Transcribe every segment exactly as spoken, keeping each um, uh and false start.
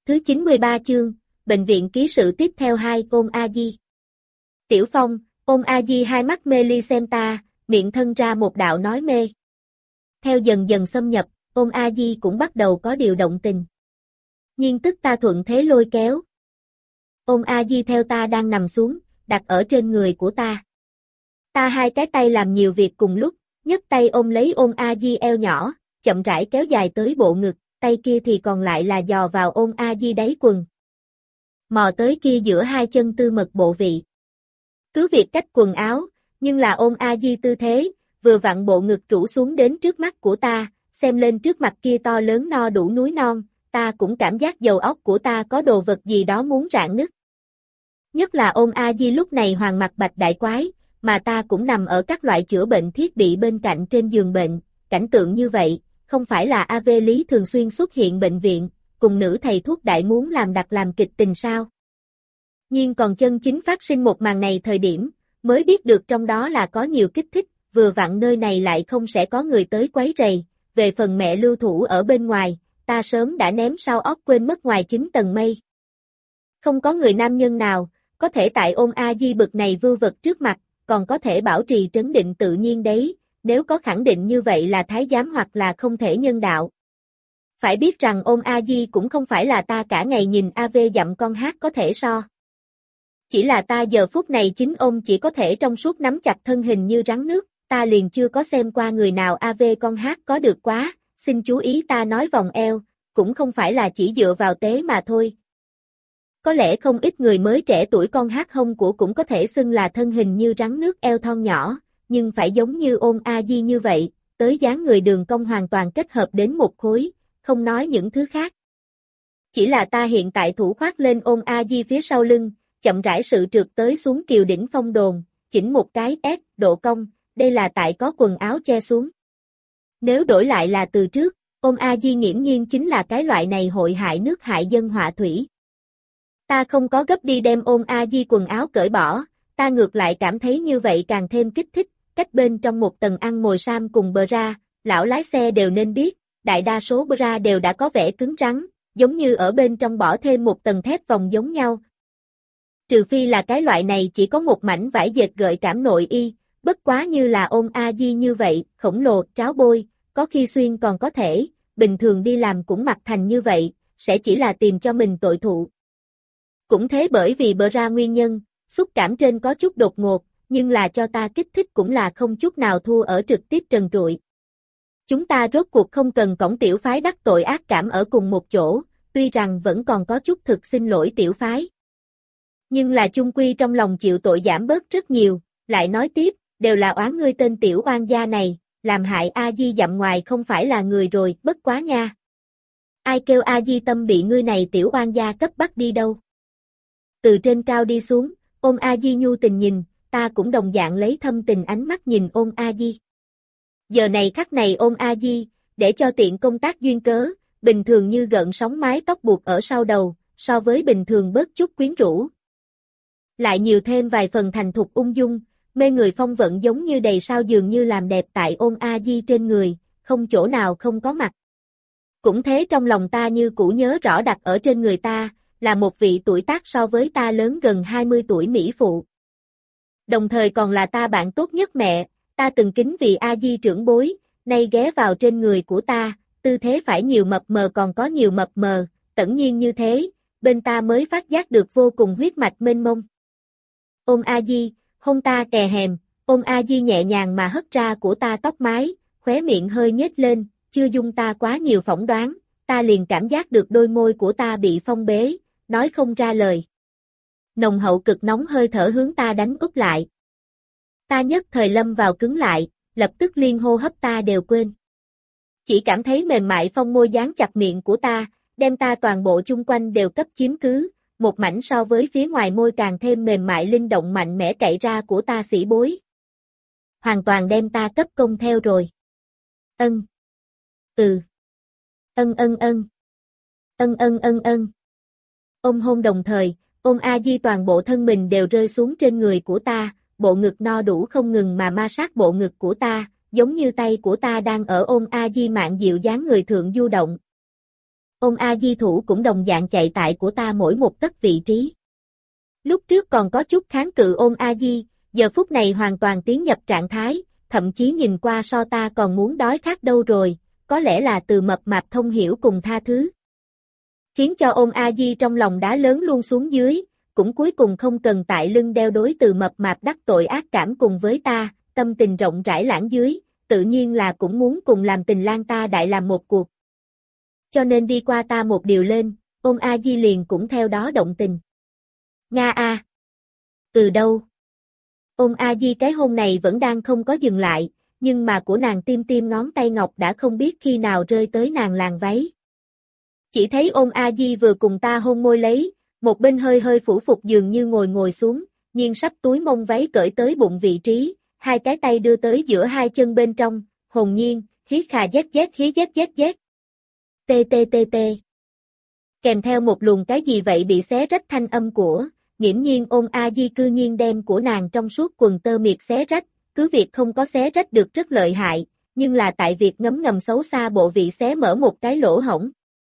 Thứ chín mươi ba chương, bệnh viện ký sự tiếp theo hai Ôn A Di. Tiểu Phong, Ôn A Di hai mắt mê ly xem ta, miệng thân ra một đạo nói mê. Theo dần dần xâm nhập, Ôn A Di cũng bắt đầu có điều động tình. Nhưng tức ta thuận thế lôi kéo. Ôn A Di theo ta đang nằm xuống, đặt ở trên người của ta. Ta hai cái tay làm nhiều việc cùng lúc, nhấc tay ôm lấy Ôn A Di eo nhỏ, chậm rãi kéo dài tới bộ ngực, tay kia thì còn lại là dò vào Ôn A Di đáy quần. Mò tới kia giữa hai chân tư mật bộ vị. Cứ việc cách quần áo, nhưng là Ôn A Di tư thế, vừa vặn bộ ngực rũ xuống đến trước mắt của ta, xem lên trước mặt kia to lớn no đủ núi non, ta cũng cảm giác đầu óc của ta có đồ vật gì đó muốn rạn nứt. Nhất là Ôn A Di lúc này hoàng mặt bạch đại quái, mà ta cũng nằm ở các loại chữa bệnh thiết bị bên cạnh trên giường bệnh, cảnh tượng như vậy, không phải là a vê Lý thường xuyên xuất hiện bệnh viện, cùng nữ thầy thuốc đại muốn làm đặc làm kịch tình sao. Nhưng còn chân chính phát sinh một màn này thời điểm, mới biết được trong đó là có nhiều kích thích, vừa vặn nơi này lại không sẽ có người tới quấy rầy, về phần mẹ lưu thủ ở bên ngoài, ta sớm đã ném sau óc quên mất ngoài chín tầng mây. Không có người nam nhân nào, có thể tại Ôn A Di bực này vưu vật trước mặt, còn có thể bảo trì trấn định tự nhiên đấy, nếu có khẳng định như vậy là thái giám hoặc là không thể nhân đạo. Phải biết rằng Ôn A Di cũng không phải là ta cả ngày nhìn a vê dặm con hát có thể so. Chỉ là ta giờ phút này chính ông chỉ có thể trong suốt nắm chặt thân hình như rắn nước, ta liền chưa có xem qua người nào a vê con hát có được quá, xin chú ý ta nói vòng eo, cũng không phải là chỉ dựa vào tế mà thôi. Có lẽ không ít người mới trẻ tuổi con hát hông của cũng có thể xưng là thân hình như rắn nước eo thon nhỏ, nhưng phải giống như Ôn A Di như vậy, tới dáng người đường cong hoàn toàn kết hợp đến một khối, không nói những thứ khác. Chỉ là ta hiện tại thủ khoác lên Ôn A Di phía sau lưng, chậm rãi sự trượt tới xuống kiều đỉnh phong đồn, chỉnh một cái S, độ cong, đây là tại có quần áo che xuống. Nếu đổi lại là từ trước, Ôn A Di nghiễm nhiên chính là cái loại này hội hại nước hại dân họa thủy. Ta không có gấp đi đem Ôn A Di quần áo cởi bỏ, ta ngược lại cảm thấy như vậy càng thêm kích thích, cách bên trong một tầng ăn mồi sam cùng bra, lão lái xe đều nên biết, đại đa số bra đều đã có vẻ cứng rắn, giống như ở bên trong bỏ thêm một tầng thép vòng giống nhau. Trừ phi là cái loại này chỉ có một mảnh vải dệt gợi cảm nội y, bất quá như là Ôn A Di như vậy, khổng lồ, tráo bôi, có khi xuyên còn có thể, bình thường đi làm cũng mặc thành như vậy, sẽ chỉ là tìm cho mình tội thụ. Cũng thế bởi vì bra nguyên nhân, xúc cảm trên có chút đột ngột, nhưng là cho ta kích thích cũng là không chút nào thua ở trực tiếp trần trụi. Chúng ta rốt cuộc không cần cổng tiểu phái đắc tội ác cảm ở cùng một chỗ, tuy rằng vẫn còn có chút thực xin lỗi tiểu phái. Nhưng là chung quy trong lòng chịu tội giảm bớt rất nhiều, lại nói tiếp, đều là oán ngươi tên tiểu oan gia này, làm hại A Di dặm ngoài không phải là người rồi, bất quá nha. Ai kêu A Di tâm bị ngươi này tiểu oan gia cấp bắt đi đâu. Từ trên cao đi xuống, Ôn A Di nhu tình nhìn, ta cũng đồng dạng lấy thâm tình ánh mắt nhìn Ôn A Di. Giờ này khắc này Ôn A Di, để cho tiện công tác duyên cớ, bình thường như gợn sóng mái tóc buộc ở sau đầu, so với bình thường bớt chút quyến rũ. Lại nhiều thêm vài phần thành thục ung dung, mê người phong vận giống như đầy sao dường như làm đẹp tại Ôn A Di trên người, không chỗ nào không có mặt. Cũng thế trong lòng ta như cũ nhớ rõ đặt ở trên người ta, là một vị tuổi tác so với ta lớn gần hai mươi tuổi mỹ phụ. Đồng thời còn là ta bạn tốt nhất mẹ, ta từng kính vì A Di trưởng bối, nay ghé vào trên người của ta, tư thế phải nhiều mập mờ còn có nhiều mập mờ, tẩn nhiên như thế, bên ta mới phát giác được vô cùng huyết mạch mênh mông. Ôn A Di, hôn ta kè hèm, Ôn A Di nhẹ nhàng mà hất ra của ta tóc mái, khóe miệng hơi nhếch lên, chưa dung ta quá nhiều phỏng đoán, ta liền cảm giác được đôi môi của ta bị phong bế, nói không ra lời. Nồng hậu cực nóng hơi thở hướng ta đánh úp lại. Ta nhất thời lâm vào cứng lại, lập tức liên hô hấp ta đều quên. Chỉ cảm thấy mềm mại phong môi dán chặt miệng của ta, đem ta toàn bộ chung quanh đều cấp chiếm cứ, một mảnh so với phía ngoài môi càng thêm mềm mại linh động mạnh mẽ cậy ra của ta xỉ bối. Hoàn toàn đem ta cấp công theo rồi. Ân. Ừ. Ân ân ân. Ân ân ân ân. Ôm hôn đồng thời, Ôn A Di toàn bộ thân mình đều rơi xuống trên người của ta, bộ ngực no đủ không ngừng mà ma sát bộ ngực của ta, giống như tay của ta đang ở Ôn A Di mạn dịu dáng người thượng du động. Ôm A Di thủ cũng đồng dạng chạy tại của ta mỗi một tấc vị trí. Lúc trước còn có chút kháng cự ôm A Di, giờ phút này hoàn toàn tiến nhập trạng thái, thậm chí nhìn qua so ta còn muốn đói khát đâu rồi, có lẽ là từ mập mạp thông hiểu cùng tha thứ. Khiến cho ôm A Di trong lòng đá lớn luôn xuống dưới, cũng cuối cùng không cần tại lưng đeo đối từ mập mạp đắc tội ác cảm cùng với ta, tâm tình rộng rãi lãng dưới, tự nhiên là cũng muốn cùng làm tình lang ta đại làm một cuộc. Cho nên đi qua ta một điều lên, ôm A Di liền cũng theo đó động tình. Nga a. À. Từ đâu? Ôm A Di cái hôn này vẫn đang không có dừng lại, nhưng mà của nàng tim tim ngón tay ngọc đã không biết khi nào rơi tới nàng làn váy. Chỉ thấy ôm A Di vừa cùng ta hôn môi lấy, một bên hơi hơi phủ phục dường như ngồi ngồi xuống, nhưng sắp túi mông váy cởi tới bụng vị trí, hai cái tay đưa tới giữa hai chân bên trong, hồn nhiên, hí khà dét dét hí dét dét dét. Tê tê tê tê. Kèm theo một luồng cái gì vậy bị xé rách thanh âm của, nghiễm nhiên ôm A Di cư nhiên đem của nàng trong suốt quần tơ miệt xé rách, cứ việc không có xé rách được rất lợi hại, nhưng là tại việc ngấm ngầm xấu xa bộ vị xé mở một cái lỗ hổng.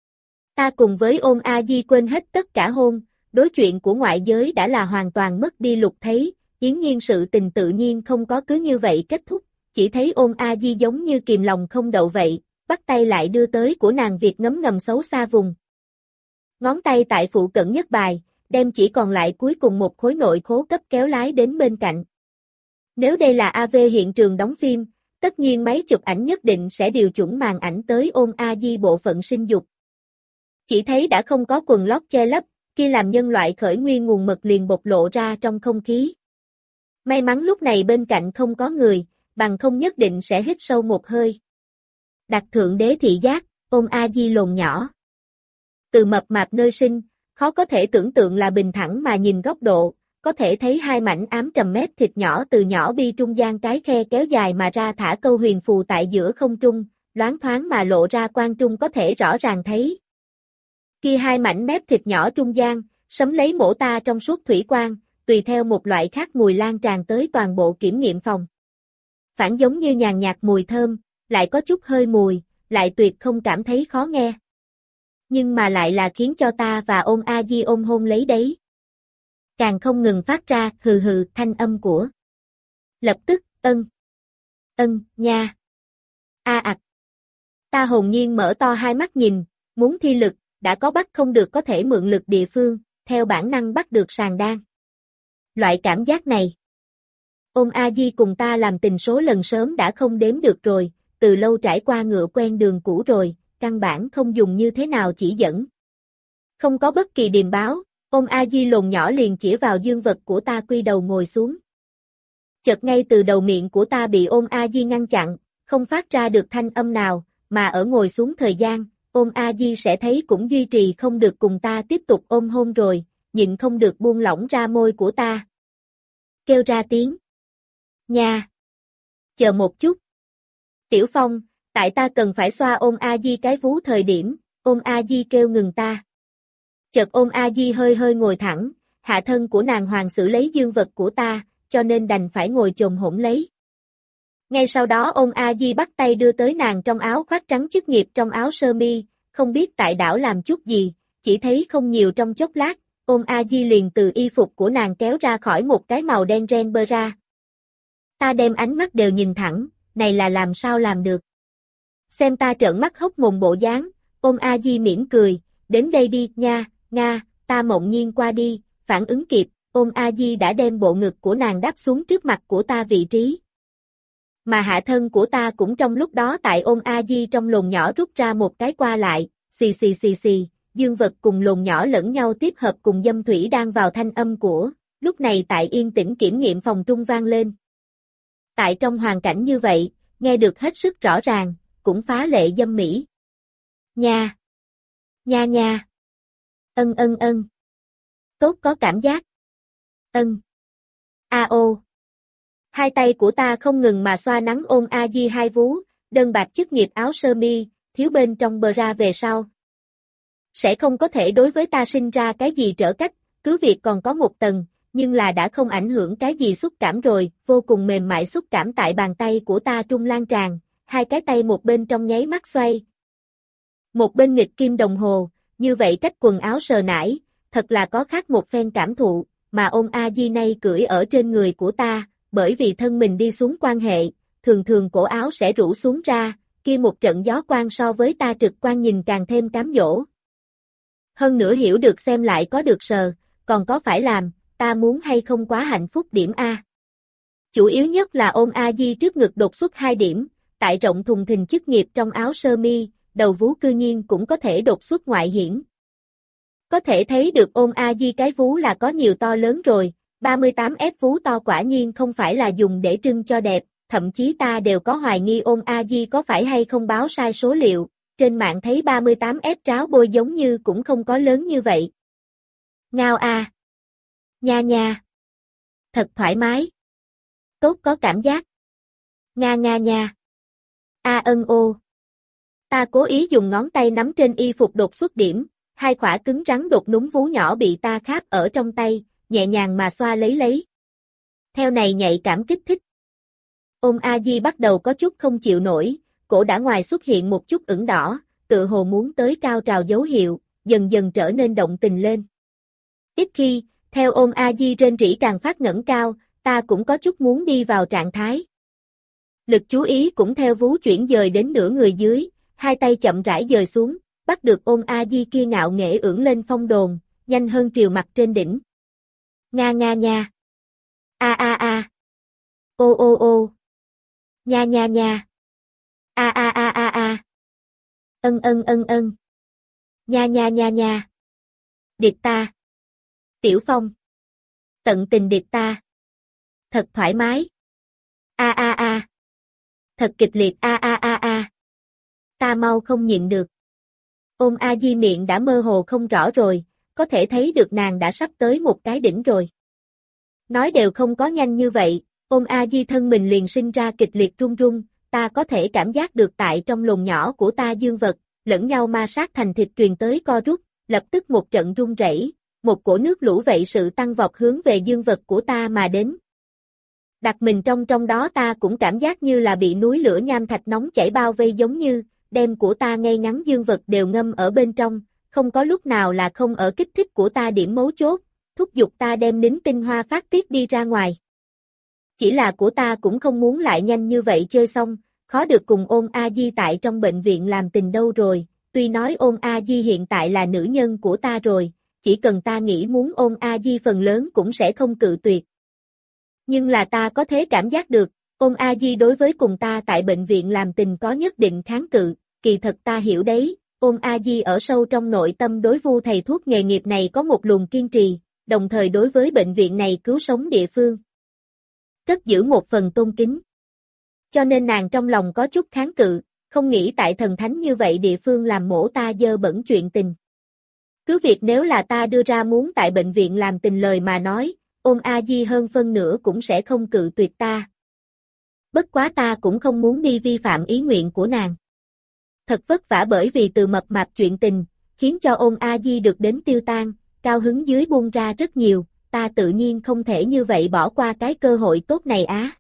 Ta cùng với ôm A Di quên hết tất cả hôn, đối chuyện của ngoại giới đã là hoàn toàn mất đi lục thấy, yến nhiên sự tình tự nhiên không có cứ như vậy kết thúc, chỉ thấy ôm A Di giống như kìm lòng không đậu vậy, bắt tay lại đưa tới của nàng việc ngấm ngầm xấu xa vùng. Ngón tay tại phụ cận nhất bài, đem chỉ còn lại cuối cùng một khối nội khố cấp kéo lái đến bên cạnh. Nếu đây là a vê hiện trường đóng phim, tất nhiên máy chụp ảnh nhất định sẽ điều chuẩn màn ảnh tới ôm A Di bộ phận sinh dục. Chỉ thấy đã không có quần lót che lấp, kia làm nhân loại khởi nguyên nguồn mật liền bộc lộ ra trong không khí. May mắn lúc này bên cạnh không có người, bằng không nhất định sẽ hít sâu một hơi. Đặt thượng đế thị giác, ôm A Di lồn nhỏ. Từ mập mạp nơi sinh, khó có thể tưởng tượng là bình thẳng mà nhìn góc độ, có thể thấy hai mảnh ám trầm mép thịt nhỏ từ nhỏ bi trung gian cái khe kéo dài mà ra thả câu huyền phù tại giữa không trung, loáng thoáng mà lộ ra quang trung có thể rõ ràng thấy. Kia hai mảnh mép thịt nhỏ trung gian, sấm lấy mổ ta trong suốt thủy quang, tùy theo một loại khác mùi lan tràn tới toàn bộ kiểm nghiệm phòng. Phản giống như nhàn nhạt mùi thơm, lại có chút hơi mùi, lại tuyệt không cảm thấy khó nghe. Nhưng mà lại là khiến cho ta và ôm A Di ôm hôn lấy đấy. Càng không ngừng phát ra hừ hừ thanh âm của. Lập tức, ân, ân, nha, a ạc. Ta hồn nhiên mở to hai mắt nhìn, muốn thi lực, đã có bắt không được có thể mượn lực địa phương, theo bản năng bắt được sàng đan. Loại cảm giác này. Ôm A Di cùng ta làm tình số lần sớm đã không đếm được rồi, từ lâu trải qua ngựa quen đường cũ rồi, căn bản không dùng như thế nào chỉ dẫn. Không có bất kỳ điềm báo, ôm A Di lồn nhỏ liền chỉ vào dương vật của ta quy đầu ngồi xuống. Chợt ngay từ đầu miệng của ta bị ôm A Di ngăn chặn, không phát ra được thanh âm nào, mà ở ngồi xuống thời gian, ôm A Di sẽ thấy cũng duy trì không được cùng ta tiếp tục ôm hôn rồi, nhịn không được buông lỏng ra môi của ta. Kêu ra tiếng. Nha. Chờ một chút. Tiểu Phong, tại ta cần phải xoa ôm A Di cái vú thời điểm, ôm A Di kêu ngừng ta. Chợt ôm A Di hơi hơi ngồi thẳng, hạ thân của nàng hoàng xử lấy dương vật của ta, cho nên đành phải ngồi chồm hổm lấy. Ngay sau đó ôm A Di bắt tay đưa tới nàng trong áo khoác trắng chức nghiệp trong áo sơ mi, không biết tại đảo làm chút gì, chỉ thấy không nhiều trong chốc lát, ôm A Di liền từ y phục của nàng kéo ra khỏi một cái màu đen ren bơ ra. Ta đem ánh mắt đều nhìn thẳng, này là làm sao làm được. Xem ta trợn mắt hốc mồm bộ dáng, ôm A Di mỉm cười, đến đây đi, nha, nga, ta mộng nhiên qua đi, phản ứng kịp, ôm A Di đã đem bộ ngực của nàng đắp xuống trước mặt của ta vị trí. Mà hạ thân của ta cũng trong lúc đó tại ôm A Di trong lồn nhỏ rút ra một cái qua lại, xì xì xì xì, dương vật cùng lồn nhỏ lẫn nhau tiếp hợp cùng dâm thủy đang vào thanh âm của, lúc này tại yên tĩnh kiểm nghiệm phòng trung vang lên. Tại trong hoàn cảnh như vậy, nghe được hết sức rõ ràng, cũng phá lệ dâm mỹ. Nha! Nha nha! Ân ân ân! Tốt có cảm giác! Ân! A ô! Hai tay của ta không ngừng mà xoa nắng ôm A Di hai vú, đơn bạc chức nghiệp áo sơ mi, thiếu bên trong bờ ra về sau. Sẽ không có thể đối với ta sinh ra cái gì trở cách, cứ việc còn có một tầng, nhưng là đã không ảnh hưởng cái gì xúc cảm rồi, vô cùng mềm mại xúc cảm tại bàn tay của ta trung lan tràn, hai cái tay một bên trong nháy mắt xoay. Một bên nghịch kim đồng hồ, như vậy cách quần áo sờ nải, thật là có khác một phen cảm thụ, mà ôn A Di nay cưỡi ở trên người của ta, bởi vì thân mình đi xuống quan hệ, thường thường cổ áo sẽ rũ xuống ra, kia một trận gió quang so với ta trực quan nhìn càng thêm cám dỗ. Hơn nữa hiểu được xem lại có được sờ, còn có phải làm, ta muốn hay không quá hạnh phúc điểm A. Chủ yếu nhất là ôn A Di trước ngực đột xuất hai điểm, tại rộng thùng thình chức nghiệp trong áo sơ mi, đầu vú cư nhiên cũng có thể đột xuất ngoại hiển. Có thể thấy được ôn A Di cái vú là có nhiều to lớn rồi, ba mươi tám ép vú to quả nhiên không phải là dùng để trưng cho đẹp, thậm chí ta đều có hoài nghi ôn A Di có phải hay không báo sai số liệu, trên mạng thấy ba mươi tám ép tráo bôi giống như cũng không có lớn như vậy. Ngao a. Nha nha. Thật thoải mái. Tốt có cảm giác. Nga nga nha. A ân ô. Ta cố ý dùng ngón tay nắm trên y phục đột xuất điểm, hai khỏa cứng rắn đột núm vú nhỏ bị ta kháp ở trong tay, nhẹ nhàng mà xoa lấy lấy. Theo này nhạy cảm kích thích. Ôn A Di bắt đầu có chút không chịu nổi, cổ đã ngoài xuất hiện một chút ửng đỏ, tự hồ muốn tới cao trào dấu hiệu, dần dần trở nên động tình lên. Ít khi, theo ôn A Di rên rỉ càng phát ngẩng cao, ta cũng có chút muốn đi vào trạng thái. Lực chú ý cũng theo vú chuyển dời đến nửa người dưới, hai tay chậm rãi dời xuống, bắt được ôn A Di kia ngạo nghễ ưỡng lên phong đồn, nhanh hơn triều mặt trên đỉnh. Nga nga nha. A a a. Ô ô ô. Nha nha nha. A a a a a. Ân ân ân ân. Nha nha nha nha. Điệp ta. Tiểu Phong. Tận tình điệp ta. Thật thoải mái. A a a. Thật kịch liệt a a a a. Ta mau không nhịn được. Ôn A Di miệng đã mơ hồ không rõ rồi, có thể thấy được nàng đã sắp tới một cái đỉnh rồi. Nói đều không có nhanh như vậy, ôn A Di thân mình liền sinh ra kịch liệt run run, ta có thể cảm giác được tại trong lồng nhỏ của ta dương vật, lẫn nhau ma sát thành thịt truyền tới co rút, lập tức một trận run rẩy, một cổ nước lũ vậy sự tăng vọt hướng về dương vật của ta mà đến. Đặt mình trong trong đó ta cũng cảm giác như là bị núi lửa nham thạch nóng chảy bao vây giống như, đem của ta ngay ngắn dương vật đều ngâm ở bên trong, không có lúc nào là không ở kích thích của ta điểm mấu chốt, thúc giục ta đem nín tinh hoa phát tiết đi ra ngoài. Chỉ là của ta cũng không muốn lại nhanh như vậy chơi xong, khó được cùng ôn A Di tại trong bệnh viện làm tình đâu rồi, tuy nói ôn A Di hiện tại là nữ nhân của ta rồi, chỉ cần ta nghĩ muốn ôn A Di phần lớn cũng sẽ không cự tuyệt. Nhưng là ta có thể cảm giác được, ôn A Di đối với cùng ta tại bệnh viện làm tình có nhất định kháng cự, kỳ thật ta hiểu đấy, ôn A Di ở sâu trong nội tâm đối vu thầy thuốc nghề nghiệp này có một luồng kiên trì, đồng thời đối với bệnh viện này cứu sống địa phương cất giữ một phần tôn kính. Cho nên nàng trong lòng có chút kháng cự, không nghĩ tại thần thánh như vậy địa phương làm mổ ta dơ bẩn chuyện tình. Cứ việc nếu là ta đưa ra muốn tại bệnh viện làm tình lời mà nói, ôn A Di hơn phân nửa cũng sẽ không cự tuyệt ta. Bất quá ta cũng không muốn đi vi phạm ý nguyện của nàng. Thật vất vả bởi vì từ mập mạp chuyện tình, khiến cho ôn A Di được đến tiêu tan, cao hứng dưới buông ra rất nhiều, ta tự nhiên không thể như vậy bỏ qua cái cơ hội tốt này á.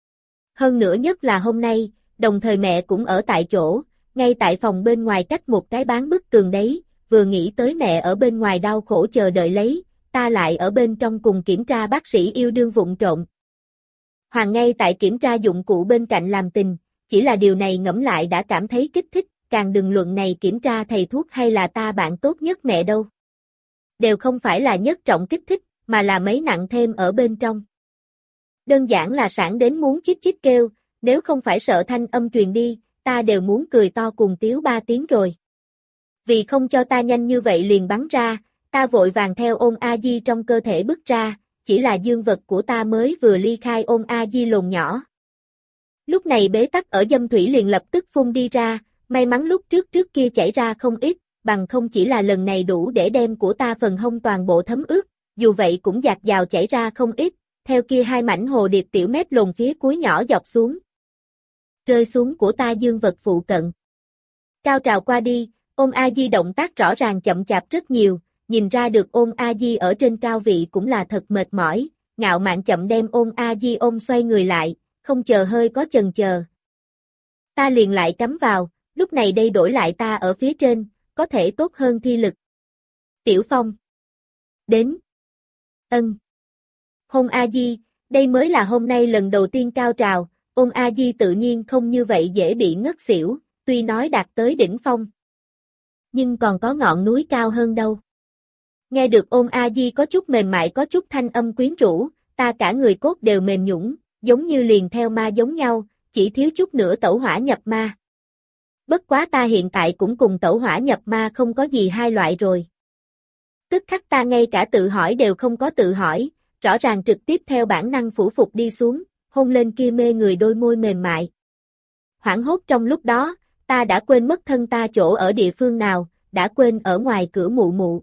Hơn nữa nhất là hôm nay, đồng thời mẹ cũng ở tại chỗ, ngay tại phòng bên ngoài cách một cái bán bức tường đấy, vừa nghĩ tới mẹ ở bên ngoài đau khổ chờ đợi lấy, ta lại ở bên trong cùng kiểm tra bác sĩ yêu đương vụng trộm. Hoàng ngay tại kiểm tra dụng cụ bên cạnh làm tình, chỉ là điều này ngẫm lại đã cảm thấy kích thích, càng đừng luận này kiểm tra thầy thuốc hay là ta bạn tốt nhất mẹ đâu. Đều không phải là nhất trọng kích thích, mà là mấy nặng thêm ở bên trong. Đơn giản là sảng đến muốn chít chít kêu, nếu không phải sợ thanh âm truyền đi, ta đều muốn cười to cùng tiếu ba tiếng rồi. Vì không cho ta nhanh như vậy liền bắn ra, ta vội vàng theo ôn A Di trong cơ thể bước ra, chỉ là dương vật của ta mới vừa ly khai ôn A Di lồn nhỏ. Lúc này bế tắc ở dâm thủy liền lập tức phun đi ra, may mắn lúc trước trước kia chảy ra không ít, bằng không chỉ là lần này đủ để đem của ta phần hông toàn bộ thấm ướt, dù vậy cũng dạt dào chảy ra không ít, theo kia hai mảnh hồ điệp tiểu mép lồn phía cuối nhỏ dọc xuống. Rơi xuống của ta dương vật phụ cận. Cao trào qua đi, ôn A Di động tác rõ ràng chậm chạp rất nhiều, nhìn ra được ôn A Di ở trên cao vị cũng là thật mệt mỏi, ngạo mạn chậm đem ôn A Di ôm xoay người lại, không chờ hơi có chần chờ. Ta liền lại cắm vào, lúc này đây đổi lại ta ở phía trên, có thể tốt hơn thi lực. Tiểu Phong. Đến. Ân. Hôn A Di, đây mới là hôm nay lần đầu tiên cao trào, Ôn A Di tự nhiên không như vậy dễ bị ngất xỉu, tuy nói đạt tới đỉnh phong. Nhưng còn có ngọn núi cao hơn đâu. Nghe được Ôn A Di có chút mềm mại có chút thanh âm quyến rũ, ta cả người cốt đều mềm nhũn, giống như liền theo ma giống nhau, chỉ thiếu chút nữa tẩu hỏa nhập ma. Bất quá ta hiện tại cũng cùng tẩu hỏa nhập ma không có gì hai loại rồi. Tức khắc ta ngay cả tự hỏi đều không có tự hỏi, rõ ràng trực tiếp theo bản năng phủ phục đi xuống, hôn lên kia mê người đôi môi mềm mại. Hoảng hốt trong lúc đó, ta đã quên mất thân ta chỗ ở địa phương nào, đã quên ở ngoài cửa mụ mụ.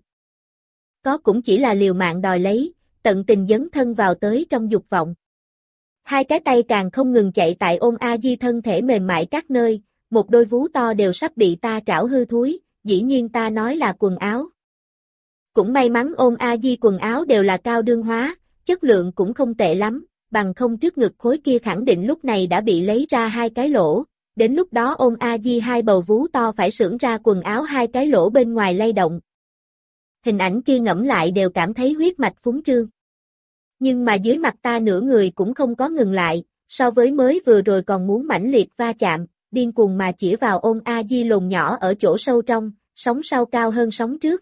Có cũng chỉ là liều mạng đòi lấy, tận tình dấn thân vào tới trong dục vọng. Hai cái tay càng không ngừng chạy tại Ôn A Di thân thể mềm mại các nơi, một đôi vú to đều sắp bị ta trảo hư thúi, dĩ nhiên ta nói là quần áo. Cũng may mắn Ôn A Di quần áo đều là cao đương hóa, chất lượng cũng không tệ lắm, bằng không trước ngực khối kia khẳng định lúc này đã bị lấy ra hai cái lỗ, đến lúc đó Ôn A Di hai bầu vú to phải xưởng ra quần áo hai cái lỗ bên ngoài lay động. Hình ảnh kia ngẫm lại đều cảm thấy huyết mạch phúng trương. Nhưng mà dưới mặt ta nửa người cũng không có ngừng lại, so với mới vừa rồi còn muốn mãnh liệt va chạm, điên cuồng mà chĩa vào Ôn A Di lồn nhỏ ở chỗ sâu trong, sóng sau cao hơn sóng trước.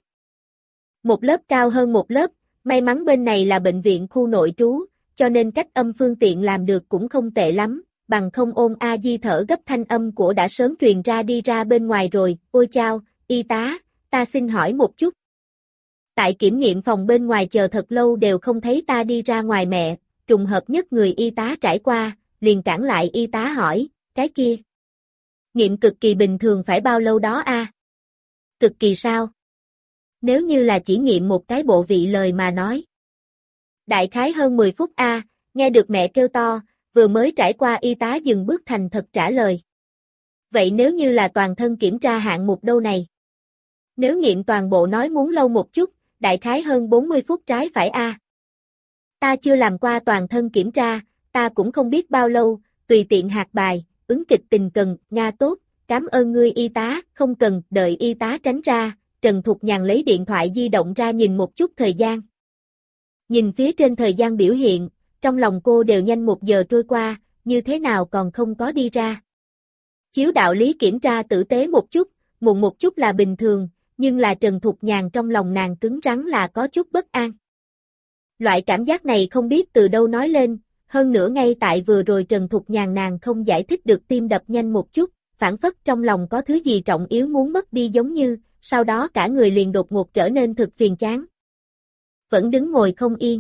Một lớp cao hơn một lớp, may mắn bên này là bệnh viện khu nội trú, cho nên cách âm phương tiện làm được cũng không tệ lắm, bằng không Ôn A Di thở gấp thanh âm của đã sớm truyền ra đi ra bên ngoài rồi, ôi chao, y tá, ta xin hỏi một chút. Tại kiểm nghiệm phòng bên ngoài chờ thật lâu đều không thấy ta đi ra ngoài mẹ, trùng hợp nhất người y tá trải qua, liền cản lại y tá hỏi, cái kia. Nghiệm cực kỳ bình thường phải bao lâu đó a? À? Cực kỳ sao? Nếu như là chỉ nghiệm một cái bộ vị lời mà nói. Đại khái hơn mười phút a, à, nghe được mẹ kêu to, vừa mới trải qua y tá dừng bước thành thật trả lời. Vậy nếu như là toàn thân kiểm tra hạng mục đâu này? Nếu nghiệm toàn bộ nói muốn lâu một chút, đại khái hơn bốn mươi phút trái phải a. À? Ta chưa làm qua toàn thân kiểm tra, ta cũng không biết bao lâu, tùy tiện hạt bài, ứng kịch tình cần, Nga tốt, cảm ơn ngươi y tá, không cần, đợi y tá tránh ra, Trần Thục Nhàn lấy điện thoại di động ra nhìn một chút thời gian. Nhìn phía trên thời gian biểu hiện, trong lòng cô đều nhanh một giờ trôi qua, như thế nào còn không có đi ra. Chiếu đạo lý kiểm tra tử tế một chút, muộn một chút là bình thường, nhưng là Trần Thục Nhàn trong lòng nàng cứng rắn là có chút bất an. Loại cảm giác này không biết từ đâu nói lên, hơn nữa ngay tại vừa rồi Trần Thục Nhàn nàng không giải thích được tim đập nhanh một chút, phản phất trong lòng có thứ gì trọng yếu muốn mất đi giống như, sau đó cả người liền đột ngột trở nên thực phiền chán. Vẫn đứng ngồi không yên.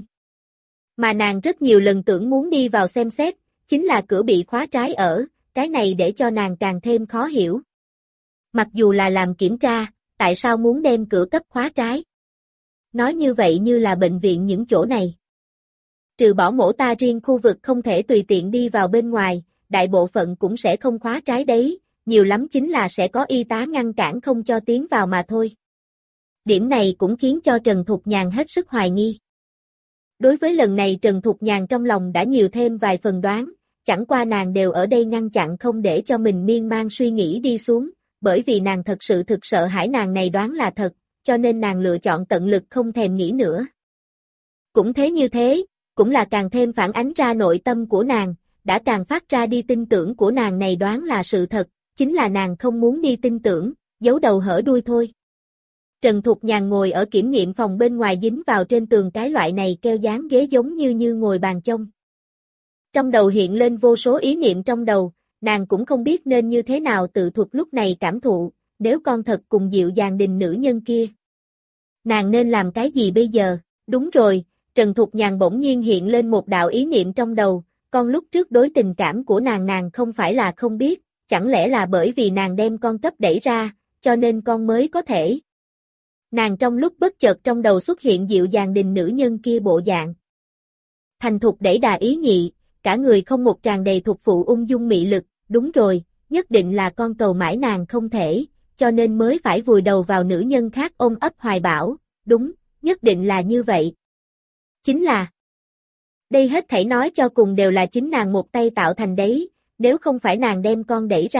Mà nàng rất nhiều lần tưởng muốn đi vào xem xét, chính là cửa bị khóa trái ở, cái này để cho nàng càng thêm khó hiểu. Mặc dù là làm kiểm tra, tại sao muốn đem cửa cấp khóa trái? Nói như vậy như là bệnh viện những chỗ này. Trừ bỏ mổ ta riêng khu vực không thể tùy tiện đi vào bên ngoài, đại bộ phận cũng sẽ không khóa trái đấy, nhiều lắm chính là sẽ có y tá ngăn cản không cho tiến vào mà thôi. Điểm này cũng khiến cho Trần Thục Nhàn hết sức hoài nghi. Đối với lần này Trần Thục Nhàn trong lòng đã nhiều thêm vài phần đoán, chẳng qua nàng đều ở đây ngăn chặn không để cho mình miên man suy nghĩ đi xuống, bởi vì nàng thật sự thực sợ hãi nàng này đoán là thật, cho nên nàng lựa chọn tận lực không thèm nghĩ nữa. Cũng thế như thế, cũng là càng thêm phản ánh ra nội tâm của nàng, đã càng phát ra đi tin tưởng của nàng này đoán là sự thật, chính là nàng không muốn đi tin tưởng, giấu đầu hở đuôi thôi. Trần Thục Nhàn ngồi ở kiểm nghiệm phòng bên ngoài dính vào trên tường cái loại này keo dán ghế giống như như ngồi bàn chông. Trong đầu hiện lên vô số ý niệm trong đầu, nàng cũng không biết nên như thế nào tự thuật lúc này cảm thụ, nếu con thật cùng dịu dàng đình nữ nhân kia. Nàng nên làm cái gì bây giờ? Đúng rồi, Trần Thục Nhàn bỗng nhiên hiện lên một đạo ý niệm trong đầu, con lúc trước đối tình cảm của nàng nàng không phải là không biết, chẳng lẽ là bởi vì nàng đem con cấp đẩy ra, cho nên con mới có thể. Nàng trong lúc bất chợt trong đầu xuất hiện dịu dàng đình nữ nhân kia bộ dạng. Thành thục đẩy đà ý nhị, cả người không một tràn đầy thục phụ ung dung mị lực, đúng rồi, nhất định là con cầu mãi nàng không thể, cho nên mới phải vùi đầu vào nữ nhân khác ôm ấp hoài bão, đúng, nhất định là như vậy. Chính là, đây hết thảy nói cho cùng đều là chính nàng một tay tạo thành đấy, nếu không phải nàng đem con đẩy ra,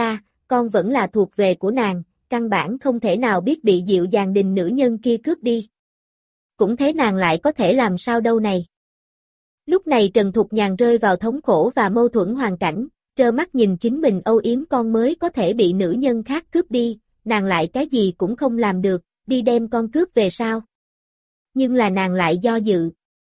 con vẫn là thuộc về của nàng, căn bản không thể nào biết bị Dịu Dàng Đình nữ nhân kia cướp đi. Cũng thế nàng lại có thể làm sao đâu này. Lúc này Trần Thục Nhàn rơi vào thống khổ và mâu thuẫn hoàn cảnh, trơ mắt nhìn chính mình âu yếm con mới có thể bị nữ nhân khác cướp đi, nàng lại cái gì cũng không làm được, đi đem con cướp về sao. Nhưng là nàng lại do dự.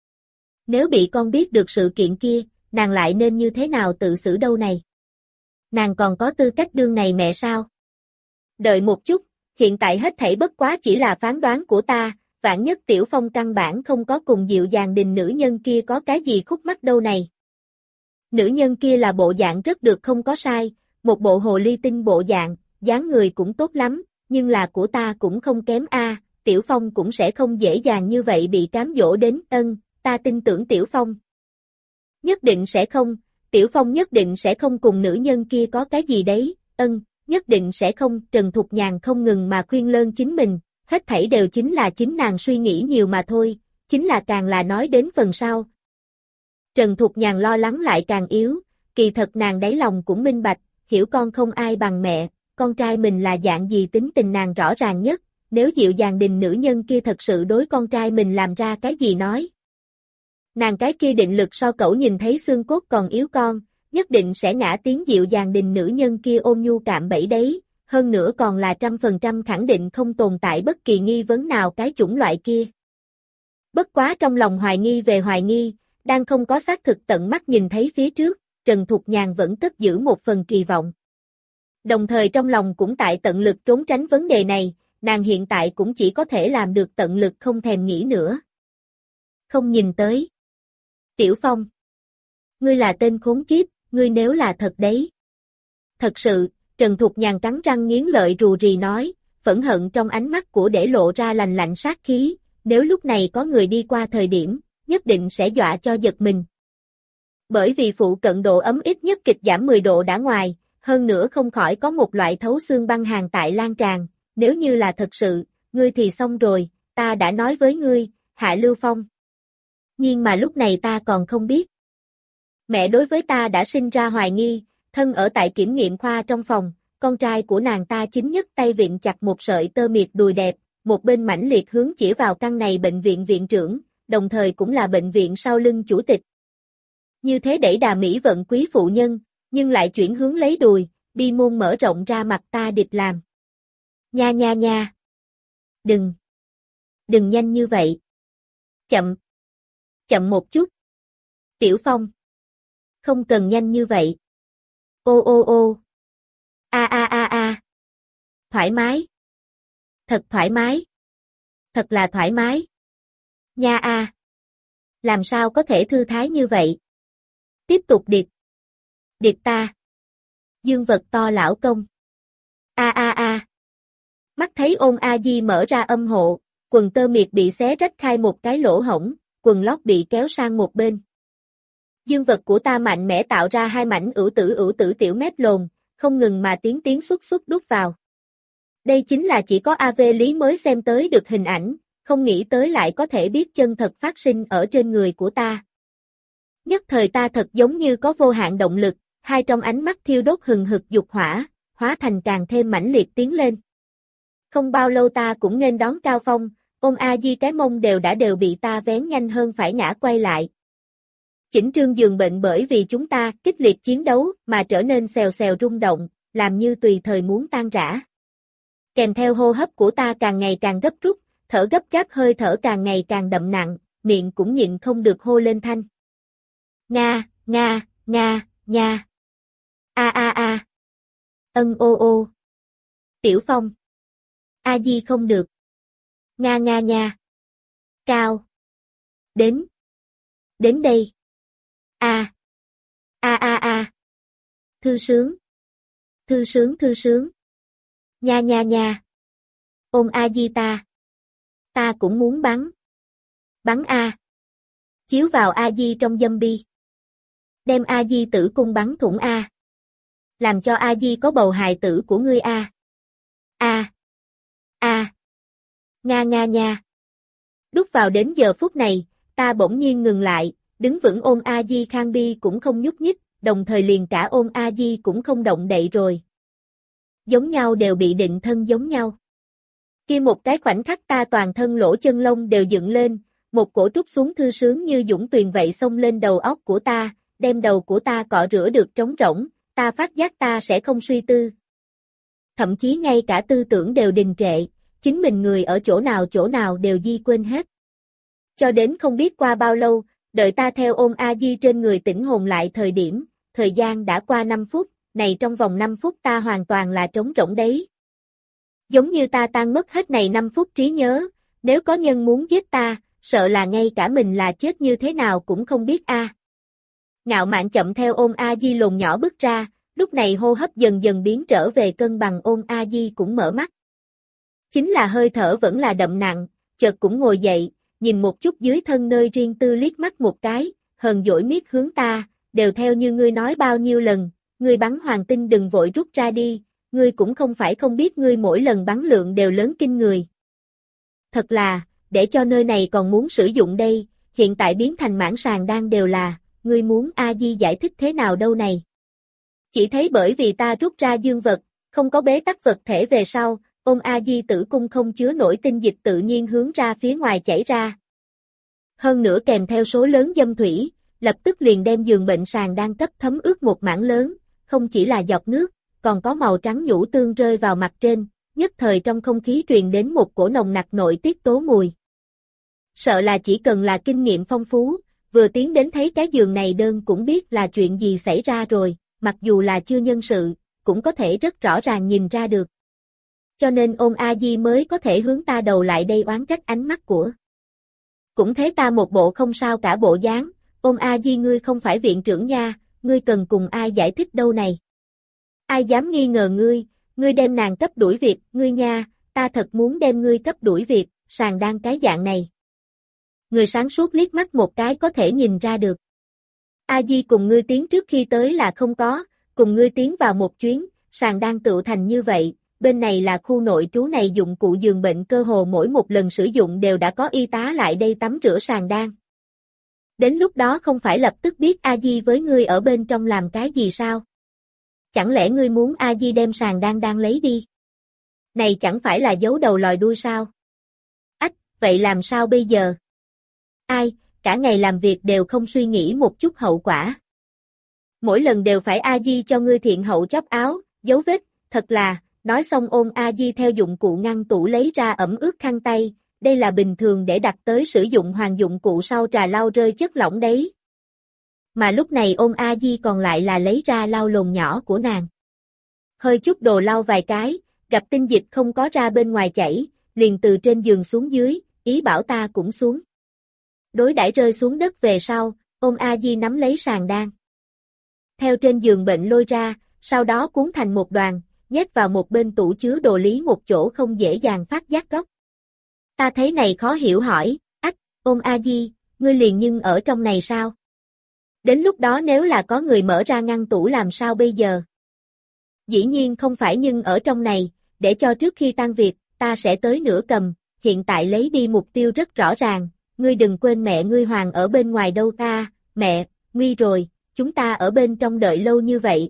Nếu bị con biết được sự kiện kia, nàng lại nên như thế nào tự xử đâu này. Nàng còn có tư cách đương này mẹ sao? Đợi một chút, hiện tại hết thảy bất quá chỉ là phán đoán của ta, vạn nhất Tiểu Phong căn bản không có cùng Dịu Dàng Đình nữ nhân kia có cái gì khúc mắc đâu này. Nữ nhân kia là bộ dạng rất được không có sai, một bộ hồ ly tinh bộ dạng, dáng người cũng tốt lắm, nhưng là của ta cũng không kém a, Tiểu Phong cũng sẽ không dễ dàng như vậy bị cám dỗ đến, ân, ta tin tưởng Tiểu Phong. Nhất định sẽ không, Tiểu Phong nhất định sẽ không cùng nữ nhân kia có cái gì đấy, ân, nhất định sẽ không, Trần Thục Nhàn không ngừng mà khuyên lơn chính mình, hết thảy đều chính là chính nàng suy nghĩ nhiều mà thôi, chính là càng là nói đến phần sau. Trần Thục Nhàn lo lắng lại càng yếu, kỳ thật nàng đáy lòng cũng minh bạch, hiểu con không ai bằng mẹ, con trai mình là dạng gì tính tình nàng rõ ràng nhất, nếu Dịu Dàng Đình nữ nhân kia thật sự đối con trai mình làm ra cái gì nói. Nàng cái kia định lực so cẩu nhìn thấy xương cốt còn yếu con, nhất định sẽ ngã tiếng Dịu Dàng Đình nữ nhân kia ôn nhu cạm bẫy đấy, hơn nữa còn là trăm phần trăm khẳng định không tồn tại bất kỳ nghi vấn nào cái chủng loại kia. Bất quá trong lòng hoài nghi về hoài nghi, đang không có xác thực tận mắt nhìn thấy phía trước, Trần Thục Nhàn vẫn cất giữ một phần kỳ vọng. Đồng thời trong lòng cũng tại tận lực trốn tránh vấn đề này, nàng hiện tại cũng chỉ có thể làm được tận lực không thèm nghĩ nữa. Không nhìn tới. Tiểu Phong. Ngươi là tên khốn kiếp, ngươi nếu là thật đấy. Thật sự, Trần Thục Nhàn cắn răng nghiến lợi rù rì nói, phẫn hận trong ánh mắt của để lộ ra lành lạnh sát khí, nếu lúc này có người đi qua thời điểm, nhất định sẽ dọa cho giật mình. Bởi vì phụ cận độ ấm ít nhất kịch giảm mười độ đã ngoài, hơn nữa không khỏi có một loại thấu xương băng hàn tại lan tràn, nếu như là thật sự, ngươi thì xong rồi, ta đã nói với ngươi, Hạ Lưu Phong. Nhưng mà lúc này ta còn không biết. Mẹ đối với ta đã sinh ra hoài nghi, thân ở tại kiểm nghiệm khoa trong phòng, con trai của nàng ta chính nhất tay viện chặt một sợi tơ miệt đùi đẹp, một bên mãnh liệt hướng chỉ vào căn này bệnh viện viện trưởng, đồng thời cũng là bệnh viện sau lưng chủ tịch. Như thế đẩy đà mỹ vận quý phụ nhân, nhưng lại chuyển hướng lấy đùi, bi môn mở rộng ra mặt ta địch làm. Nha nha nha. Đừng. Đừng nhanh như vậy. Chậm. Chậm một chút. Tiểu Phong. Không cần nhanh như vậy. Ô ô ô. A a a a. Thoải mái. Thật thoải mái. Thật là thoải mái. Nha a. Làm sao có thể thư thái như vậy? Tiếp tục điệp. Điệp ta. Dương vật to lão công. A a a. Mắt thấy Ôn A Di mở ra âm hộ, quần tơ miệt bị xé rách khai một cái lỗ hổng, quần lót bị kéo sang một bên. Dương vật của ta mạnh mẽ tạo ra hai mảnh ửu tử ửu tử tiểu mép lồn, không ngừng mà tiến tiến xuất xuất đút vào. Đây chính là chỉ có a vê Lý mới xem tới được hình ảnh, không nghĩ tới lại có thể biết chân thật phát sinh ở trên người của ta. Nhất thời ta thật giống như có vô hạn động lực, hai trong ánh mắt thiêu đốt hừng hực dục hỏa, hóa thành càng thêm mãnh liệt tiến lên. Không bao lâu ta cũng nên đón Cao Phong, Ôn A Di cái mông đều đã đều bị ta vén nhanh hơn phải ngã quay lại. Chỉnh trương giường bệnh bởi vì chúng ta kích liệt chiến đấu mà trở nên xèo xèo rung động, làm như tùy thời muốn tan rã. Kèm theo hô hấp của ta càng ngày càng gấp rút, thở gấp gáp hơi thở càng ngày càng đậm nặng, miệng cũng nhịn không được hô lên thanh. Nga, Nga, Nga, Nga. A a a. Ân ô ô. Tiểu Phong. A Di không được. Nga nga nha. Cao. Đến. Đến đây. A. A a a. Thư sướng. Thư sướng thư sướng. Nha nha nha. Ôn A Di ta. Ta cũng muốn bắn. Bắn A. Chiếu vào A Di trong dâm bi. Đem A Di tử cung bắn thủng A. Làm cho A Di có bầu hài tử của ngươi A. A. A. Nga nga nha. Đút vào đến giờ phút này, ta bỗng nhiên ngừng lại, đứng vững Ôn A Di Khang Bi cũng không nhúc nhích, đồng thời liền cả Ôn A Di cũng không động đậy rồi. giống nhau đều bị định thân giống nhau. Kia một cái khoảnh khắc ta toàn thân lỗ chân lông đều dựng lên, một cổ trút xuống thư sướng như dũng tuyền vậy xông lên đầu óc của ta, đem đầu của ta cọ rửa được trống rỗng, ta phát giác ta sẽ không suy tư. Thậm chí ngay cả tư tưởng đều đình trệ, chính mình người ở chỗ nào chỗ nào đều di quên hết. Cho đến không biết qua bao lâu, đợi ta theo ôm A Di trên người tỉnh hồn lại thời điểm, thời gian đã qua năm phút, này trong vòng năm phút ta hoàn toàn là trống rỗng đấy. Giống như ta tan mất hết này năm phút trí nhớ, nếu có nhân muốn giết ta, sợ là ngay cả mình là chết như thế nào cũng không biết a. À. Ngạo Mạn chậm theo ôm A Di lồn nhỏ bước ra, lúc này hô hấp dần dần biến trở về cân bằng, ôm A Di cũng mở mắt. Chính là hơi thở vẫn là đậm nặng, chợt cũng ngồi dậy, nhìn một chút dưới thân nơi riêng tư liếc mắt một cái, hờn dỗi miết hướng ta, đều theo như ngươi nói bao nhiêu lần, ngươi bắn hoàng tinh đừng vội rút ra đi, ngươi cũng không phải không biết ngươi mỗi lần bắn lượng đều lớn kinh người. Thật là, để cho nơi này còn muốn sử dụng đây, hiện tại biến thành mãn sàng đang đều là, ngươi muốn A Di giải thích thế nào đâu này. Chỉ thấy bởi vì ta rút ra dương vật, không có bế tắc vật thể về sau, ôm A Di tử cung không chứa nổi tinh dịch tự nhiên hướng ra phía ngoài chảy ra. Hơn nữa kèm theo số lớn dâm thủy, lập tức liền đem giường bệnh sàng đang cấp thấm ướt một mảng lớn, không chỉ là giọt nước, còn có màu trắng nhũ tương rơi vào mặt trên, nhất thời trong không khí truyền đến một cổ nồng nặc nội tiết tố mùi. Sợ là chỉ cần là kinh nghiệm phong phú, vừa tiến đến thấy cái giường này đơn cũng biết là chuyện gì xảy ra rồi, mặc dù là chưa nhân sự, cũng có thể rất rõ ràng nhìn ra được. Cho nên ôm A Di mới có thể hướng ta đầu lại đây oán trách ánh mắt của. Cũng thế ta một bộ không sao cả bộ dáng, ôm A Di ngươi không phải viện trưởng nha, ngươi cần cùng ai giải thích đâu này. Ai dám nghi ngờ ngươi, ngươi đem nàng cấp đuổi việc, ngươi nha, ta thật muốn đem ngươi cấp đuổi việc, sàng đang cái dạng này. Người sáng suốt liếc mắt một cái có thể nhìn ra được. A Di cùng ngươi tiến trước khi tới là không có, cùng ngươi tiến vào một chuyến, sàng đang tựu thành như vậy, bên này là khu nội trú này dụng cụ giường bệnh cơ hồ mỗi một lần sử dụng đều đã có y tá lại đây tắm rửa sàng đang. Đến lúc đó không phải lập tức biết A Di với ngươi ở bên trong làm cái gì sao? Chẳng lẽ ngươi muốn A Di đem sàng đang đang lấy đi? Này chẳng phải là giấu đầu lòi đuôi sao? Ách, vậy làm sao bây giờ? Ai, cả ngày làm việc đều không suy nghĩ một chút hậu quả. Mỗi lần đều phải A Di cho ngươi thiện hậu chóp áo, dấu vết, thật là, nói xong ôm A Di theo dụng cụ ngăn tủ lấy ra ẩm ướt khăn tay, đây là bình thường để đặt tới sử dụng hoàng dụng cụ sau trà lau rơi chất lỏng đấy. Mà lúc này ôm A Di còn lại là lấy ra lau lồn nhỏ của nàng. Hơi chút đồ lau vài cái, gặp tinh dịch không có ra bên ngoài chảy, liền từ trên giường xuống dưới, ý bảo ta cũng xuống. Đối đãi rơi xuống đất về sau, ôm A Di nắm lấy sàng đang. Theo trên giường bệnh lôi ra, sau đó cuốn thành một đoàn, nhét vào một bên tủ chứa đồ lý một chỗ không dễ dàng phát giác góc. Ta thấy này khó hiểu hỏi, ách, ôm A Di, ngươi liền nhưng ở trong này sao? Đến lúc đó nếu là có người mở ra ngăn tủ làm sao bây giờ? Dĩ nhiên không phải nhưng ở trong này, để cho trước khi tan việc, ta sẽ tới nửa cầm, hiện tại lấy đi mục tiêu rất rõ ràng, ngươi đừng quên mẹ ngươi Hoàng ở bên ngoài đâu ta, mẹ, nguy rồi, chúng ta ở bên trong đợi lâu như vậy.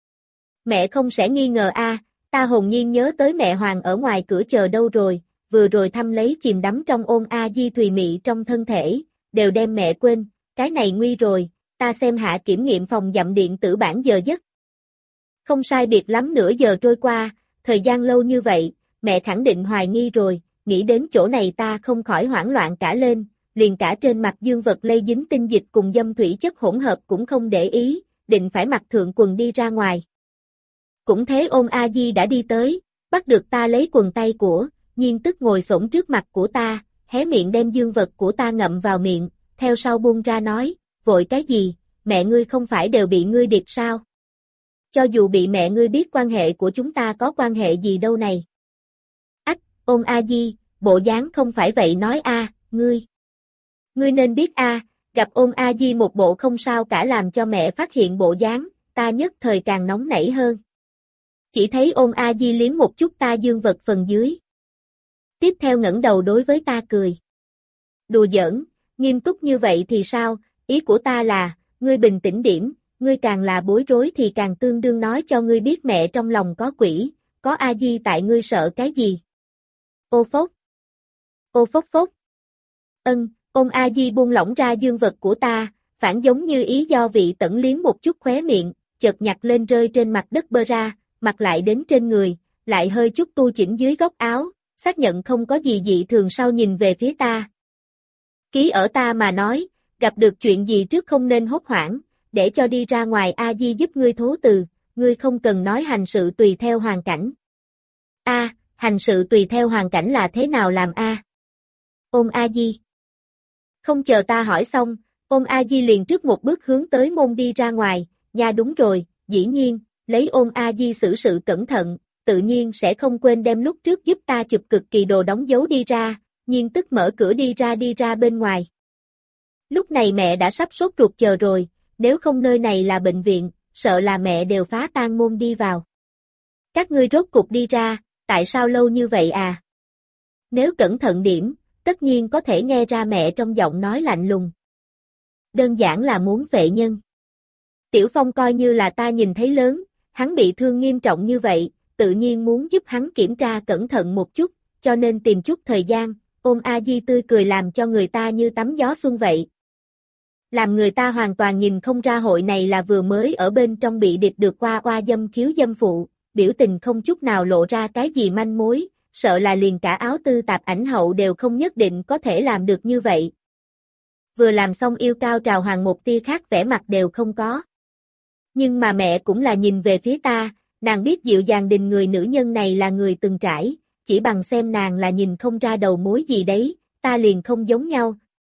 Mẹ không sẽ nghi ngờ a, ta hồn nhiên nhớ tới mẹ Hoàng ở ngoài cửa chờ đâu rồi, vừa rồi thăm lấy chìm đắm trong ôm A Di thùy mị trong thân thể, đều đem mẹ quên, cái này nguy rồi, ta xem hạ kiểm nghiệm phòng dặm điện tử bản giờ giấc. Không sai biệt lắm nửa giờ trôi qua, thời gian lâu như vậy, mẹ khẳng định hoài nghi rồi, nghĩ đến chỗ này ta không khỏi hoảng loạn cả lên, liền cả trên mặt dương vật lây dính tinh dịch cùng dâm thủy chất hỗn hợp cũng không để ý, định phải mặc thượng quần đi ra ngoài. Cũng thế ôm A Di đã đi tới, bắt được ta lấy quần tay của, nhiên tức ngồi xổm trước mặt của ta, hé miệng đem dương vật của ta ngậm vào miệng, theo sau buông ra nói, vội cái gì, mẹ ngươi không phải đều bị ngươi điệp sao? Cho dù bị mẹ ngươi biết quan hệ của chúng ta có quan hệ gì đâu này. Ách, ôm A Di, bộ dáng không phải vậy nói a, ngươi. Ngươi nên biết a, gặp ôm A Di một bộ không sao cả làm cho mẹ phát hiện bộ dáng, ta nhất thời càng nóng nảy hơn. Chỉ thấy ôm A Di liếm một chút ta dương vật phần dưới. Tiếp theo ngẩng đầu đối với ta cười. Đùa giỡn, nghiêm túc như vậy thì sao, ý của ta là, ngươi bình tĩnh điểm, ngươi càng là bối rối thì càng tương đương nói cho ngươi biết mẹ trong lòng có quỷ, có A Di tại ngươi sợ cái gì? Ô phốc. Ô phốc phốc. Ân, ôn A Di buông lỏng ra dương vật của ta, phản giống như ý do vị tẩn liếm một chút khóe miệng, chợt nhặt lên rơi trên mặt đất bơ ra, mặt lại đến trên người, lại hơi chút tu chỉnh dưới góc áo, xác nhận không có gì dị thường sau nhìn về phía ta. Ký ở ta mà nói, gặp được chuyện gì trước không nên hốt hoảng, để cho đi ra ngoài A Di giúp ngươi thố từ, ngươi không cần nói hành sự tùy theo hoàn cảnh. A, hành sự tùy theo hoàn cảnh là thế nào làm A? Ôn A Di. Không chờ ta hỏi xong, ôn A Di liền trước một bước hướng tới môn đi ra ngoài, nha đúng rồi, dĩ nhiên, lấy ôn A Di xử sự cẩn thận, tự nhiên sẽ không quên đem lúc trước giúp ta chụp cực kỳ đồ đóng dấu đi ra, nhiên tức mở cửa đi ra đi ra bên ngoài. Lúc này mẹ đã sắp sốt ruột chờ rồi, nếu không nơi này là bệnh viện, sợ là mẹ đều phá tan môn đi vào. Các ngươi rốt cục đi ra, tại sao lâu như vậy à? Nếu cẩn thận điểm, tất nhiên có thể nghe ra mẹ trong giọng nói lạnh lùng. Đơn giản là muốn vệ nhân. Tiểu Phong coi như là ta nhìn thấy lớn, hắn bị thương nghiêm trọng như vậy, tự nhiên muốn giúp hắn kiểm tra cẩn thận một chút, cho nên tìm chút thời gian, ôn A Di tươi cười làm cho người ta như tắm gió xuân vậy. Làm người ta hoàn toàn nhìn không ra hội này là vừa mới ở bên trong bị địch được qua oa dâm khiếu dâm phụ, biểu tình không chút nào lộ ra cái gì manh mối, sợ là liền cả áo tư tạp ảnh hậu đều không nhất định có thể làm được như vậy. Vừa làm xong yêu cao trào hoàng một tia khác vẻ mặt đều không có. Nhưng mà mẹ cũng là nhìn về phía ta, nàng biết dịu dàng đình người nữ nhân này là người từng trải, chỉ bằng xem nàng là nhìn không ra đầu mối gì đấy, ta liền không giống nhau.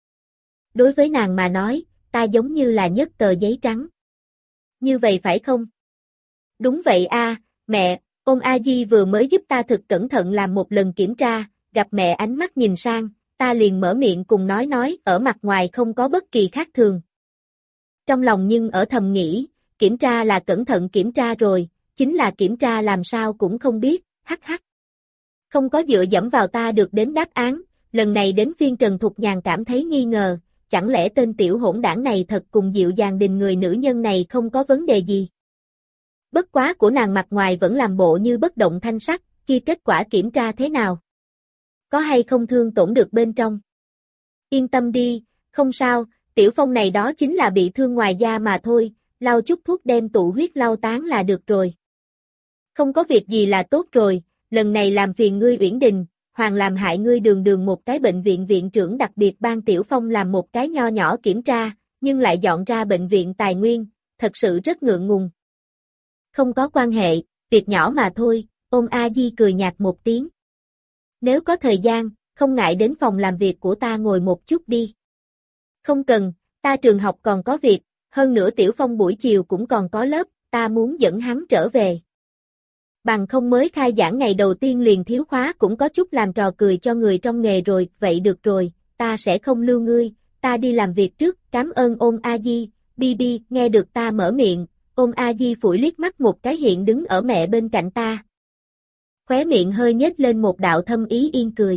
Đối với nàng mà nói, ta giống như là nhất tờ giấy trắng. Như vậy phải không? Đúng vậy a, mẹ, ôn A Di vừa mới giúp ta thực cẩn thận làm một lần kiểm tra, gặp mẹ ánh mắt nhìn sang, ta liền mở miệng cùng nói nói, ở mặt ngoài không có bất kỳ khác thường. Trong lòng nhưng ở thầm nghĩ, kiểm tra là cẩn thận kiểm tra rồi, chính là kiểm tra làm sao cũng không biết, hắc hắc. Không có dựa dẫm vào ta được đến đáp án, lần này đến phiên Trần Thục Nhàn cảm thấy nghi ngờ, chẳng lẽ tên tiểu hỗn đảng này thật cùng dịu dàng đình người nữ nhân này không có vấn đề gì. Bất quá của nàng mặt ngoài vẫn làm bộ như bất động thanh sắc, kia kết quả kiểm tra thế nào? Có hay không thương tổn được bên trong? Yên tâm đi, không sao, Tiểu Phong này đó chính là bị thương ngoài da mà thôi, lau chút thuốc đem tụ huyết lau tán là được rồi. Không có việc gì là tốt rồi, lần này làm phiền ngươi Uyển Đình, hoàng làm hại ngươi đường đường một cái bệnh viện viện trưởng đặc biệt ban Tiểu Phong làm một cái nho nhỏ kiểm tra, nhưng lại dọn ra bệnh viện tài nguyên, thật sự rất ngượng ngùng. Không có quan hệ, việc nhỏ mà thôi, ôn A Di cười nhạt một tiếng. Nếu có thời gian, không ngại đến phòng làm việc của ta ngồi một chút đi. Không cần, ta trường học còn có việc, hơn nữa Tiểu Phong buổi chiều cũng còn có lớp, ta muốn dẫn hắn trở về. Bằng không mới khai giảng ngày đầu tiên liền thiếu khóa cũng có chút làm trò cười cho người trong nghề rồi, vậy được rồi, ta sẽ không lưu ngươi, ta đi làm việc trước, cảm ơn ôn A Di, Bi Bi, nghe được ta mở miệng, ôn A Di phủi liếc mắt một cái hiện đứng ở mẹ bên cạnh ta. Khóe miệng hơi nhếch lên một đạo thâm ý yên cười.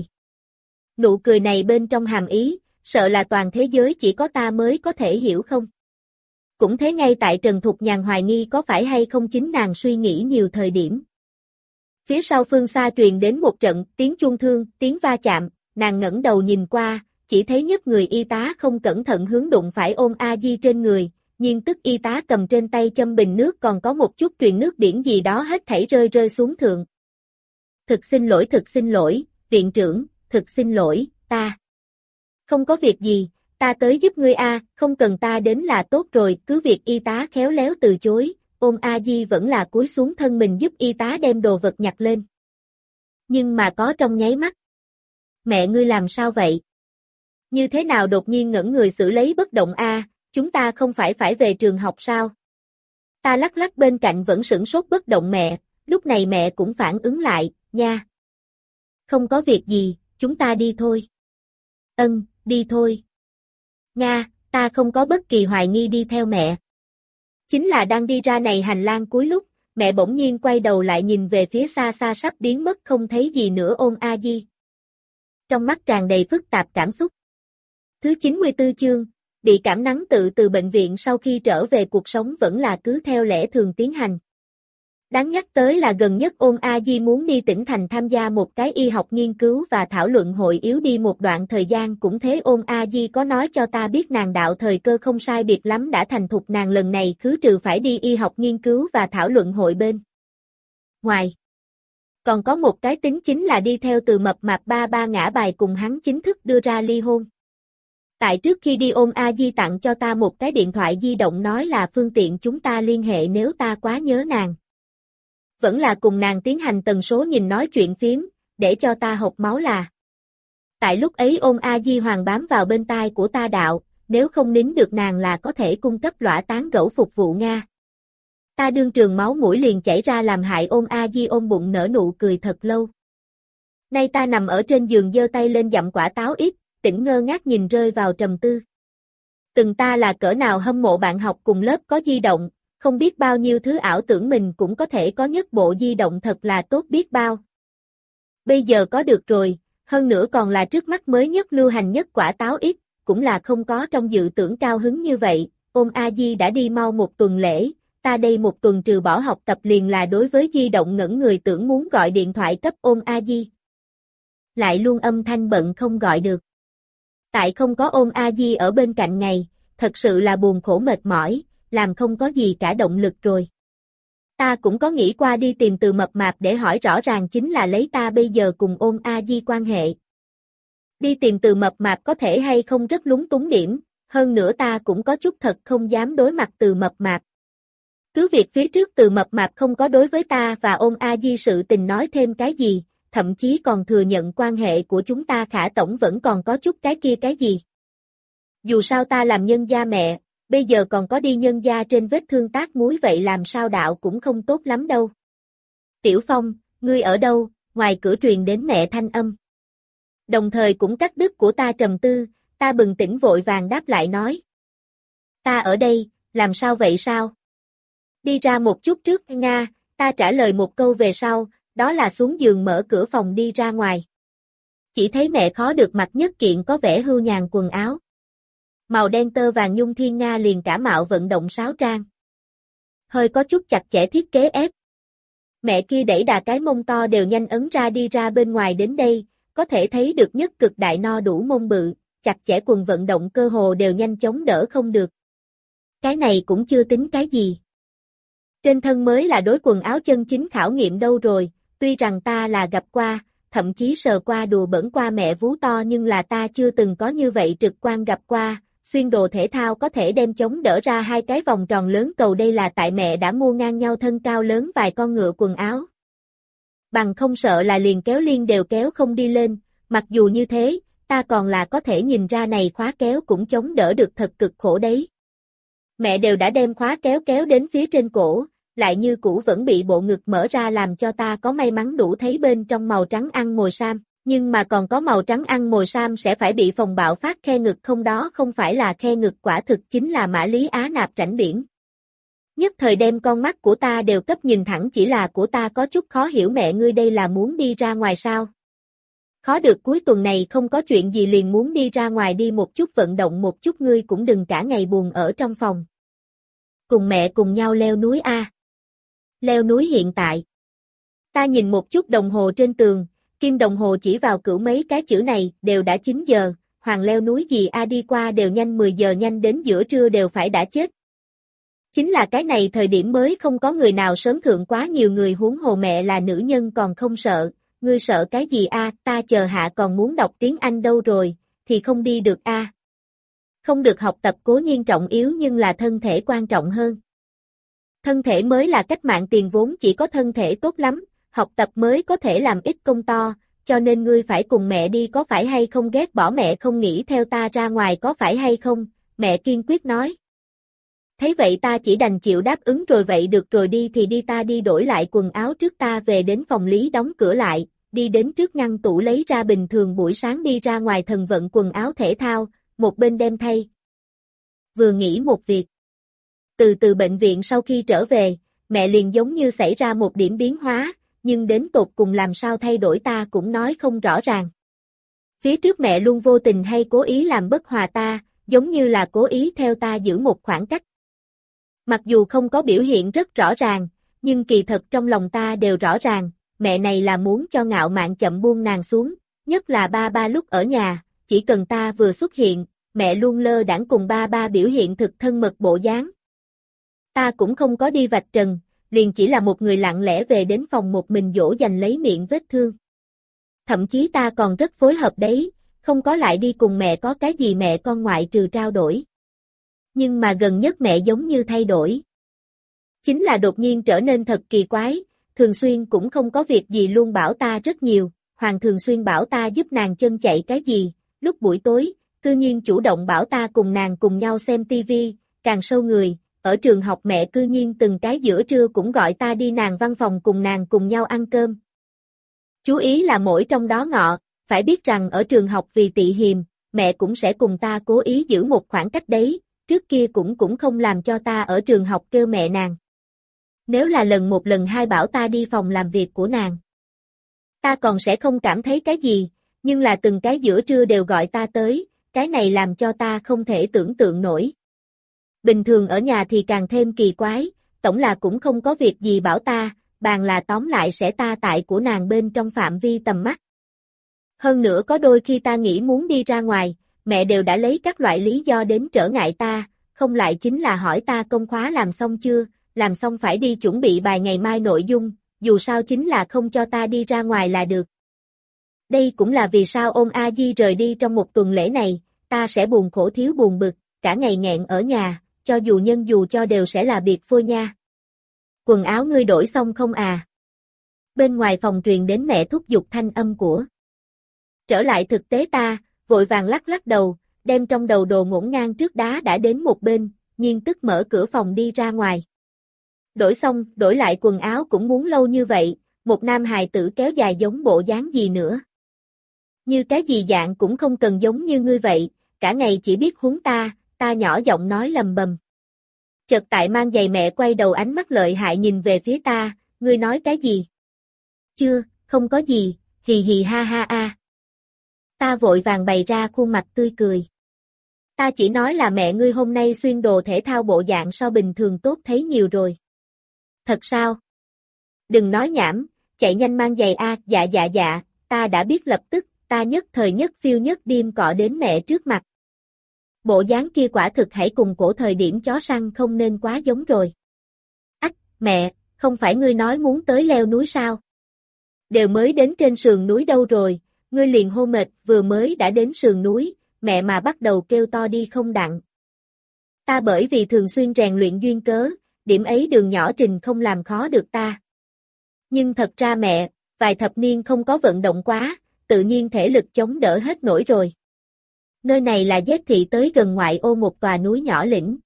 Nụ cười này bên trong hàm ý, sợ là toàn thế giới chỉ có ta mới có thể hiểu không? Cũng thế ngay tại Trần Thục Nhàn hoài nghi có phải hay không chính nàng suy nghĩ nhiều thời điểm. Phía sau phương xa truyền đến một trận tiếng chuông thương, tiếng va chạm, nàng ngẩng đầu nhìn qua, chỉ thấy nhất người y tá không cẩn thận hướng đụng phải ôn A Di trên người, nhưng tức y tá cầm trên tay châm bình nước còn có một chút truyền nước biển gì đó hết thảy rơi rơi xuống thượng. Thực xin lỗi thực xin lỗi, viện trưởng, thực xin lỗi, ta. Không có việc gì, ta tới giúp ngươi a, không cần ta đến là tốt rồi, cứ việc y tá khéo léo từ chối, ôn A Di vẫn là cúi xuống thân mình giúp y tá đem đồ vật nhặt lên. Nhưng mà có trong nháy mắt. Mẹ ngươi làm sao vậy? Như thế nào đột nhiên ngẩn người xử lấy bất động a, chúng ta không phải phải về trường học sao? Ta lắc lắc bên cạnh vẫn sửng sốt bất động mẹ, lúc này mẹ cũng phản ứng lại, nha. Không có việc gì, chúng ta đi thôi. Ân, đi thôi. Nga, ta không có bất kỳ hoài nghi đi theo mẹ. Chính là đang đi ra này hành lang cuối lúc, mẹ bỗng nhiên quay đầu lại nhìn về phía xa xa sắp biến mất không thấy gì nữa ôn A Di. Trong mắt tràn đầy phức tạp cảm xúc. Thứ chín mươi tư chương, bị cảm nắng tự từ bệnh viện sau khi trở về cuộc sống vẫn là cứ theo lẽ thường tiến hành. Đáng nhắc tới là gần nhất Ôn A Di muốn đi tỉnh thành tham gia một cái y học nghiên cứu và thảo luận hội yếu đi một đoạn thời gian, cũng thế Ôn A Di có nói cho ta biết nàng đạo thời cơ không sai biệt lắm đã thành thục, nàng lần này khứ trừ phải đi y học nghiên cứu và thảo luận hội bên ngoài. Còn có một cái tính chính là đi theo Từ Mập Mạp ba ba ngã bài cùng hắn chính thức đưa ra ly hôn. Tại trước khi đi Ôn A Di tặng cho ta một cái điện thoại di động nói là phương tiện chúng ta liên hệ nếu ta quá nhớ nàng. Vẫn là cùng nàng tiến hành tần số nhìn nói chuyện phím, để cho ta hộc máu là. Tại lúc ấy Ôn A Di hoàng bám vào bên tai của ta đạo, nếu không nín được nàng là có thể cung cấp lõa tán gẫu phục vụ Nga. Ta đương trường máu mũi liền chảy ra làm hại Ôn A Di ôm bụng nở nụ cười thật lâu. Nay ta nằm ở trên giường giơ tay lên dặm quả táo ít, tỉnh ngơ ngác nhìn rơi vào trầm tư. Từng ta là cỡ nào hâm mộ bạn học cùng lớp có di động, không biết bao nhiêu thứ ảo tưởng mình cũng có thể có nhất bộ di động thật là tốt biết bao. Bây giờ có được rồi, hơn nữa còn là trước mắt mới nhất lưu hành nhất quả táo ít, cũng là không có trong dự tưởng cao hứng như vậy. Ôn A Di đã đi mau một tuần lễ, ta đây một tuần trừ bỏ học tập liền là đối với di động ngẩn người, tưởng muốn gọi điện thoại cấp Ôn A Di. Lại luôn âm thanh bận không gọi được. Tại không có Ôn A Di ở bên cạnh ngày, thật sự là buồn khổ mệt mỏi, làm không có gì cả động lực rồi. Ta cũng có nghĩ qua đi tìm Từ Mập Mạp để hỏi rõ ràng chính là lấy ta bây giờ cùng Ôn A Di quan hệ. Đi tìm Từ Mập Mạp có thể hay không rất lúng túng điểm, hơn nữa ta cũng có chút thật không dám đối mặt Từ Mập Mạp. Cứ việc phía trước Từ Mập Mạp không có đối với ta và Ôn A Di sự tình nói thêm cái gì, thậm chí còn thừa nhận quan hệ của chúng ta khả tổng vẫn còn có chút cái kia cái gì. Dù sao ta làm nhân gia mẹ, bây giờ còn có đi nhân gia trên vết thương tác muối vậy làm sao đạo cũng không tốt lắm đâu. Tiểu Phong, ngươi ở đâu? Ngoài cửa truyền đến mẹ thanh âm. Đồng thời cũng cắt đứt của ta trầm tư, ta bừng tỉnh vội vàng đáp lại nói. Ta ở đây, làm sao vậy sao? Đi ra một chút trước Nga, ta trả lời một câu về sau, đó là xuống giường mở cửa phòng đi ra ngoài. Chỉ thấy mẹ khó được mặc nhất kiện có vẻ hưu nhàn quần áo. Màu đen tơ vàng nhung thiên nga liền cả mạo vận động sáo trang. Hơi có chút chặt chẽ thiết kế ép. Mẹ kia đẩy đà cái mông to đều nhanh ấn ra đi ra bên ngoài đến đây, có thể thấy được nhất cực đại no đủ mông bự, chặt chẽ quần vận động cơ hồ đều nhanh chóng đỡ không được. Cái này cũng chưa tính cái gì. Trên thân mới là đối quần áo chân chính khảo nghiệm đâu rồi, tuy rằng ta là gặp qua, thậm chí sờ qua đùa bẩn qua mẹ vú to nhưng là ta chưa từng có như vậy trực quan gặp qua, xuyên đồ thể thao có thể đem chống đỡ ra hai cái vòng tròn lớn cầu đây là tại mẹ đã mua ngang nhau thân cao lớn vài con ngựa quần áo. Bằng không sợ là liền kéo liên đều kéo không đi lên, mặc dù như thế, ta còn là có thể nhìn ra này khóa kéo cũng chống đỡ được thật cực khổ đấy. Mẹ đều đã đem khóa kéo kéo đến phía trên cổ, lại như cũ vẫn bị bộ ngực mở ra làm cho ta có may mắn đủ thấy bên trong màu trắng ăn mồi sam, nhưng mà còn có màu trắng ăn mồi sam sẽ phải bị phòng bạo phát khe ngực không, đó không phải là khe ngực quả thực chính là mã lý á nạp rãnh biển. Nhất thời đem con mắt của ta đều cấp nhìn thẳng, chỉ là của ta có chút khó hiểu mẹ ngươi đây là muốn đi ra ngoài sao? Khó được cuối tuần này không có chuyện gì liền muốn đi ra ngoài đi một chút vận động một chút, ngươi cũng đừng cả ngày buồn ở trong phòng. Cùng mẹ cùng nhau leo núi a. Leo núi hiện tại. Ta nhìn một chút đồng hồ trên tường, kim đồng hồ chỉ vào cửu mấy cái chữ này, đều đã chín giờ, hoàng leo núi gì a, đi qua đều nhanh mười giờ, nhanh đến giữa trưa đều phải đã chết. Chính là cái này thời điểm mới không có người nào sớm thượng quá nhiều người, huống hồ mẹ là nữ nhân còn không sợ, ngươi sợ cái gì a, ta chờ hạ còn muốn đọc tiếng Anh đâu rồi, thì không đi được a. Không được học tập cố nhiên trọng yếu nhưng là thân thể quan trọng hơn. Thân thể mới là cách mạng tiền vốn, chỉ có thân thể tốt lắm, học tập mới có thể làm ít công to, cho nên ngươi phải cùng mẹ đi có phải hay không, ghét bỏ mẹ không nghĩ theo ta ra ngoài có phải hay không, mẹ kiên quyết nói. Thấy vậy ta chỉ đành chịu đáp ứng rồi, vậy được rồi đi thì đi, ta đi đổi lại quần áo trước, ta về đến phòng lý đóng cửa lại, đi đến trước ngăn tủ lấy ra bình thường buổi sáng đi ra ngoài thần vận quần áo thể thao, một bên đem thay. Vừa nghĩ một việc. Từ từ bệnh viện sau khi trở về, mẹ liền giống như xảy ra một điểm biến hóa, nhưng đến tột cùng làm sao thay đổi ta cũng nói không rõ ràng. Phía trước mẹ luôn vô tình hay cố ý làm bất hòa ta, giống như là cố ý theo ta giữ một khoảng cách. Mặc dù không có biểu hiện rất rõ ràng, Nhưng kỳ thật trong lòng ta đều rõ ràng, mẹ này là muốn cho Ngạo Mạn chậm buông nàng xuống, nhất là ba ba lúc ở nhà, chỉ cần ta vừa xuất hiện, mẹ luôn lơ đãng cùng ba ba biểu hiện thực thân mật bộ dáng. Ta cũng không có đi vạch trần, liền chỉ là một người lặng lẽ về đến phòng một mình dỗ dành lấy miệng vết thương. Thậm chí ta còn rất phối hợp đấy, không có lại đi cùng mẹ có cái gì mẹ con ngoại trừ trao đổi. Nhưng mà gần nhất mẹ giống như thay đổi. Chính là đột nhiên trở nên thật kỳ quái, thường xuyên cũng không có việc gì luôn bảo ta rất nhiều, Hoàng thường xuyên bảo ta giúp nàng chân chạy cái gì, lúc buổi tối, cư nhiên chủ động bảo ta cùng nàng cùng nhau xem tivi, càng sâu người, ở trường học mẹ cư nhiên từng cái giữa trưa cũng gọi ta đi nàng văn phòng cùng nàng cùng nhau ăn cơm. Chú ý là mỗi trong đó ngọ, phải biết rằng ở trường học vì tị hiềm, mẹ cũng sẽ cùng ta cố ý giữ một khoảng cách đấy, trước kia cũng cũng không làm cho ta ở trường học kêu mẹ nàng. Nếu là lần một lần hai bảo ta đi phòng làm việc của nàng, ta còn sẽ không cảm thấy cái gì, nhưng là từng cái giữa trưa đều gọi ta tới, cái này làm cho ta không thể tưởng tượng nổi. Bình thường ở nhà thì càng thêm kỳ quái, tổng là cũng không có việc gì bảo ta, bàn là tóm lại sẽ ta tại của nàng bên trong phạm vi tầm mắt. Hơn nữa có đôi khi ta nghĩ muốn đi ra ngoài, mẹ đều đã lấy các loại lý do đến trở ngại ta, không lại chính là hỏi ta công khóa làm xong chưa, làm xong phải đi chuẩn bị bài ngày mai nội dung, dù sao chính là không cho ta đi ra ngoài là được. Đây cũng là vì sao ôn A Di rời đi trong một tuần lễ này, ta sẽ buồn khổ thiếu buồn bực, cả ngày nghẹn ở nhà, cho dù nhân dù cho đều sẽ là biệt phôi nha. Quần áo ngươi đổi xong không à? Bên ngoài phòng truyền đến mẹ thúc giục thanh âm của. Trở lại thực tế ta, vội vàng lắc lắc đầu, đem trong đầu đồ ngổn ngang trước đá đã đến một bên, nhiên tức mở cửa phòng đi ra ngoài. Đổi xong, đổi lại quần áo cũng muốn lâu như vậy, một nam hài tử kéo dài giống bộ dáng gì nữa. Như cái gì dạng cũng không cần giống như ngươi vậy, cả ngày chỉ biết huấn ta, ta nhỏ giọng nói lầm bầm. Chợt tại mang giày mẹ quay đầu ánh mắt lợi hại nhìn về phía ta, ngươi nói cái gì? Chưa, không có gì, hì hì ha ha a. Ta vội vàng bày ra khuôn mặt tươi cười. Ta chỉ nói là mẹ ngươi hôm nay xuyên đồ thể thao bộ dạng so bình thường tốt thấy nhiều rồi. Thật sao? Đừng nói nhảm, chạy nhanh mang giày a, dạ dạ dạ, ta đã biết lập tức, ta nhất thời nhất phiêu nhất điên cọ đến mẹ trước mặt. Bộ dáng kia quả thực hãy cùng cổ thời điểm chó săn không nên quá giống rồi. Ách, mẹ, không phải ngươi nói muốn tới leo núi sao? Đều mới đến trên sườn núi đâu rồi, ngươi liền hô mệt, vừa mới đã đến sườn núi, mẹ mà bắt đầu kêu to đi không đặng. Ta bởi vì thường xuyên rèn luyện duyên cớ, điểm ấy đường nhỏ trình không làm khó được ta. Nhưng thật ra mẹ, vài thập niên không có vận động quá, tự nhiên thể lực chống đỡ hết nổi rồi. Nơi này là Giác Thị tới gần ngoại ô một tòa núi nhỏ lĩnh.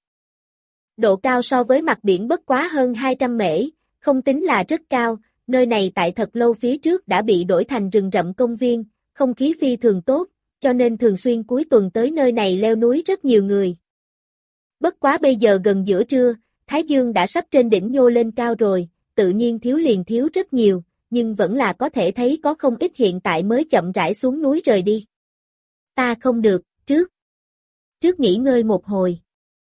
Độ cao so với mặt biển bất quá hơn hai trăm mễ, không tính là rất cao, nơi này tại thật lâu phía trước đã bị đổi thành rừng rậm công viên, không khí phi thường tốt, cho nên thường xuyên cuối tuần tới nơi này leo núi rất nhiều người. Bất quá bây giờ gần giữa trưa, Thái Dương đã sắp trên đỉnh nhô lên cao rồi, tự nhiên thiếu liền thiếu rất nhiều, nhưng vẫn là có thể thấy có không ít hiện tại mới chậm rãi xuống núi rời đi. Ta không được, trước. Trước nghỉ ngơi một hồi.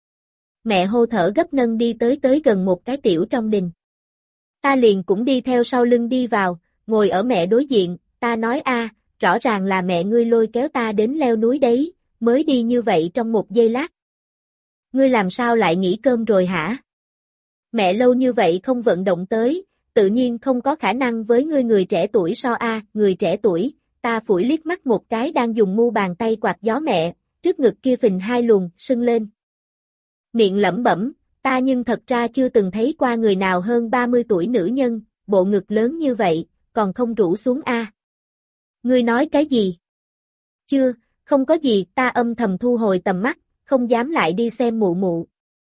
Mẹ hô thở gấp nâng đi tới tới gần một cái tiểu trong đình. Ta liền cũng đi theo sau lưng đi vào, ngồi ở mẹ đối diện, ta nói a, rõ ràng là mẹ ngươi lôi kéo ta đến leo núi đấy, mới đi như vậy trong một giây lát. Ngươi làm sao lại nghỉ cơm rồi hả? Mẹ lâu như vậy không vận động tới, tự nhiên không có khả năng với ngươi người trẻ tuổi so a, người trẻ tuổi, ta phủi liếc mắt một cái đang dùng mu bàn tay quạt gió mẹ, trước ngực kia phình hai luồng, sưng lên. Miệng lẩm bẩm, ta nhưng thật ra chưa từng thấy qua người nào hơn ba mươi tuổi nữ nhân, bộ ngực lớn như vậy, còn không rũ xuống a. Ngươi nói cái gì? Chưa, không có gì, ta âm thầm thu hồi tầm mắt, không dám lại đi xem mụ mụ.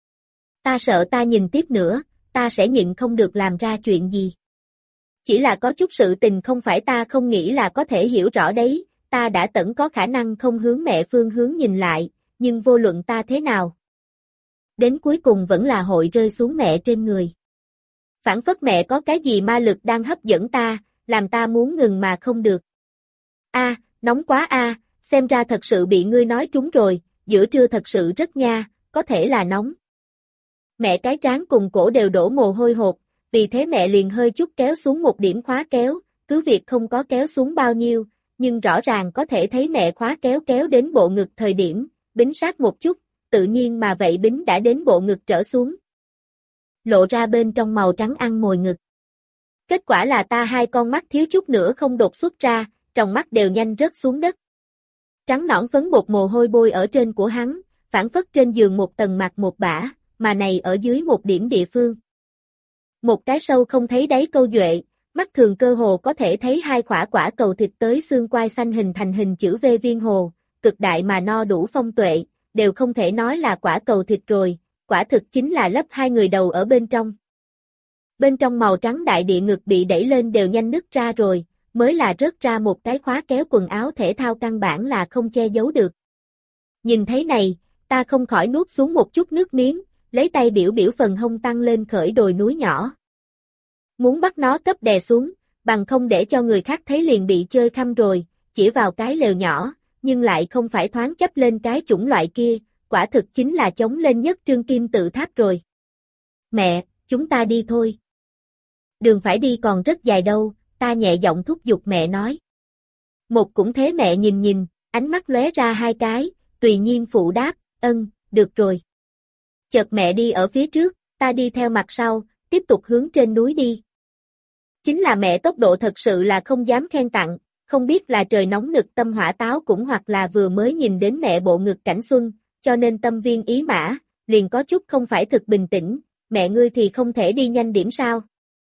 Ta sợ ta nhìn tiếp nữa, ta sẽ nhịn không được làm ra chuyện gì. Chỉ là có chút sự tình không phải ta không nghĩ là có thể hiểu rõ đấy, ta đã tận có khả năng không hướng mẹ phương hướng nhìn lại, nhưng vô luận ta thế nào. Đến cuối cùng vẫn là hội rơi xuống mẹ trên người. Phản phất mẹ có cái gì ma lực đang hấp dẫn ta, làm ta muốn ngừng mà không được. A, nóng quá a, xem ra thật sự bị ngươi nói trúng rồi, giữa trưa thật sự rất nha, có thể là nóng. Mẹ cái trán cùng cổ đều đổ mồ hôi hột, vì thế mẹ liền hơi chút kéo xuống một điểm khóa kéo, cứ việc không có kéo xuống bao nhiêu, nhưng rõ ràng có thể thấy mẹ khóa kéo kéo đến bộ ngực thời điểm, bính sát một chút, tự nhiên mà vậy bính đã đến bộ ngực trở xuống. Lộ ra bên trong màu trắng ăn mồi ngực. Kết quả là ta hai con mắt thiếu chút nữa không đột xuất ra, tròng mắt đều nhanh rớt xuống đất. Trắng nõn phấn bột mồ hôi bôi ở trên của hắn, phản phất trên giường một tầng mặt một bã, mà này ở dưới một điểm địa phương. Một cái sâu không thấy đáy câu duệ, mắt thường cơ hồ có thể thấy hai khỏa quả cầu thịt tới xương quai xanh hình thành hình chữ V viên hồ, cực đại mà no đủ phong tuệ, đều không thể nói là quả cầu thịt rồi, quả thực chính là lấp hai người đầu ở bên trong. Bên trong màu trắng đại địa ngực bị đẩy lên đều nhanh nứt ra rồi, mới là rớt ra một cái khóa kéo quần áo thể thao căn bản là không che giấu được. Nhìn thấy này, ta không khỏi nuốt xuống một chút nước miếng, lấy tay biểu biểu phần hông tăng lên khởi đồi núi nhỏ. Muốn bắt nó cấp đè xuống, bằng không để cho người khác thấy liền bị chơi khăm rồi, chỉ vào cái lều nhỏ, nhưng lại không phải thoáng chấp lên cái chủng loại kia, quả thực chính là chống lên nhất trương kim tự tháp rồi. Mẹ, chúng ta đi thôi. Đường phải đi còn rất dài đâu, ta nhẹ giọng thúc giục mẹ nói. Một cũng thế mẹ nhìn nhìn, ánh mắt lóe ra hai cái, tùy nhiên phụ đáp, ân, được rồi. Chợt mẹ đi ở phía trước, ta đi theo mặt sau, tiếp tục hướng trên núi đi. Chính là mẹ tốc độ thật sự là không dám khen tặng, không biết là trời nóng nực tâm hỏa táo cũng hoặc là vừa mới nhìn đến mẹ bộ ngực cảnh xuân, cho nên tâm viên ý mã, liền có chút không phải thực bình tĩnh, mẹ ngươi thì không thể đi nhanh điểm sao?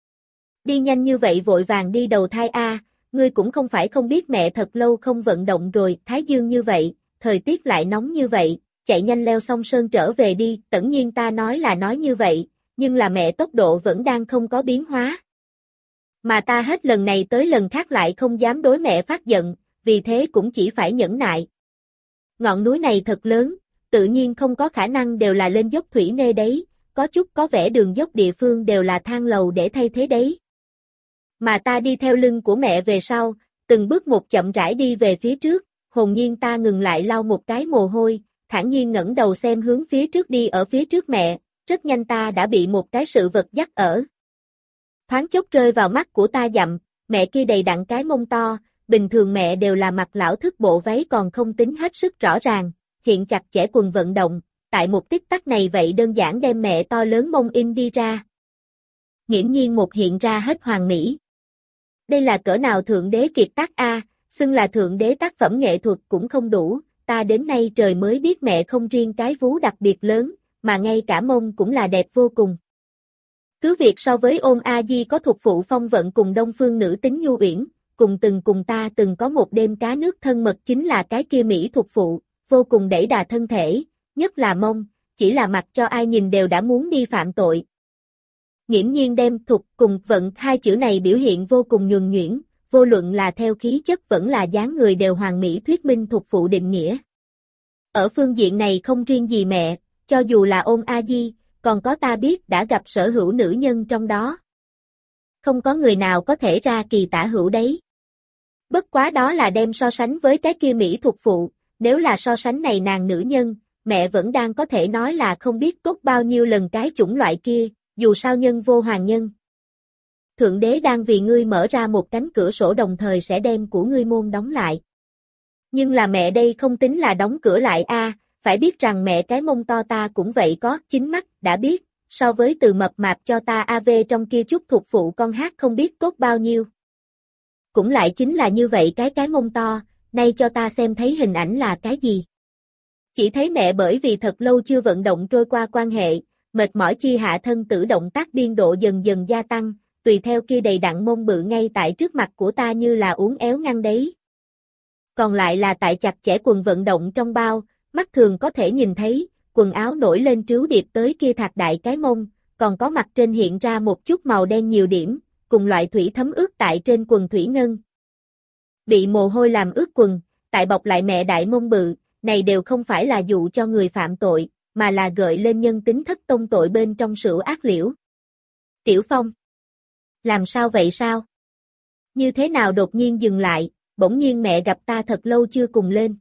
Đi nhanh như vậy vội vàng đi đầu thai a, ngươi cũng không phải không biết mẹ thật lâu không vận động rồi, thái dương như vậy, thời tiết lại nóng như vậy, chạy nhanh leo song sơn trở về đi, tất nhiên ta nói là nói như vậy, nhưng là mẹ tốc độ vẫn đang không có biến hóa. Mà ta hết lần này tới lần khác lại không dám đối mẹ phát giận, vì thế cũng chỉ phải nhẫn nại. Ngọn núi này thật lớn, tự nhiên không có khả năng đều là lên dốc thủy nê đấy, có chút có vẻ đường dốc địa phương đều là thang lầu để thay thế đấy. Mà ta đi theo lưng của mẹ về sau, từng bước một chậm rãi đi về phía trước, hồn nhiên ta ngừng lại lau một cái mồ hôi, thản nhiên ngẩng đầu xem hướng phía trước đi ở phía trước mẹ, rất nhanh ta đã bị một cái sự vật dắt ở. Thoáng chốc rơi vào mắt của ta dặm, mẹ kia đầy đặn cái mông to, bình thường mẹ đều là mặc lão thức bộ váy còn không tính hết sức rõ ràng, hiện chặt chẽ quần vận động, tại một tích tắc này vậy đơn giản đem mẹ to lớn mông in đi ra. Nghiễm nhiên một hiện ra hết hoàn mỹ. Đây là cỡ nào thượng đế kiệt tác a, xưng là thượng đế tác phẩm nghệ thuật cũng không đủ, ta đến nay trời mới biết mẹ không riêng cái vú đặc biệt lớn, mà ngay cả mông cũng là đẹp vô cùng. Cứ việc so với Ôn A Di có thuộc phụ phong vận cùng đông phương nữ tính nhu uyển, cùng từng cùng ta từng có một đêm cá nước thân mật chính là cái kia Mỹ thuộc phụ, vô cùng đẩy đà thân thể, nhất là mông, chỉ là mặc cho ai nhìn đều đã muốn đi phạm tội. Nghiễm nhiên đem thuộc cùng vận hai chữ này biểu hiện vô cùng nhuần nhuyễn, vô luận là theo khí chất vẫn là dáng người đều hoàn mỹ thuyết minh thuộc phụ định nghĩa. Ở phương diện này không riêng gì mẹ, cho dù là Ôn A Di, còn có ta biết đã gặp sở hữu nữ nhân trong đó. Không có người nào có thể ra kỳ tả hữu đấy. Bất quá đó là đem so sánh với cái kia Mỹ thuộc phụ, nếu là so sánh này nàng nữ nhân, mẹ vẫn đang có thể nói là không biết tốt bao nhiêu lần cái chủng loại kia, dù sao nhân vô hoàng nhân. Thượng đế đang vì ngươi mở ra một cánh cửa sổ đồng thời sẽ đem của ngươi môn đóng lại. Nhưng là mẹ đây không tính là đóng cửa lại a, phải biết rằng mẹ cái mông to ta cũng vậy có, chính mắt, đã biết, so với từ mập mạp cho ta a vê trong kia chút thuộc phụ con hát không biết tốt bao nhiêu. Cũng lại chính là như vậy cái cái mông to, nay cho ta xem thấy hình ảnh là cái gì. Chỉ thấy mẹ bởi vì thật lâu chưa vận động trôi qua quan hệ, mệt mỏi chi hạ thân tử động tác biên độ dần dần gia tăng, tùy theo kia đầy đặn mông bự ngay tại trước mặt của ta như là uốn éo ngăn đấy. Còn lại là tại chặt chẽ quần vận động trong bao, mắt thường có thể nhìn thấy, quần áo nổi lên trứu điệp tới kia thạc đại cái mông, còn có mặt trên hiện ra một chút màu đen nhiều điểm, cùng loại thủy thấm ướt tại trên quần thủy ngân. Bị mồ hôi làm ướt quần, tại bọc lại mẹ đại mông bự, này đều không phải là dụ cho người phạm tội, mà là gợi lên nhân tính thất tông tội bên trong sửu ác liễu. Tiểu Phong. Làm sao vậy sao? Như thế nào đột nhiên dừng lại, bỗng nhiên mẹ gặp ta thật lâu chưa cùng lên.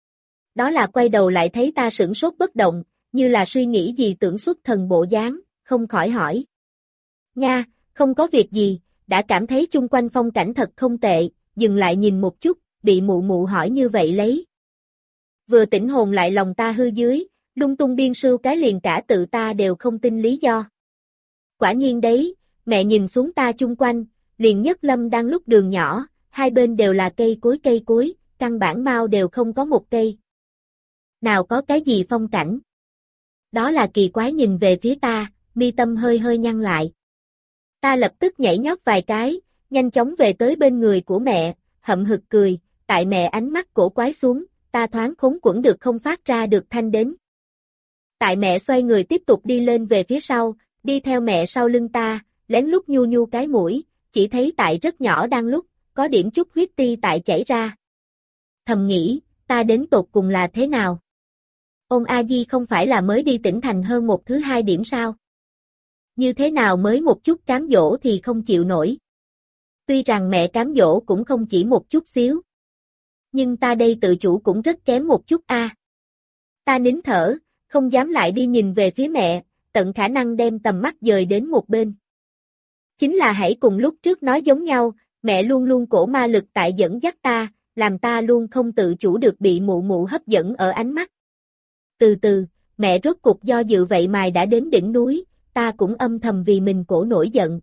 Đó là quay đầu lại thấy ta sửng sốt bất động, như là suy nghĩ gì tưởng xuất thần bộ dáng, không khỏi hỏi. Nga, Không có việc gì, đã cảm thấy chung quanh phong cảnh thật không tệ, dừng lại nhìn một chút, bị mụ mụ hỏi như vậy lấy. Vừa tỉnh hồn lại lòng ta hư dưới, lung tung biên sưu cái liền cả tự ta đều không tin lý do. Quả nhiên đấy, mẹ nhìn xuống ta chung quanh, liền nhất lâm đang lúc đường nhỏ, hai bên đều là cây cối cây cối, căn bản mau đều không có một cây. Nào có cái gì phong cảnh. Đó là kỳ quái nhìn về phía ta, mi tâm hơi hơi nhăn lại. Ta lập tức nhảy nhót vài cái, nhanh chóng về tới bên người của mẹ, hậm hực cười, tại mẹ ánh mắt cổ quái xuống, ta thoáng khốn quẫn được không phát ra được thanh đến. Tại mẹ xoay người tiếp tục đi lên về phía sau, đi theo mẹ sau lưng ta, lén lút nhu nhu cái mũi, chỉ thấy tại rất nhỏ đang lúc, có điểm chút huyết ti tại chảy ra. Thầm nghĩ, ta đến tột cùng là thế nào? Ông A Di không phải là mới đi tỉnh thành hơn một thứ hai điểm sao? Như thế nào mới một chút cám dỗ thì không chịu nổi? Tuy rằng mẹ cám dỗ cũng không chỉ một chút xíu. Nhưng ta đây tự chủ cũng rất kém một chút a. À. Ta nín thở, không dám lại đi nhìn về phía mẹ, tận khả năng đem tầm mắt dời đến một bên. Chính là hãy cùng lúc trước nói giống nhau, mẹ luôn luôn cổ ma lực tại dẫn dắt ta, làm ta luôn không tự chủ được bị mụ mụ hấp dẫn ở ánh mắt. Từ từ, mẹ rốt cục do dự vậy mà đã đến đỉnh núi, ta cũng âm thầm vì mình cổ nổi giận.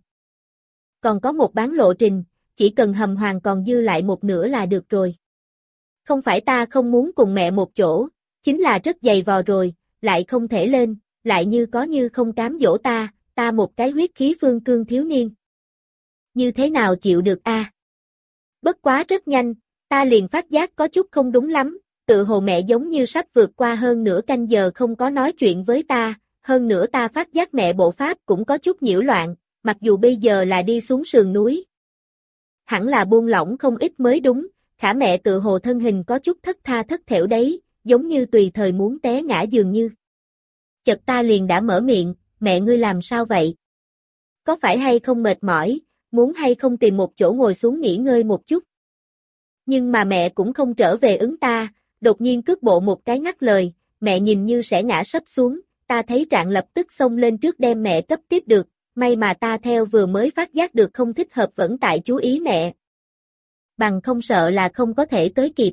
Còn có một bán lộ trình, chỉ cần hầm hoàng còn dư lại một nửa là được rồi. Không phải ta không muốn cùng mẹ một chỗ, chính là rất dày vò rồi, lại không thể lên, lại như có như không cám dỗ ta, ta một cái huyết khí phương cương thiếu niên. Như thế nào chịu được a? À? Bất quá rất nhanh, ta liền phát giác có chút không đúng lắm, tự hồ mẹ giống như sắp vượt qua hơn nửa canh giờ không có nói chuyện với ta, hơn nữa ta phát giác mẹ bộ pháp cũng có chút nhiễu loạn, mặc dù bây giờ là đi xuống sườn núi. Hẳn là buông lỏng không ít mới đúng, khả mẹ tự hồ thân hình có chút thất tha thất thểu đấy, giống như tùy thời muốn té ngã dường như. Chợt ta liền đã mở miệng, mẹ ngươi làm sao vậy? Có phải hay không mệt mỏi, muốn hay không tìm một chỗ ngồi xuống nghỉ ngơi một chút? Nhưng mà mẹ cũng không trở về ứng ta, đột nhiên cước bộ một cái ngắt lời, mẹ nhìn như sẽ ngã sấp xuống, ta thấy trạng lập tức xông lên trước đem mẹ cấp tiếp được, may mà ta theo vừa mới phát giác được không thích hợp vẫn tại chú ý mẹ. Bằng không sợ là không có thể tới kịp.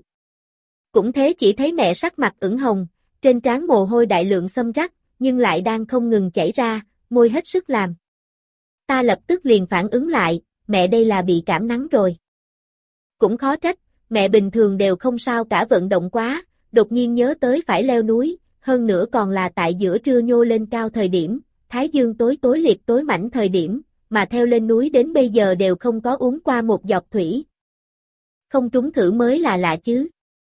Cũng thế chỉ thấy mẹ sắc mặt ửng hồng, trên trán mồ hôi đại lượng xâm rắc, nhưng lại đang không ngừng chảy ra, môi hết sức làm. Ta lập tức liền phản ứng lại, mẹ đây là bị cảm nắng rồi. Cũng khó trách, mẹ bình thường đều không sao cả vận động quá, đột nhiên nhớ tới phải leo núi, hơn nữa còn là tại giữa trưa nhô lên cao thời điểm, thái dương tối tối liệt tối mảnh thời điểm, mà theo lên núi đến bây giờ đều không có uống qua một giọt thủy. Không trúng thử mới là lạ chứ.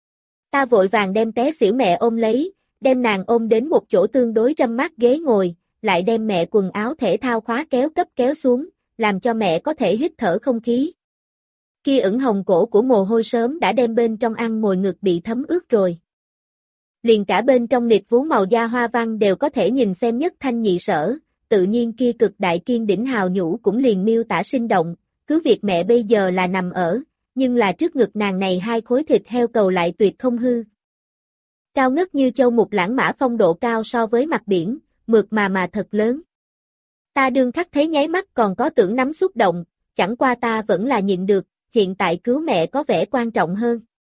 Ta vội vàng đem té xỉu mẹ ôm lấy, đem nàng ôm đến một chỗ tương đối râm mát ghế ngồi, lại đem mẹ quần áo thể thao khóa kéo cấp kéo xuống, làm cho mẹ có thể hít thở không khí. Kia ửng hồng cổ của mồ hôi sớm đã đem bên trong ăn mồi ngực bị thấm ướt rồi. Liền cả bên trong nịt vú màu da hoa văn đều có thể nhìn xem nhất thanh nhị sở, tự nhiên kia cực đại kiên đỉnh hào nhũ cũng liền miêu tả sinh động, cứ việc mẹ bây giờ là nằm ở, nhưng là trước ngực nàng này hai khối thịt heo cầu lại tuyệt không hư. Cao ngất như châu mục lãng mã phong độ cao so với mặt biển, mượt mà mà thật lớn. Ta đương khắc thấy nháy mắt còn có tưởng nắm xúc động, chẳng qua ta vẫn là nhịn được, hiện tại cứu mẹ có vẻ quan trọng hơn.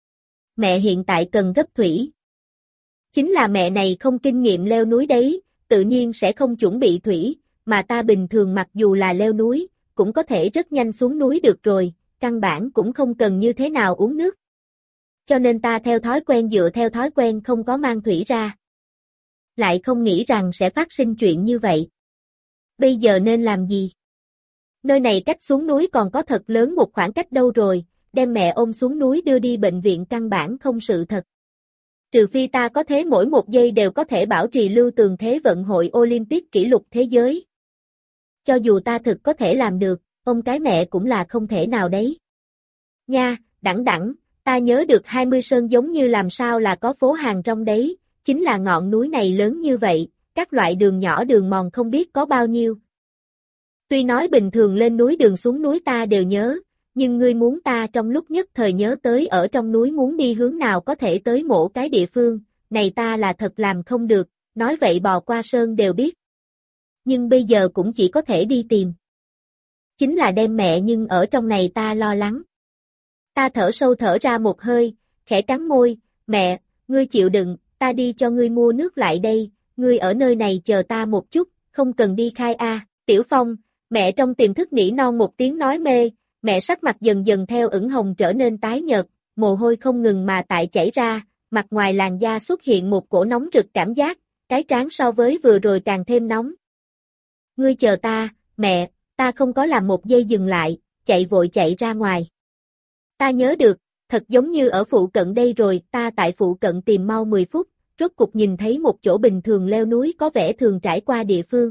Mẹ hiện tại cần gấp thủy. Chính là mẹ này không kinh nghiệm leo núi đấy, tự nhiên sẽ không chuẩn bị thủy, mà ta bình thường mặc dù là leo núi, cũng có thể rất nhanh xuống núi được rồi, căn bản cũng không cần như thế nào uống nước. Cho nên ta theo thói quen dựa theo thói quen không có mang thủy ra. Lại không nghĩ rằng sẽ phát sinh chuyện như vậy. Bây giờ nên làm gì? Nơi này cách xuống núi còn có thật lớn một khoảng cách đâu rồi, đem mẹ ôm xuống núi đưa đi bệnh viện căn bản không sự thật. Trừ phi ta có thế mỗi một giây đều có thể bảo trì lưu tường thế vận hội Olympic kỷ lục thế giới. Cho dù ta thực có thể làm được, ôm cái mẹ cũng là không thể nào đấy. Nha, đẳng đẳng, ta nhớ được hai mươi sơn giống như làm sao là có phố hàng trong đấy, chính là ngọn núi này lớn như vậy, các loại đường nhỏ đường mòn không biết có bao nhiêu. Tuy nói bình thường lên núi đường xuống núi ta đều nhớ, nhưng ngươi muốn ta trong lúc nhất thời nhớ tới ở trong núi muốn đi hướng nào có thể tới mỗi cái địa phương, này ta là thật làm không được, nói vậy bò qua sơn đều biết. Nhưng bây giờ cũng chỉ có thể đi tìm. Chính là đem mẹ nhưng ở trong này ta lo lắng. Ta thở sâu thở ra một hơi, khẽ cắn môi, mẹ, ngươi chịu đựng, ta đi cho ngươi mua nước lại đây, ngươi ở nơi này chờ ta một chút, không cần đi khai a. À. Tiểu Phong, mẹ trong tiềm thức nỉ non một tiếng nói mê, mẹ sắc mặt dần dần theo ửng hồng trở nên tái nhợt, mồ hôi không ngừng mà tại chảy ra, mặt ngoài làn da xuất hiện một cổ nóng rực cảm giác, cái trán so với vừa rồi càng thêm nóng. Ngươi chờ ta, mẹ, ta không có làm một giây dừng lại, chạy vội chạy ra ngoài. Ta nhớ được, thật giống như ở phụ cận đây rồi, ta tại phụ cận tìm mau mười phút, rốt cục nhìn thấy một chỗ bình thường leo núi có vẻ thường trải qua địa phương.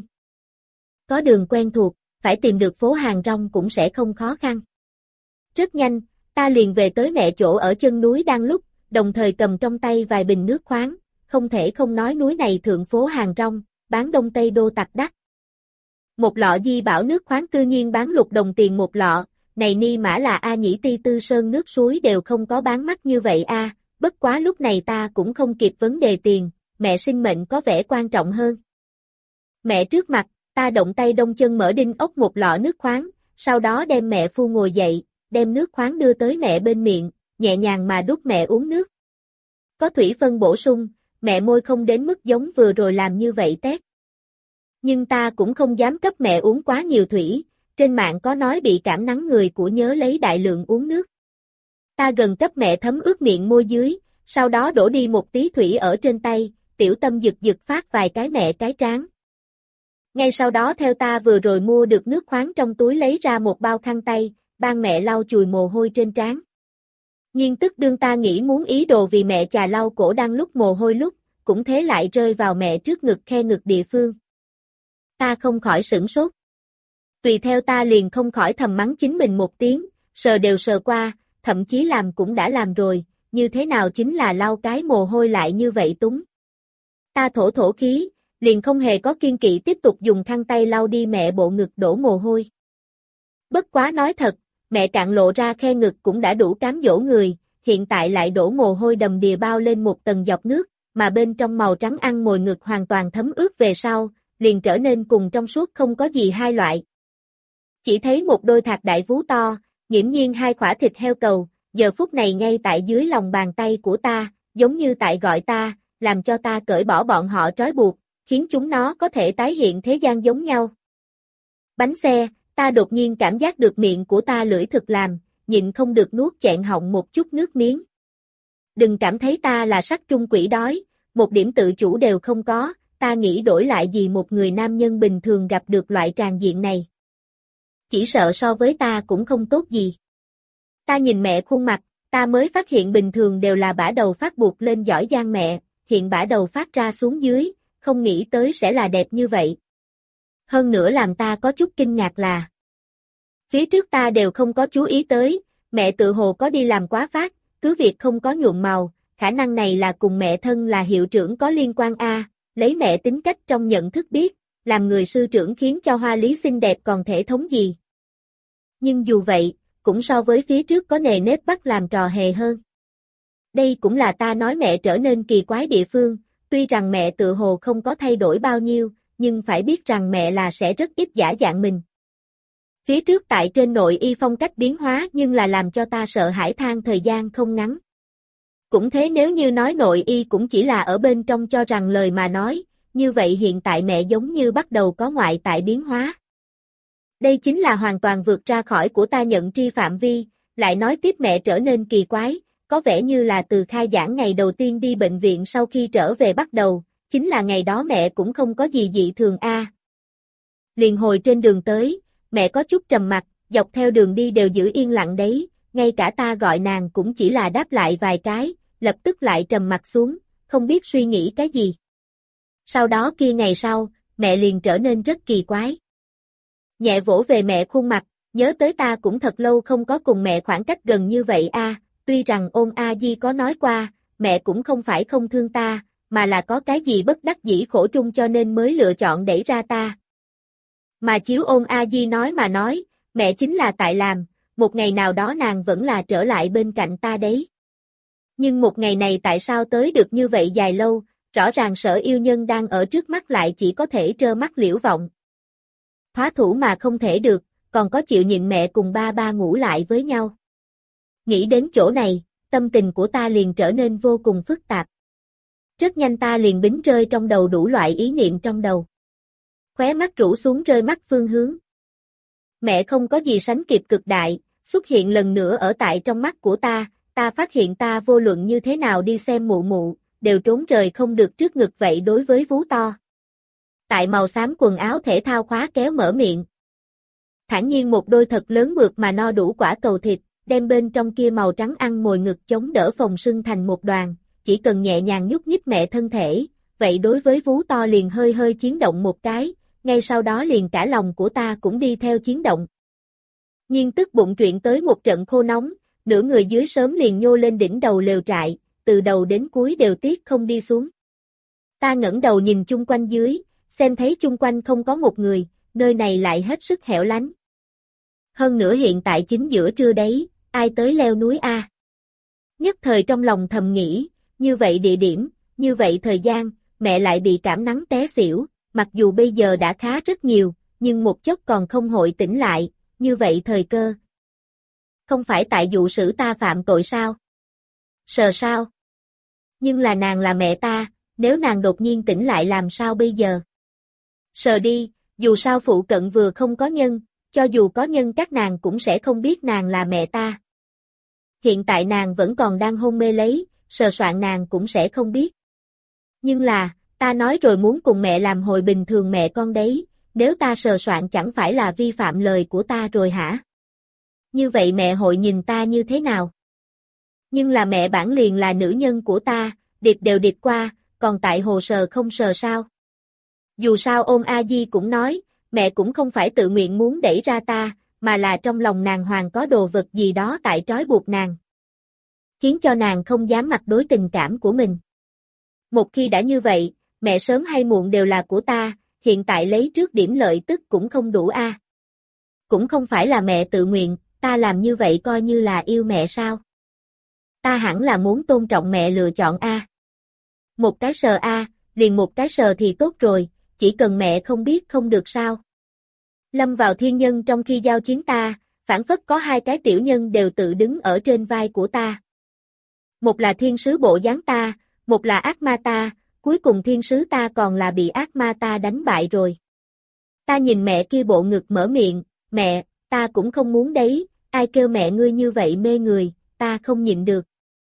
Có đường quen thuộc, phải tìm được phố hàng rong cũng sẽ không khó khăn. Rất nhanh, ta liền về tới mẹ chỗ ở chân núi đang lúc, đồng thời cầm trong tay vài bình nước khoáng, không thể không nói núi này thượng phố hàng rong, bán đông tây đô tặc đắt. Một lọ Di Bảo nước khoáng cư nhiên bán lục đồng tiền một lọ, này ni mã là A Nhĩ Ti Tư Sơn nước suối đều không có bán mắc như vậy a. À, bất quá lúc này ta cũng không kịp vấn đề tiền, mẹ sinh mệnh có vẻ quan trọng hơn. Mẹ trước mặt, ta động tay đông chân mở đinh ốc một lọ nước khoáng, sau đó đem mẹ phu ngồi dậy, đem nước khoáng đưa tới mẹ bên miệng, nhẹ nhàng mà đút mẹ uống nước. Có thủy phân bổ sung, mẹ môi không đến mức giống vừa rồi làm như vậy tét. Nhưng ta cũng không dám cấp mẹ uống quá nhiều thủy, trên mạng có nói bị cảm nắng người của nhớ lấy đại lượng uống nước. Ta gần cấp mẹ thấm ướt miệng môi dưới, sau đó đổ đi một tí thủy ở trên tay, tiểu tâm giật giật phát vài cái mẹ cái trán. Ngay sau đó theo ta vừa rồi mua được nước khoáng trong túi lấy ra một bao khăn tay, ban mẹ lau chùi mồ hôi trên trán. Nhưng tức đương ta nghĩ muốn ý đồ vì mẹ chà lau cổ đang lúc mồ hôi lúc, cũng thế lại rơi vào mẹ trước ngực khe ngực địa phương. Ta không khỏi sửng sốt. Tùy theo ta liền không khỏi thầm mắng chính mình một tiếng, sờ đều sờ qua, thậm chí làm cũng đã làm rồi, như thế nào chính là lau cái mồ hôi lại như vậy túng. Ta thổ thổ khí, liền không hề có kiên kỵ tiếp tục dùng khăn tay lau đi mẹ bộ ngực đổ mồ hôi. Bất quá nói thật, mẹ cạn lộ ra khe ngực cũng đã đủ cám dỗ người, hiện tại lại đổ mồ hôi đầm đìa bao lên một tầng dọc nước, mà bên trong màu trắng ăn mồi ngực hoàn toàn thấm ướt về sau, liền trở nên cùng trong suốt không có gì hai loại. Chỉ thấy một đôi thạc đại vú to, nghiễm nhiên hai khỏa thịt heo cầu, giờ phút này ngay tại dưới lòng bàn tay của ta, giống như tại gọi ta, làm cho ta cởi bỏ bọn họ trói buộc, khiến chúng nó có thể tái hiện thế gian giống nhau. Bánh xe, ta đột nhiên cảm giác được miệng của ta lưỡi thực làm, nhịn không được nuốt chẹn họng một chút nước miếng. Đừng cảm thấy ta là sắc trung quỷ đói, một điểm tự chủ đều không có, ta nghĩ đổi lại gì một người nam nhân bình thường gặp được loại tràng diện này. Chỉ sợ so với ta cũng không tốt gì. Ta nhìn mẹ khuôn mặt, ta mới phát hiện bình thường đều là bả đầu phát buộc lên giỏi giang mẹ, hiện bả đầu phát ra xuống dưới, không nghĩ tới sẽ là đẹp như vậy. Hơn nữa làm ta có chút kinh ngạc là phía trước ta đều không có chú ý tới, mẹ tự hồ có đi làm quá phát, cứ việc không có nhuộm màu, khả năng này là cùng mẹ thân là hiệu trưởng có liên quan a, lấy mẹ tính cách trong nhận thức biết, làm người sư trưởng khiến cho hoa lý xinh đẹp còn thể thống gì. Nhưng dù vậy, cũng so với phía trước có nề nếp bắt làm trò hề hơn. Đây cũng là ta nói mẹ trở nên kỳ quái địa phương, tuy rằng mẹ tự hồ không có thay đổi bao nhiêu, nhưng phải biết rằng mẹ là sẽ rất ít giả dạng mình. Phía trước tại trên nội y phong cách biến hóa nhưng là làm cho ta sợ hãi than thời gian không ngắn. Cũng thế nếu như nói nội y cũng chỉ là ở bên trong cho rằng lời mà nói, như vậy hiện tại mẹ giống như bắt đầu có ngoại tại biến hóa. Đây chính là hoàn toàn vượt ra khỏi của ta nhận tri phạm vi, lại nói tiếp mẹ trở nên kỳ quái, có vẻ như là từ khai giảng ngày đầu tiên đi bệnh viện sau khi trở về bắt đầu, chính là ngày đó mẹ cũng không có gì dị thường a. À. Liền hồi trên đường tới, mẹ có chút trầm mặc, dọc theo đường đi đều giữ yên lặng đấy, ngay cả ta gọi nàng cũng chỉ là đáp lại vài cái, lập tức lại trầm mặc xuống, không biết suy nghĩ cái gì. Sau đó kia ngày sau, mẹ liền trở nên rất kỳ quái. Nhẹ vỗ về mẹ khuôn mặt, nhớ tới ta cũng thật lâu không có cùng mẹ khoảng cách gần như vậy a. À, tuy rằng Ôn A Di có nói qua, mẹ cũng không phải không thương ta, mà là có cái gì bất đắc dĩ khổ trung cho nên mới lựa chọn đẩy ra ta. Mà chiếu Ôn A Di nói mà nói, mẹ chính là tại làm, một ngày nào đó nàng vẫn là trở lại bên cạnh ta đấy. Nhưng một ngày này tại sao tới được như vậy dài lâu, rõ ràng Sở Yêu Nhân đang ở trước mắt lại chỉ có thể trơ mắt liễu vọng. Hóa thủ mà không thể được, còn có chịu nhịn mẹ cùng ba ba ngủ lại với nhau. Nghĩ đến chỗ này, tâm tình của ta liền trở nên vô cùng phức tạp. Rất nhanh ta liền bính rơi trong đầu đủ loại ý niệm trong đầu. Khóe mắt rũ xuống rơi mắt phương hướng. Mẹ không có gì sánh kịp cực đại, xuất hiện lần nữa ở tại trong mắt của ta, ta phát hiện ta vô luận như thế nào đi xem mụ mụ, đều trốn rời không được trước ngực vậy đối với vú to. Tại màu xám quần áo thể thao khóa kéo mở miệng. Thản nhiên một đôi thật lớn mượt mà no đủ quả cầu thịt, đem bên trong kia màu trắng ăn mồi ngực chống đỡ phồng sưng thành một đoàn, chỉ cần nhẹ nhàng nhúc nhích mẹ thân thể, vậy đối với vú to liền hơi hơi chiến động một cái, ngay sau đó liền cả lòng của ta cũng đi theo chiến động. Nhiên tức bụng truyện tới một trận khô nóng, nửa người dưới sớm liền nhô lên đỉnh đầu lều trại, từ đầu đến cuối đều tiếc không đi xuống. Ta ngẩng đầu nhìn chung quanh dưới, xem thấy chung quanh không có một người, nơi này lại hết sức hẻo lánh. Hơn nữa hiện tại chính giữa trưa đấy, ai tới leo núi a? Nhất thời trong lòng thầm nghĩ, như vậy địa điểm, như vậy thời gian, mẹ lại bị cảm nắng té xỉu, mặc dù bây giờ đã khá rất nhiều, nhưng một chốc còn không hội tỉnh lại, như vậy thời cơ. Không phải tại dụ sử ta phạm tội sao? Sờ sao? Nhưng là nàng là mẹ ta, nếu nàng đột nhiên tỉnh lại làm sao bây giờ? Sờ đi, dù sao phụ cận vừa không có nhân, cho dù có nhân các nàng cũng sẽ không biết nàng là mẹ ta. Hiện tại nàng vẫn còn đang hôn mê lấy, sờ soạn nàng cũng sẽ không biết. Nhưng là, ta nói rồi muốn cùng mẹ làm hồi bình thường mẹ con đấy, nếu ta sờ soạn chẳng phải là vi phạm lời của ta rồi hả? Như vậy mẹ hội nhìn ta như thế nào? Nhưng là mẹ bản liền là nữ nhân của ta, điệp đều điệp qua, còn tại hồ sờ không sờ sao? Dù sao ôm A Di cũng nói, mẹ cũng không phải tự nguyện muốn đẩy ra ta, mà là trong lòng nàng hoàng có đồ vật gì đó tại trói buộc nàng. Khiến cho nàng không dám mặt đối tình cảm của mình. Một khi đã như vậy, mẹ sớm hay muộn đều là của ta, hiện tại lấy trước điểm lợi tức cũng không đủ a. À. Cũng không phải là mẹ tự nguyện, ta làm như vậy coi như là yêu mẹ sao? Ta hẳn là muốn tôn trọng mẹ lựa chọn a. À. Một cái sờ a, à, liền một cái sờ thì tốt rồi, chỉ cần mẹ không biết không được sao? Lâm vào thiên nhân trong khi giao chiến ta, phản phất có hai cái tiểu nhân đều tự đứng ở trên vai của ta. Một là thiên sứ bộ dáng ta, một là ác ma ta, cuối cùng thiên sứ ta còn là bị ác ma ta đánh bại rồi. Ta nhìn mẹ kia bộ ngực mở miệng, mẹ, ta cũng không muốn đấy, ai kêu mẹ ngươi như vậy mê người, ta không nhịn được.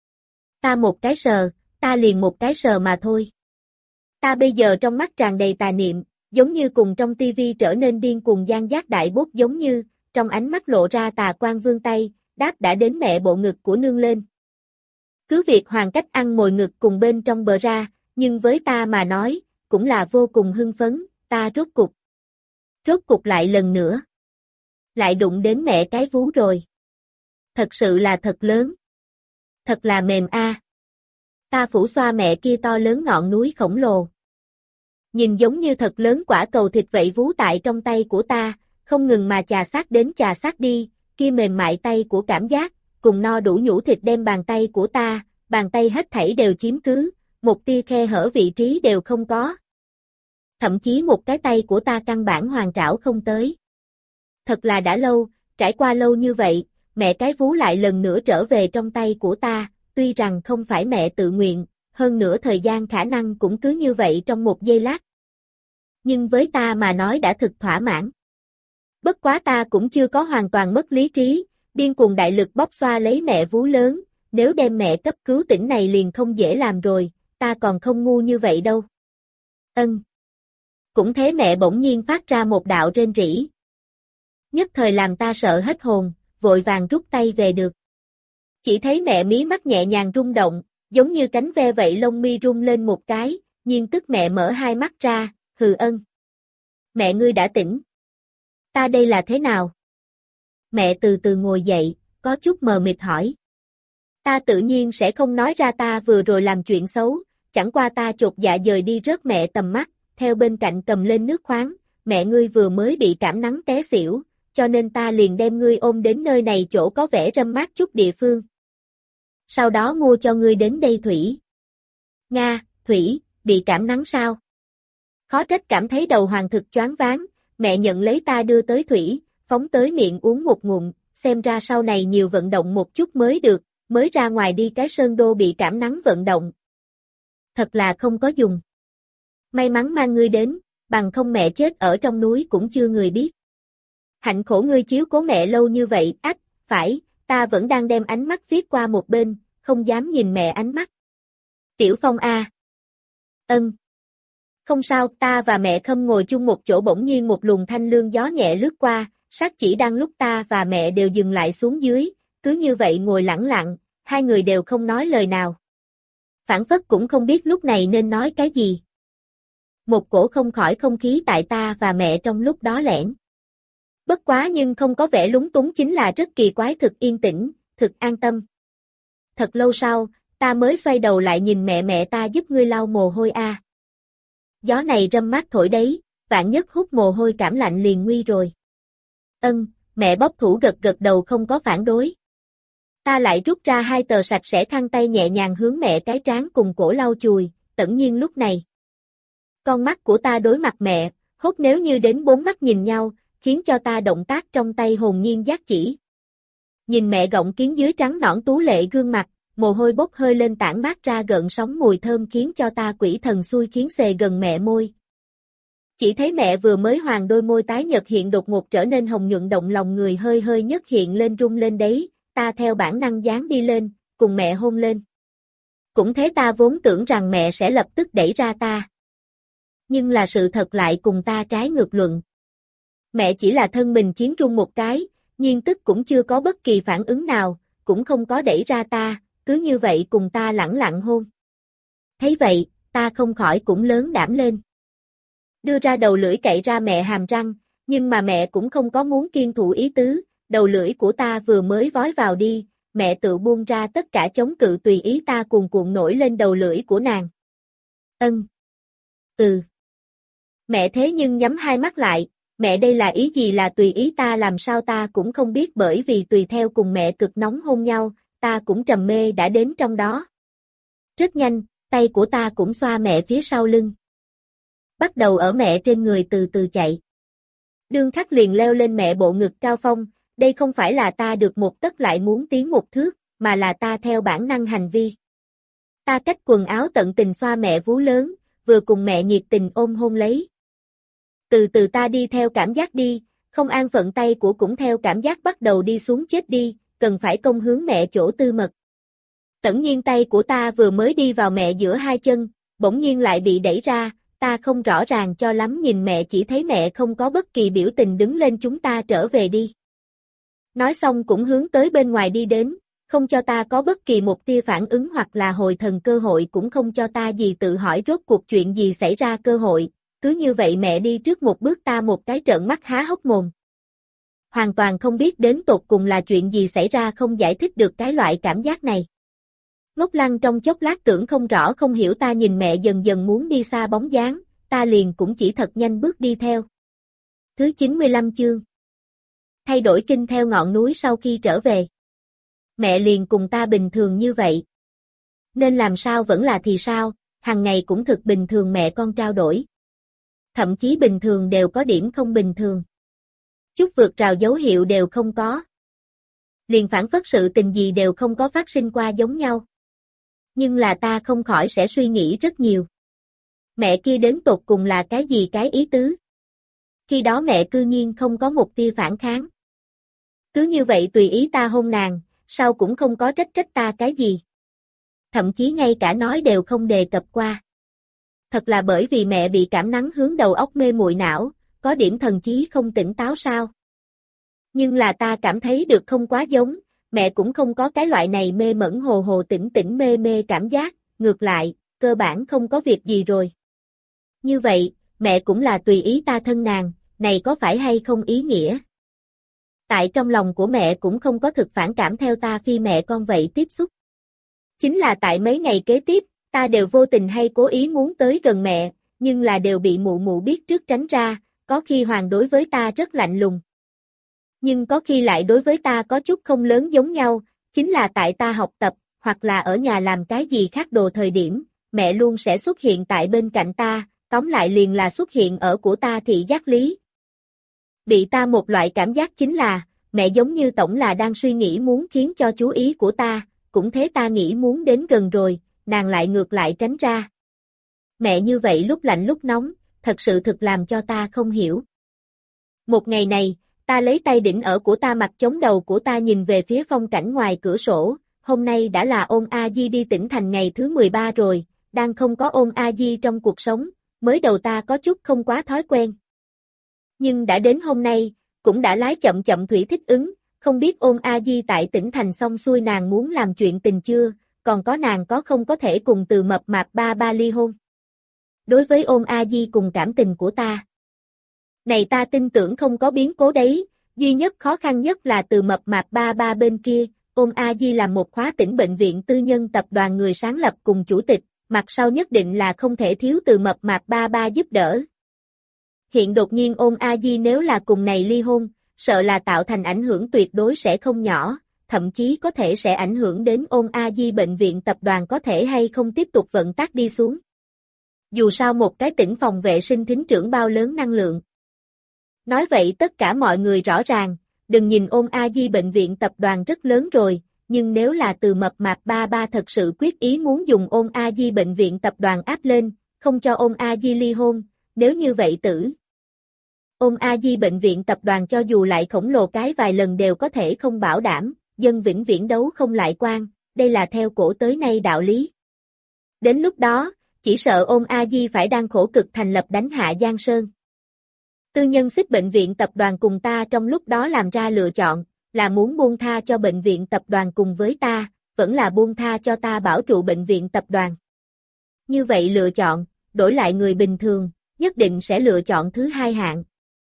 Ta một cái sờ, ta liền một cái sờ mà thôi. Ta bây giờ trong mắt tràn đầy tà niệm, giống như cùng trong tivi trở nên điên cuồng gian giác đại bốt giống như, trong ánh mắt lộ ra tà quan vươn tay, đáp đã đến mẹ bộ ngực của nương lên. Cứ việc hoàn cách ăn mồi ngực cùng bên trong bờ ra, nhưng với ta mà nói, cũng là vô cùng hưng phấn, ta rốt cục. Rốt cục lại lần nữa. Lại đụng đến mẹ cái vú rồi. Thật sự là thật lớn. Thật là mềm a. À. Ta phủ xoa mẹ kia to lớn ngọn núi khổng lồ. Nhìn giống như thật lớn quả cầu thịt vậy vú tại trong tay của ta, không ngừng mà chà sát đến chà sát đi, kia mềm mại tay của cảm giác, cùng no đủ nhũ thịt đem bàn tay của ta, bàn tay hết thảy đều chiếm cứ, một tia khe hở vị trí đều không có. Thậm chí một cái tay của ta căn bản hoàn trảo không tới. Thật là đã lâu, trải qua lâu như vậy, mẹ cái vú lại lần nữa trở về trong tay của ta, tuy rằng không phải mẹ tự nguyện, hơn nữa thời gian khả năng cũng cứ như vậy trong một giây lát. Nhưng với ta mà nói đã thực thỏa mãn. Bất quá ta cũng chưa có hoàn toàn mất lý trí, điên cuồng đại lực bóp xoa lấy mẹ vú lớn, nếu đem mẹ cấp cứu tỉnh này liền không dễ làm rồi, ta còn không ngu như vậy đâu. Ân. Cũng thế mẹ bỗng nhiên phát ra một đạo rên rỉ. Nhất thời làm ta sợ hết hồn, vội vàng rút tay về được. Chỉ thấy mẹ mí mắt nhẹ nhàng rung động, giống như cánh ve vậy lông mi rung lên một cái, nhiên tức mẹ mở hai mắt ra, hừ ân. Mẹ ngươi đã tỉnh. Ta đây là thế nào? Mẹ từ từ ngồi dậy, có chút mờ mịt hỏi. Ta tự nhiên sẽ không nói ra ta vừa rồi làm chuyện xấu, chẳng qua ta chột dạ dời đi rớt mẹ tầm mắt, theo bên cạnh cầm lên nước khoáng, mẹ ngươi vừa mới bị cảm nắng té xỉu, cho nên ta liền đem ngươi ôm đến nơi này chỗ có vẻ râm mát chút địa phương. Sau đó mua cho ngươi đến đây Thủy. Nga, Thủy, bị cảm nắng sao? Khó trách cảm thấy đầu hoàng thực choáng váng, mẹ nhận lấy ta đưa tới Thủy, phóng tới miệng uống một ngụm, xem ra sau này nhiều vận động một chút mới được, mới ra ngoài đi cái sơn đô bị cảm nắng vận động. Thật là không có dùng. May mắn mang ngươi đến, bằng không mẹ chết ở trong núi cũng chưa người biết. Hạnh khổ ngươi chiếu cố mẹ lâu như vậy, ách, phải, ta vẫn đang đem ánh mắt viết qua một bên, không dám nhìn mẹ ánh mắt. Tiểu Phong a. À. Ân. Không sao, ta và mẹ Khâm ngồi chung một chỗ bỗng nhiên một luồng thanh lương gió nhẹ lướt qua, sát chỉ đang lúc ta và mẹ đều dừng lại xuống dưới, cứ như vậy ngồi lẳng lặng, hai người đều không nói lời nào. Phản phất cũng không biết lúc này nên nói cái gì. Một cổ không khỏi không khí tại ta và mẹ trong lúc đó lẻn. Bất quá nhưng không có vẻ lúng túng chính là rất kỳ quái, thực yên tĩnh, thực an tâm. Thật lâu sau, ta mới xoay đầu lại nhìn mẹ mẹ ta giúp ngươi lau mồ hôi a. À. Gió này râm mát thổi đấy, vạn nhất hút mồ hôi cảm lạnh liền nguy rồi. Ân, mẹ bóp thủ gật gật đầu không có phản đối. Ta lại rút ra hai tờ sạch sẽ khăn tay nhẹ nhàng hướng mẹ cái trán cùng cổ lau chùi, tẩn nhiên lúc này. Con mắt của ta đối mặt mẹ, hốt nếu như đến bốn mắt nhìn nhau, khiến cho ta động tác trong tay hồn nhiên giác chỉ. Nhìn mẹ gọng kiến dưới trắng nõn tú lệ gương mặt, mồ hôi bốc hơi lên tản mát ra gợn sóng mùi thơm khiến cho ta quỷ thần xui khiến xề gần mẹ môi. Chỉ thấy mẹ vừa mới hoàng đôi môi tái nhợt hiện đột ngột trở nên hồng nhuận động lòng người hơi hơi nhất hiện lên rung lên đấy, ta theo bản năng dán đi lên, cùng mẹ hôn lên. Cũng thế ta vốn tưởng rằng mẹ sẽ lập tức đẩy ra ta. Nhưng là sự thật lại cùng ta trái ngược luận. Mẹ chỉ là thân mình chiến rung một cái, nhiên tức cũng chưa có bất kỳ phản ứng nào, cũng không có đẩy ra ta, cứ như vậy cùng ta lẳng lặng hôn. Thấy vậy, ta không khỏi cũng lớn đảm lên. Đưa ra đầu lưỡi cậy ra mẹ hàm răng, nhưng mà mẹ cũng không có muốn kiêng thụ ý tứ, đầu lưỡi của ta vừa mới vói vào đi, mẹ tự buông ra tất cả chống cự tùy ý ta cuồn cuộn nổi lên đầu lưỡi của nàng. Ân. Ừ. Mẹ thế nhưng nhắm hai mắt lại, mẹ đây là ý gì là tùy ý ta làm sao ta cũng không biết bởi vì tùy theo cùng mẹ cực nóng hôn nhau, ta cũng trầm mê đã đến trong đó. Rất nhanh, tay của ta cũng xoa mẹ phía sau lưng. Bắt đầu ở mẹ trên người từ từ chạy. Đương khắc liền leo lên mẹ bộ ngực cao phong, đây không phải là ta được một tấc lại muốn tiến một thước, mà là ta theo bản năng hành vi. Ta cách quần áo tận tình xoa mẹ vú lớn, vừa cùng mẹ nhiệt tình ôm hôn lấy. Từ từ ta đi theo cảm giác đi, không an phận tay của cũng theo cảm giác bắt đầu đi xuống chết đi, cần phải công hướng mẹ chỗ tư mật. Tẩn nhiên tay của ta vừa mới đi vào mẹ giữa hai chân, bỗng nhiên lại bị đẩy ra, ta không rõ ràng cho lắm nhìn mẹ chỉ thấy mẹ không có bất kỳ biểu tình đứng lên chúng ta trở về đi. Nói xong cũng hướng tới bên ngoài đi đến, không cho ta có bất kỳ một tia phản ứng hoặc là hồi thần cơ hội cũng không cho ta gì tự hỏi rốt cuộc chuyện gì xảy ra cơ hội, cứ như vậy mẹ đi trước một bước ta một cái trợn mắt há hốc mồm. Hoàn toàn không biết đến tột cùng là chuyện gì xảy ra không giải thích được cái loại cảm giác này. Ngốc lăng trong chốc lát tưởng không rõ không hiểu ta nhìn mẹ dần dần muốn đi xa bóng dáng, ta liền cũng chỉ thật nhanh bước đi theo. Thứ chín mươi lăm chương. Thay đổi kinh theo ngọn núi sau khi trở về. Mẹ liền cùng ta bình thường như vậy. Nên làm sao vẫn là thì sao, hàng ngày cũng thực bình thường mẹ con trao đổi. Thậm chí bình thường đều có điểm không bình thường. Chút vượt rào dấu hiệu đều không có. Liền phản phất sự tình gì đều không có phát sinh qua giống nhau. Nhưng là ta không khỏi sẽ suy nghĩ rất nhiều. Mẹ kia đến tột cùng là cái gì cái ý tứ? Khi đó mẹ cư nhiên không có một tia phản kháng. Cứ như vậy tùy ý ta hôn nàng, sau cũng không có trách trách ta cái gì. Thậm chí ngay cả nói đều không đề cập qua. Thật là bởi vì mẹ bị cảm nắng hướng đầu óc mê muội não, có điểm thần trí không tỉnh táo sao. Nhưng là ta cảm thấy được không quá giống, mẹ cũng không có cái loại này mê mẩn hồ hồ tỉnh tỉnh mê mê cảm giác, ngược lại, cơ bản không có việc gì rồi. Như vậy, mẹ cũng là tùy ý ta thân nàng, này có phải hay không ý nghĩa? Tại trong lòng của mẹ cũng không có thực phản cảm theo ta phi mẹ con vậy tiếp xúc. Chính là tại mấy ngày kế tiếp, ta đều vô tình hay cố ý muốn tới gần mẹ, nhưng là đều bị mụ mụ biết trước tránh ra, có khi Hoàng đối với ta rất lạnh lùng. Nhưng có khi lại đối với ta có chút không lớn giống nhau, chính là tại ta học tập, hoặc là ở nhà làm cái gì khác đồ thời điểm, mẹ luôn sẽ xuất hiện tại bên cạnh ta, tóm lại liền là xuất hiện ở của ta thị giác lý. Bị ta một loại cảm giác chính là, mẹ giống như tổng là đang suy nghĩ muốn khiến cho chú ý của ta, cũng thế ta nghĩ muốn đến gần rồi, nàng lại ngược lại tránh ra. Mẹ như vậy lúc lạnh lúc nóng, thật sự thực làm cho ta không hiểu. Một ngày này, ta lấy tay đỉnh ở của ta mặt chống đầu của ta nhìn về phía phong cảnh ngoài cửa sổ, hôm nay đã là ôn A Di đi tỉnh thành ngày thứ mười ba rồi, đang không có ôn A Di trong cuộc sống, mới đầu ta có chút không quá thói quen. Nhưng đã đến hôm nay, cũng đã lái chậm chậm thủy thích ứng, không biết ôn A Di tại tỉnh thành xong xuôi nàng muốn làm chuyện tình chưa, còn có nàng có không có thể cùng từ mập mạp ba ba ly hôn. Đối với ôn A Di cùng cảm tình của ta. Này ta tin tưởng không có biến cố đấy, duy nhất khó khăn nhất là từ mập mạp ba ba bên kia, ôn A Di là một khóa tỉnh bệnh viện tư nhân tập đoàn người sáng lập cùng chủ tịch, mặt sau nhất định là không thể thiếu từ mập mạp ba ba giúp đỡ. Hiện đột nhiên ôn A Di nếu là cùng này ly hôn, sợ là tạo thành ảnh hưởng tuyệt đối sẽ không nhỏ, thậm chí có thể sẽ ảnh hưởng đến ôn A Di bệnh viện tập đoàn có thể hay không tiếp tục vận tác đi xuống. Dù sao một cái tỉnh phòng vệ sinh thính trưởng bao lớn năng lượng. Nói vậy tất cả mọi người rõ ràng, đừng nhìn ôn A Di bệnh viện tập đoàn rất lớn rồi, nhưng nếu là từ mập mạp ba ba thật sự quyết ý muốn dùng ôn A Di bệnh viện tập đoàn áp lên, không cho ôn A Di ly hôn, nếu như vậy tử. Ôn A Di bệnh viện tập đoàn cho dù lại khổng lồ cái vài lần đều có thể không bảo đảm, dân vĩnh viễn đấu không lại quan, đây là theo cổ tới nay đạo lý. Đến lúc đó, chỉ sợ ôn A Di phải đang khổ cực thành lập đánh hạ Giang Sơn. Tư nhân xích bệnh viện tập đoàn cùng ta trong lúc đó làm ra lựa chọn, là muốn buông tha cho bệnh viện tập đoàn cùng với ta, vẫn là buông tha cho ta bảo trụ bệnh viện tập đoàn. Như vậy lựa chọn, đổi lại người bình thường, nhất định sẽ lựa chọn thứ hai hạng.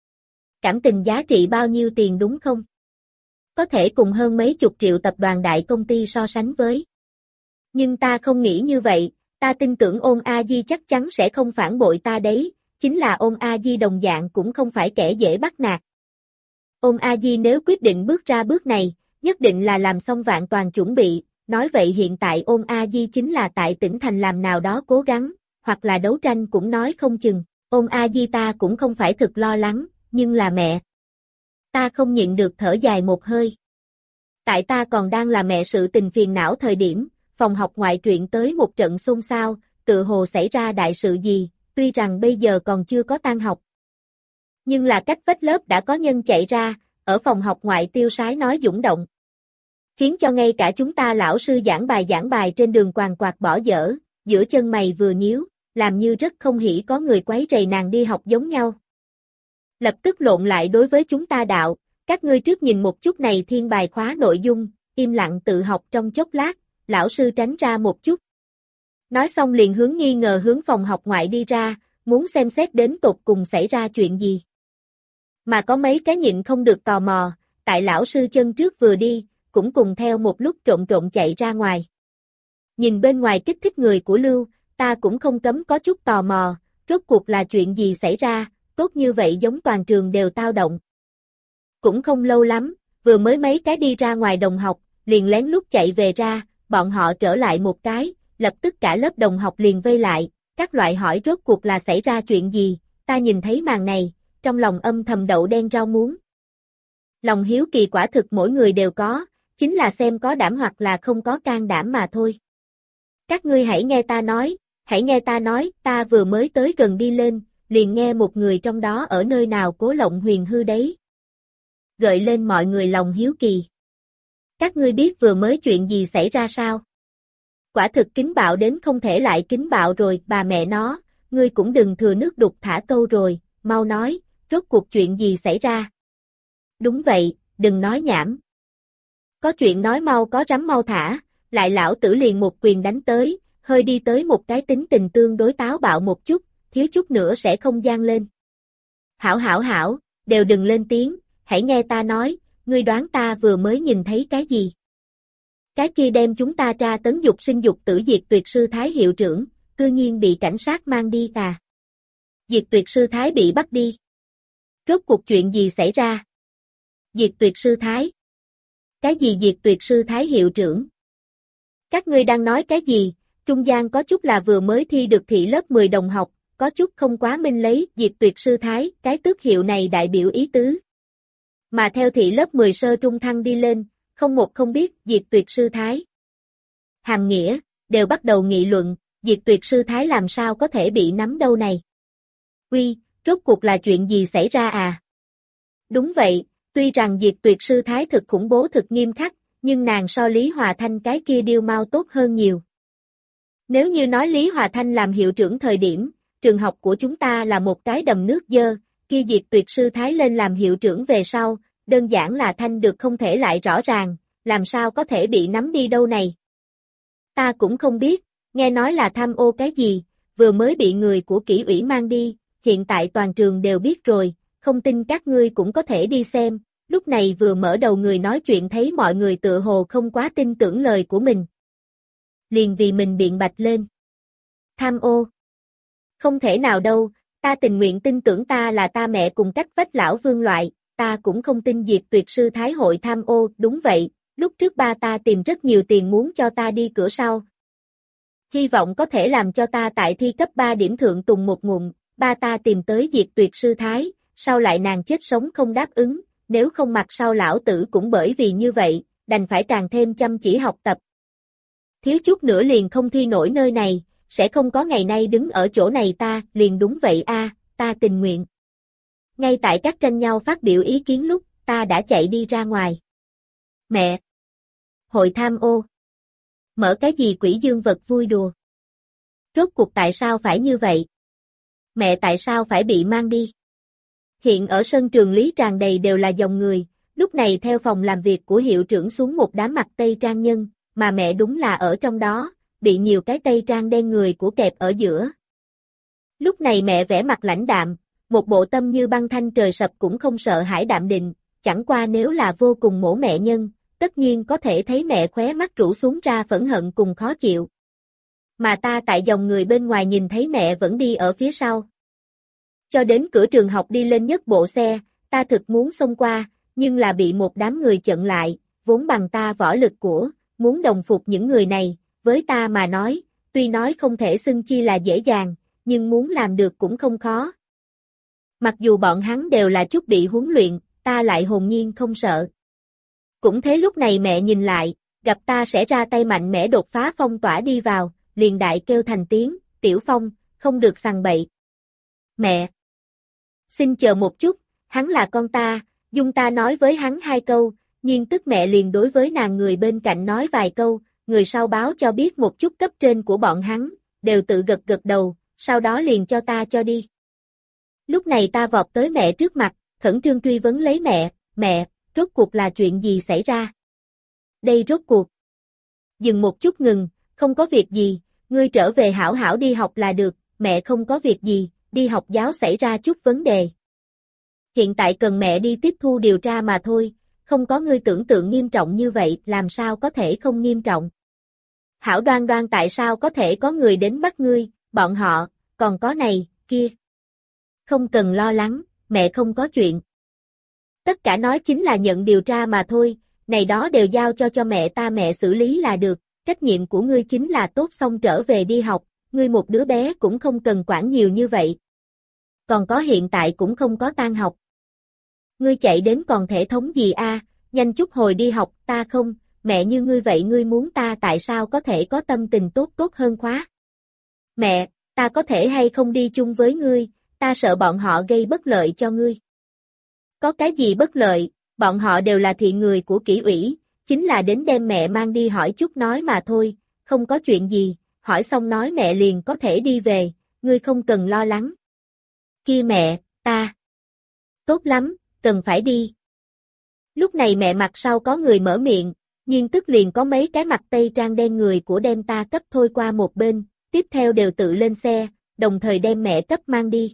Cảm tình giá trị bao nhiêu tiền đúng không? Có thể cùng hơn mấy chục triệu tập đoàn đại công ty so sánh với. Nhưng ta không nghĩ như vậy, ta tin tưởng ôn A Di chắc chắn sẽ không phản bội ta đấy, chính là ôn A Di đồng dạng cũng không phải kẻ dễ bắt nạt. Ôn A Di nếu quyết định bước ra bước này, nhất định là làm xong vạn toàn chuẩn bị, nói vậy hiện tại ôn A Di chính là tại tỉnh thành làm nào đó cố gắng, hoặc là đấu tranh cũng nói không chừng, ôn A Di ta cũng không phải thực lo lắng, nhưng là mẹ. Ta không nhịn được thở dài một hơi. Tại ta còn đang là mẹ sự tình phiền não thời điểm, phòng học ngoại truyện tới một trận xôn xao, tự hồ xảy ra đại sự gì, tuy rằng bây giờ còn chưa có tan học. Nhưng là cách vách lớp đã có nhân chạy ra, ở phòng học ngoại tiêu sái nói dũng động. Khiến cho ngay cả chúng ta lão sư giảng bài giảng bài trên đường quàng quạt bỏ dở, giữa chân mày vừa nhíu, làm như rất không hỉ có người quấy rầy nàng đi học giống nhau. Lập tức lộn lại đối với chúng ta đạo, các ngươi trước nhìn một chút này thiên bài khóa nội dung, im lặng tự học trong chốc lát, lão sư tránh ra một chút. Nói xong liền hướng nghi ngờ hướng phòng học ngoại đi ra, muốn xem xét đến tột cùng xảy ra chuyện gì. Mà có mấy cái nhịn không được tò mò, tại lão sư chân trước vừa đi, cũng cùng theo một lúc trộn trộn chạy ra ngoài. Nhìn bên ngoài kích thích người của Lưu, ta cũng không cấm có chút tò mò, rốt cuộc là chuyện gì xảy ra, tốt như vậy giống toàn trường đều tao động. Cũng không lâu lắm, vừa mới mấy cái đi ra ngoài đồng học, liền lén lút chạy về ra, bọn họ trở lại một cái, lập tức cả lớp đồng học liền vây lại, các loại hỏi rốt cuộc là xảy ra chuyện gì, ta nhìn thấy màn này, trong lòng âm thầm đậu đen rau muống. Lòng hiếu kỳ quả thực mỗi người đều có, chính là xem có đảm hoặc là không có can đảm mà thôi. Các ngươi hãy nghe ta nói, hãy nghe ta nói, ta vừa mới tới gần đi lên, liền nghe một người trong đó ở nơi nào cố lộng huyền hư đấy. Gợi lên mọi người lòng hiếu kỳ. Các ngươi biết vừa mới chuyện gì xảy ra sao? Quả thực kính bạo đến không thể lại kính bạo rồi, bà mẹ nó, ngươi cũng đừng thừa nước đục thả câu rồi, mau nói, rốt cuộc chuyện gì xảy ra? Đúng vậy, đừng nói nhảm. Có chuyện nói mau có rắm mau thả, lại lão tử liền một quyền đánh tới, hơi đi tới một cái tính tình tương đối táo bạo một chút, thiếu chút nữa sẽ không gian lên. Hảo hảo hảo, đều đừng lên tiếng, hãy nghe ta nói, ngươi đoán ta vừa mới nhìn thấy cái gì? Cái kia đem chúng ta tra tấn dục sinh dục tử diệt tuyệt sư thái hiệu trưởng, cư nhiên bị cảnh sát mang đi à? Diệt tuyệt sư thái bị bắt đi. Rốt cuộc chuyện gì xảy ra? Diệt tuyệt sư thái? Cái gì diệt tuyệt sư thái hiệu trưởng? Các ngươi đang nói cái gì? Trung gian có chút là vừa mới thi được thị lớp mười đồng học, có chút không quá minh lấy diệt tuyệt sư thái, cái tước hiệu này đại biểu ý tứ, Mà theo thị lớp mười sơ trung thăng đi lên, không một không biết Diệt Tuyệt Sư Thái. Hàm Nghĩa, đều bắt đầu nghị luận, Diệt Tuyệt Sư Thái làm sao có thể bị nắm đâu này. Uy, rốt cuộc là chuyện gì xảy ra à? Đúng vậy, tuy rằng Diệt Tuyệt Sư Thái thực khủng bố thực nghiêm khắc, nhưng nàng so Lý Hòa Thanh cái kia điêu mau tốt hơn nhiều. Nếu như nói Lý Hòa Thanh làm hiệu trưởng thời điểm, trường học của chúng ta là một cái đầm nước dơ, kia Diệt Tuyệt Sư Thái lên làm hiệu trưởng về sau, đơn giản là Thanh được không thể lại rõ ràng, làm sao có thể bị nắm đi đâu này. Ta cũng không biết, nghe nói là tham ô cái gì, vừa mới bị người của kỷ ủy mang đi, hiện tại toàn trường đều biết rồi, không tin các ngươi cũng có thể đi xem, lúc này vừa mở đầu người nói chuyện thấy mọi người tựa hồ không quá tin tưởng lời của mình. Liền vì mình biện bạch lên. Tham ô. Không thể nào đâu, ta tình nguyện tin tưởng ta là ta mẹ cùng cách vách lão Vương loại, ta cũng không tin Diệt Tuyệt Sư Thái hội tham ô, đúng vậy, lúc trước ba ta tìm rất nhiều tiền muốn cho ta đi cửa sau. Hy vọng có thể làm cho ta tại thi cấp ba điểm thượng tùng một ngụm, ba ta tìm tới Diệt Tuyệt Sư Thái, sau lại nàng chết sống không đáp ứng, nếu không mặt sau lão tử cũng bởi vì như vậy, đành phải càng thêm chăm chỉ học tập. Thiếu chút nữa liền không thi nổi nơi này, sẽ không có ngày nay đứng ở chỗ này ta, liền đúng vậy a, ta tình nguyện. Ngay tại các tranh nhau phát biểu ý kiến lúc, ta đã chạy đi ra ngoài. Mẹ! Hội tham ô! Mở cái gì quỷ dương vật vui đùa? Rốt cuộc tại sao phải như vậy? Mẹ tại sao phải bị mang đi? Hiện ở sân trường Lý tràn đầy đều là dòng người, lúc này theo phòng làm việc của hiệu trưởng xuống một đám mặt tây trang nhân, mà mẹ đúng là ở trong đó, bị nhiều cái tây trang đen người của kẹp ở giữa. Lúc này mẹ vẻ mặt lãnh đạm, một bộ tâm như băng thanh trời sập cũng không sợ hãi đạm định, chẳng qua nếu là vô cùng mổ mẹ nhân, tất nhiên có thể thấy mẹ khóe mắt rũ xuống ra phẫn hận cùng khó chịu. Mà ta tại dòng người bên ngoài nhìn thấy mẹ vẫn đi ở phía sau. Cho đến cửa trường học đi lên nhất bộ xe, ta thực muốn xông qua, nhưng là bị một đám người chặn lại, vốn bằng ta võ lực của, muốn đồng phục những người này, với ta mà nói, tuy nói không thể xưng chi là dễ dàng, nhưng muốn làm được cũng không khó. Mặc dù bọn hắn đều là chút bị huấn luyện, ta lại hồn nhiên không sợ. Cũng thế lúc này mẹ nhìn lại, gặp ta sẽ ra tay mạnh mẽ đột phá phong tỏa đi vào, liền đại kêu thành tiếng, Tiểu Phong, không được sằng bậy. Mẹ! Xin chờ một chút, hắn là con ta, dung ta nói với hắn hai câu, nhưng tức mẹ liền đối với nàng người bên cạnh nói vài câu, người sau báo cho biết một chút cấp trên của bọn hắn, đều tự gật gật đầu, sau đó liền cho ta cho đi. Lúc này ta vọt tới mẹ trước mặt, khẩn trương truy vấn lấy mẹ, mẹ, rốt cuộc là chuyện gì xảy ra? Đây rốt cuộc. Dừng một chút ngừng, không có việc gì, ngươi trở về hảo hảo đi học là được, mẹ không có việc gì, đi học giáo xảy ra chút vấn đề. Hiện tại cần mẹ đi tiếp thu điều tra mà thôi, không có ngươi tưởng tượng nghiêm trọng như vậy, làm sao có thể không nghiêm trọng. Hảo Đoan Đoan tại sao có thể có người đến bắt ngươi, bọn họ, còn có này, kia. Không cần lo lắng, mẹ không có chuyện. Tất cả nói chính là nhận điều tra mà thôi, này đó đều giao cho cho mẹ ta mẹ xử lý là được, trách nhiệm của ngươi chính là tốt xong trở về đi học, ngươi một đứa bé cũng không cần quản nhiều như vậy. Còn có hiện tại cũng không có tan học. Ngươi chạy đến còn thể thống gì a? Nhanh chút hồi đi học, ta không, mẹ như ngươi vậy ngươi muốn ta tại sao có thể có tâm tình tốt tốt hơn khóa. Mẹ, ta có thể hay không đi chung với ngươi, ta sợ bọn họ gây bất lợi cho ngươi. Có cái gì bất lợi, bọn họ đều là thiện người của kỷ ủy, chính là đến đem mẹ mang đi hỏi chút nói mà thôi, không có chuyện gì, hỏi xong nói mẹ liền có thể đi về, ngươi không cần lo lắng. Kia mẹ, ta. Tốt lắm, cần phải đi. Lúc này mẹ mặt sau có người mở miệng, nhưng tức liền có mấy cái mặt tây trang đen người của đem ta cấp thôi qua một bên, tiếp theo đều tự lên xe, đồng thời đem mẹ cấp mang đi.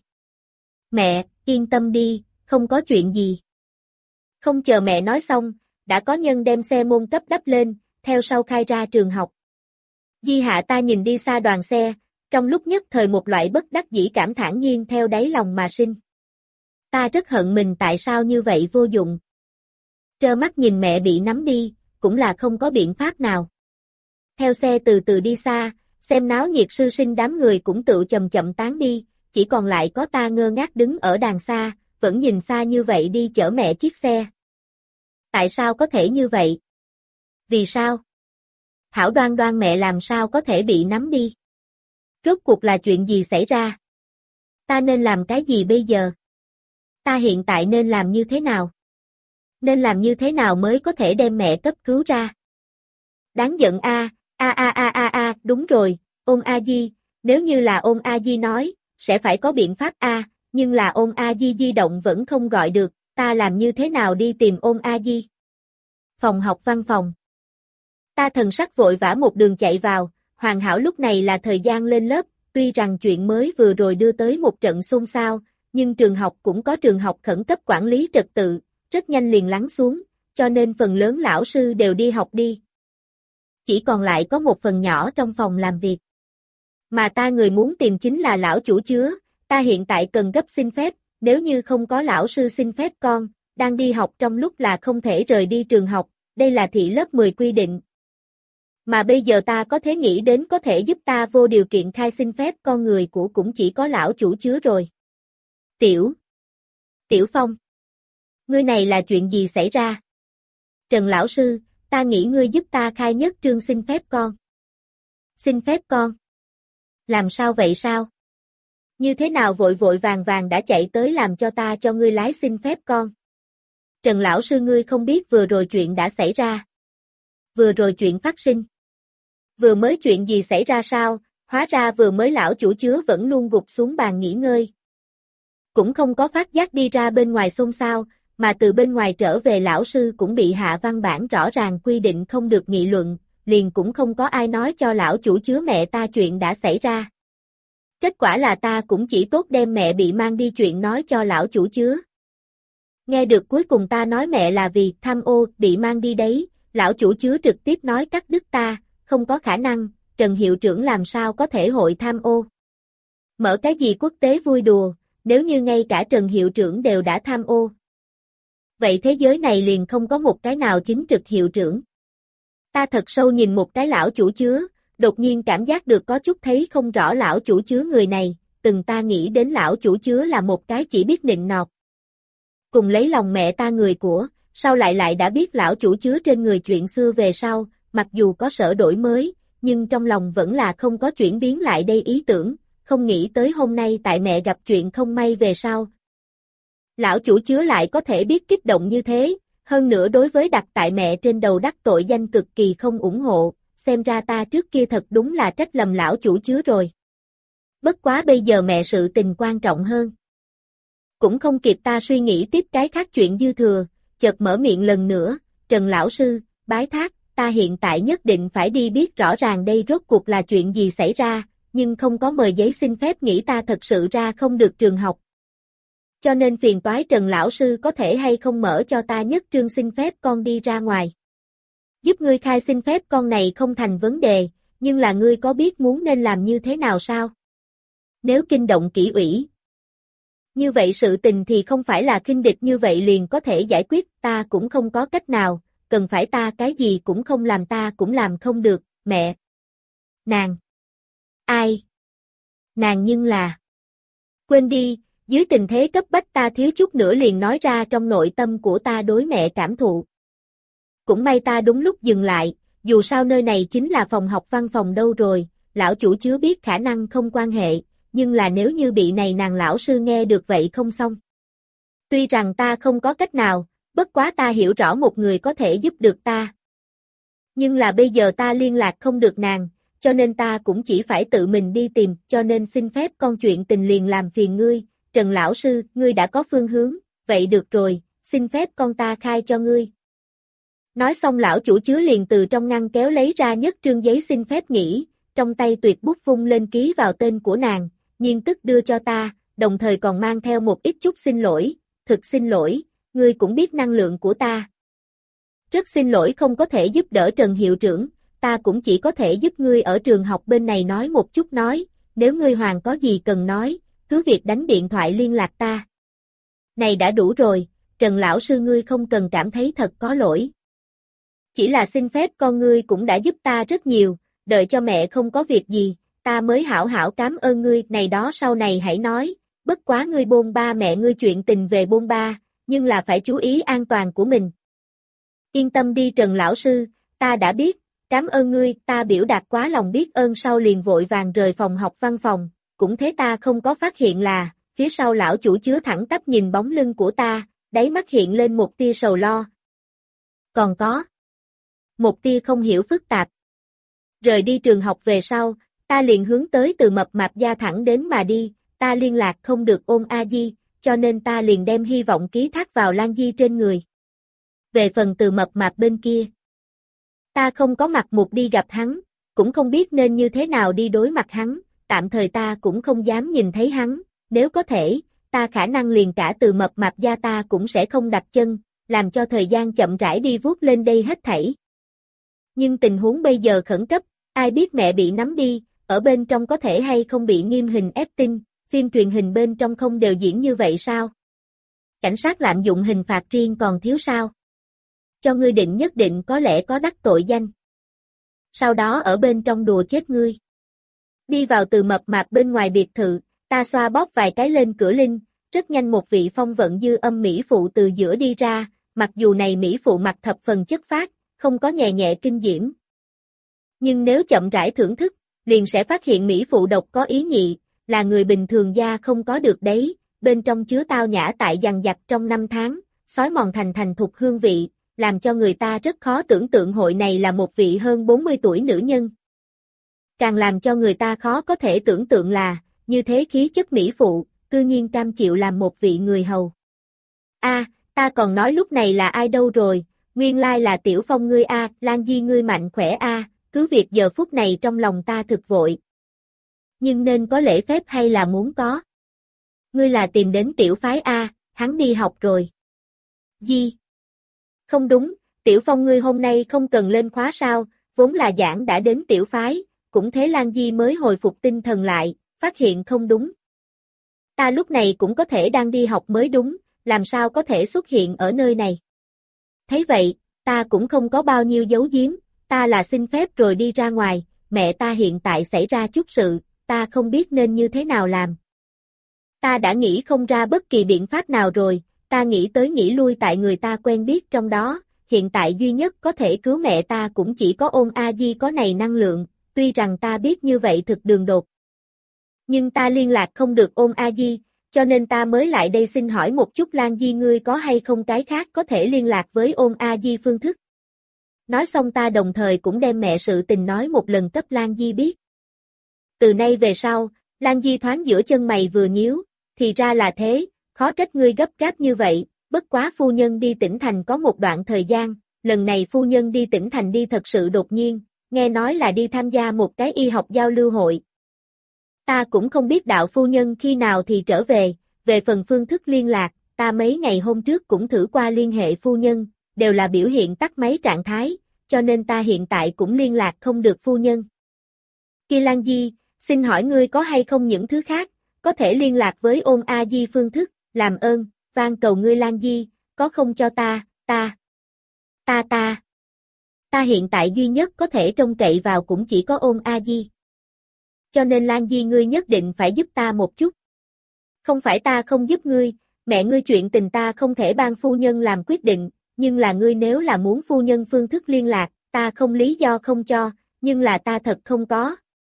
Mẹ, yên tâm đi, không có chuyện gì. Không chờ mẹ nói xong, đã có nhân đem xe môn cấp đắp lên, theo sau khai ra trường học. Di hạ ta nhìn đi xa đoàn xe, trong lúc nhất thời một loại bất đắc dĩ cảm thản nhiên theo đáy lòng mà sinh. Ta rất hận mình tại sao như vậy vô dụng. Trơ mắt nhìn mẹ bị nắm đi, cũng là không có biện pháp nào. Theo xe từ từ đi xa, xem náo nhiệt sư sinh đám người cũng tự chậm chậm tán đi, chỉ còn lại có ta ngơ ngác đứng ở đàng xa, vẫn nhìn xa như vậy đi chở mẹ chiếc xe. Tại sao có thể như vậy? Vì sao? Hảo Đoan Đoan mẹ làm sao có thể bị nắm đi? Rốt cuộc là chuyện gì xảy ra? Ta nên làm cái gì bây giờ? Ta hiện tại nên làm như thế nào? Nên làm như thế nào mới có thể đem mẹ cấp cứu ra? Đáng giận a, a a a a a, đúng rồi, Ôn A Di, nếu như là Ôn A Di nói, sẽ phải có biện pháp a, nhưng là Ôn A Di di động vẫn không gọi được, ta làm như thế nào đi tìm Ôn A Di? Phòng học văn phòng. Ta thần sắc vội vã một đường chạy vào, hoàn hảo lúc này là thời gian lên lớp, tuy rằng chuyện mới vừa rồi đưa tới một trận xôn xao, nhưng trường học cũng có trường học khẩn cấp quản lý trật tự, rất nhanh liền lắng xuống, cho nên phần lớn lão sư đều đi học đi. Chỉ còn lại có một phần nhỏ trong phòng làm việc. Mà ta người muốn tìm chính là lão chủ chứa, ta hiện tại cần gấp xin phép, nếu như không có lão sư xin phép con, đang đi học trong lúc là không thể rời đi trường học, đây là thị lớp mười quy định. Mà bây giờ ta có thể nghĩ đến có thể giúp ta vô điều kiện khai xin phép con người của cũng chỉ có lão chủ chứa rồi. Tiểu. Tiểu Phong. Ngươi này là chuyện gì xảy ra? Trần lão sư, ta nghĩ ngươi giúp ta khai nhất trương xin phép con. Xin phép con? Làm sao vậy sao? Như thế nào vội vội vàng vàng đã chạy tới làm cho ta cho ngươi lái xin phép con? Trần lão sư ngươi không biết vừa rồi chuyện đã xảy ra. Vừa rồi chuyện phát sinh. Vừa mới chuyện gì xảy ra sao, hóa ra vừa mới lão chủ chứa vẫn luôn gục xuống bàn nghỉ ngơi. Cũng không có phát giác đi ra bên ngoài xôn xao, mà từ bên ngoài trở về lão sư cũng bị hạ văn bản rõ ràng quy định không được nghị luận, liền cũng không có ai nói cho lão chủ chứa mẹ ta chuyện đã xảy ra. Kết quả là ta cũng chỉ tốt đem mẹ bị mang đi chuyện nói cho lão chủ chứa. Nghe được cuối cùng ta nói mẹ là vì tham ô bị mang đi đấy, lão chủ chứa trực tiếp nói cắt đứt ta, không có khả năng, Trần hiệu trưởng làm sao có thể hội tham ô. Mở cái gì quốc tế vui đùa, nếu như ngay cả Trần hiệu trưởng đều đã tham ô. Vậy thế giới này liền không có một cái nào chính trực hiệu trưởng. Ta thật sâu nhìn một cái lão chủ chứa, đột nhiên cảm giác được có chút thấy không rõ lão chủ chứa người này, từng ta nghĩ đến lão chủ chứa là một cái chỉ biết nịnh nọt. Cùng lấy lòng mẹ ta người của, sau lại lại đã biết lão chủ chứa trên người chuyện xưa về sau, mặc dù có sở đổi mới, nhưng trong lòng vẫn là không có chuyển biến lại đây ý tưởng, không nghĩ tới hôm nay tại mẹ gặp chuyện không may về sau. Lão chủ chứa lại có thể biết kích động như thế, hơn nữa đối với đặt tại mẹ trên đầu đắc tội danh cực kỳ không ủng hộ, xem ra ta trước kia thật đúng là trách lầm lão chủ chứa rồi. Bất quá bây giờ mẹ sự tình quan trọng hơn. Cũng không kịp ta suy nghĩ tiếp cái khác chuyện dư thừa, chợt mở miệng lần nữa, Trần lão sư, bái thác, ta hiện tại nhất định phải đi biết rõ ràng đây rốt cuộc là chuyện gì xảy ra, nhưng không có mời giấy xin phép nghĩ ta thật sự ra không được trường học. Cho nên phiền toái Trần lão sư có thể hay không mở cho ta nhất trương xin phép con đi ra ngoài. Giúp ngươi khai xin phép con này không thành vấn đề, nhưng là ngươi có biết muốn nên làm như thế nào sao? Nếu kinh động kỷ ủy. Như vậy sự tình thì không phải là khinh địch như vậy liền có thể giải quyết, ta cũng không có cách nào, cần phải ta cái gì cũng không làm ta cũng làm không được, mẹ. Nàng. Ai? Nàng nhưng là. Quên đi, dưới tình thế cấp bách ta thiếu chút nữa liền nói ra trong nội tâm của ta đối mẹ cảm thụ. Cũng may ta đúng lúc dừng lại, dù sao nơi này chính là phòng học văn phòng đâu rồi, lão chủ chứa biết khả năng không quan hệ, nhưng là nếu như bị này nàng lão sư nghe được vậy không xong. Tuy rằng ta không có cách nào, bất quá ta hiểu rõ một người có thể giúp được ta. Nhưng là bây giờ ta liên lạc không được nàng, cho nên ta cũng chỉ phải tự mình đi tìm, cho nên xin phép con chuyện tình liền làm phiền ngươi, Trần lão sư, ngươi đã có phương hướng, vậy được rồi, xin phép con ta khai cho ngươi. Nói xong lão chủ chứa liền từ trong ngăn kéo lấy ra nhất trương giấy xin phép nghỉ, trong tay tuyệt bút vung lên ký vào tên của nàng, nhiên tức đưa cho ta, đồng thời còn mang theo một ít chút xin lỗi, thực xin lỗi, ngươi cũng biết năng lượng của ta. Rất xin lỗi không có thể giúp đỡ Trần hiệu trưởng, ta cũng chỉ có thể giúp ngươi ở trường học bên này nói một chút nói, nếu ngươi hoàng có gì cần nói, cứ việc đánh điện thoại liên lạc ta. Này đã đủ rồi, Trần lão sư ngươi không cần cảm thấy thật có lỗi. Chỉ là xin phép con ngươi cũng đã giúp ta rất nhiều, đợi cho mẹ không có việc gì, ta mới hảo hảo cảm ơn ngươi, này đó sau này hãy nói, bất quá ngươi bôn ba mẹ ngươi chuyện tình về bôn ba, nhưng là phải chú ý an toàn của mình. Yên tâm đi Trần lão sư, ta đã biết, cảm ơn ngươi, ta biểu đạt quá lòng biết ơn sau liền vội vàng rời phòng học văn phòng, cũng thế ta không có phát hiện là, phía sau lão chủ chứa thẳng tắp nhìn bóng lưng của ta, đáy mắt hiện lên một tia sầu lo. Còn có một tia không hiểu phức tạp. Rời đi trường học về sau, ta liền hướng tới Từ Mập Mạp gia thẳng đến mà đi, ta liên lạc không được Ôn A Di, cho nên ta liền đem hy vọng ký thác vào Lan Di trên người. Về phần Từ Mập Mạp bên kia, ta không có mặt mục đi gặp hắn, cũng không biết nên như thế nào đi đối mặt hắn, tạm thời ta cũng không dám nhìn thấy hắn, nếu có thể, ta khả năng liền cả Từ Mập Mạp gia ta cũng sẽ không đặt chân, làm cho thời gian chậm rãi đi vuốt lên đây hết thảy. Nhưng tình huống bây giờ khẩn cấp, ai biết mẹ bị nắm đi, ở bên trong có thể hay không bị nghiêm hình ép tin, phim truyền hình bên trong không đều diễn như vậy sao? Cảnh sát lạm dụng hình phạt riêng còn thiếu sao? Cho ngươi định nhất định có lẽ có đắc tội danh. Sau đó ở bên trong đùa chết ngươi. Đi vào Từ Mập Mạp bên ngoài biệt thự, ta xoa bóp vài cái lên cửa linh, rất nhanh một vị phong vận dư âm mỹ phụ từ giữa đi ra, mặc dù này mỹ phụ mặc thập phần chất phác, không có nhẹ nhẹ kinh diễm. Nhưng nếu chậm rãi thưởng thức, liền sẽ phát hiện mỹ phụ độc có ý nhị, là người bình thường da không có được đấy, bên trong chứa tao nhã tại dằng dặc trong năm tháng, xói mòn thành thành thục hương vị, làm cho người ta rất khó tưởng tượng hội này là một vị hơn bốn mươi tuổi nữ nhân. Càng làm cho người ta khó có thể tưởng tượng là, như thế khí chất mỹ phụ, cư nhiên cam chịu làm một vị người hầu. A, à, ta còn nói lúc này là ai đâu rồi, nguyên lai là Tiểu Phong ngươi a, à, Lan Di ngươi mạnh khỏe a, à, cứ việc giờ phút này trong lòng ta thực vội. Nhưng nên có lễ phép hay là muốn có? Ngươi là tìm đến Tiểu Phái a, à, hắn đi học rồi. Di. Không đúng, Tiểu Phong ngươi hôm nay không cần lên khóa sao, vốn là giảng đã đến Tiểu Phái, cũng thế Lan Di mới hồi phục tinh thần lại, phát hiện không đúng. Ta lúc này cũng có thể đang đi học mới đúng, làm sao có thể xuất hiện ở nơi này. Thấy vậy, ta cũng không có bao nhiêu giấu giếm, ta là xin phép rồi đi ra ngoài, mẹ ta hiện tại xảy ra chút sự, ta không biết nên như thế nào làm. Ta đã nghĩ không ra bất kỳ biện pháp nào rồi, ta nghĩ tới nghĩ lui tại người ta quen biết trong đó, hiện tại duy nhất có thể cứu mẹ ta cũng chỉ có Ôn A Di có này năng lượng, tuy rằng ta biết như vậy thực đường đột. Nhưng ta liên lạc không được Ôn A Di, cho nên ta mới lại đây xin hỏi một chút Lan Di ngươi có hay không cái khác có thể liên lạc với Ôn A Di phương thức. Nói xong ta đồng thời cũng đem mẹ sự tình nói một lần cấp Lan Di biết. Từ nay về sau, Lan Di thoáng giữa chân mày vừa nhíu, thì ra là thế, khó trách ngươi gấp gáp như vậy, bất quá phu nhân đi tỉnh thành có một đoạn thời gian, lần này phu nhân đi tỉnh thành đi thật sự đột nhiên, nghe nói là đi tham gia một cái y học giao lưu hội. Ta cũng không biết đạo phu nhân khi nào thì trở về, về phần phương thức liên lạc, ta mấy ngày hôm trước cũng thử qua liên hệ phu nhân, đều là biểu hiện tắt máy trạng thái, cho nên ta hiện tại cũng liên lạc không được phu nhân. Kia Lan Di, xin hỏi ngươi có hay không những thứ khác, có thể liên lạc với Ôn A Di phương thức, làm ơn, van cầu ngươi Lan Di, có không cho ta, ta, ta ta. Ta hiện tại duy nhất có thể trông cậy vào cũng chỉ có Ôn A Di. Cho nên Lan Di ngươi nhất định phải giúp ta một chút. Không phải ta không giúp ngươi, mẹ ngươi chuyện tình ta không thể ban phu nhân làm quyết định, nhưng là ngươi nếu là muốn phu nhân phương thức liên lạc, ta không lý do không cho, nhưng là ta thật không có.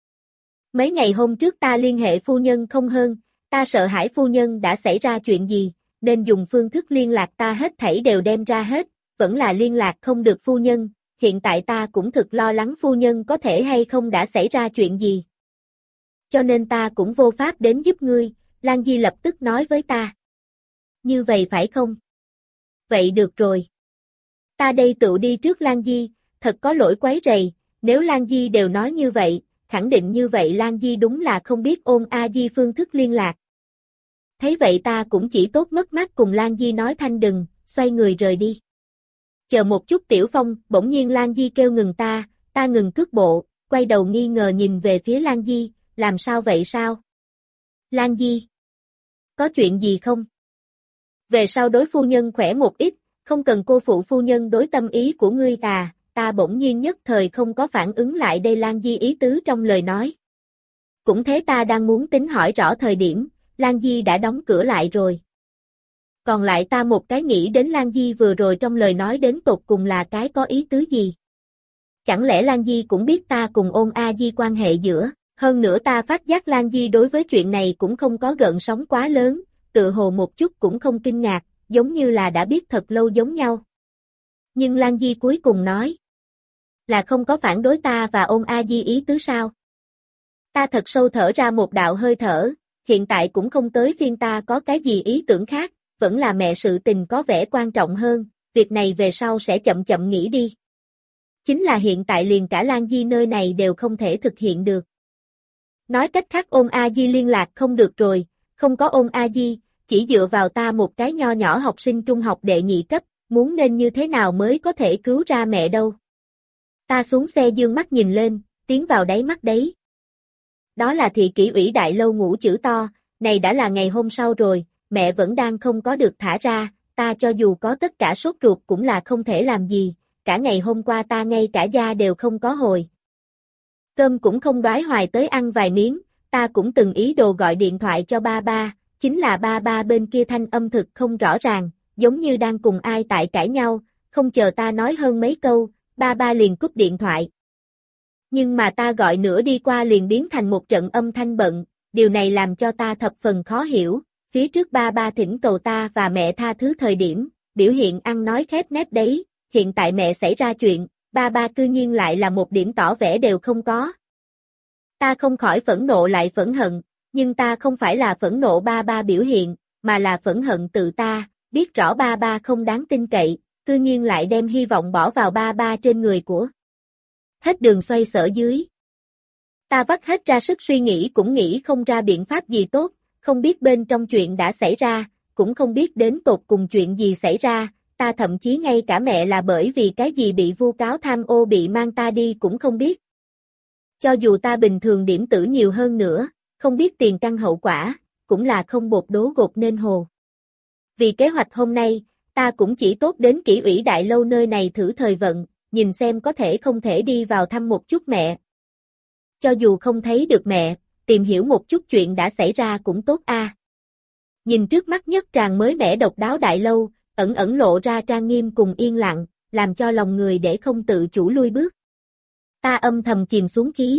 Mấy ngày hôm trước ta liên hệ phu nhân không hơn, ta sợ hãi phu nhân đã xảy ra chuyện gì, nên dùng phương thức liên lạc ta hết thảy đều đem ra hết, vẫn là liên lạc không được phu nhân, hiện tại ta cũng thực lo lắng phu nhân có thể hay không đã xảy ra chuyện gì. Cho nên ta cũng vô pháp đến giúp ngươi, Lan Di lập tức nói với ta. Như vậy phải không? Vậy được rồi. Ta đây tự đi trước Lan Di, thật có lỗi quấy rầy, nếu Lan Di đều nói như vậy, khẳng định như vậy Lan Di đúng là không biết Ôn A Di phương thức liên lạc. Thấy vậy ta cũng chỉ tốt mất mát cùng Lan Di nói thanh đừng, xoay người rời đi. Chờ một chút Tiểu Phong, bỗng nhiên Lan Di kêu ngừng ta, ta ngừng cước bộ, quay đầu nghi ngờ nhìn về phía Lan Di, làm sao vậy sao? Lan Di, có chuyện gì không? Về sau đối phu nhân khỏe một ít, không cần cô phụ phu nhân đối tâm ý của ngươi à, ta bỗng nhiên nhất thời không có phản ứng lại đây Lan Di ý tứ trong lời nói. Cũng thế ta đang muốn tính hỏi rõ thời điểm, Lan Di đã đóng cửa lại rồi. Còn lại ta một cái nghĩ đến Lan Di vừa rồi trong lời nói đến tột cùng là cái có ý tứ gì? Chẳng lẽ Lan Di cũng biết ta cùng Ôn A Di quan hệ giữa, hơn nữa ta phát giác Lan Di đối với chuyện này cũng không có gợn sóng quá lớn, tự hồ một chút cũng không kinh ngạc, giống như là đã biết thật lâu giống nhau. Nhưng Lan Di cuối cùng nói, là không có phản đối ta và Ôn A Di ý tứ sao? Ta thật sâu thở ra một đạo hơi thở, hiện tại cũng không tới phiên ta có cái gì ý tưởng khác, vẫn là mẹ sự tình có vẻ quan trọng hơn, việc này về sau sẽ chậm chậm nghĩ đi. Chính là hiện tại liền cả Lan Di nơi này đều không thể thực hiện được. Nói cách khác Ôn A Di liên lạc không được rồi, không có Ôn A Di, chỉ dựa vào ta một cái nho nhỏ học sinh trung học đệ nhị cấp, muốn nên như thế nào mới có thể cứu ra mẹ đâu. Ta xuống xe dương mắt nhìn lên, tiến vào đáy mắt đấy. Đó là thị kỷ ủy đại lâu ngũ chữ to, này đã là ngày hôm sau rồi, mẹ vẫn đang không có được thả ra, ta cho dù có tất cả sốt ruột cũng là không thể làm gì, cả ngày hôm qua ta ngay cả da đều không có hồi. Cơm cũng không đói hoài tới ăn vài miếng, ta cũng từng ý đồ gọi điện thoại cho ba ba, chính là ba ba bên kia thanh âm thực không rõ ràng, giống như đang cùng ai tại cãi nhau, không chờ ta nói hơn mấy câu, ba ba liền cúp điện thoại. Nhưng mà ta gọi nữa đi qua liền biến thành một trận âm thanh bận, điều này làm cho ta thập phần khó hiểu, phía trước ba ba thỉnh cầu ta và mẹ tha thứ thời điểm, biểu hiện ăn nói khép nép đấy, hiện tại mẹ xảy ra chuyện, ba ba cư nhiên lại là một điểm tỏ vẻ đều không có. Ta không khỏi phẫn nộ lại phẫn hận, nhưng ta không phải là phẫn nộ ba ba biểu hiện, mà là phẫn hận tự ta, biết rõ ba ba không đáng tin cậy, cư nhiên lại đem hy vọng bỏ vào ba ba trên người của. Hết đường xoay sở dưới. Ta vắt hết ra sức suy nghĩ cũng nghĩ không ra biện pháp gì tốt, không biết bên trong chuyện đã xảy ra, cũng không biết đến tột cùng chuyện gì xảy ra, ta thậm chí ngay cả mẹ là bởi vì cái gì bị vu cáo tham ô bị mang ta đi cũng không biết. Cho dù ta bình thường điểm tử nhiều hơn nữa, không biết tiền căn hậu quả, cũng là không bột đố gột nên hồ. Vì kế hoạch hôm nay, ta cũng chỉ tốt đến kỷ ủy đại lâu nơi này thử thời vận, nhìn xem có thể không thể đi vào thăm một chút mẹ. Cho dù không thấy được mẹ, tìm hiểu một chút chuyện đã xảy ra cũng tốt a. À. Nhìn trước mắt nhất tràng mới mẻ độc đáo đại lâu, ẩn ẩn lộ ra trang nghiêm cùng yên lặng, làm cho lòng người để không tự chủ lui bước. Ta âm thầm chìm xuống khí.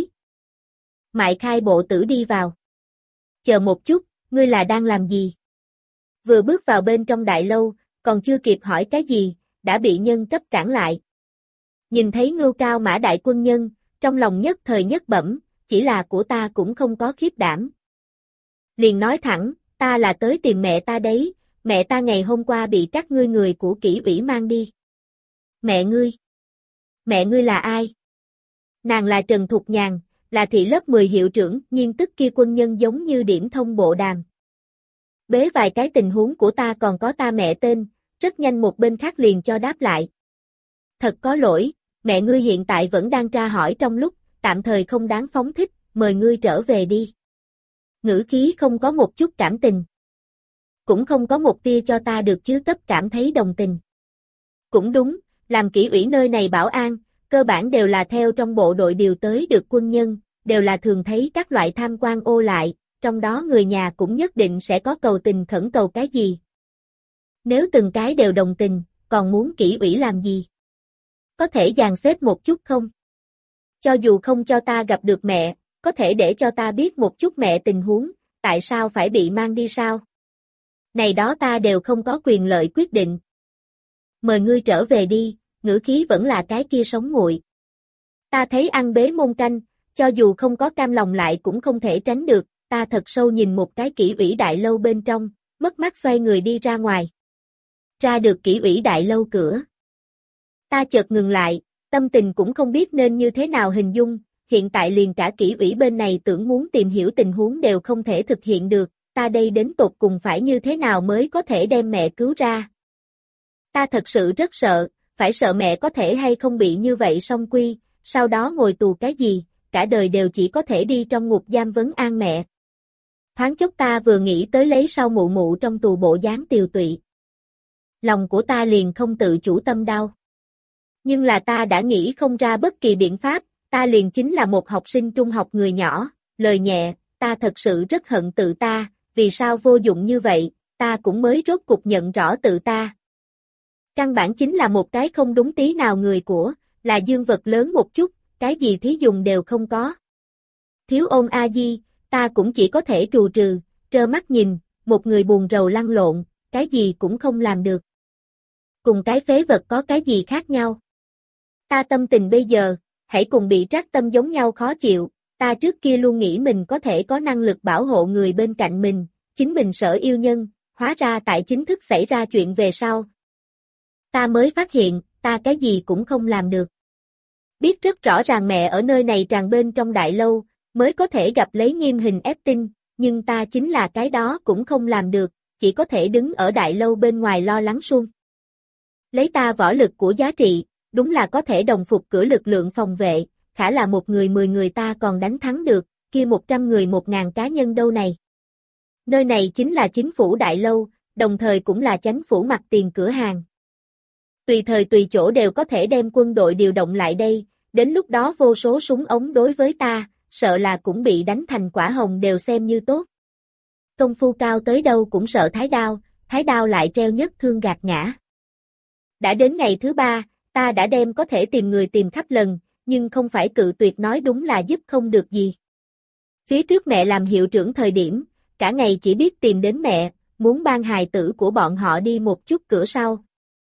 Mại khai bộ tử đi vào. Chờ một chút, ngươi là đang làm gì? Vừa bước vào bên trong đại lâu, còn chưa kịp hỏi cái gì, đã bị nhân cấp cản lại. Nhìn thấy ngưu cao mã đại quân nhân, trong lòng nhất thời nhất bẩm, chỉ là của ta cũng không có khiếp đảm. Liền nói thẳng, ta là tới tìm mẹ ta đấy, mẹ ta ngày hôm qua bị các ngươi người của kỷ ủy mang đi. Mẹ ngươi? Mẹ ngươi là ai? Nàng là Trần Thục Nhàn, là thị lớp mười hiệu trưởng, nhiên tức kia quân nhân giống như điểm thông bộ đàm. Bế vài cái tình huống của ta còn có ta mẹ tên, rất nhanh một bên khác liền cho đáp lại. Thật có lỗi, mẹ ngươi hiện tại vẫn đang tra hỏi trong lúc, tạm thời không đáng phóng thích, mời ngươi trở về đi. Ngữ khí không có một chút cảm tình. Cũng không có một tia cho ta được chứ cấp cảm thấy đồng tình. Cũng đúng, làm kỷ ủy nơi này bảo an, cơ bản đều là theo trong bộ đội điều tới được quân nhân, đều là thường thấy các loại tham quan ô lại, trong đó người nhà cũng nhất định sẽ có cầu tình khẩn cầu cái gì. Nếu từng cái đều đồng tình, còn muốn kỷ ủy làm gì? Có thể dàn xếp một chút không? Cho dù không cho ta gặp được mẹ, có thể để cho ta biết một chút mẹ tình huống, tại sao phải bị mang đi sao? Này đó ta đều không có quyền lợi quyết định. Mời ngươi trở về đi, ngữ khí vẫn là cái kia sống nguội. Ta thấy ăn bế môn canh, cho dù không có cam lòng lại cũng không thể tránh được, ta thật sâu nhìn một cái kỷ ủy đại lâu bên trong, mất mát xoay người đi ra ngoài. Ra được kỷ ủy đại lâu cửa. Ta chợt ngừng lại, tâm tình cũng không biết nên như thế nào hình dung, hiện tại liền cả kỷ ủy bên này tưởng muốn tìm hiểu tình huống đều không thể thực hiện được, ta đây đến tột cùng phải như thế nào mới có thể đem mẹ cứu ra. Ta thật sự rất sợ, phải sợ mẹ có thể hay không bị như vậy song quy, sau đó ngồi tù cái gì, cả đời đều chỉ có thể đi trong ngục giam vấn an mẹ. Thoáng chốc ta vừa nghĩ tới lấy sau mụ mụ trong tù bộ dáng tiều tụy. Lòng của ta liền không tự chủ tâm đau. Nhưng là ta đã nghĩ không ra bất kỳ biện pháp, ta liền chính là một học sinh trung học người nhỏ, lời nhẹ, ta thật sự rất hận tự ta, vì sao vô dụng như vậy, ta cũng mới rốt cục nhận rõ tự ta. Căn bản chính là một cái không đúng tí nào người của, là dương vật lớn một chút, cái gì thí dùng đều không có. Thiếu ôn a di, ta cũng chỉ có thể trù trừ, trơ mắt nhìn, một người buồn rầu lăn lộn, cái gì cũng không làm được. Cùng cái phế vật có cái gì khác nhau? Ta tâm tình bây giờ, hãy cùng bị trát tâm giống nhau khó chịu, ta trước kia luôn nghĩ mình có thể có năng lực bảo hộ người bên cạnh mình, chính mình sở yêu nhân, hóa ra tại chính thức xảy ra chuyện về sau. Ta mới phát hiện, ta cái gì cũng không làm được. Biết rất rõ ràng mẹ ở nơi này tràn bên trong đại lâu, mới có thể gặp lấy nghiêm hình ép tinh, nhưng ta chính là cái đó cũng không làm được, chỉ có thể đứng ở đại lâu bên ngoài lo lắng suông. Lấy ta võ lực của giá trị, đúng là có thể đồng phục cửa lực lượng phòng vệ, khả là một người mười người ta còn đánh thắng được, kia một trăm người một ngàn cá nhân đâu này. Nơi này chính là chính phủ đại lâu, đồng thời cũng là chánh phủ mặt tiền cửa hàng. Tùy thời tùy chỗ đều có thể đem quân đội điều động lại đây, đến lúc đó vô số súng ống đối với ta, sợ là cũng bị đánh thành quả hồng đều xem như tốt. Công phu cao tới đâu cũng sợ thái đao, thái đao lại treo nhất thương gạt ngã. Đã đến ngày thứ ba, ta đã đem có thể tìm người tìm khắp lần, nhưng không phải cự tuyệt nói đúng là giúp không được gì. Phía trước mẹ làm hiệu trưởng thời điểm, cả ngày chỉ biết tìm đến mẹ, muốn ban hài tử của bọn họ đi một chút cửa sau.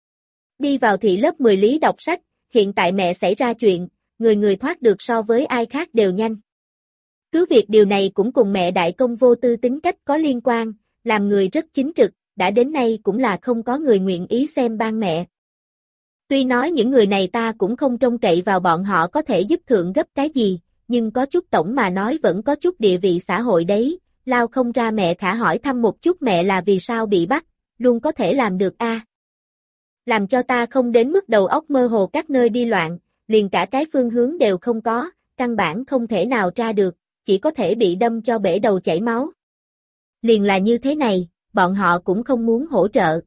Đi vào thị lớp mười lý đọc sách, hiện tại mẹ xảy ra chuyện, người người thoát được so với ai khác đều nhanh. Cứ việc điều này cũng cùng mẹ đại công vô tư tính cách có liên quan, làm người rất chính trực, đã đến nay cũng là không có người nguyện ý xem ban mẹ. Tuy nói những người này ta cũng không trông cậy vào bọn họ có thể giúp thượng gấp cái gì, nhưng có chút tổng mà nói vẫn có chút địa vị xã hội đấy, lao không ra mẹ khả hỏi thăm một chút mẹ là vì sao bị bắt, luôn có thể làm được a. À. Làm cho ta không đến mức đầu óc mơ hồ các nơi đi loạn, liền cả cái phương hướng đều không có, căn bản không thể nào tra được, chỉ có thể bị đâm cho bể đầu chảy máu. Liền là như thế này, bọn họ cũng không muốn hỗ trợ.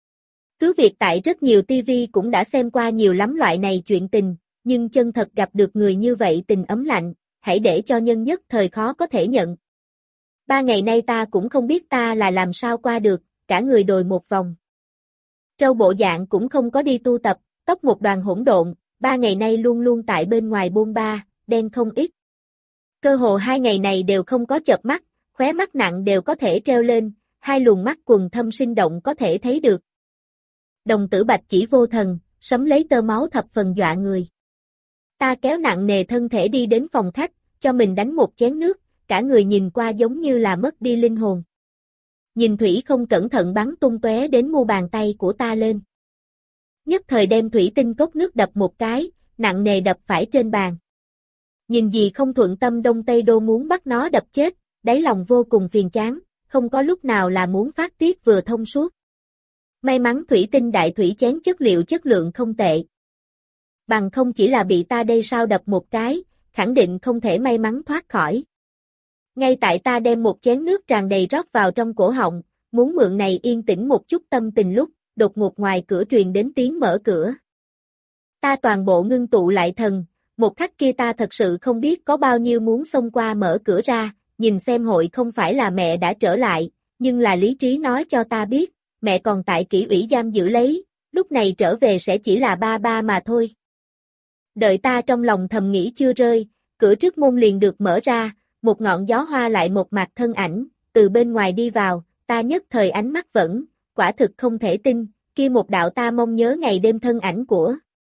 Cứ việc tại rất nhiều ti vi cũng đã xem qua nhiều lắm loại này chuyện tình, nhưng chân thật gặp được người như vậy tình ấm lạnh, hãy để cho nhân nhất thời khó có thể nhận. Ba ngày nay ta cũng không biết ta là làm sao qua được, cả người đồi một vòng. Trâu bộ dạng cũng không có đi tu tập, tóc một đoàn hỗn độn, ba ngày nay luôn luôn tại bên ngoài bôn ba, đen không ít. Cơ hồ hai ngày này đều không có chợp mắt, khóe mắt nặng đều có thể treo lên, hai luồng mắt quần thâm sinh động có thể thấy được. Đồng tử bạch chỉ vô thần, sấm lấy tơ máu thập phần dọa người. Ta kéo nặng nề thân thể đi đến phòng khách, cho mình đánh một chén nước, cả người nhìn qua giống như là mất đi linh hồn. Nhìn thủy không cẩn thận bắn tung tóe đến mu bàn tay của ta lên. Nhất thời đem thủy tinh cốc nước đập một cái, nặng nề đập phải trên bàn. Nhìn gì không thuận tâm đông tây đô muốn bắt nó đập chết, đáy lòng vô cùng phiền chán, không có lúc nào là muốn phát tiết vừa thông suốt. May mắn thủy tinh đại thủy chén chất liệu chất lượng không tệ. Bằng không chỉ là bị ta đây sao đập một cái, khẳng định không thể may mắn thoát khỏi. Ngay tại ta đem một chén nước tràn đầy rót vào trong cổ họng, muốn mượn này yên tĩnh một chút tâm tình lúc, đột ngột ngoài cửa truyền đến tiếng mở cửa. Ta toàn bộ ngưng tụ lại thần, một khắc kia ta thật sự không biết có bao nhiêu muốn xông qua mở cửa ra, nhìn xem hội không phải là mẹ đã trở lại, nhưng là lý trí nói cho ta biết, mẹ còn tại kỷ ủy giam giữ lấy, lúc này trở về sẽ chỉ là ba ba mà thôi. Đợi ta trong lòng thầm nghĩ chưa rơi, cửa trước môn liền được mở ra, một ngọn gió hoa lại một mặt thân ảnh, từ bên ngoài đi vào, ta nhất thời ánh mắt vẫn, quả thực không thể tin, kia một đạo ta mong nhớ ngày đêm thân ảnh của.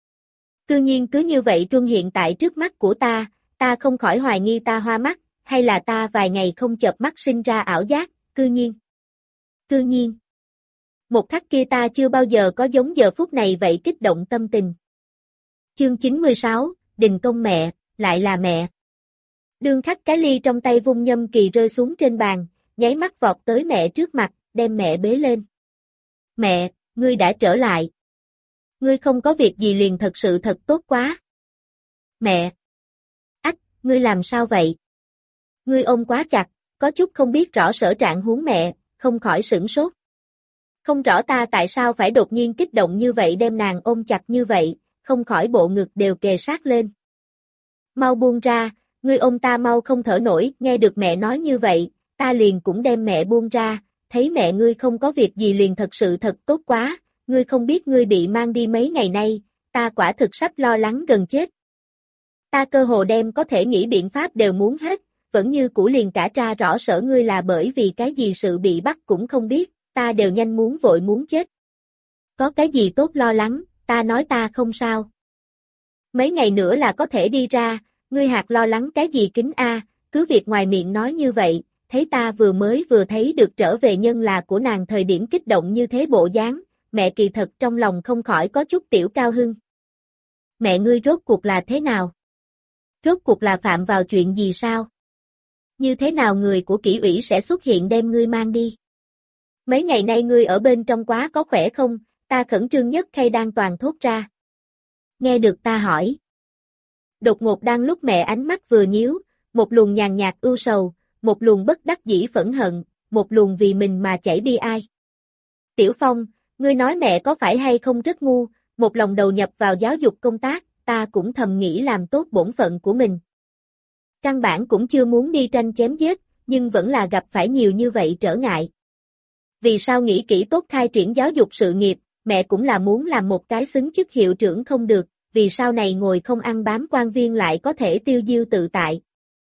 Cư nhiên cứ như vậy truân hiện tại trước mắt của ta, ta không khỏi hoài nghi ta hoa mắt, hay là ta vài ngày không chợp mắt sinh ra ảo giác, cư nhiên. Cư nhiên. Một khắc kia ta chưa bao giờ có giống giờ phút này vậy kích động tâm tình. Chương chín mươi sáu, Đình Công mẹ, lại là mẹ. Đương khắc cái ly trong tay vung nhâm kỳ rơi xuống trên bàn, nháy mắt vọt tới mẹ trước mặt, đem mẹ bế lên. Mẹ, ngươi đã trở lại. Ngươi không có việc gì liền thật sự thật tốt quá. Mẹ. Ách, ngươi làm sao vậy? Ngươi ôm quá chặt, có chút không biết rõ sở trạng huống mẹ, không khỏi sửng sốt. Không rõ ta tại sao phải đột nhiên kích động như vậy đem nàng ôm chặt như vậy, không khỏi bộ ngực đều kề sát lên. Mau buông ra, ngươi ôm ta mau không thở nổi, nghe được mẹ nói như vậy, ta liền cũng đem mẹ buông ra, thấy mẹ ngươi không có việc gì liền thật sự thật tốt quá, ngươi không biết ngươi bị mang đi mấy ngày nay, ta quả thực sắp lo lắng gần chết. Ta cơ hồ đem có thể nghĩ biện pháp đều muốn hết, vẫn như cũ liền cả tra rõ sở ngươi là bởi vì cái gì sự bị bắt cũng không biết, ta đều nhanh muốn vội muốn chết. Có cái gì tốt lo lắng, ta nói ta không sao. Mấy ngày nữa là có thể đi ra, ngươi hạt lo lắng cái gì kính a, cứ việc ngoài miệng nói như vậy, thấy ta vừa mới vừa thấy được trở về nhân là của nàng thời điểm kích động như thế bộ dáng, mẹ kỳ thật trong lòng không khỏi có chút tiểu cao hưng. Mẹ ngươi rốt cuộc là thế nào? Rốt cuộc là phạm vào chuyện gì sao? Như thế nào người của kỷ ủy sẽ xuất hiện đem ngươi mang đi? Mấy ngày nay ngươi ở bên trong quá có khỏe không? Ta khẩn trương nhất khay đang toàn thốt ra. Nghe được ta hỏi. Đột ngột đang lúc mẹ ánh mắt vừa nhíu, một luồng nhàn nhạt ưu sầu, một luồng bất đắc dĩ phẫn hận, một luồng vì mình mà chảy bi ai. Tiểu Phong, ngươi nói mẹ có phải hay không rất ngu, một lòng đầu nhập vào giáo dục công tác, ta cũng thầm nghĩ làm tốt bổn phận của mình. Căn bản cũng chưa muốn đi tranh chém giết, nhưng vẫn là gặp phải nhiều như vậy trở ngại. Vì sao nghĩ kỹ tốt khai triển giáo dục sự nghiệp, mẹ cũng là muốn làm một cái xứng chức hiệu trưởng không được, vì sau này ngồi không ăn bám quan viên lại có thể tiêu diêu tự tại.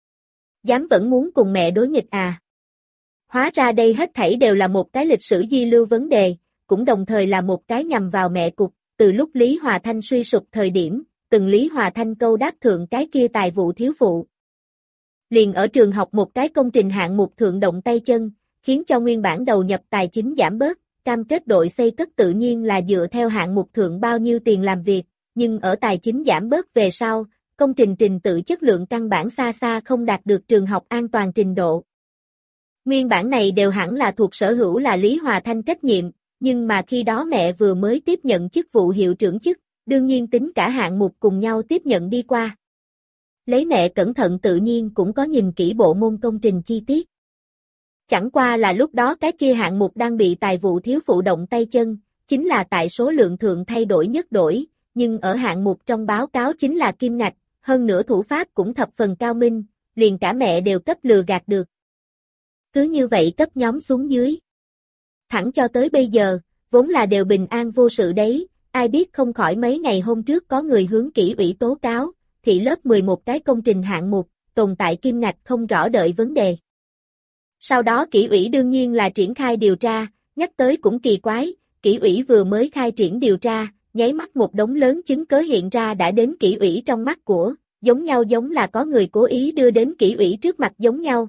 Dám vẫn muốn cùng mẹ đối nghịch à? Hóa ra đây hết thảy đều là một cái lịch sử di lưu vấn đề, cũng đồng thời là một cái nhằm vào mẹ cục, từ lúc Lý Hòa Thanh suy sụp thời điểm, từng Lý Hòa Thanh câu đáp thượng cái kia tài vụ thiếu phụ. Liền ở trường học một cái công trình hạng mục thượng động tay chân, khiến cho nguyên bản đầu nhập tài chính giảm bớt, cam kết đội xây cất tự nhiên là dựa theo hạng mục thượng bao nhiêu tiền làm việc, nhưng ở tài chính giảm bớt về sau, công trình trình tự chất lượng căn bản xa xa không đạt được trường học an toàn trình độ. Nguyên bản này đều hẳn là thuộc sở hữu là Lý Hòa Thanh trách nhiệm, nhưng mà khi đó mẹ vừa mới tiếp nhận chức vụ hiệu trưởng chức, đương nhiên tính cả hạng mục cùng nhau tiếp nhận đi qua. Lấy mẹ cẩn thận tự nhiên cũng có nhìn kỹ bộ môn công trình chi tiết. Chẳng qua là lúc đó cái kia hạng mục đang bị tài vụ thiếu phụ động tay chân, chính là tại số lượng thượng thay đổi nhất đổi, nhưng ở hạng mục trong báo cáo chính là kim ngạch, hơn nữa thủ pháp cũng thập phần cao minh, liền cả mẹ đều cấp lừa gạt được. Cứ như vậy cấp nhóm xuống dưới. Thẳng cho tới bây giờ, vốn là đều bình an vô sự đấy, ai biết không khỏi mấy ngày hôm trước có người hướng kỷ ủy tố cáo, thị lớp mười một cái công trình hạng mục, tồn tại kim ngạch không rõ đợi vấn đề. Sau đó kỷ ủy đương nhiên là triển khai điều tra, nhắc tới cũng kỳ quái, kỷ ủy vừa mới khai triển điều tra, nháy mắt một đống lớn chứng cớ hiện ra đã đến kỷ ủy trong mắt của, giống nhau giống là có người cố ý đưa đến kỷ ủy trước mặt giống nhau.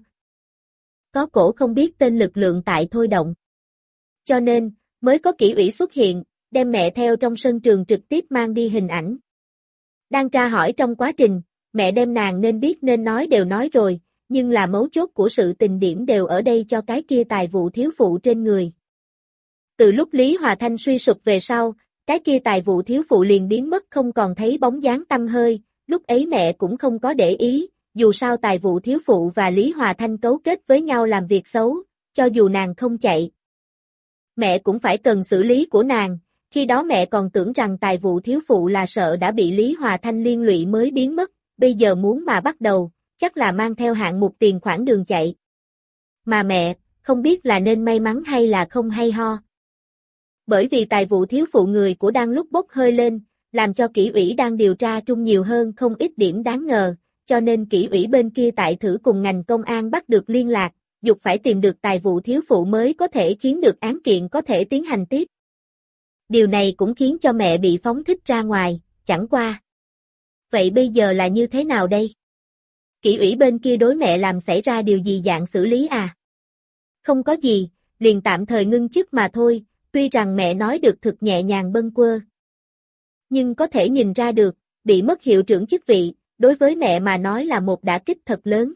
Có cổ không biết tên lực lượng tại thôi động. Cho nên, mới có kỷ ủy xuất hiện, đem mẹ theo trong sân trường trực tiếp mang đi hình ảnh. Đang tra hỏi trong quá trình, mẹ đem nàng nên biết nên nói đều nói rồi, nhưng là mấu chốt của sự tình điểm đều ở đây cho cái kia tài vụ thiếu phụ trên người. Từ lúc Lý Hòa Thanh suy sụp về sau, cái kia tài vụ thiếu phụ liền biến mất không còn thấy bóng dáng tăm hơi, lúc ấy mẹ cũng không có để ý, dù sao tài vụ thiếu phụ và Lý Hòa Thanh cấu kết với nhau làm việc xấu, cho dù nàng không chạy. Mẹ cũng phải cần xử lý của nàng, khi đó mẹ còn tưởng rằng tài vụ thiếu phụ là sợ đã bị Lý Hòa Thanh liên lụy mới biến mất, bây giờ muốn mà bắt đầu, chắc là mang theo hạng mục tiền khoản đường chạy. Mà mẹ, không biết là nên may mắn hay là không hay ho. Bởi vì tài vụ thiếu phụ người của đang lúc bốc hơi lên, làm cho kỷ ủy đang điều tra trung nhiều hơn không ít điểm đáng ngờ, cho nên kỷ ủy bên kia tại thử cùng ngành công an bắt được liên lạc, dục phải tìm được tài vụ thiếu phụ mới có thể khiến được án kiện có thể tiến hành tiếp. Điều này cũng khiến cho mẹ bị phóng thích ra ngoài, chẳng qua. Vậy bây giờ là như thế nào đây? Kỷ ủy bên kia đối mẹ làm xảy ra điều gì dạng xử lý à? Không có gì, liền tạm thời ngưng chức mà thôi, tuy rằng mẹ nói được thực nhẹ nhàng bâng quơ. Nhưng có thể nhìn ra được, bị mất hiệu trưởng chức vị, đối với mẹ mà nói là một đả kích thật lớn.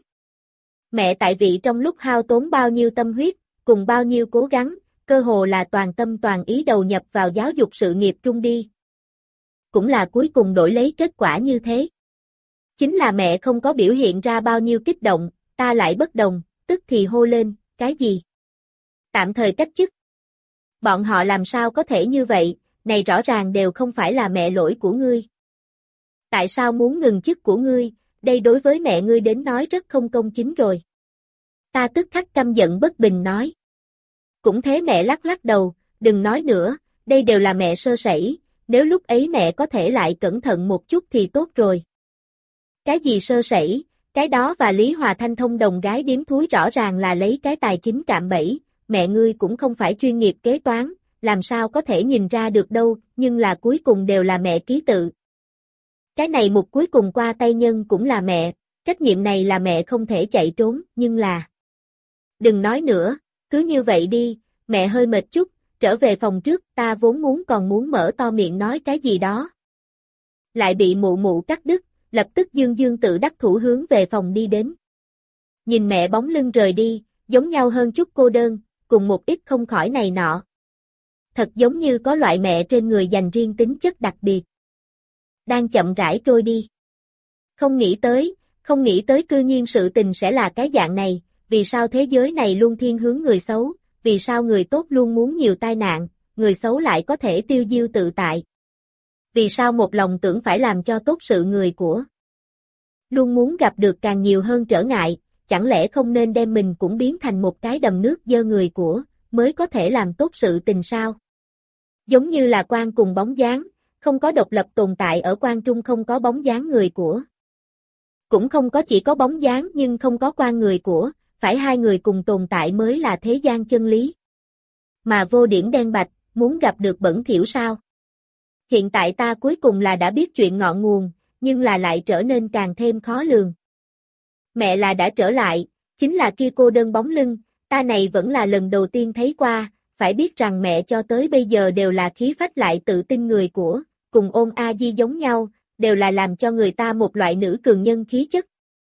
Mẹ tại vị trong lúc hao tốn bao nhiêu tâm huyết, cùng bao nhiêu cố gắng, cơ hồ là toàn tâm toàn ý đầu nhập vào giáo dục sự nghiệp trung đi. Cũng là cuối cùng đổi lấy kết quả như thế. Chính là mẹ không có biểu hiện ra bao nhiêu kích động, ta lại bất đồng, tức thì hô lên, cái gì? Tạm thời cách chức. Bọn họ làm sao có thể như vậy, này rõ ràng đều không phải là mẹ lỗi của ngươi. Tại sao muốn ngừng chức của ngươi, đây đối với mẹ ngươi đến nói rất không công chính rồi. Ta tức khắc căm giận bất bình nói. Cũng thế mẹ lắc lắc đầu, đừng nói nữa, đây đều là mẹ sơ sẩy, nếu lúc ấy mẹ có thể lại cẩn thận một chút thì tốt rồi. Cái gì sơ sẩy, cái đó và Lý Hòa Thanh thông đồng gái điếm thúi rõ ràng là lấy cái tài chính cạm bẫy, mẹ ngươi cũng không phải chuyên nghiệp kế toán, làm sao có thể nhìn ra được đâu, nhưng là cuối cùng đều là mẹ ký tự. Cái này mục cuối cùng qua tay nhân cũng là mẹ, trách nhiệm này là mẹ không thể chạy trốn, nhưng là... Đừng nói nữa, cứ như vậy đi, mẹ hơi mệt chút, trở về phòng trước, ta vốn muốn còn muốn mở to miệng nói cái gì đó. Lại bị mụ mụ cắt đứt, lập tức dương dương tự đắc thủ hướng về phòng đi đến. Nhìn mẹ bóng lưng rời đi, giống nhau hơn chút cô đơn, cùng một ít không khỏi này nọ. Thật giống như có loại mẹ trên người dành riêng tính chất đặc biệt. Đang chậm rãi trôi đi. Không nghĩ tới, không nghĩ tới cư nhiên sự tình sẽ là cái dạng này, vì sao thế giới này luôn thiên hướng người xấu, vì sao người tốt luôn muốn nhiều tai nạn, người xấu lại có thể tiêu diêu tự tại. Vì sao một lòng tưởng phải làm cho tốt sự người của luôn muốn gặp được càng nhiều hơn trở ngại, chẳng lẽ không nên đem mình cũng biến thành một cái đầm nước dơ người của, mới có thể làm tốt sự tình sao? Giống như là quang cùng bóng dáng, không có độc lập tồn tại ở quang trung không có bóng dáng người của. Cũng không có chỉ có bóng dáng nhưng không có quang người của, phải hai người cùng tồn tại mới là thế gian chân lý. Mà vô điểm đen bạch, muốn gặp được bẩn thỉu sao? Hiện tại ta cuối cùng là đã biết chuyện ngọn nguồn, nhưng là lại trở nên càng thêm khó lường. Mẹ là đã trở lại, chính là kia cô đơn bóng lưng, ta này vẫn là lần đầu tiên thấy qua, phải biết rằng mẹ cho tới bây giờ đều là khí phách lại tự tin người của, cùng Ôn A Di giống nhau, đều là làm cho người ta một loại nữ cường nhân khí chất.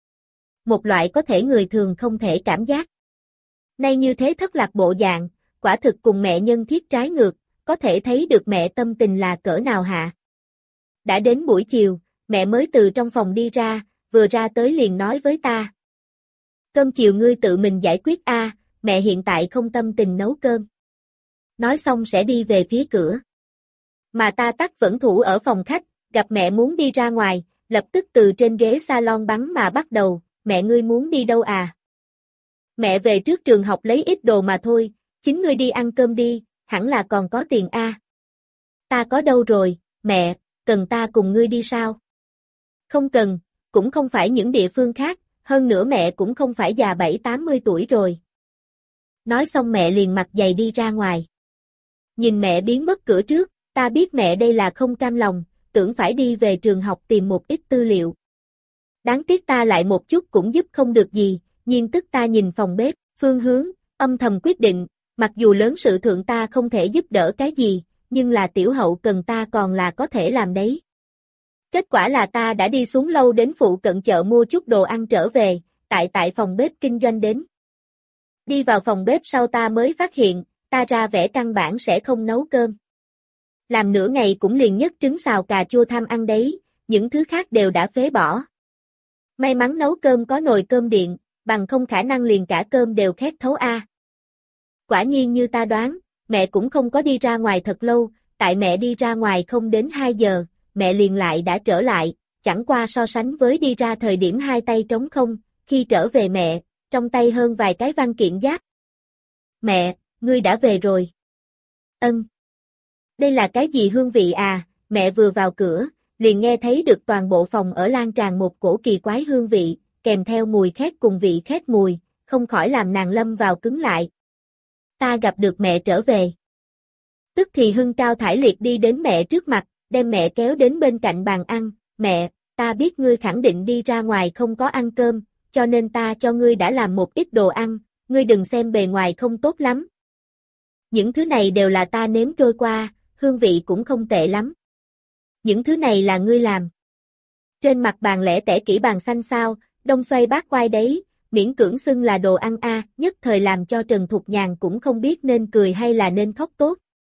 Một loại có thể người thường không thể cảm giác. Nay như thế thất lạc bộ dạng, quả thực cùng mẹ nhân thiết trái ngược, có thể thấy được mẹ tâm tình là cỡ nào hạ. Đã đến buổi chiều, mẹ mới từ trong phòng đi ra, vừa ra tới liền nói với ta. Cơm chiều ngươi tự mình giải quyết a, mẹ hiện tại không tâm tình nấu cơm. Nói xong sẽ đi về phía cửa. Mà ta tắc vẫn thủ ở phòng khách, gặp mẹ muốn đi ra ngoài, lập tức từ trên ghế salon bắn mà bắt đầu, mẹ ngươi muốn đi đâu à? Mẹ về trước trường học lấy ít đồ mà thôi, chính ngươi đi ăn cơm đi, hẳn là còn có tiền a. Ta có đâu rồi, mẹ, cần ta cùng ngươi đi sao? Không cần, cũng không phải những địa phương khác, hơn nữa mẹ cũng không phải già bảy tám mươi tuổi rồi. Nói xong mẹ liền mặc giày đi ra ngoài. Nhìn mẹ biến mất cửa trước, ta biết mẹ đây là không cam lòng, tưởng phải đi về trường học tìm một ít tư liệu. Đáng tiếc ta lại một chút cũng giúp không được gì, nhiên tức ta nhìn phòng bếp, phương hướng, âm thầm quyết định, mặc dù lớn sự thượng ta không thể giúp đỡ cái gì, nhưng là tiểu hậu cần ta còn là có thể làm đấy. Kết quả là ta đã đi xuống lâu đến phụ cận chợ mua chút đồ ăn trở về, tại tại phòng bếp kinh doanh đến. Đi vào phòng bếp sau ta mới phát hiện, ta ra vẻ căn bản sẽ không nấu cơm. Làm nửa ngày cũng liền nhất trứng xào cà chua tham ăn đấy, những thứ khác đều đã phế bỏ. May mắn nấu cơm có nồi cơm điện, bằng không khả năng liền cả cơm đều khét thấu a. Quả nhiên như ta đoán, mẹ cũng không có đi ra ngoài thật lâu, tại mẹ đi ra ngoài không đến hai giờ, mẹ liền lại đã trở lại, chẳng qua so sánh với đi ra thời điểm hai tay trống không, khi trở về mẹ, trong tay hơn vài cái văn kiện giáp. Mẹ, ngươi đã về rồi. Ân. Đây là cái gì hương vị à, mẹ vừa vào cửa, liền nghe thấy được toàn bộ phòng ở lan tràn một cổ kỳ quái hương vị, kèm theo mùi khét cùng vị khét mùi, không khỏi làm nàng lâm vào cứng lại. Ta gặp được mẹ trở về. Tức thì hưng cao thải liệt đi đến mẹ trước mặt, đem mẹ kéo đến bên cạnh bàn ăn, mẹ, ta biết ngươi khẳng định đi ra ngoài không có ăn cơm, cho nên ta cho ngươi đã làm một ít đồ ăn, ngươi đừng xem bề ngoài không tốt lắm. Những thứ này đều là ta nếm trôi qua, hương vị cũng không tệ lắm. Những thứ này là ngươi làm. Trên mặt bàn lẻ tẻ kỹ bàn xanh sao, đông xoay bát quay đấy, miễn cưỡng xưng là đồ ăn a, nhất thời làm cho Trần Thục Nhàn cũng không biết nên cười hay là nên khóc tốt.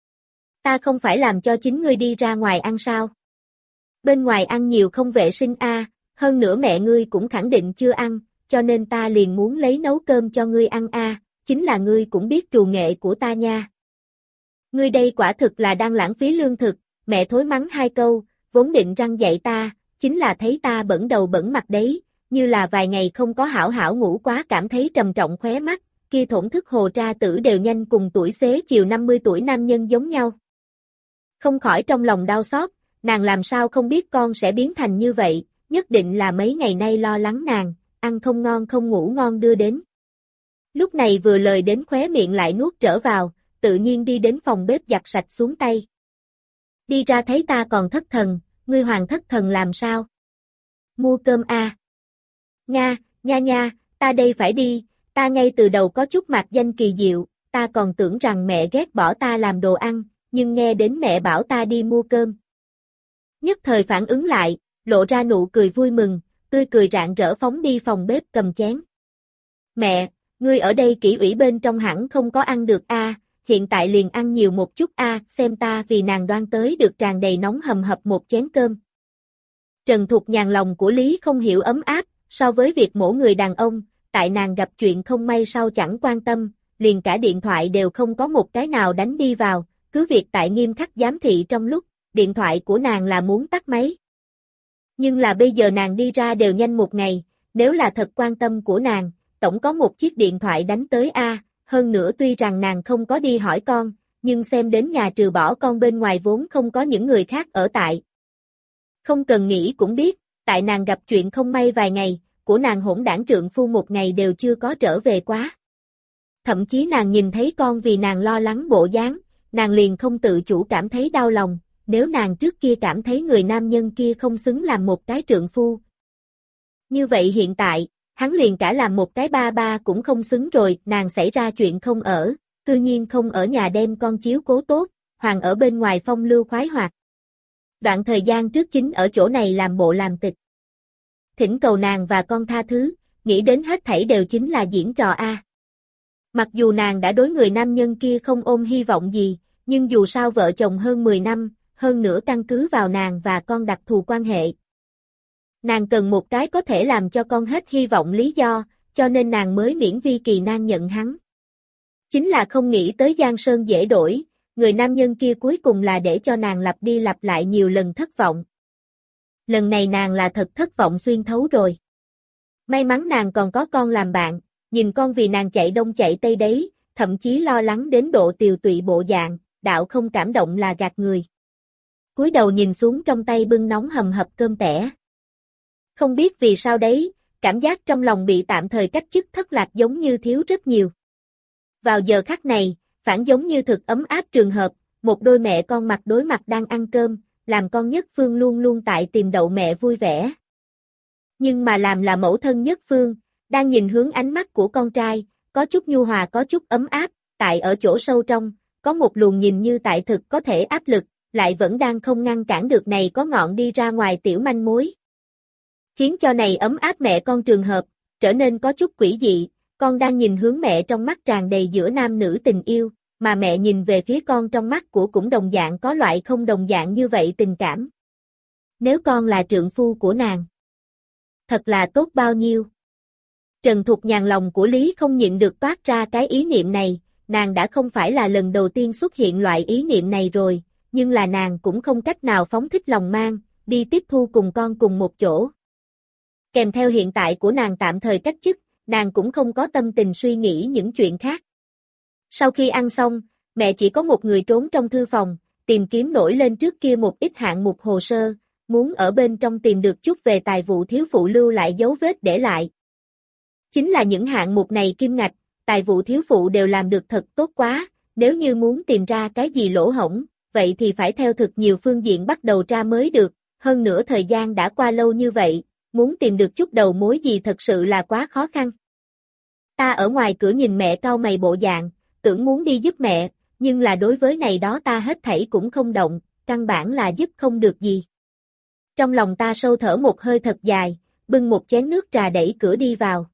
Ta không phải làm cho chính ngươi đi ra ngoài ăn sao? Bên ngoài ăn nhiều không vệ sinh a, hơn nữa mẹ ngươi cũng khẳng định chưa ăn, cho nên ta liền muốn lấy nấu cơm cho ngươi ăn a, chính là ngươi cũng biết trù nghệ của ta nha. Ngươi đây quả thực là đang lãng phí lương thực, mẹ thối mắng hai câu, vốn định răng dạy ta, chính là thấy ta bẩn đầu bẩn mặt đấy, như là vài ngày không có hảo hảo ngủ quá cảm thấy trầm trọng khóe mắt, kia thổn thức hồ tra tử đều nhanh cùng tuổi xế chiều năm mươi tuổi nam nhân giống nhau. Không khỏi trong lòng đau xót, nàng làm sao không biết con sẽ biến thành như vậy, nhất định là mấy ngày nay lo lắng nàng, ăn không ngon không ngủ ngon đưa đến. Lúc này vừa lời đến khóe miệng lại nuốt trở vào, tự nhiên đi đến phòng bếp giặt sạch xuống tay. Đi ra thấy ta còn thất thần, ngươi hoàng thất thần làm sao? Mua cơm a. À. Nga, nha nha, ta đây phải đi, ta ngay từ đầu có chút mạc danh kỳ diệu, ta còn tưởng rằng mẹ ghét bỏ ta làm đồ ăn, nhưng nghe đến mẹ bảo ta đi mua cơm. Nhất thời phản ứng lại, lộ ra nụ cười vui mừng, tươi cười rạng rỡ phóng đi phòng bếp cầm chén. Mẹ, ngươi ở đây kỹ ủy bên trong hẳn không có ăn được a, à, hiện tại liền ăn nhiều một chút a, à, xem ta vì nàng đoan tới được tràn đầy nóng hầm hập một chén cơm. Trần Thục nhàn lòng của Lý không hiểu ấm áp, so với việc mổ người đàn ông, tại nàng gặp chuyện không may sau chẳng quan tâm, liền cả điện thoại đều không có một cái nào đánh đi vào, cứ việc tại nghiêm khắc giám thị trong lúc, điện thoại của nàng là muốn tắt máy. Nhưng là bây giờ nàng đi ra đều nhanh một ngày, nếu là thật quan tâm của nàng, tổng có một chiếc điện thoại đánh tới a, hơn nữa tuy rằng nàng không có đi hỏi con, nhưng xem đến nhà trừ bỏ con bên ngoài vốn không có những người khác ở tại. Không cần nghĩ cũng biết, tại nàng gặp chuyện không may vài ngày, của nàng hỗn đảng trượng phu một ngày đều chưa có trở về quá. Thậm chí nàng nhìn thấy con vì nàng lo lắng bộ dáng, nàng liền không tự chủ cảm thấy đau lòng, nếu nàng trước kia cảm thấy người nam nhân kia không xứng làm một cái trượng phu. Như vậy hiện tại, hắn liền cả làm một cái ba ba cũng không xứng rồi, nàng xảy ra chuyện không ở, tự nhiên không ở nhà đem con chiếu cố tốt, hoàng ở bên ngoài phong lưu khoái hoạt. Đoạn thời gian trước chính ở chỗ này làm bộ làm tịch. Thỉnh cầu nàng và con tha thứ, nghĩ đến hết thảy đều chính là diễn trò a. Mặc dù nàng đã đối người nam nhân kia không ôm hy vọng gì, nhưng dù sao vợ chồng hơn mười năm, hơn nữa căn cứ vào nàng và con đặc thù quan hệ. Nàng cần một cái có thể làm cho con hết hy vọng lý do, cho nên nàng mới miễn vi kỳ nan nhận hắn. Chính là không nghĩ tới Giang Sơn dễ đổi, người nam nhân kia cuối cùng là để cho nàng lặp đi lặp lại nhiều lần thất vọng. Lần này nàng là thật thất vọng xuyên thấu rồi. May mắn nàng còn có con làm bạn, nhìn con vì nàng chạy đông chạy tây đấy, thậm chí lo lắng đến độ tiều tụy bộ dạng, đạo không cảm động là gạt người. Cúi đầu nhìn xuống trong tay bưng nóng hầm hập cơm tẻ. Không biết vì sao đấy, cảm giác trong lòng bị tạm thời cách chức thất lạc giống như thiếu rất nhiều. Vào giờ khắc này, phản giống như thực ấm áp trường hợp, một đôi mẹ con mặt đối mặt đang ăn cơm, làm con Nhất Phương luôn luôn tại tìm đậu mẹ vui vẻ. Nhưng mà làm là mẫu thân Nhất Phương, đang nhìn hướng ánh mắt của con trai, có chút nhu hòa có chút ấm áp, tại ở chỗ sâu trong, có một luồng nhìn như tại thực có thể áp lực, lại vẫn đang không ngăn cản được này có ngọn đi ra ngoài tiểu manh mối. Khiến cho này ấm áp mẹ con trường hợp, trở nên có chút quỷ dị, con đang nhìn hướng mẹ trong mắt tràn đầy giữa nam nữ tình yêu, mà mẹ nhìn về phía con trong mắt của cũng đồng dạng có loại không đồng dạng như vậy tình cảm. Nếu con là trượng phu của nàng, thật là tốt bao nhiêu. Trần Thục nhàn lòng của Lý không nhịn được toát ra cái ý niệm này, nàng đã không phải là lần đầu tiên xuất hiện loại ý niệm này rồi, nhưng là nàng cũng không cách nào phóng thích lòng mang, đi tiếp thu cùng con cùng một chỗ. Kèm theo hiện tại của nàng tạm thời cách chức, nàng cũng không có tâm tình suy nghĩ những chuyện khác. Sau khi ăn xong, mẹ chỉ có một người trốn trong thư phòng, tìm kiếm nổi lên trước kia một ít hạng mục hồ sơ, muốn ở bên trong tìm được chút về tài vụ thiếu phụ lưu lại dấu vết để lại. Chính là những hạng mục này kim ngạch, tài vụ thiếu phụ đều làm được thật tốt quá, nếu như muốn tìm ra cái gì lỗ hổng, vậy thì phải theo thực nhiều phương diện bắt đầu ra mới được, hơn nữa thời gian đã qua lâu như vậy, muốn tìm được chút đầu mối gì thật sự là quá khó khăn. Ta ở ngoài cửa nhìn mẹ cau mày bộ dạng, tưởng muốn đi giúp mẹ, nhưng là đối với này đó ta hết thảy cũng không động, căn bản là giúp không được gì. Trong lòng ta sâu thở một hơi thật dài, bưng một chén nước trà đẩy cửa đi vào.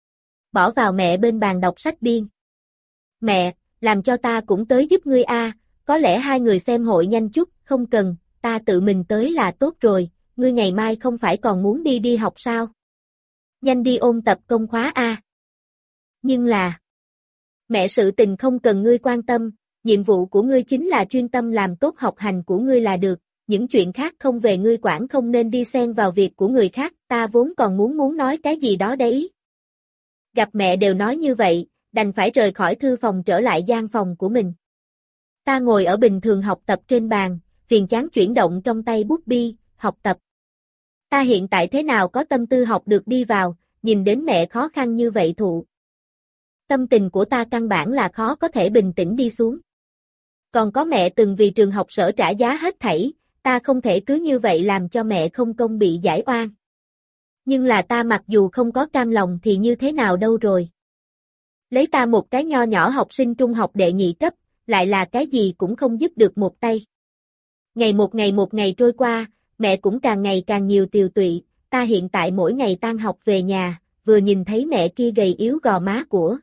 Bỏ vào mẹ bên bàn đọc sách biên. Mẹ, làm cho ta cũng tới giúp ngươi a, có lẽ hai người xem hội nhanh chút, không cần, ta tự mình tới là tốt rồi, ngươi ngày mai không phải còn muốn đi đi học sao? Nhanh đi ôn tập công khóa a. Nhưng là, mẹ sự tình không cần ngươi quan tâm, nhiệm vụ của ngươi chính là chuyên tâm làm tốt học hành của ngươi là được, những chuyện khác không về ngươi quản, không nên đi xen vào việc của người khác, ta vốn còn muốn muốn nói cái gì đó đấy. Gặp mẹ đều nói như vậy, đành phải rời khỏi thư phòng trở lại gian phòng của mình. Ta ngồi ở bình thường học tập trên bàn, phiền chán chuyển động trong tay bút bi, học tập. Ta hiện tại thế nào có tâm tư học được đi vào, nhìn đến mẹ khó khăn như vậy thụ. Tâm tình của ta căn bản là khó có thể bình tĩnh đi xuống. Còn có mẹ từng vì trường học sở trả giá hết thảy, ta không thể cứ như vậy làm cho mẹ không công bị giải oan. Nhưng là ta mặc dù không có cam lòng thì như thế nào đâu rồi. Lấy ta một cái nho nhỏ học sinh trung học đệ nhị cấp, lại là cái gì cũng không giúp được một tay. Ngày một ngày một ngày trôi qua, mẹ cũng càng ngày càng nhiều tiều tụy, ta hiện tại mỗi ngày tan học về nhà, vừa nhìn thấy mẹ kia gầy yếu gò má của.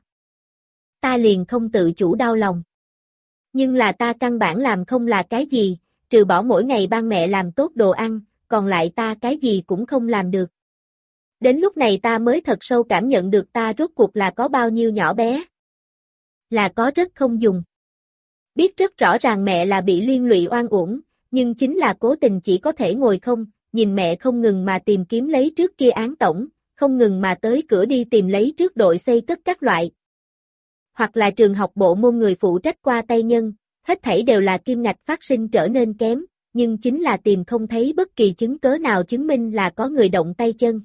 Ta liền không tự chủ đau lòng. Nhưng là ta căn bản làm không là cái gì, trừ bỏ mỗi ngày ban mẹ làm tốt đồ ăn, còn lại ta cái gì cũng không làm được. Đến lúc này ta mới thật sâu cảm nhận được ta rốt cuộc là có bao nhiêu nhỏ bé. Là có rất không dùng. Biết rất rõ ràng mẹ là bị liên lụy oan uổng, nhưng chính là cố tình chỉ có thể ngồi không, nhìn mẹ không ngừng mà tìm kiếm lấy trước kia án tổng, không ngừng mà tới cửa đi tìm lấy trước đội xây cất các loại. Hoặc là trường học bộ môn người phụ trách qua tay nhân, hết thảy đều là kim ngạch phát sinh trở nên kém, nhưng chính là tìm không thấy bất kỳ chứng cớ nào chứng minh là có người động tay chân.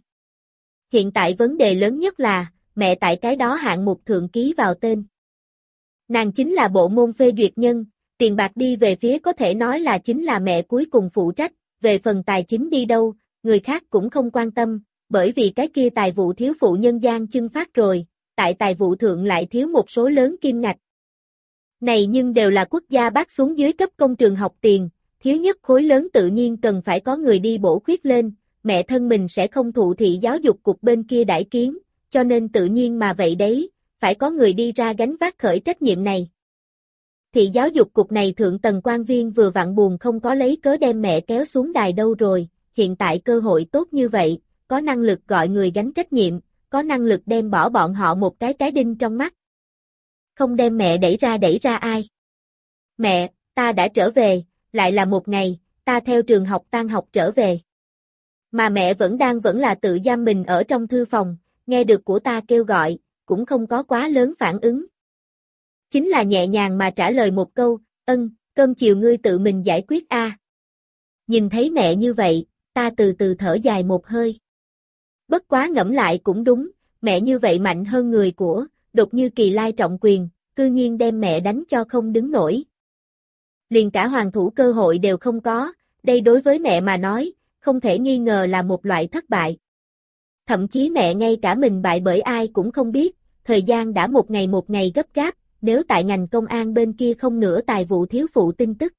Hiện tại vấn đề lớn nhất là, mẹ tại cái đó hạng mục thượng ký vào tên. Nàng chính là bộ môn phê duyệt nhân, tiền bạc đi về phía có thể nói là chính là mẹ cuối cùng phụ trách, về phần tài chính đi đâu, người khác cũng không quan tâm, bởi vì cái kia tài vụ thiếu phụ nhân gian chưng phát rồi, tại tài vụ thượng lại thiếu một số lớn kim ngạch. Này nhưng đều là quốc gia bác xuống dưới cấp công trường học tiền, thiếu nhất khối lớn tự nhiên cần phải có người đi bổ khuyết lên, mẹ thân mình sẽ không thụ thị giáo dục cục bên kia đãi kiến, cho nên tự nhiên mà vậy đấy, phải có người đi ra gánh vác khởi trách nhiệm này. Thị giáo dục cục này thượng tầng quan viên vừa vặn buồn không có lấy cớ đem mẹ kéo xuống đài đâu rồi, hiện tại cơ hội tốt như vậy, có năng lực gọi người gánh trách nhiệm, có năng lực đem bỏ bọn họ một cái cái đinh trong mắt. Không đem mẹ đẩy ra đẩy ra ai. Mẹ, ta đã trở về, lại là một ngày, ta theo trường học tan học trở về. Mà mẹ vẫn đang vẫn là tự giam mình ở trong thư phòng, nghe được của ta kêu gọi, cũng không có quá lớn phản ứng. Chính là nhẹ nhàng mà trả lời một câu, ân, cơm chiều ngươi tự mình giải quyết a. Nhìn thấy mẹ như vậy, ta từ từ thở dài một hơi. Bất quá ngẫm lại cũng đúng, mẹ như vậy mạnh hơn người của, đột như kỳ lai trọng quyền, cư nhiên đem mẹ đánh cho không đứng nổi. Liền cả hoàng thủ cơ hội đều không có, đây đối với mẹ mà nói, không thể nghi ngờ là một loại thất bại. Thậm chí mẹ ngay cả mình bại bởi ai cũng không biết, thời gian đã một ngày một ngày gấp gáp, nếu tại ngành công an bên kia không nửa tài vụ thiếu phụ tin tức.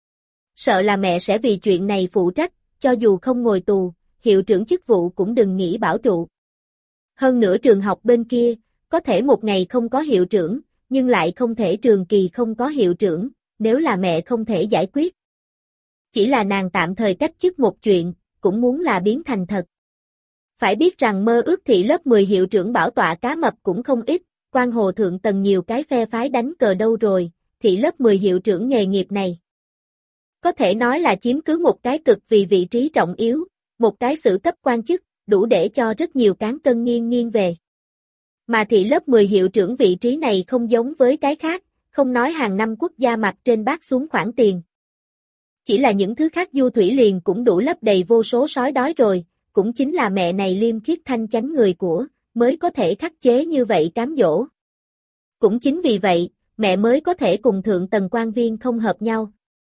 Sợ là mẹ sẽ vì chuyện này phụ trách, cho dù không ngồi tù, hiệu trưởng chức vụ cũng đừng nghĩ bảo trụ. Hơn nữa trường học bên kia, có thể một ngày không có hiệu trưởng, nhưng lại không thể trường kỳ không có hiệu trưởng, nếu là mẹ không thể giải quyết. Chỉ là nàng tạm thời cách chức một chuyện, cũng muốn là biến thành thật. Phải biết rằng mơ ước thị lớp mười hiệu trưởng bảo tọa cá mập cũng không ít, quan hồ thượng tầng nhiều cái phe phái đánh cờ đâu rồi, thị lớp mười hiệu trưởng nghề nghiệp này. Có thể nói là chiếm cứ một cái cực vì vị trí trọng yếu, một cái xử cấp quan chức, đủ để cho rất nhiều cán cân nghiêng nghiêng về. Mà thị lớp mười hiệu trưởng vị trí này không giống với cái khác, không nói hàng năm quốc gia mặt trên bát xuống khoản tiền. Chỉ là những thứ khác du thủy liền cũng đủ lấp đầy vô số sói đói rồi, cũng chính là mẹ này liêm khiết thanh chánh người của, mới có thể khắc chế như vậy cám dỗ. Cũng chính vì vậy, mẹ mới có thể cùng thượng tầng quan viên không hợp nhau.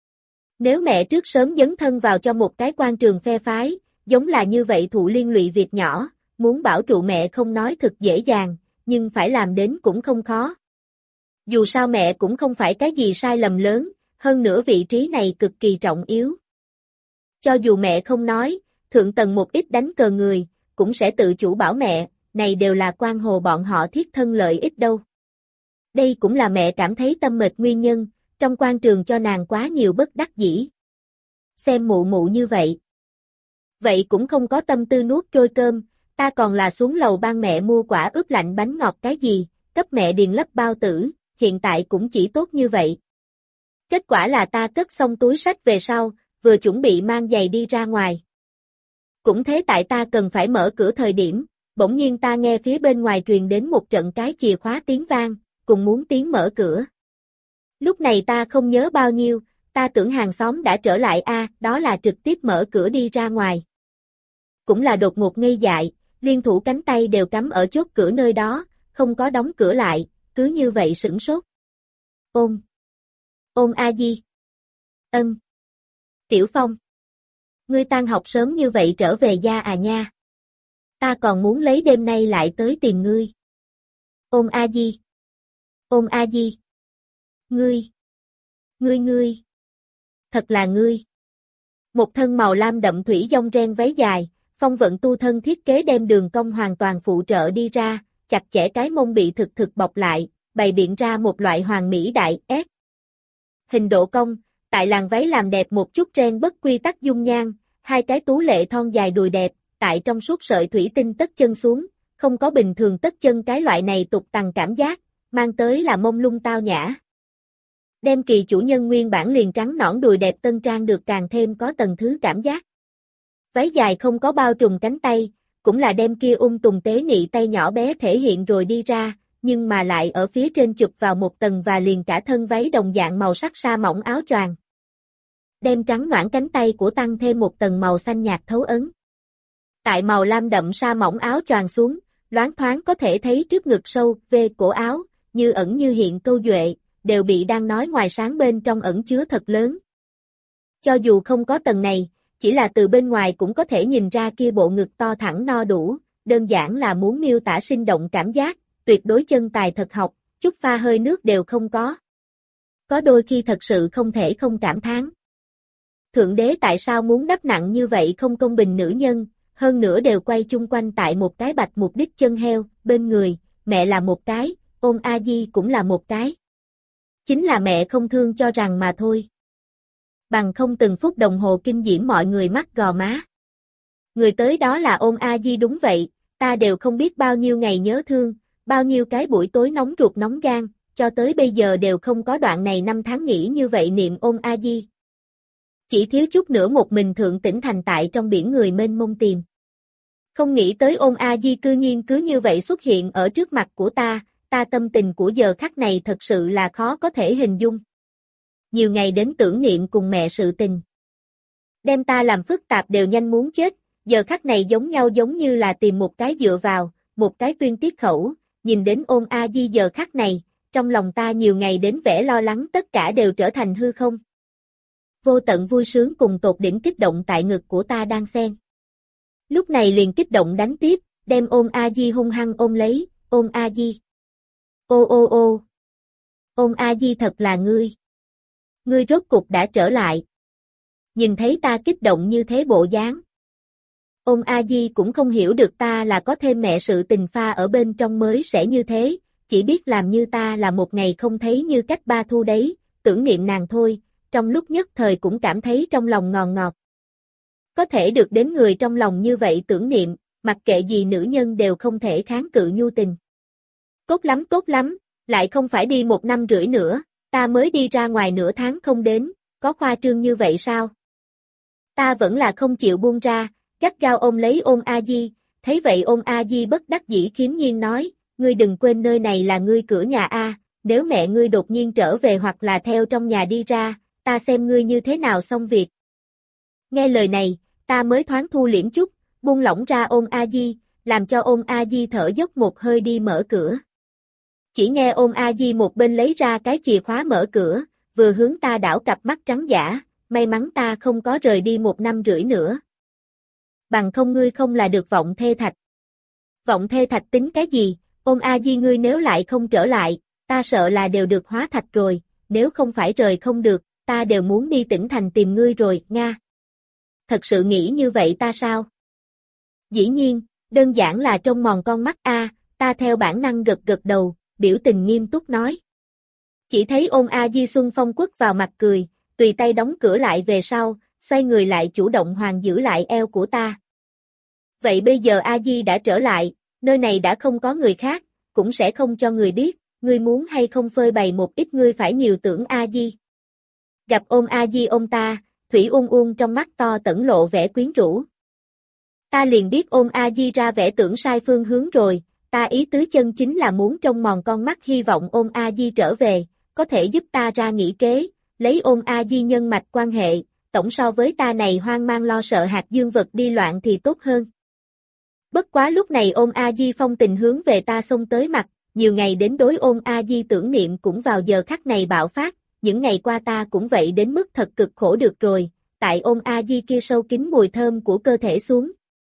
Nếu mẹ trước sớm dấn thân vào cho một cái quan trường phe phái, giống là như vậy thụ liên lụy việc nhỏ, muốn bảo trụ mẹ không nói thực dễ dàng, nhưng phải làm đến cũng không khó. Dù sao mẹ cũng không phải cái gì sai lầm lớn, hơn nữa vị trí này cực kỳ trọng yếu. Cho dù mẹ không nói, thượng tầng một ít đánh cờ người, cũng sẽ tự chủ bảo mẹ, này đều là quan hồ bọn họ thiết thân lợi ích đâu. Đây cũng là mẹ cảm thấy tâm mệt nguyên nhân, trong quan trường cho nàng quá nhiều bất đắc dĩ. Xem mụ mụ như vậy. Vậy cũng không có tâm tư nuốt trôi cơm, ta còn là xuống lầu ban mẹ mua quả ướp lạnh bánh ngọt cái gì, cấp mẹ điền lấp bao tử, hiện tại cũng chỉ tốt như vậy. Kết quả là ta cất xong túi sách về sau, vừa chuẩn bị mang giày đi ra ngoài. Cũng thế tại ta cần phải mở cửa thời điểm, Bỗng nhiên ta nghe phía bên ngoài truyền đến một trận cái chìa khóa tiếng vang, cùng muốn tiếng mở cửa. Lúc này ta không nhớ bao nhiêu, ta tưởng hàng xóm đã trở lại a, à, đó là trực tiếp mở cửa đi ra ngoài. Cũng là đột ngột ngây dại, liên thủ cánh tay đều cắm ở chốt cửa nơi đó, không có đóng cửa lại, cứ như vậy sửng sốt. Ôm. Ôm A Di. Ân. Tiểu Phong. Ngươi tan học sớm như vậy trở về gia à nha. Ta còn muốn lấy đêm nay lại tới tìm ngươi. Ôm A Di. Ôm A Di. Ngươi. Ngươi ngươi. Thật là ngươi. Một thân màu lam đậm thủy dông ren váy dài, phong vận tu thân thiết kế đem đường cong hoàn toàn phụ trợ đi ra, chặt chẽ cái mông bị thực thực bọc lại, bày biện ra một loại hoàn mỹ đại S. Hình độ cong, tại làn váy làm đẹp một chút ren bất quy tắc dung nhan, hai cái tú lệ thon dài đùi đẹp, tại trong suốt sợi thủy tinh tất chân xuống, không có bình thường tất chân cái loại này tục tằng cảm giác, mang tới là mông lung tao nhã. Đem kỳ chủ nhân nguyên bản liền trắng nõn đùi đẹp tân trang được càng thêm có tầng thứ cảm giác. Váy dài không có bao trùm cánh tay, cũng là đem kia ung tùng tế nị tay nhỏ bé thể hiện rồi đi ra, nhưng mà lại ở phía trên chụp vào một tầng và liền cả thân váy đồng dạng màu sắc sa mỏng áo choàng. Đem trắng noãn cánh tay của tăng thêm một tầng màu xanh nhạt thấu ấn. Tại màu lam đậm sa mỏng áo choàng xuống, loáng thoáng có thể thấy trước ngực sâu, về cổ áo, như ẩn như hiện câu duệ, đều bị đang nói ngoài sáng bên trong ẩn chứa thật lớn. Cho dù không có tầng này, chỉ là từ bên ngoài cũng có thể nhìn ra kia bộ ngực to thẳng no đủ, đơn giản là muốn miêu tả sinh động cảm giác, tuyệt đối chân tài thật học, chút pha hơi nước đều không có. Có đôi khi thật sự không thể không cảm thán. Thượng đế tại sao muốn đắp nặng như vậy không công bình nữ nhân, hơn nữa đều quay chung quanh tại một cái bạch mục đích chân heo, bên người, mẹ là một cái, ôm A Di cũng là một cái. Chính là mẹ không thương cho rằng mà thôi. Bằng không từng phút đồng hồ kinh diễm mọi người mắt gò má. Người tới đó là ôm A Di đúng vậy, ta đều không biết bao nhiêu ngày nhớ thương, bao nhiêu cái buổi tối nóng ruột nóng gan, cho tới bây giờ đều không có đoạn này năm tháng nghỉ như vậy niệm ôm A Di. Chỉ thiếu chút nữa một mình thượng tỉnh thành tại trong biển người mênh mông tìm. Không nghĩ tới ôm A Di cư nhiên cứ như vậy xuất hiện ở trước mặt của ta, ta tâm tình của giờ khắc này thật sự là khó có thể hình dung. Nhiều ngày đến tưởng niệm cùng mẹ sự tình. Đem ta làm phức tạp đều nhanh muốn chết, giờ khắc này giống nhau giống như là tìm một cái dựa vào, một cái tuyên tiết khẩu, nhìn đến ôm A Di giờ khắc này, trong lòng ta nhiều ngày đến vẻ lo lắng tất cả đều trở thành hư không. Vô tận vui sướng cùng tột đỉnh kích động tại ngực của ta đang xen. Lúc này liền kích động đánh tiếp, đem ôm A Di hung hăng ôm lấy, ôm A Di. Ô ô ô. Ôm A Di thật là ngươi. Ngươi rốt cục đã trở lại. Nhìn thấy ta kích động như thế bộ dáng. Ôm A Di cũng không hiểu được ta là có thêm mẹ sự tình pha ở bên trong mới sẽ như thế, chỉ biết làm như ta là một ngày không thấy như cách ba thu đấy, tưởng niệm nàng thôi, trong lúc nhất thời cũng cảm thấy trong lòng ngọt ngọt. Có thể được đến người trong lòng như vậy tưởng niệm, mặc kệ gì nữ nhân đều không thể kháng cự nhu tình. Tốt lắm tốt lắm, lại không phải đi một năm rưỡi nữa, ta mới đi ra ngoài nửa tháng không đến, có khoa trương như vậy sao? Ta vẫn là không chịu buông ra, gắt gao ôm lấy ôm A Di, thấy vậy ôm A Di bất đắc dĩ khiếm nhiên nói, ngươi đừng quên nơi này là ngươi cửa nhà A, nếu mẹ ngươi đột nhiên trở về hoặc là theo trong nhà đi ra, ta xem ngươi như thế nào xong việc. Nghe lời này, ta mới thoáng thu liễm chút, buông lỏng ra ôm A Di, làm cho ôm A Di thở dốc một hơi đi mở cửa. Chỉ nghe ôm A Di một bên lấy ra cái chìa khóa mở cửa, vừa hướng ta đảo cặp mắt trắng dã, may mắn ta không có rời đi một năm rưỡi nữa. Bằng không ngươi không là được vọng thê thạch. Vọng thê thạch tính cái gì, ôm A Di ngươi nếu lại không trở lại, ta sợ là đều được hóa thạch rồi, nếu không phải rời không được, ta đều muốn đi tỉnh thành tìm ngươi rồi, Nga. Thật sự nghĩ như vậy ta sao? Dĩ nhiên, đơn giản là trông mòn con mắt A, ta theo bản năng gật gật đầu, biểu tình nghiêm túc nói. Chỉ thấy ôm A Di Xuân Phong quất vào mặt cười, tùy tay đóng cửa lại về sau, xoay người lại chủ động hoàn giữ lại eo của ta. Vậy bây giờ A Di đã trở lại, nơi này đã không có người khác, cũng sẽ không cho người biết, ngươi muốn hay không phơi bày một ít ngươi phải nhiều tưởng A Di. Gặp ôm A Di ôm ta, Thủy Uông Uông trong mắt to tẩn lộ vẻ quyến rũ. Ta liền biết ôm A Di ra vẻ tưởng sai phương hướng rồi, ta ý tứ chân chính là muốn trông mòn con mắt hy vọng ôm A Di trở về, có thể giúp ta ra nghĩ kế, lấy ôm A Di nhân mạch quan hệ, tổng so với ta này hoang mang lo sợ hạt dương vật đi loạn thì tốt hơn. Bất quá lúc này ôm A Di phong tình hướng về ta xông tới mặt, nhiều ngày đến đối ôm A Di tưởng niệm cũng vào giờ khắc này bạo phát, những ngày qua ta cũng vậy đến mức thật cực khổ được rồi, tại ôm A Di kia sâu kín mùi thơm của cơ thể xuống.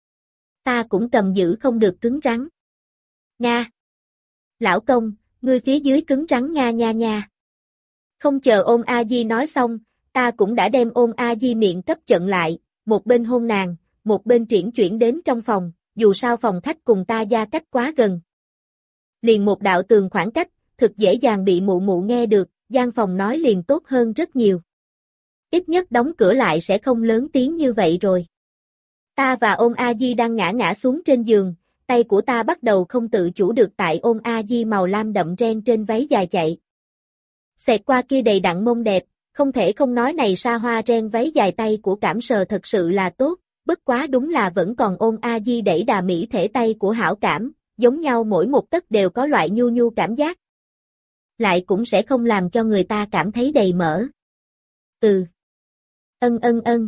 Ta cũng cầm giữ không được cứng rắn. Nga. Lão công, ngươi phía dưới cứng rắn nga nha nha. Không chờ ôm A Di nói xong, ta cũng đã đem ôm A Di miệng cấp chận lại, một bên hôn nàng, một bên triển chuyển đến trong phòng, dù sao phòng khách cùng ta gia cách quá gần. Liền một đạo tường khoảng cách, thực dễ dàng bị mụ mụ nghe được, gian phòng nói liền tốt hơn rất nhiều. Ít nhất đóng cửa lại sẽ không lớn tiếng như vậy rồi. Ta và ôm A Di đang ngã ngã xuống trên giường, tay của ta bắt đầu không tự chủ được tại ôm A Di màu lam đậm ren trên váy dài chạy. Xẹt qua kia đầy đặn mông đẹp, không thể không nói này sa hoa ren váy dài tay của cảm sờ thật sự là tốt, bất quá đúng là vẫn còn ôm A Di đẩy đà mỹ thể tay của hảo cảm, giống nhau mỗi một tấc đều có loại nhu nhu cảm giác. Lại cũng sẽ không làm cho người ta cảm thấy đầy mỡ. Ừ. Ân ân ân.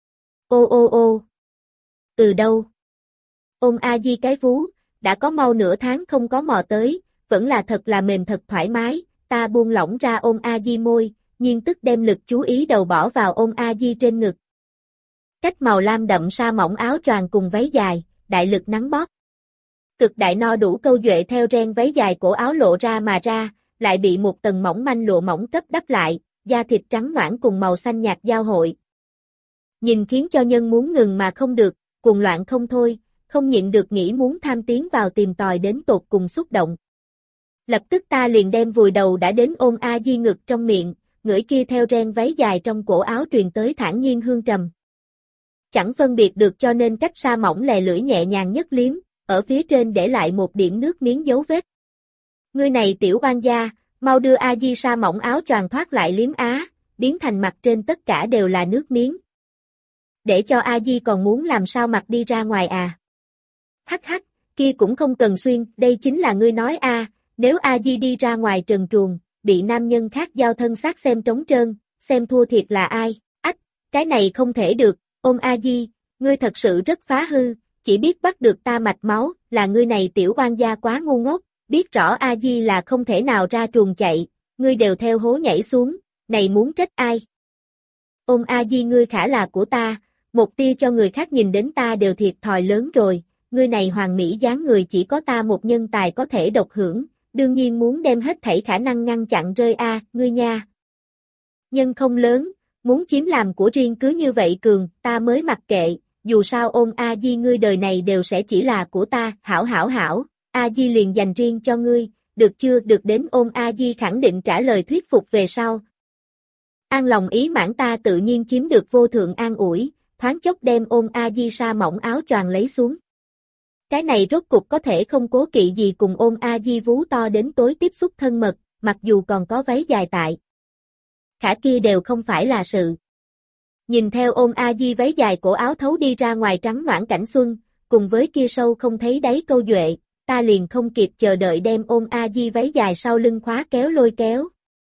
Ô ô ô. Từ đâu? Ôm A Di cái vú, đã có mau nửa tháng không có mò tới, vẫn là thật là mềm thật thoải mái, ta buông lỏng ra ôm A Di môi, nhiên tức đem lực chú ý đầu bỏ vào ôm A Di trên ngực. Cách màu lam đậm sa mỏng áo choàng cùng váy dài, đại lực nắng bóp. Cực đại no đủ câu duệ theo ren váy dài cổ áo lộ ra mà ra, lại bị một tầng mỏng manh lụa mỏng cấp đắp lại, da thịt trắng nõn cùng màu xanh nhạt giao hội. Nhìn khiến cho nhân muốn ngừng mà không được, cuồng loạn không thôi, không nhịn được nghĩ muốn tham tiến vào tìm tòi đến tột cùng xúc động. Lập tức ta liền đem vùi đầu đã đến ôm A Di ngực trong miệng, ngửi kia theo ren váy dài trong cổ áo truyền tới thản nhiên hương trầm. Chẳng phân biệt được cho nên cách sa mỏng lè lưỡi nhẹ nhàng nhất liếm, ở phía trên để lại một điểm nước miếng dấu vết. Ngươi này tiểu oan gia, mau đưa A Di sa mỏng áo choàng thoát lại liếm á, biến thành mặt trên tất cả đều là nước miếng. Để cho A Di còn muốn làm sao mặc đi ra ngoài à? Hắc hắc, kia cũng không cần xuyên, đây chính là ngươi nói a, à, nếu A Di đi ra ngoài trần truồng, bị nam nhân khác giao thân xác xem trống trơn, xem thua thiệt là ai? Ách, cái này không thể được, ôm A Di, ngươi thật sự rất phá hư, chỉ biết bắt được ta mạch máu, là ngươi này tiểu oan gia quá ngu ngốc, biết rõ A Di là không thể nào ra truồng chạy, ngươi đều theo hố nhảy xuống, này muốn trách ai? Ôm A Di ngươi khả là của ta, một tia cho người khác nhìn đến ta đều thiệt thòi lớn rồi, ngươi này hoàng mỹ dáng người chỉ có ta một nhân tài có thể độc hưởng, đương nhiên muốn đem hết thảy khả năng ngăn chặn rơi a, à, ngươi nha. Nhân không lớn, muốn chiếm làm của riêng cứ như vậy cường, ta mới mặc kệ, dù sao ôm A Di ngươi đời này đều sẽ chỉ là của ta, hảo hảo hảo, A Di liền dành riêng cho ngươi, được chưa, được đến ôm A Di khẳng định trả lời thuyết phục về sau. An lòng ý mãn ta tự nhiên chiếm được vô thượng an ủi, thoáng chốc đem ôm A Di sa mỏng áo choàng lấy xuống. Cái này rốt cục có thể không cố kỵ gì cùng ôm A Di vú to đến tối tiếp xúc thân mật, mặc dù còn có váy dài tại. Khả kia đều không phải là sự. Nhìn theo ôm A Di váy dài cổ áo thấu đi ra ngoài trắng nõn cảnh xuân, cùng với kia sâu không thấy đáy câu duệ, ta liền không kịp chờ đợi đem ôm A Di váy dài sau lưng khóa kéo lôi kéo.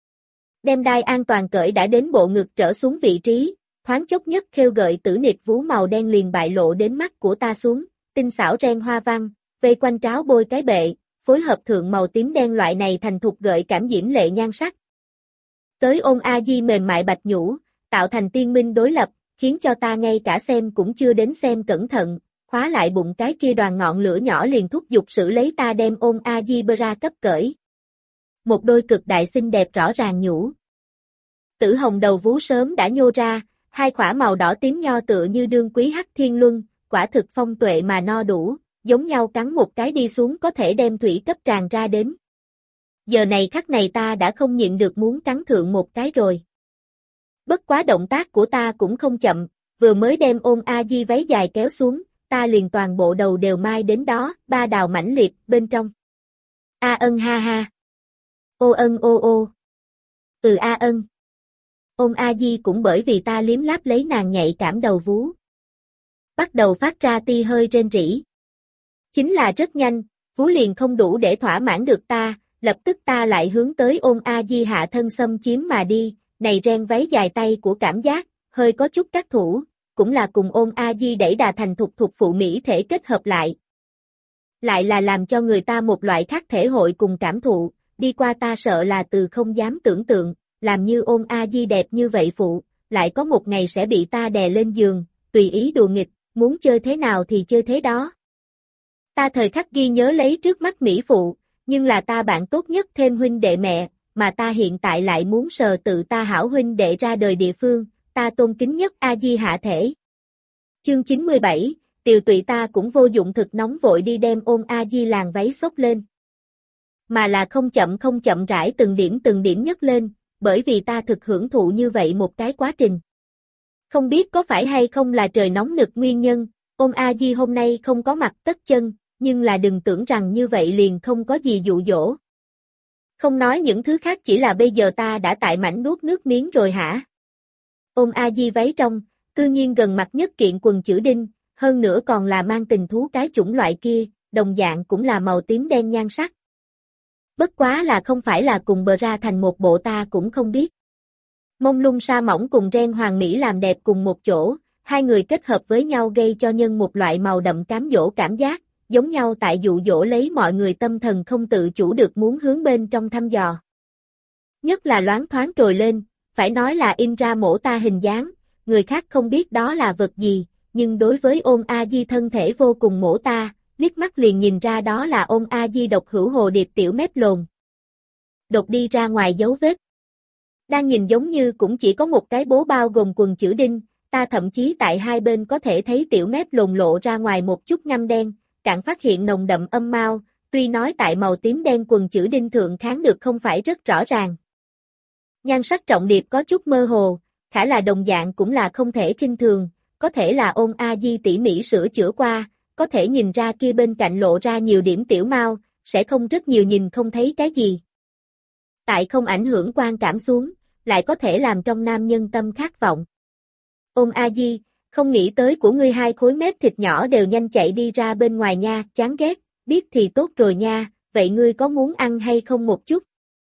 Đem đai an toàn cởi đã đến bộ ngực trở xuống vị trí, thoáng chốc nhất khêu gợi tử nịt vú màu đen liền bại lộ đến mắt của ta xuống, tinh xảo ren hoa văn, vây quanh tráo bôi cái bệ, phối hợp thượng màu tím đen loại này thành thục gợi cảm diễm lệ nhan sắc. Tới ôm A Di mềm mại bạch nhũ, tạo thành tiên minh đối lập, khiến cho ta ngay cả xem cũng chưa đến xem cẩn thận, khóa lại bụng cái kia đoàn ngọn lửa nhỏ liền thúc giục xử lấy ta đem ôm A Di bra cấp cởi. Một đôi cực đại xinh đẹp rõ ràng nhũ. Tử hồng đầu vú sớm đã nhô ra, hai khỏa màu đỏ tím nho tựa như đương quý hắc thiên luân, quả thực phong tuệ mà no đủ, giống nhau cắn một cái đi xuống có thể đem thủy cấp tràn ra đến. Giờ này khắc này ta đã không nhịn được muốn cắn thượng một cái rồi. Bất quá động tác của ta cũng không chậm, vừa mới đem ôm A Di váy dài kéo xuống, ta liền toàn bộ đầu đều mai đến đó, ba đào mãnh liệt, bên trong. A ân ha ha. Ô ân ô ô. Ừ a ân. Ôm A Di cũng bởi vì ta liếm láp lấy nàng nhạy cảm đầu vú. bắt đầu phát ra ti hơi rên rỉ. Chính là rất nhanh, vú liền không đủ để thỏa mãn được ta, lập tức ta lại hướng tới ôn A Di hạ thân xâm chiếm mà đi, này ren váy dài tay của cảm giác, hơi có chút các thủ, cũng là cùng ôn A Di đẩy đà thành thục thục phụ mỹ thể kết hợp lại. Lại là làm cho người ta một loại khác thể hội cùng cảm thụ, đi qua ta sợ là từ không dám tưởng tượng, làm như ôn A Di đẹp như vậy phụ, lại có một ngày sẽ bị ta đè lên giường, tùy ý đùa nghịch, muốn chơi thế nào thì chơi thế đó. Ta thời khắc ghi nhớ lấy trước mắt mỹ phụ, nhưng là ta bạn tốt nhất thêm huynh đệ mẹ, mà ta hiện tại lại muốn sờ tự ta hảo huynh đệ ra đời địa phương, ta tôn kính nhất A Di hạ thể. Chương chín mươi bảy, tiều tụy ta cũng vô dụng thực nóng vội đi đem ôn A Di làn váy xốc lên. Mà là không chậm không chậm rãi từng điểm từng điểm nhấc lên, bởi vì ta thực hưởng thụ như vậy một cái quá trình. Không biết có phải hay không là trời nóng nực nguyên nhân, ôn A Di hôm nay không có mặc tất chân, nhưng là đừng tưởng rằng như vậy liền không có gì dụ dỗ. Không nói những thứ khác, chỉ là bây giờ ta đã tại mảnh nuốt nước miếng rồi hả? Ôn A Di váy trong, cư nhiên gần mặt nhất kiện quần chữ đinh, hơn nữa còn là mang tình thú cái chủng loại kia, đồng dạng cũng là màu tím đen nhan sắc. Bất quá là không phải là cùng bờ ra thành một bộ ta cũng không biết. Mông lung sa mỏng cùng ren hoàng mỹ làm đẹp cùng một chỗ, hai người kết hợp với nhau gây cho nhân một loại màu đậm cám dỗ cảm giác, giống nhau tại dụ dỗ lấy mọi người tâm thần không tự chủ được muốn hướng bên trong thăm dò. Nhất là loáng thoáng trồi lên, phải nói là in ra mổ ta hình dáng, người khác không biết đó là vật gì, nhưng đối với ôn A Di thân thể vô cùng mổ ta, liếc mắt liền nhìn ra đó là ôn A Di độc hữu hồ điệp tiểu mép lồn. Đột đi ra ngoài dấu vết. Đang nhìn giống như cũng chỉ có một cái bố bao gồm quần chữ đinh, ta thậm chí tại hai bên có thể thấy tiểu mép lồn lộ ra ngoài một chút ngăm đen, càng phát hiện nồng đậm âm mao, tuy nói tại màu tím đen quần chữ đinh thượng kháng được không phải rất rõ ràng. Nhan sắc trọng điệp có chút mơ hồ, khả là đồng dạng cũng là không thể khinh thường, có thể là ôn A Di tỉ mỉ sửa chữa qua, có thể nhìn ra kia bên cạnh lộ ra nhiều điểm tiểu mao, sẽ không rất nhiều nhìn không thấy cái gì. Tại không ảnh hưởng quan cảm xuống, lại có thể làm trong nam nhân tâm khát vọng. Ôn A Di, không nghĩ tới của ngươi hai khối mép thịt nhỏ đều nhanh chạy đi ra bên ngoài nha, chán ghét, biết thì tốt rồi nha, vậy ngươi có muốn ăn hay không một chút?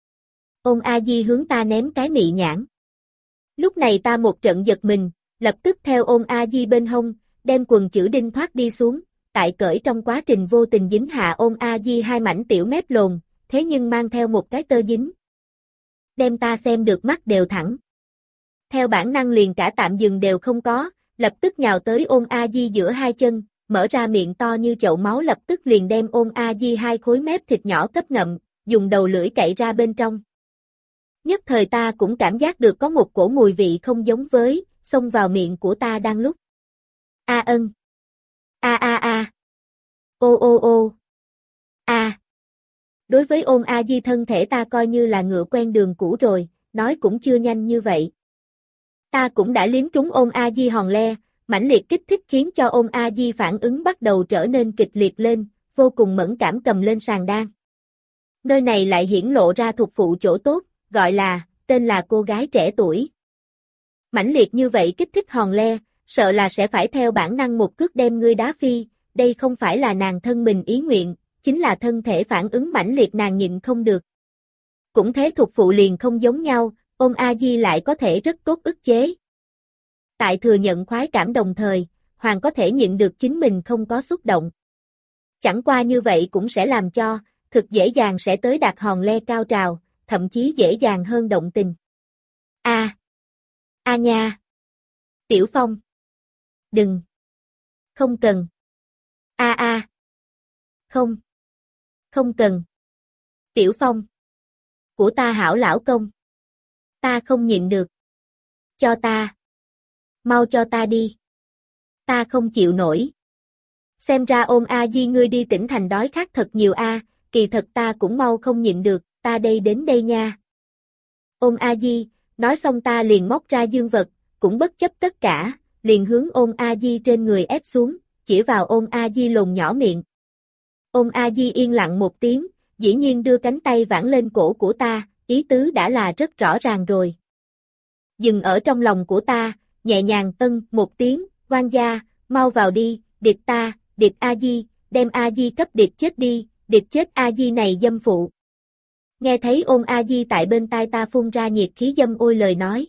Ôn A Di hướng ta ném cái mị nhãn. Lúc này ta một trận giật mình, lập tức theo ôn A Di bên hông, đem quần chữ đinh thoát đi xuống, tại cởi trong quá trình vô tình dính hạ ôn A Di hai mảnh tiểu mép lồn, thế nhưng mang theo một cái tơ dính. Đem ta xem được mắt đều thẳng. Theo bản năng liền cả tạm dừng đều không có, lập tức nhào tới ôn A Di giữa hai chân, mở ra miệng to như chậu máu lập tức liền đem ôn A Di hai khối mép thịt nhỏ cấp ngậm, dùng đầu lưỡi cậy ra bên trong. Nhất thời ta cũng cảm giác được có một cổ mùi vị không giống với, xông vào miệng của ta đang lúc. A ân. A a a. Ô ô ô. A. Đối với ôn A Di thân thể ta coi như là ngựa quen đường cũ rồi, nói cũng chưa nhanh như vậy. Ta cũng đã liếm trúng ôn A Di hòn le, mãnh liệt kích thích khiến cho ôn A Di phản ứng bắt đầu trở nên kịch liệt lên, vô cùng mẫn cảm cầm lên sàn đan. Nơi này lại hiển lộ ra thuộc phụ chỗ tốt, gọi là, tên là cô gái trẻ tuổi. Mãnh liệt như vậy kích thích hòn le, sợ là sẽ phải theo bản năng một cước đem ngươi đá phi, đây không phải là nàng thân mình ý nguyện, chính là thân thể phản ứng mãnh liệt nàng nhịn không được. Cũng thế thuộc phụ liền không giống nhau, ôn A Di lại có thể rất tốt ức chế. Tại thừa nhận khoái cảm đồng thời, Hoàng có thể nhịn được chính mình không có xúc động. Chẳng qua như vậy cũng sẽ làm cho, thực dễ dàng sẽ tới đạt hòn le cao trào, thậm chí dễ dàng hơn động tình. A. A nha. Tiểu Phong. Đừng. Không cần. A a. Không. Không cần. Tiểu Phong. Của ta hảo lão công. Ta không nhịn được. Cho ta. Mau cho ta đi. Ta không chịu nổi. Xem ra ôn A Di ngươi đi tỉnh thành đói khát thật nhiều a, kỳ thật ta cũng mau không nhịn được, ta đây đến đây nha. Ôn A Di, nói xong ta liền móc ra dương vật, cũng bất chấp tất cả, liền hướng ôn A Di trên người ép xuống, chỉ vào ôn A Di lồn nhỏ miệng. Ôn A Di yên lặng một tiếng, dĩ nhiên đưa cánh tay vãn lên cổ của ta, ý tứ đã là rất rõ ràng rồi. Dừng ở trong lòng của ta, nhẹ nhàng ân một tiếng, oan gia, mau vào đi, điệp ta, điệp A-di, đem A-di cấp điệp chết đi, điệp chết A-di này dâm phụ. Nghe thấy ôn A-di tại bên tai ta phun ra nhiệt khí dâm ôi lời nói.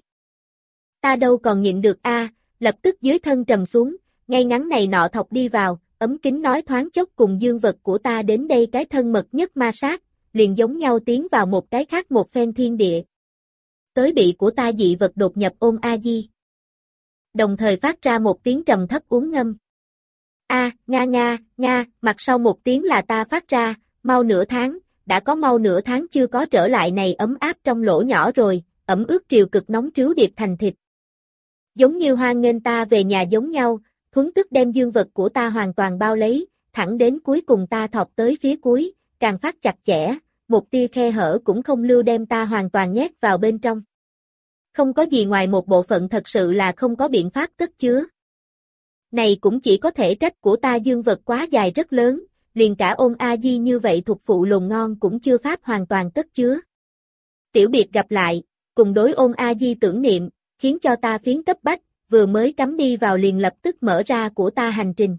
Ta đâu còn nhịn được a, lập tức dưới thân trầm xuống, ngay ngắn này nọ thọc đi vào, ấm kính nói thoáng chốc cùng dương vật của ta đến đây cái thân mật nhất ma sát, liền giống nhau tiến vào một cái khác một phen thiên địa. Tới bị của ta dị vật đột nhập ôn A-di. Đồng thời phát ra một tiếng trầm thấp uốn ngâm. A, nga nga, nga, mặt sau một tiếng là ta phát ra, mau nửa tháng, đã có mau nửa tháng chưa có trở lại này ấm áp trong lỗ nhỏ rồi, ẩm ướt triều cực nóng trếu điệp thành thịt. Giống như hoan nghênh ta về nhà giống nhau, thuấn tức đem dương vật của ta hoàn toàn bao lấy, thẳng đến cuối cùng ta thọc tới phía cuối, càng phát chặt chẽ, một tia khe hở cũng không lưu đem ta hoàn toàn nhét vào bên trong. Không có gì ngoài một bộ phận thật sự là không có biện pháp cất chứa. Này cũng chỉ có thể trách của ta dương vật quá dài rất lớn, liền cả ôn A-di như vậy thuộc phụ lồn ngon cũng chưa pháp hoàn toàn cất chứa. Tiểu biệt gặp lại, cùng đối ôn A-di tưởng niệm, khiến cho ta phiến cấp bách, vừa mới cắm đi vào liền lập tức mở ra của ta hành trình.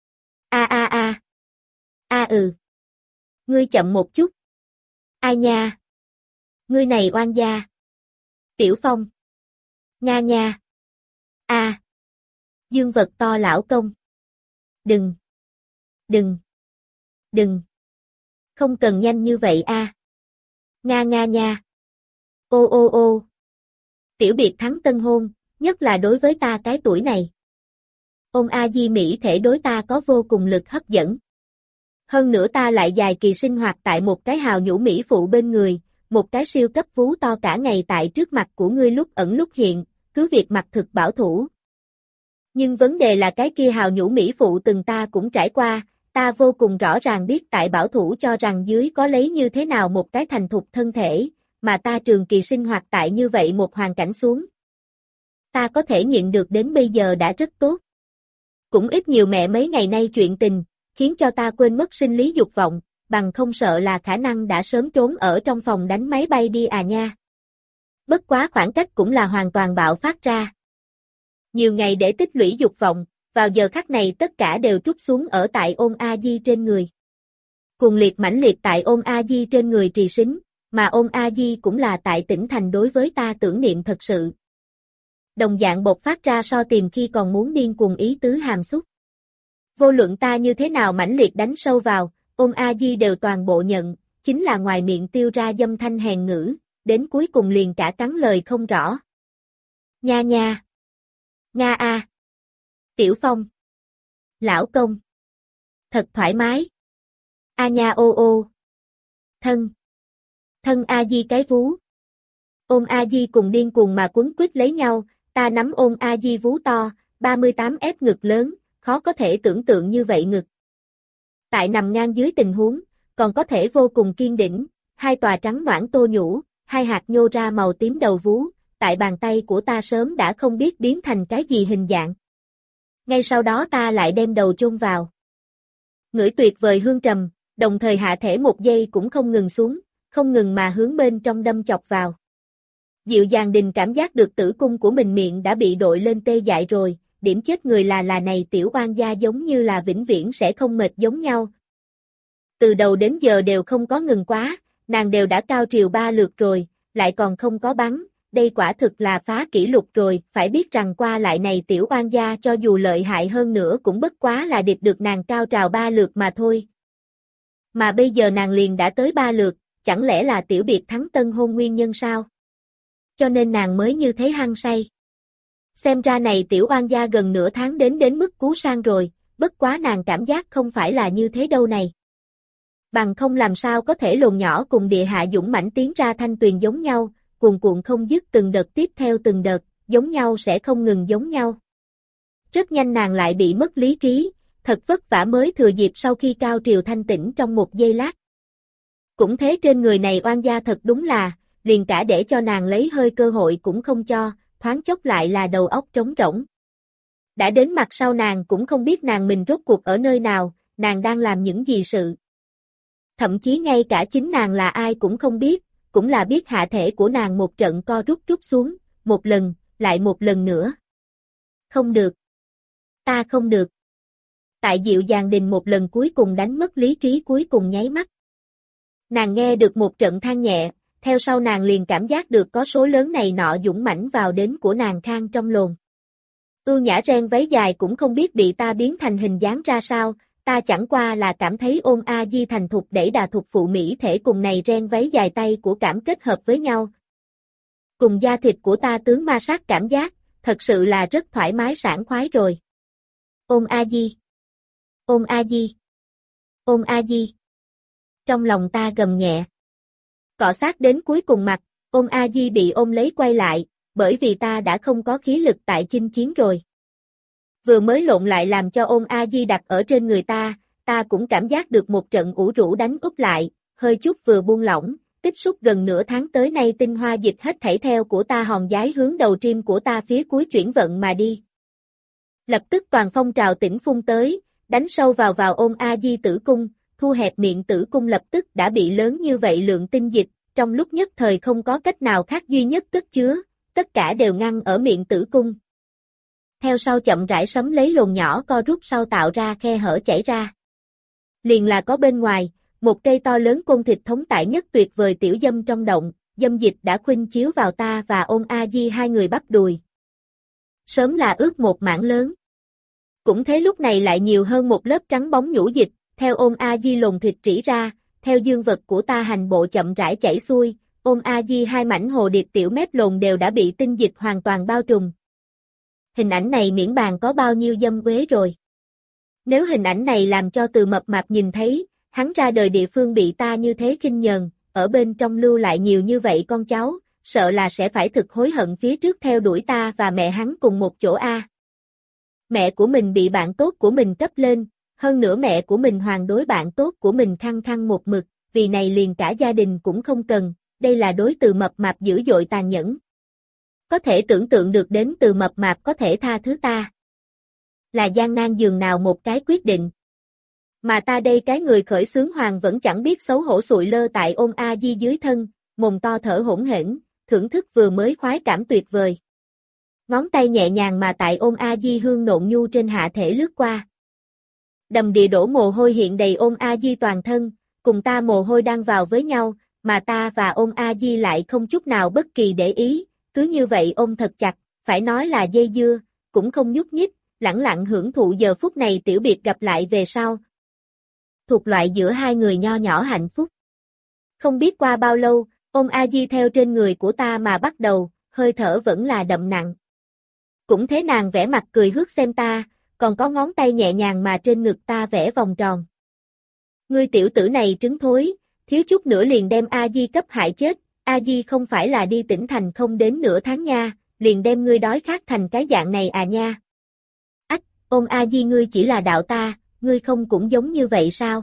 A a a. A ừ. Ngươi chậm một chút. Ai nha. Ngươi này oan gia. Tiểu Phong. Nga nha. A. Dương vật to lão công. Đừng. Đừng. Đừng. Không cần nhanh như vậy a. Nga nga nha. Ô ô ô. Tiểu biệt thắng tân hôn, nhất là đối với ta cái tuổi này. Ôn A-di Mỹ thể đối ta có vô cùng lực hấp dẫn. Hơn nữa ta lại dài kỳ sinh hoạt tại một cái hào nhũ Mỹ phụ bên người, một cái siêu cấp vú to cả ngày tại trước mặt của ngươi lúc ẩn lúc hiện, cứ việc mặt thực bảo thủ. Nhưng vấn đề là cái kia hào nhũ Mỹ phụ từng ta cũng trải qua, ta vô cùng rõ ràng biết tại bảo thủ cho rằng dưới có lấy như thế nào một cái thành thục thân thể, mà ta trường kỳ sinh hoạt tại như vậy một hoàn cảnh xuống. Ta có thể nhịn được đến bây giờ đã rất tốt. Cũng ít nhiều mẹ mấy ngày nay chuyện tình, khiến cho ta quên mất sinh lý dục vọng, bằng không sợ là khả năng đã sớm trốn ở trong phòng đánh máy bay đi à nha. Bất quá khoảng cách cũng là hoàn toàn bạo phát ra. Nhiều ngày để tích lũy dục vọng, vào giờ khắc này tất cả đều trút xuống ở tại ôn A-di trên người. Cuồng liệt mãnh liệt tại ôn A-di trên người trì sính, mà ôn A-di cũng là tại tỉnh thành đối với ta tưởng niệm thật sự. Đồng dạng bộc phát ra so tìm khi còn muốn điên cuồng ý tứ hàm xúc. Vô luận ta như thế nào mãnh liệt đánh sâu vào, ôn A-di đều toàn bộ nhận, chính là ngoài miệng tiêu ra dâm thanh hèn ngữ, đến cuối cùng liền cả cắn lời không rõ. Nha nha. Nga a. Tiểu Phong. Lão công. Thật thoải mái. A nha ô ô. Thân. Thân A-di cái vú. Ôn A-di cùng điên cuồng mà quấn quýt lấy nhau, ta nắm ôn A-di vú to, ba mươi tám ép ngực lớn, khó có thể tưởng tượng như vậy ngực. Tại nằm ngang dưới tình huống, còn có thể vô cùng kiên đỉnh, hai tòa trắng noãn tô nhũ, hai hạt nhô ra màu tím đầu vú, tại bàn tay của ta sớm đã không biết biến thành cái gì hình dạng. Ngay sau đó ta lại đem đầu chôn vào. Ngửi tuyệt vời hương trầm, đồng thời hạ thể một giây cũng không ngừng xuống, không ngừng mà hướng bên trong đâm chọc vào. Dịu dàng đình cảm giác được tử cung của mình miệng đã bị đội lên tê dại rồi, điểm chết người là là này tiểu oan gia giống như là vĩnh viễn sẽ không mệt giống nhau. Từ đầu đến giờ đều không có ngừng quá, nàng đều đã cao triều ba lượt rồi, lại còn không có bắn, đây quả thực là phá kỷ lục rồi, phải biết rằng qua lại này tiểu oan gia cho dù lợi hại hơn nữa cũng bất quá là điệp được nàng cao trào ba lượt mà thôi. Mà bây giờ nàng liền đã tới ba lượt, chẳng lẽ là tiểu biệt thắng tân hôn nguyên nhân sao? Cho nên nàng mới như thế hăng say. Xem ra này tiểu oan gia gần nửa tháng đến đến mức cú sang rồi, bất quá nàng cảm giác không phải là như thế đâu này. Bằng không làm sao có thể lồn nhỏ cùng địa hạ dũng mãnh tiến ra thanh tuyền giống nhau, cuồn cuộn không dứt từng đợt tiếp theo từng đợt, giống nhau sẽ không ngừng giống nhau. Rất nhanh nàng lại bị mất lý trí, thật vất vả mới thừa dịp sau khi cao triều thanh tĩnh trong một giây lát. Cũng thế trên người này oan gia thật đúng là, liền cả để cho nàng lấy hơi cơ hội cũng không cho, thoáng chốc lại là đầu óc trống rỗng. Đã đến mặt sau nàng cũng không biết nàng mình rốt cuộc ở nơi nào, nàng đang làm những gì sự. Thậm chí ngay cả chính nàng là ai cũng không biết, cũng là biết hạ thể của nàng một trận co rút rút xuống, một lần, lại một lần nữa. Không được. Ta không được. Tại dịu dàng đình một lần cuối cùng đánh mất lý trí cuối cùng nháy mắt. Nàng nghe được một trận than nhẹ, theo sau nàng liền cảm giác được có số lớn này nọ dũng mãnh vào đến của nàng khang trong lồn. Ưu nhã ren váy dài cũng không biết bị ta biến thành hình dáng ra sao, ta chẳng qua là cảm thấy ôn a di thành thục đẩy đà thục phụ mỹ thể cùng này ren váy dài tay của cảm kết hợp với nhau. Cùng da thịt của ta tướng ma sát cảm giác, thật sự là rất thoải mái sảng khoái rồi. Ôn a di. Ôn a di. Ôn a di. Trong lòng ta gầm nhẹ. Cọ sát đến cuối cùng mặt, ôn a di bị ôm lấy quay lại, bởi vì ta đã không có khí lực tại chinh chiến rồi. Vừa mới lộn lại làm cho ôn a di đặt ở trên người ta, ta cũng cảm giác được một trận ủ rũ đánh úp lại, hơi chút vừa buông lỏng, tích xúc gần nửa tháng tới nay tinh hoa dịch hết thảy theo của ta hòn giái hướng đầu trim của ta phía cuối chuyển vận mà đi. Lập tức toàn phong trào tỉnh phun tới, đánh sâu vào vào ôn a di tử cung, thu hẹp miệng tử cung lập tức đã bị lớn như vậy lượng tinh dịch, trong lúc nhất thời không có cách nào khác duy nhất cất chứa, tất cả đều ngăn ở miệng tử cung. Theo sau chậm rãi sấm lấy lồn nhỏ co rút sau tạo ra khe hở chảy ra. Liền là có bên ngoài, một cây to lớn côn thịt thống tải nhất tuyệt vời tiểu dâm trong động, dâm dịch đã khuynh chiếu vào ta và ôn a di hai người bắp đùi. Sớm là ướt một mảng lớn. Cũng thế lúc này lại nhiều hơn một lớp trắng bóng nhũ dịch, theo ôn a di lồn thịt rỉ ra, theo dương vật của ta hành bộ chậm rãi chảy xuôi, ôn a di hai mảnh hồ điệp tiểu mép lồn đều đã bị tinh dịch hoàn toàn bao trùm. Hình ảnh này miễn bàn có bao nhiêu dâm quế rồi. Nếu hình ảnh này làm cho Từ Mập Mạp nhìn thấy, hắn ra đời địa phương bị ta như thế khinh nhờn, ở bên trong lưu lại nhiều như vậy con cháu, sợ là sẽ phải thực hối hận phía trước theo đuổi ta và mẹ hắn cùng một chỗ a. Mẹ của mình bị bạn tốt của mình cấp lên, hơn nữa mẹ của mình hoàng đối bạn tốt của mình khăng khăng một mực, vì này liền cả gia đình cũng không cần, đây là đối Từ Mập Mạp dữ dội tàn nhẫn. Có thể tưởng tượng được đến Từ Mập Mạp có thể tha thứ ta. Là gian nan dường nào một cái quyết định. Mà ta đây cái người khởi xướng hoàng vẫn chẳng biết xấu hổ sụi lơ tại ôn a di dưới thân, mồm to thở hỗn hển, thưởng thức vừa mới khoái cảm tuyệt vời. Ngón tay nhẹ nhàng mà tại ôn a di hương nộn nhu trên hạ thể lướt qua. Đầm đìa đổ mồ hôi hiện đầy ôn a di toàn thân, cùng ta mồ hôi đang vào với nhau, mà ta và ôn a di lại không chút nào bất kỳ để ý, cứ như vậy ôm thật chặt, phải nói là dây dưa, cũng không nhúc nhích, lẳng lặng hưởng thụ giờ phút này tiểu biệt gặp lại về sau. Thuộc loại giữa hai người nho nhỏ hạnh phúc. Không biết qua bao lâu, ôn a di theo trên người của ta mà bắt đầu, hơi thở vẫn là đậm nặng. Cũng thế nàng vẽ mặt cười hước xem ta, còn có ngón tay nhẹ nhàng mà trên ngực ta vẽ vòng tròn. Ngươi tiểu tử này trứng thối, thiếu chút nữa liền đem A Di cấp hại chết, A Di không phải là đi tỉnh thành không đến nửa tháng nha, liền đem ngươi đói khát thành cái dạng này à nha. Ách, ôn A Di ngươi chỉ là đạo ta, ngươi không cũng giống như vậy sao?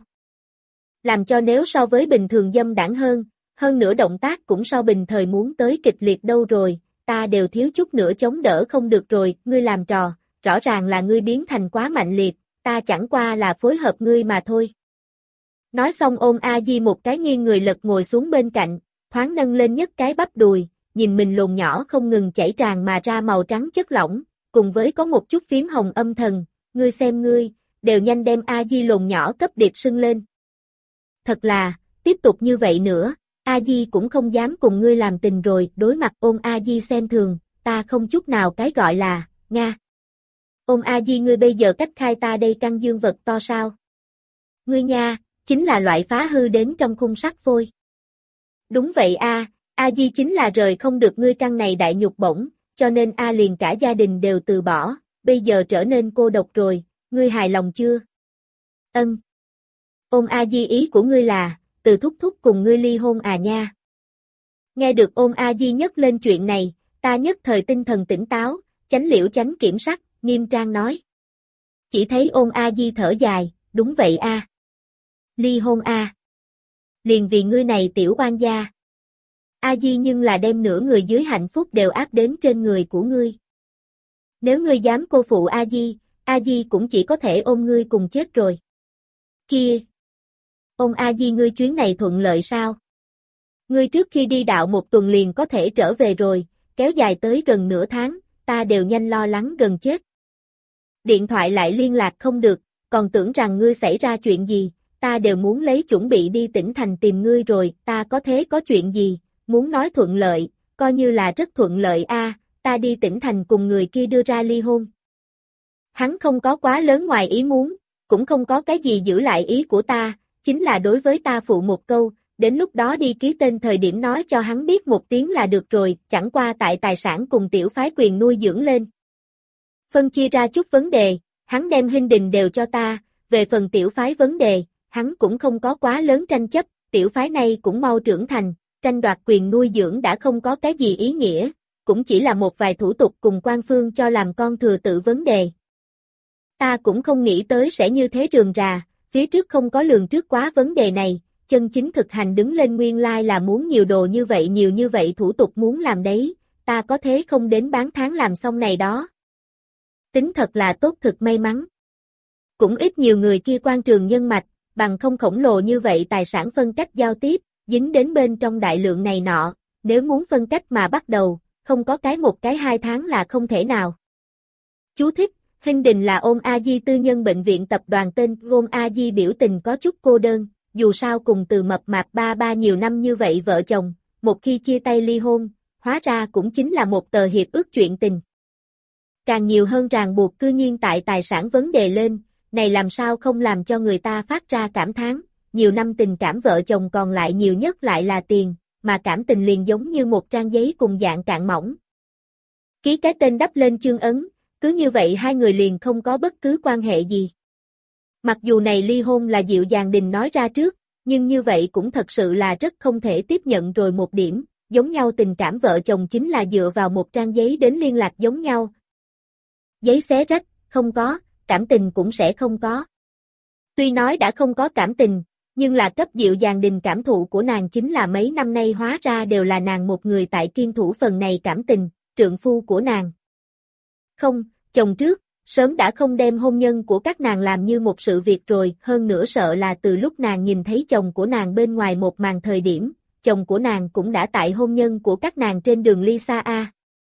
Làm cho nếu so với bình thường dâm đãng hơn, hơn nữa động tác cũng so bình thời muốn tới kịch liệt đâu rồi, ta đều thiếu chút nữa chống đỡ không được rồi, ngươi làm trò, rõ ràng là ngươi biến thành quá mạnh liệt, ta chẳng qua là phối hợp ngươi mà thôi. Nói xong ôm A Di một cái nghiêng người lật ngồi xuống bên cạnh, thoáng nâng lên nhất cái bắp đùi, nhìn mình lồn nhỏ không ngừng chảy tràn mà ra màu trắng chất lỏng, cùng với có một chút phím hồng âm thần, ngươi xem ngươi, đều nhanh đem A Di lồn nhỏ cấp điệp sưng lên. Thật là, tiếp tục như vậy nữa, A Di cũng không dám cùng ngươi làm tình rồi, đối mặt ôm A Di xem thường, ta không chút nào cái gọi là, Nga. Ôm A Di ngươi bây giờ cách khai ta đây căn dương vật to sao? Ngươi nha, chính là loại phá hư đến trong khung sắt phôi. Đúng vậy a, A Di chính là rời không được ngươi căn này đại nhục bổng, cho nên A liền cả gia đình đều từ bỏ, bây giờ trở nên cô độc rồi, ngươi hài lòng chưa? Ân. Ôm A Di ý của ngươi là, từ thúc thúc cùng ngươi ly hôn à nha. Nghe được ôm A Di nhắc lên chuyện này, ta nhất thời tinh thần tỉnh táo, chánh liễu chánh kiểm sắc, nghiêm trang nói. Chỉ thấy ôm A Di thở dài, đúng vậy a. Ly hôn a. Liền vì ngươi này tiểu oan gia. A Di nhưng là đem nửa người dưới hạnh phúc đều áp đến trên người của ngươi. Nếu ngươi dám cô phụ A Di, A Di cũng chỉ có thể ôm ngươi cùng chết rồi. Kia! Ôm A Di ngươi chuyến này thuận lợi sao? Ngươi trước khi đi đạo một tuần liền có thể trở về rồi, kéo dài tới gần nửa tháng, ta đều nhanh lo lắng gần chết. Điện thoại lại liên lạc không được, còn tưởng rằng ngươi xảy ra chuyện gì, ta đều muốn lấy chuẩn bị đi tỉnh thành tìm ngươi rồi, ta có thế có chuyện gì, muốn nói thuận lợi, coi như là rất thuận lợi a, ta đi tỉnh thành cùng người kia đưa ra ly hôn. Hắn không có quá lớn ngoài ý muốn, cũng không có cái gì giữ lại ý của ta, chính là đối với ta phụ một câu, đến lúc đó đi ký tên thời điểm nói cho hắn biết một tiếng là được rồi, chẳng qua tại tài sản cùng tiểu phái quyền nuôi dưỡng lên. Phân chia ra chút vấn đề, hắn đem Hinh Đình đều cho ta, về phần tiểu phái vấn đề, hắn cũng không có quá lớn tranh chấp, tiểu phái này cũng mau trưởng thành, tranh đoạt quyền nuôi dưỡng đã không có cái gì ý nghĩa, cũng chỉ là một vài thủ tục cùng quan phương cho làm con thừa tự vấn đề. Ta cũng không nghĩ tới sẽ như thế rườm rà, phía trước không có lường trước quá vấn đề này, chân chính thực hành đứng lên nguyên lai là muốn nhiều đồ như vậy nhiều như vậy thủ tục muốn làm đấy, ta có thế không đến bán tháng làm xong này đó. Tính thật là tốt thực may mắn. Cũng ít nhiều người kia quan trường nhân mạch, bằng không khổng lồ như vậy tài sản phân cách giao tiếp, dính đến bên trong đại lượng này nọ, nếu muốn phân cách mà bắt đầu, không có cái một cái hai tháng là không thể nào. Chú thích, Hinh Đình là Ôn A Di tư nhân bệnh viện tập đoàn tên, Ôn A Di biểu tình có chút cô đơn, dù sao cùng từ mập mạp ba ba nhiều năm như vậy vợ chồng, một khi chia tay ly hôn, hóa ra cũng chính là một tờ hiệp ước chuyện tình. Càng nhiều hơn ràng buộc cư nhiên tại tài sản vấn đề lên, này làm sao không làm cho người ta phát ra cảm thán, nhiều năm tình cảm vợ chồng còn lại nhiều nhất lại là tiền, mà cảm tình liền giống như một trang giấy cùng dạng cạn mỏng. Ký cái tên đắp lên chương ấn, cứ như vậy hai người liền không có bất cứ quan hệ gì. Mặc dù này ly hôn là Diệu Dàng Đình nói ra trước, nhưng như vậy cũng thật sự là rất không thể tiếp nhận rồi một điểm, giống nhau tình cảm vợ chồng chính là dựa vào một trang giấy đến liên lạc giống nhau. Giấy xé rách, không có, cảm tình cũng sẽ không có. Tuy nói đã không có cảm tình, nhưng là cấp Diệu Dàng Đình cảm thụ của nàng chính là mấy năm nay hóa ra đều là nàng một người tại kiên thủ phần này cảm tình, trượng phu của nàng. Không, chồng trước, sớm đã không đem hôn nhân của các nàng làm như một sự việc rồi, hơn nữa sợ là từ lúc nàng nhìn thấy chồng của nàng bên ngoài một màn thời điểm, chồng của nàng cũng đã tại hôn nhân của các nàng trên đường ly xa a.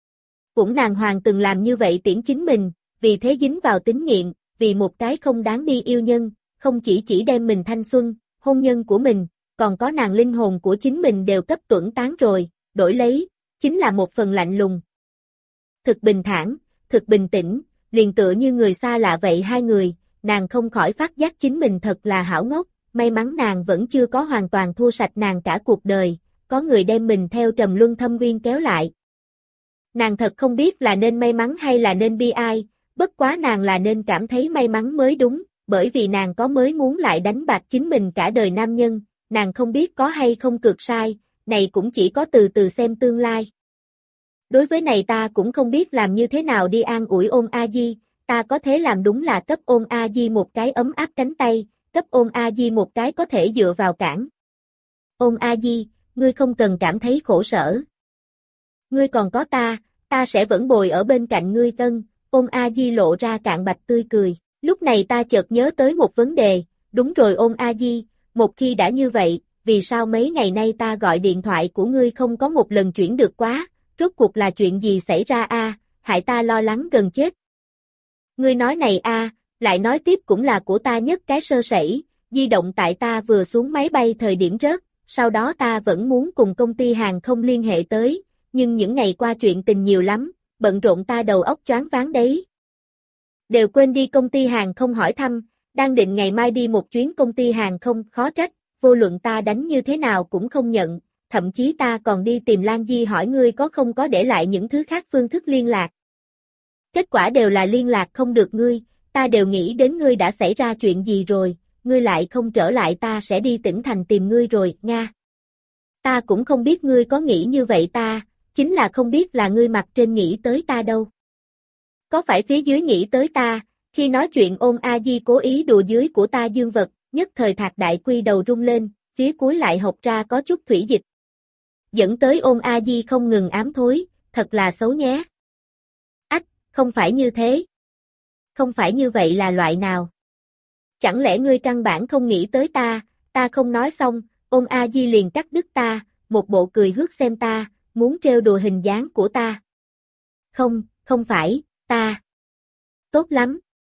Cũng nàng hoàng từng làm như vậy tiễn chính mình, vì thế dính vào tín nghiện, vì một cái không đáng đi yêu nhân, không chỉ chỉ đem mình thanh xuân, hôn nhân của mình, còn có nàng linh hồn của chính mình đều cấp tuẫn tán rồi, đổi lấy, chính là một phần lạnh lùng. Thực bình thản, thực bình tĩnh, liền tựa như người xa lạ vậy hai người, nàng không khỏi phát giác chính mình thật là hảo ngốc, may mắn nàng vẫn chưa có hoàn toàn thua sạch nàng cả cuộc đời, có người đem mình theo trầm luân thâm uyên kéo lại. Nàng thật không biết là nên may mắn hay là nên bi ai, bất quá nàng là nên cảm thấy may mắn mới đúng, bởi vì nàng có mới muốn lại đánh bạc chính mình cả đời nam nhân, nàng không biết có hay không cược sai, này cũng chỉ có từ từ xem tương lai. Đối với này ta cũng không biết làm như thế nào đi an ủi Ôn A Di, ta có thể làm đúng là cấp Ôn A Di một cái ấm áp cánh tay, cấp Ôn A Di một cái có thể dựa vào cản. Ôn A Di, ngươi không cần cảm thấy khổ sở. Ngươi còn có ta, ta sẽ vẫn bồi ở bên cạnh ngươi tân, Ôn A Di lộ ra cạn bạch tươi cười. Lúc này ta chợt nhớ tới một vấn đề, đúng rồi Ôn A Di, một khi đã như vậy, vì sao mấy ngày nay ta gọi điện thoại của ngươi không có một lần chuyển được quá, rốt cuộc là chuyện gì xảy ra a, hại ta lo lắng gần chết. Ngươi nói này a, lại nói tiếp cũng là của ta nhất cái sơ sẩy, di động tại ta vừa xuống máy bay thời điểm rớt, sau đó ta vẫn muốn cùng công ty hàng không liên hệ tới, nhưng những ngày qua chuyện tình nhiều lắm, bận rộn ta đầu óc choáng váng đấy. Đều quên đi công ty hàng không hỏi thăm, đang định ngày mai đi một chuyến công ty hàng không, khó trách, vô luận ta đánh như thế nào cũng không nhận, thậm chí ta còn đi tìm Lan Di hỏi ngươi có không có để lại những thứ khác phương thức liên lạc. Kết quả đều là liên lạc không được ngươi, ta đều nghĩ đến ngươi đã xảy ra chuyện gì rồi, ngươi lại không trở lại ta sẽ đi tỉnh thành tìm ngươi rồi, Nga. Ta cũng không biết ngươi có nghĩ như vậy ta, chính là không biết là ngươi mặt trên nghĩ tới ta đâu. Có phải phía dưới nghĩ tới ta, khi nói chuyện Ôn A Di cố ý đùa dưới của ta dương vật, nhất thời Thạc Đại Quy đầu rung lên, phía cuối lại học ra có chút thủy dịch. Dẫn tới Ôn A Di không ngừng ám thối, thật là xấu nhé. Ách, không phải như thế. Không phải như vậy là loại nào? Chẳng lẽ ngươi căn bản không nghĩ tới ta, ta không nói xong, Ôn A Di liền cắt đứt ta, một bộ cười hước xem ta, muốn trêu đùa hình dáng của ta. Không, không phải, ta. Tốt lắm,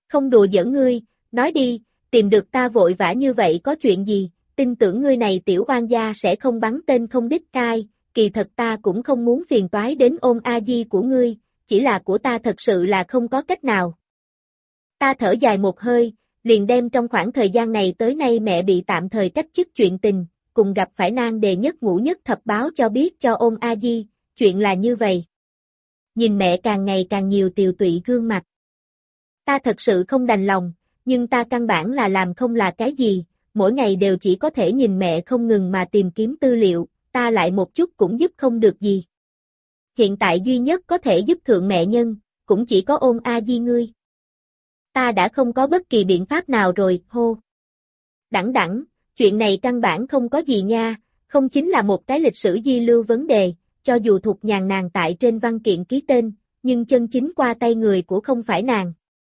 Không đùa giỡn ngươi, nói đi, tìm được ta vội vã như vậy có chuyện gì, tin tưởng ngươi này tiểu oan gia sẽ không bắn tên không đích cai, kỳ thật ta cũng không muốn phiền toái đến ôn a di của ngươi, chỉ là của ta thật sự là không có cách nào. Ta thở dài một hơi, liền đem trong khoảng thời gian này tới nay mẹ bị tạm thời cách chức chuyện tình, cùng gặp phải nan đề nhất ngũ nhất thập báo cho biết cho ôn a di, chuyện là như vậy. Nhìn mẹ càng ngày càng nhiều tiều tụy gương mặt. Ta thật sự không đành lòng, nhưng ta căn bản là làm không là cái gì, mỗi ngày đều chỉ có thể nhìn mẹ không ngừng mà tìm kiếm tư liệu, ta lại một chút cũng giúp không được gì. Hiện tại duy nhất có thể giúp thượng mẹ nhân, cũng chỉ có ôn a di ngươi. Ta đã không có bất kỳ biện pháp nào rồi, hô. Đẳng đẳng, chuyện này căn bản không có gì nha, không chính là một cái lịch sử di lưu vấn đề, cho dù Thục Nhàn nàng tại trên văn kiện ký tên, nhưng chân chính qua tay người của không phải nàng.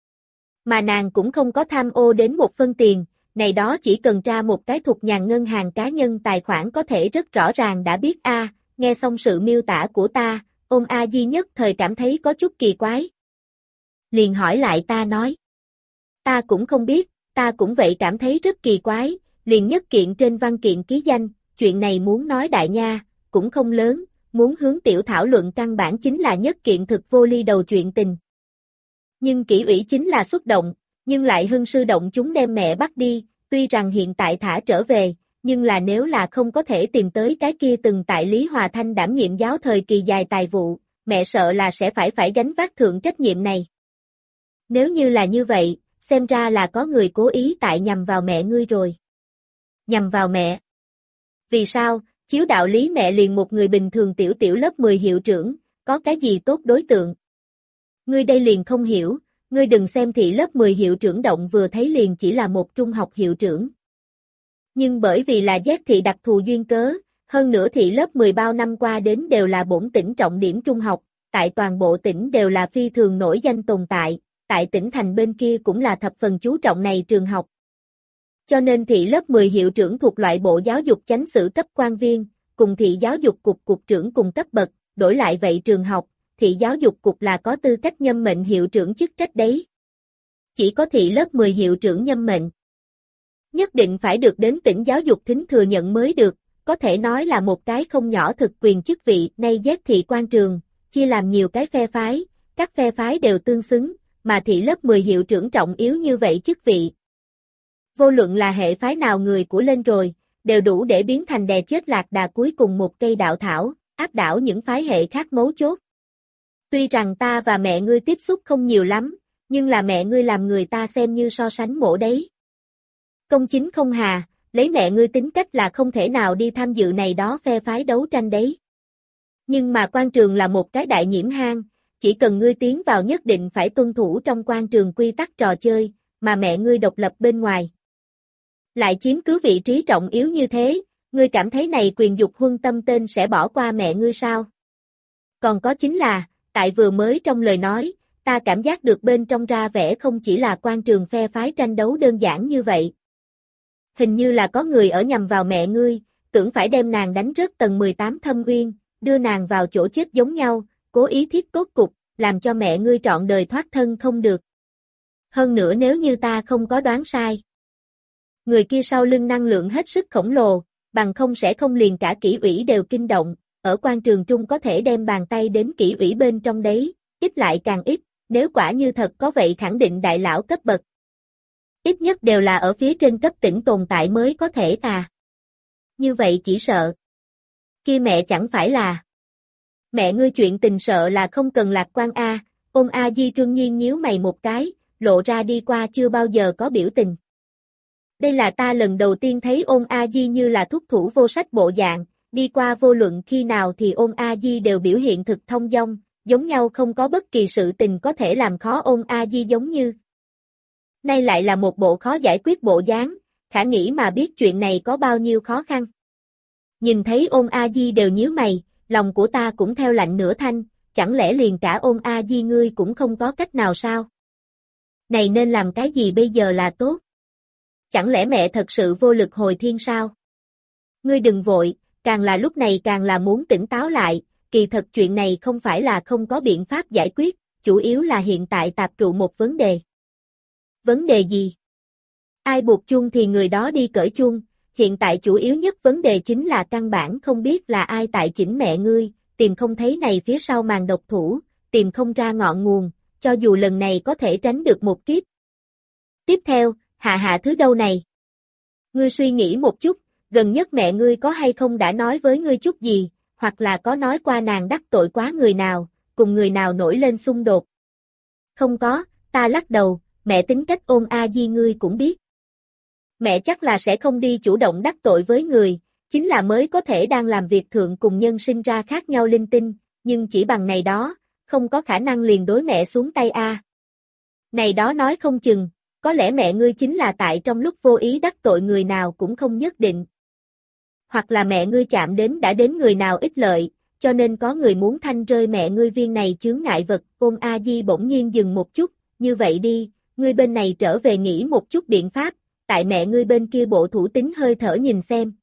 Mà nàng cũng không có tham ô đến một phân tiền, này đó chỉ cần tra một cái Thục Nhàn ngân hàng cá nhân tài khoản có thể rất rõ ràng đã biết a. Nghe xong sự miêu tả của ta, ôn a di nhất thời cảm thấy có chút kỳ quái. Liền hỏi lại ta nói. Ta cũng không biết, ta cũng vậy cảm thấy rất kỳ quái, liền nhất kiện trên văn kiện ký danh, chuyện này muốn nói đại nha, cũng không lớn, muốn hướng tiểu thảo luận căn bản chính là nhất kiện thực vô ly đầu chuyện tình. Nhưng kỷ ủy chính là xuất động, nhưng lại hưng sư động chúng đem mẹ bắt đi, tuy rằng hiện tại thả trở về, nhưng là nếu là không có thể tìm tới cái kia từng tại Lý Hòa Thanh đảm nhiệm giáo thời kỳ dài tài vụ, mẹ sợ là sẽ phải phải gánh vác thượng trách nhiệm này. Nếu như là như vậy, xem ra là có người cố ý tại nhằm vào mẹ ngươi rồi. Nhằm vào mẹ. Vì sao, chiếu đạo lý mẹ liền một người bình thường tiểu tiểu lớp mười hiệu trưởng, có cái gì tốt đối tượng? Ngươi đây liền không hiểu, ngươi đừng xem thị lớp mười hiệu trưởng động vừa thấy liền chỉ là một trung học hiệu trưởng. Nhưng bởi vì là giác thị đặc thù duyên cớ, hơn nữa thị lớp mười bao năm qua đến đều là bổn tỉnh trọng điểm trung học, tại toàn bộ tỉnh đều là phi thường nổi danh tồn tại, tại tỉnh thành bên kia cũng là thập phần chú trọng này trường học. Cho nên thị lớp mười hiệu trưởng thuộc loại bộ giáo dục chánh sử cấp quan viên, cùng thị giáo dục cục cục trưởng cùng cấp bậc, đổi lại vậy trường học, thị giáo dục cục là có tư cách nhâm mệnh hiệu trưởng chức trách đấy. Chỉ có thị lớp mười hiệu trưởng nhâm mệnh. Nhất định phải được đến tỉnh giáo dục thính thừa nhận mới được, có thể nói là một cái không nhỏ thực quyền chức vị. Nay giác thị quan trường, chia làm nhiều cái phe phái, các phe phái đều tương xứng, mà thị lớp mười hiệu trưởng trọng yếu như vậy chức vị. Vô luận là hệ phái nào người của lên rồi, đều đủ để biến thành đè chết lạc đà cuối cùng một cây đạo thảo, áp đảo những phái hệ khác mấu chốt. Tuy rằng ta và mẹ ngươi tiếp xúc không nhiều lắm, nhưng là mẹ ngươi làm người ta xem như so sánh mổ đấy. Công chính không hà, lấy mẹ ngươi tính cách là không thể nào đi tham dự này đó phe phái đấu tranh đấy. Nhưng mà quan trường là một cái đại nhiễm hang, chỉ cần ngươi tiến vào nhất định phải tuân thủ trong quan trường quy tắc trò chơi, mà mẹ ngươi độc lập bên ngoài. Lại chiếm cứ vị trí trọng yếu như thế, ngươi cảm thấy này quyền dục huân tâm tên sẽ bỏ qua mẹ ngươi sao? Còn có chính là, tại vừa mới trong lời nói, ta cảm giác được bên trong ra vẻ không chỉ là quan trường phe phái tranh đấu đơn giản như vậy. Hình như là có người ở nhằm vào mẹ ngươi, tưởng phải đem nàng đánh rớt tầng mười tám thâm uyên, đưa nàng vào chỗ chết giống nhau, cố ý thiết cốt cục, làm cho mẹ ngươi trọn đời thoát thân không được. Hơn nữa nếu như ta không có đoán sai. Người kia sau lưng năng lượng hết sức khổng lồ, bằng không sẽ không liền cả kỷ ủy đều kinh động, ở quan trường trung có thể đem bàn tay đến kỷ ủy bên trong đấy, ít lại càng ít, nếu quả như thật có vậy khẳng định đại lão cấp bậc. Ít nhất đều là ở phía trên cấp tỉnh tồn tại mới có thể à. Như vậy chỉ sợ. Kia mẹ chẳng phải là. Mẹ ngươi chuyện tình sợ là không cần lạc quan a. Ôn A Di trương nhiên nhíu mày một cái, lộ ra đi qua chưa bao giờ có biểu tình. Đây là ta lần đầu tiên thấy ôn A Di như là thúc thủ vô sách bộ dạng, đi qua vô luận khi nào thì ôn A Di đều biểu hiện thực thông dong, giống nhau không có bất kỳ sự tình có thể làm khó ôn A Di giống như. Nay lại là một bộ khó giải quyết bộ dáng, khả nghĩ mà biết chuyện này có bao nhiêu khó khăn. Nhìn thấy ôn A Di đều nhíu mày, lòng của ta cũng theo lạnh nửa thanh, chẳng lẽ liền cả ôn A Di ngươi cũng không có cách nào sao? Này nên làm cái gì bây giờ là tốt? Chẳng lẽ mẹ thật sự vô lực hồi thiên sao? Ngươi đừng vội, càng là lúc này càng là muốn tỉnh táo lại, kỳ thật chuyện này không phải là không có biện pháp giải quyết, chủ yếu là hiện tại tạp trụ một vấn đề. Vấn đề gì? Ai buộc chuông thì người đó đi cởi chuông, hiện tại chủ yếu nhất vấn đề chính là căn bản không biết là ai tại chỉnh mẹ ngươi, tìm không thấy này phía sau màn độc thủ, tìm không ra ngọn nguồn, cho dù lần này có thể tránh được một kiếp. Tiếp theo, hạ hạ thứ đâu này? Ngươi suy nghĩ một chút, gần nhất mẹ ngươi có hay không đã nói với ngươi chút gì, hoặc là có nói qua nàng đắc tội quá người nào, cùng người nào nổi lên xung đột. Không có, ta lắc đầu, mẹ tính cách ôn a di ngươi cũng biết. Mẹ chắc là sẽ không đi chủ động đắc tội với người, chính là mới có thể đang làm việc thượng cùng nhân sinh ra khác nhau linh tinh, nhưng chỉ bằng này đó, không có khả năng liền đối mẹ xuống tay a. Này đó nói không chừng, có lẽ mẹ ngươi chính là tại trong lúc vô ý đắc tội người nào cũng không nhất định. Hoặc là mẹ ngươi chạm đến đã đến người nào ích lợi, cho nên có người muốn thanh rơi mẹ ngươi viên này chướng ngại vật. Ôn A Di bỗng nhiên dừng một chút, như vậy đi, ngươi bên này trở về nghĩ một chút biện pháp, tại mẹ ngươi bên kia bộ thủ tính hơi thở nhìn xem.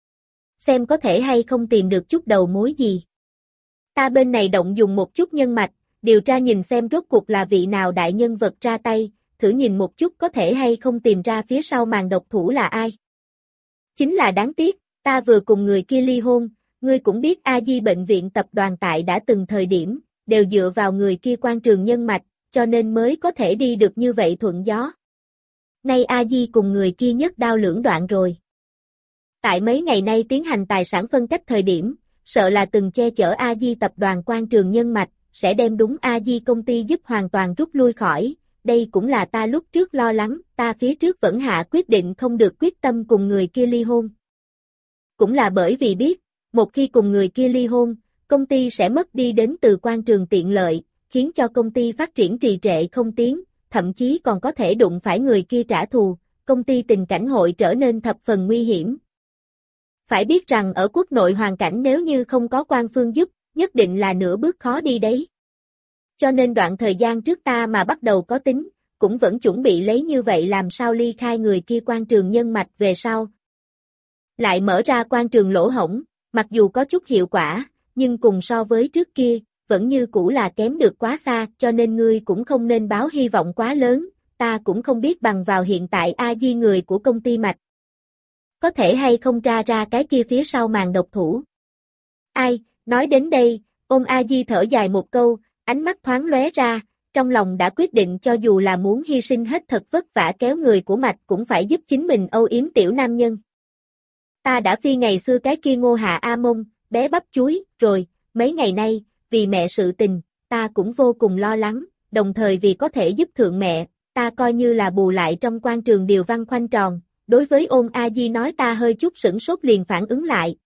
Xem có thể hay không tìm được chút đầu mối gì. Ta bên này động dùng một chút nhân mạch, điều tra nhìn xem rốt cuộc là vị nào đại nhân vật ra tay, thử nhìn một chút có thể hay không tìm ra phía sau màn độc thủ là ai. Chính là đáng tiếc, ta vừa cùng người kia ly hôn, ngươi cũng biết A Di bệnh viện tập đoàn tại đã từng thời điểm, đều dựa vào người kia quan trường nhân mạch, cho nên mới có thể đi được như vậy thuận gió. Nay A Di cùng người kia nhất đao lưỡng đoạn rồi. Tại mấy ngày nay tiến hành tài sản phân cách thời điểm, sợ là từng che chở A Di tập đoàn quan trường nhân mạch, sẽ đem đúng A Di công ty giúp hoàn toàn rút lui khỏi. Đây cũng là ta lúc trước lo lắng, ta phía trước vẫn hạ quyết định không được quyết tâm cùng người kia ly hôn. Cũng là bởi vì biết, một khi cùng người kia ly hôn, công ty sẽ mất đi đến từ quan trường tiện lợi, khiến cho công ty phát triển trì trệ không tiến, thậm chí còn có thể đụng phải người kia trả thù, công ty tình cảnh hội trở nên thập phần nguy hiểm. Phải biết rằng ở quốc nội hoàn cảnh nếu như không có quan phương giúp, nhất định là nửa bước khó đi đấy. Cho nên đoạn thời gian trước ta mà bắt đầu có tính, cũng vẫn chuẩn bị lấy như vậy làm sao ly khai người kia quan trường nhân mạch về sau. Lại mở ra quan trường lỗ hổng, mặc dù có chút hiệu quả, nhưng cùng so với trước kia, vẫn như cũ là kém được quá xa, cho nên ngươi cũng không nên báo hy vọng quá lớn, ta cũng không biết bằng vào hiện tại A Di người của công ty mạch. Có thể hay không tra ra cái kia phía sau màn độc thủ. Ai, nói đến đây, ôn A Di thở dài một câu, ánh mắt thoáng lóe ra, trong lòng đã quyết định cho dù là muốn hy sinh hết thật vất vả kéo người của mạch cũng phải giúp chính mình âu yếm tiểu nam nhân. Ta đã phi ngày xưa cái kia Ngô Hạ A Mông, bé bắp chuối, rồi, mấy ngày nay, vì mẹ sự tình, ta cũng vô cùng lo lắng, đồng thời vì có thể giúp thượng mẹ, ta coi như là bù lại trong quan trường điều văn khoanh tròn, đối với ôn A Di nói ta hơi chút sửng sốt liền phản ứng lại.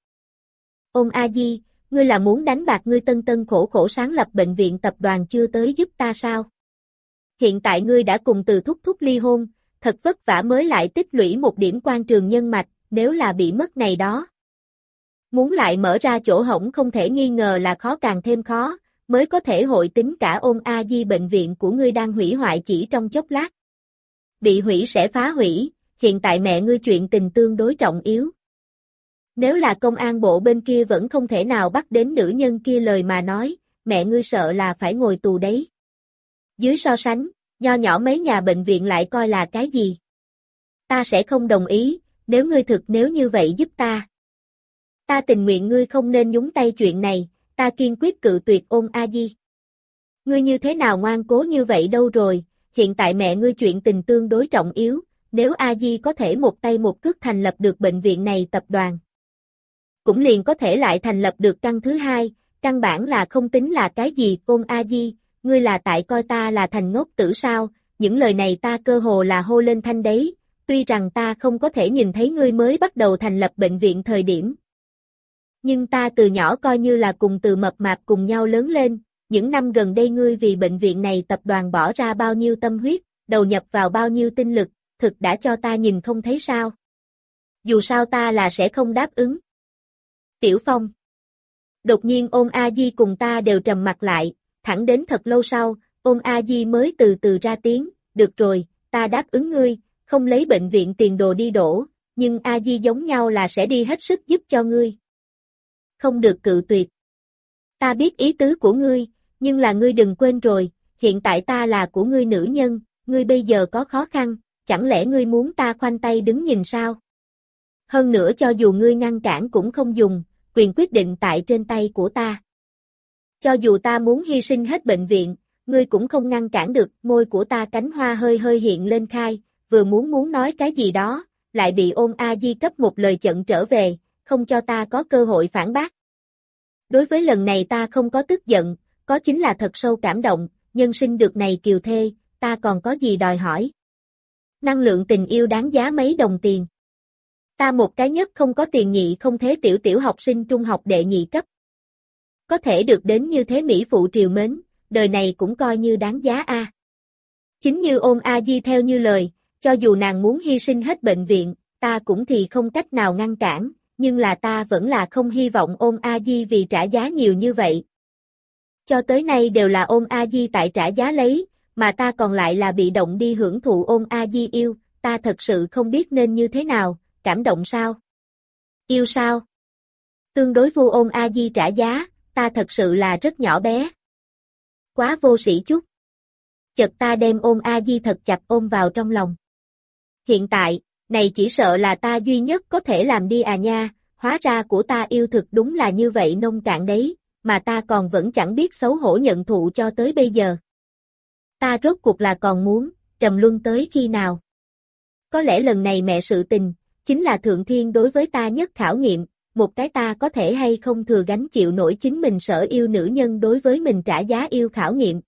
Ôn A Di, ngươi là muốn đánh bạc ngươi tân tân khổ khổ sáng lập bệnh viện tập đoàn chưa tới giúp ta sao? Hiện tại ngươi đã cùng từ thúc thúc ly hôn, thật vất vả mới lại tích lũy một điểm quan trường nhân mạch, nếu là bị mất này đó. Muốn lại mở ra chỗ hổng không thể nghi ngờ là khó càng thêm khó, mới có thể hội tính cả ôn A Di bệnh viện của ngươi đang hủy hoại chỉ trong chốc lát. Bị hủy sẽ phá hủy, hiện tại mẹ ngươi chuyện tình tương đối trọng yếu. Nếu là công an bộ bên kia vẫn không thể nào bắt đến nữ nhân kia lời mà nói, mẹ ngươi sợ là phải ngồi tù đấy. Dưới so sánh, nho nhỏ mấy nhà bệnh viện lại coi là cái gì? Ta sẽ không đồng ý, nếu ngươi thực nếu như vậy giúp ta. Ta tình nguyện ngươi không nên nhúng tay chuyện này, ta kiên quyết cự tuyệt ôn A Di. Ngươi như thế nào ngoan cố như vậy đâu rồi, hiện tại mẹ ngươi chuyện tình tương đối trọng yếu, nếu A Di có thể một tay một cước thành lập được bệnh viện này tập đoàn. Cũng liền có thể lại thành lập được căn thứ hai, căn bản là không tính là cái gì. Ôn A Di, ngươi là tại coi ta là thành ngốc tử sao, những lời này ta cơ hồ là hô lên thanh đấy, tuy rằng ta không có thể nhìn thấy ngươi mới bắt đầu thành lập bệnh viện thời điểm. Nhưng ta từ nhỏ coi như là cùng từ mập mạp cùng nhau lớn lên, những năm gần đây ngươi vì bệnh viện này tập đoàn bỏ ra bao nhiêu tâm huyết, đầu nhập vào bao nhiêu tinh lực, thực đã cho ta nhìn không thấy sao. Dù sao ta là sẽ không đáp ứng. Tiểu Phong. Đột nhiên ôn A Di cùng ta đều trầm mặt lại, thẳng đến thật lâu sau, ôn A Di mới từ từ ra tiếng, được rồi, ta đáp ứng ngươi, không lấy bệnh viện tiền đồ đi đổ, nhưng A Di giống nhau là sẽ đi hết sức giúp cho ngươi. Không được cự tuyệt. Ta biết ý tứ của ngươi, nhưng là ngươi đừng quên rồi, hiện tại ta là của ngươi nữ nhân, ngươi bây giờ có khó khăn, chẳng lẽ ngươi muốn ta khoanh tay đứng nhìn sao? Hơn nữa cho dù ngươi ngăn cản cũng không dùng, quyền quyết định tại trên tay của ta. Cho dù ta muốn hy sinh hết bệnh viện, ngươi cũng không ngăn cản được, môi của ta cánh hoa hơi hơi hiện lên khai, vừa muốn muốn nói cái gì đó, lại bị Ôn A Di cấp một lời chận trở về, không cho ta có cơ hội phản bác. Đối với lần này ta không có tức giận, có chính là thật sâu cảm động, nhân sinh được này kiều thê, ta còn có gì đòi hỏi. Năng lượng tình yêu đáng giá mấy đồng tiền. Ta một cái nhất không có tiền nhị không thế tiểu tiểu học sinh trung học đệ nhị cấp. Có thể được đến như thế mỹ phụ triều mến, đời này cũng coi như đáng giá a. À. Chính như Ôn A Di theo như lời, cho dù nàng muốn hy sinh hết bệnh viện, ta cũng thì không cách nào ngăn cản, nhưng là ta vẫn là không hy vọng Ôn A Di vì trả giá nhiều như vậy. Cho tới nay đều là Ôn A Di tại trả giá lấy, mà ta còn lại là bị động đi hưởng thụ Ôn A Di yêu, ta thật sự không biết nên như thế nào, cảm động sao? Yêu sao? Tương đối vu Ôn A Di trả giá, ta thật sự là rất nhỏ bé. Quá vô sĩ chút. Chợt ta đem Ôn A Di thật chặt ôm vào trong lòng. Hiện tại, này chỉ sợ là ta duy nhất có thể làm đi à nha, hóa ra của ta yêu thực đúng là như vậy nông cạn đấy, mà ta còn vẫn chẳng biết xấu hổ nhận thụ cho tới bây giờ. Ta rốt cuộc là còn muốn, trầm luân tới khi nào? Có lẽ lần này mẹ sự tình, chính là thượng thiên đối với ta nhất khảo nghiệm, một cái ta có thể hay không thừa gánh chịu nổi chính mình sở yêu nữ nhân đối với mình trả giá yêu khảo nghiệm.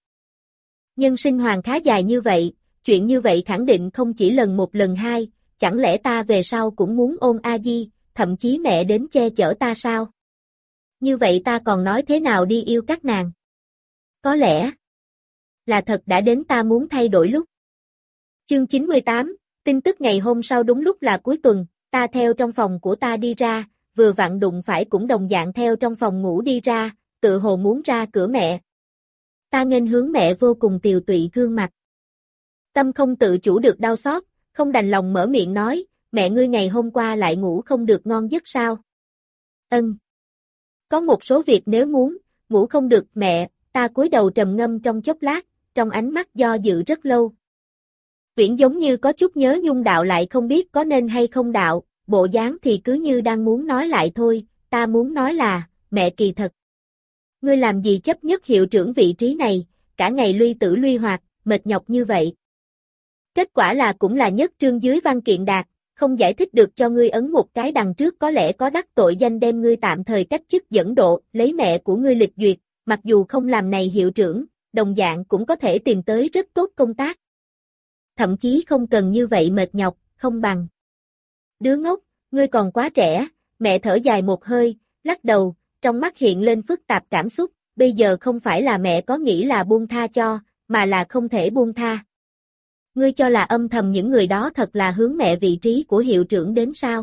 Nhân sinh hoàng khá dài như vậy, chuyện như vậy khẳng định không chỉ lần một lần hai, chẳng lẽ ta về sau cũng muốn Ôn A Di, thậm chí mẹ đến che chở ta sao? Như vậy ta còn nói thế nào đi yêu các nàng? Có lẽ là thật đã đến ta muốn thay đổi lúc. Chương chín mươi tám, tin tức ngày hôm sau đúng lúc là cuối tuần, ta theo trong phòng của ta đi ra, vừa vặn đụng phải cũng đồng dạng theo trong phòng ngủ đi ra, tự hồ muốn ra cửa mẹ. Ta nghênh hướng mẹ vô cùng tiều tụy gương mặt. Tâm không tự chủ được đau xót, không đành lòng mở miệng nói, mẹ ngươi ngày hôm qua lại ngủ không được ngon giấc sao? Ân. Có một số việc nếu muốn, ngủ không được mẹ, ta cúi đầu trầm ngâm trong chốc lát, trong ánh mắt do dự rất lâu. Viễn giống như có chút nhớ nhung đạo lại không biết có nên hay không đạo, bộ dáng thì cứ như đang muốn nói lại thôi, ta muốn nói là, mẹ kỳ thật. Ngươi làm gì chấp nhất hiệu trưởng vị trí này, cả ngày luy tử luy hoạt, mệt nhọc như vậy. Kết quả là cũng là nhất trương dưới văn kiện đạt, không giải thích được cho ngươi ấn một cái đằng trước có lẽ có đắc tội danh đem ngươi tạm thời cách chức dẫn độ, lấy mẹ của ngươi lịch duyệt, mặc dù không làm này hiệu trưởng, đồng dạng cũng có thể tìm tới rất tốt công tác. Thậm chí không cần như vậy mệt nhọc, không bằng. Đứa ngốc, ngươi còn quá trẻ, mẹ thở dài một hơi, lắc đầu, trong mắt hiện lên phức tạp cảm xúc, bây giờ không phải là mẹ có nghĩ là buông tha cho, mà là không thể buông tha. Ngươi cho là âm thầm những người đó thật là hướng mẹ vị trí của hiệu trưởng đến sao?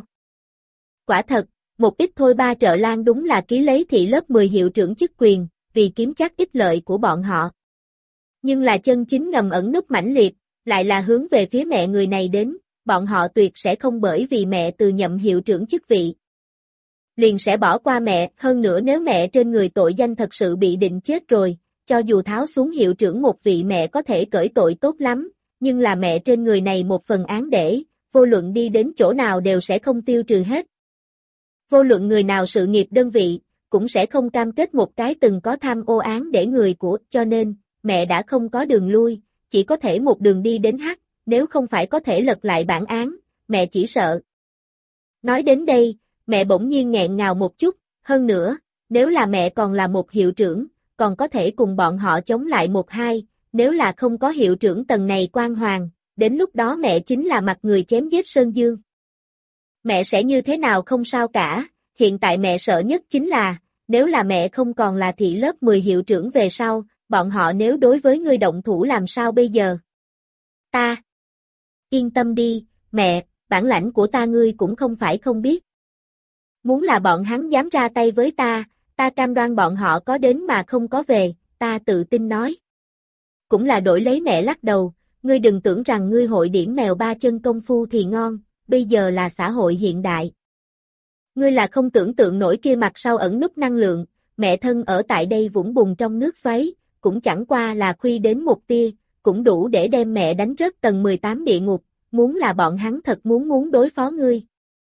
Quả thật, một ít thôi ba trợ lang đúng là ký lấy thị lớp mười hiệu trưởng chức quyền, vì kiếm chắc ích lợi của bọn họ. Nhưng là chân chính ngầm ẩn núp mãnh liệt, lại là hướng về phía mẹ người này đến, bọn họ tuyệt sẽ không bởi vì mẹ từ nhậm hiệu trưởng chức vị. Liền sẽ bỏ qua mẹ, hơn nữa nếu mẹ trên người tội danh thật sự bị định chết rồi, cho dù tháo xuống hiệu trưởng một vị mẹ có thể cởi tội tốt lắm, nhưng là mẹ trên người này một phần án để, vô luận đi đến chỗ nào đều sẽ không tiêu trừ hết. Vô luận người nào sự nghiệp đơn vị, cũng sẽ không cam kết một cái từng có tham ô án để người của, cho nên, mẹ đã không có đường lui, chỉ có thể một đường đi đến hắc, nếu không phải có thể lật lại bản án, mẹ chỉ sợ. Nói đến đây, mẹ bỗng nhiên nghẹn ngào một chút, hơn nữa, nếu là mẹ còn là một hiệu trưởng, còn có thể cùng bọn họ chống lại một hai, nếu là không có hiệu trưởng tầng này quan hoàng, đến lúc đó mẹ chính là mặt người chém giết Sơn Dương. Mẹ sẽ như thế nào không sao cả, hiện tại mẹ sợ nhất chính là, nếu là mẹ không còn là thị lớp mười hiệu trưởng về sau, bọn họ nếu đối với ngươi động thủ làm sao bây giờ? Ta. Yên tâm đi, mẹ, bản lãnh của ta ngươi cũng không phải không biết. Muốn là bọn hắn dám ra tay với ta, ta cam đoan bọn họ có đến mà không có về, ta tự tin nói. Cũng là đổi lấy mẹ lắc đầu, ngươi đừng tưởng rằng ngươi hội điểm mèo ba chân công phu thì ngon, bây giờ là xã hội hiện đại. Ngươi là không tưởng tượng nổi kia mặt sau ẩn núp năng lượng, mẹ thân ở tại đây vũng bùn trong nước xoáy, cũng chẳng qua là khuy đến một tia, cũng đủ để đem mẹ đánh rớt tầng mười tám địa ngục, muốn là bọn hắn thật muốn muốn đối phó ngươi.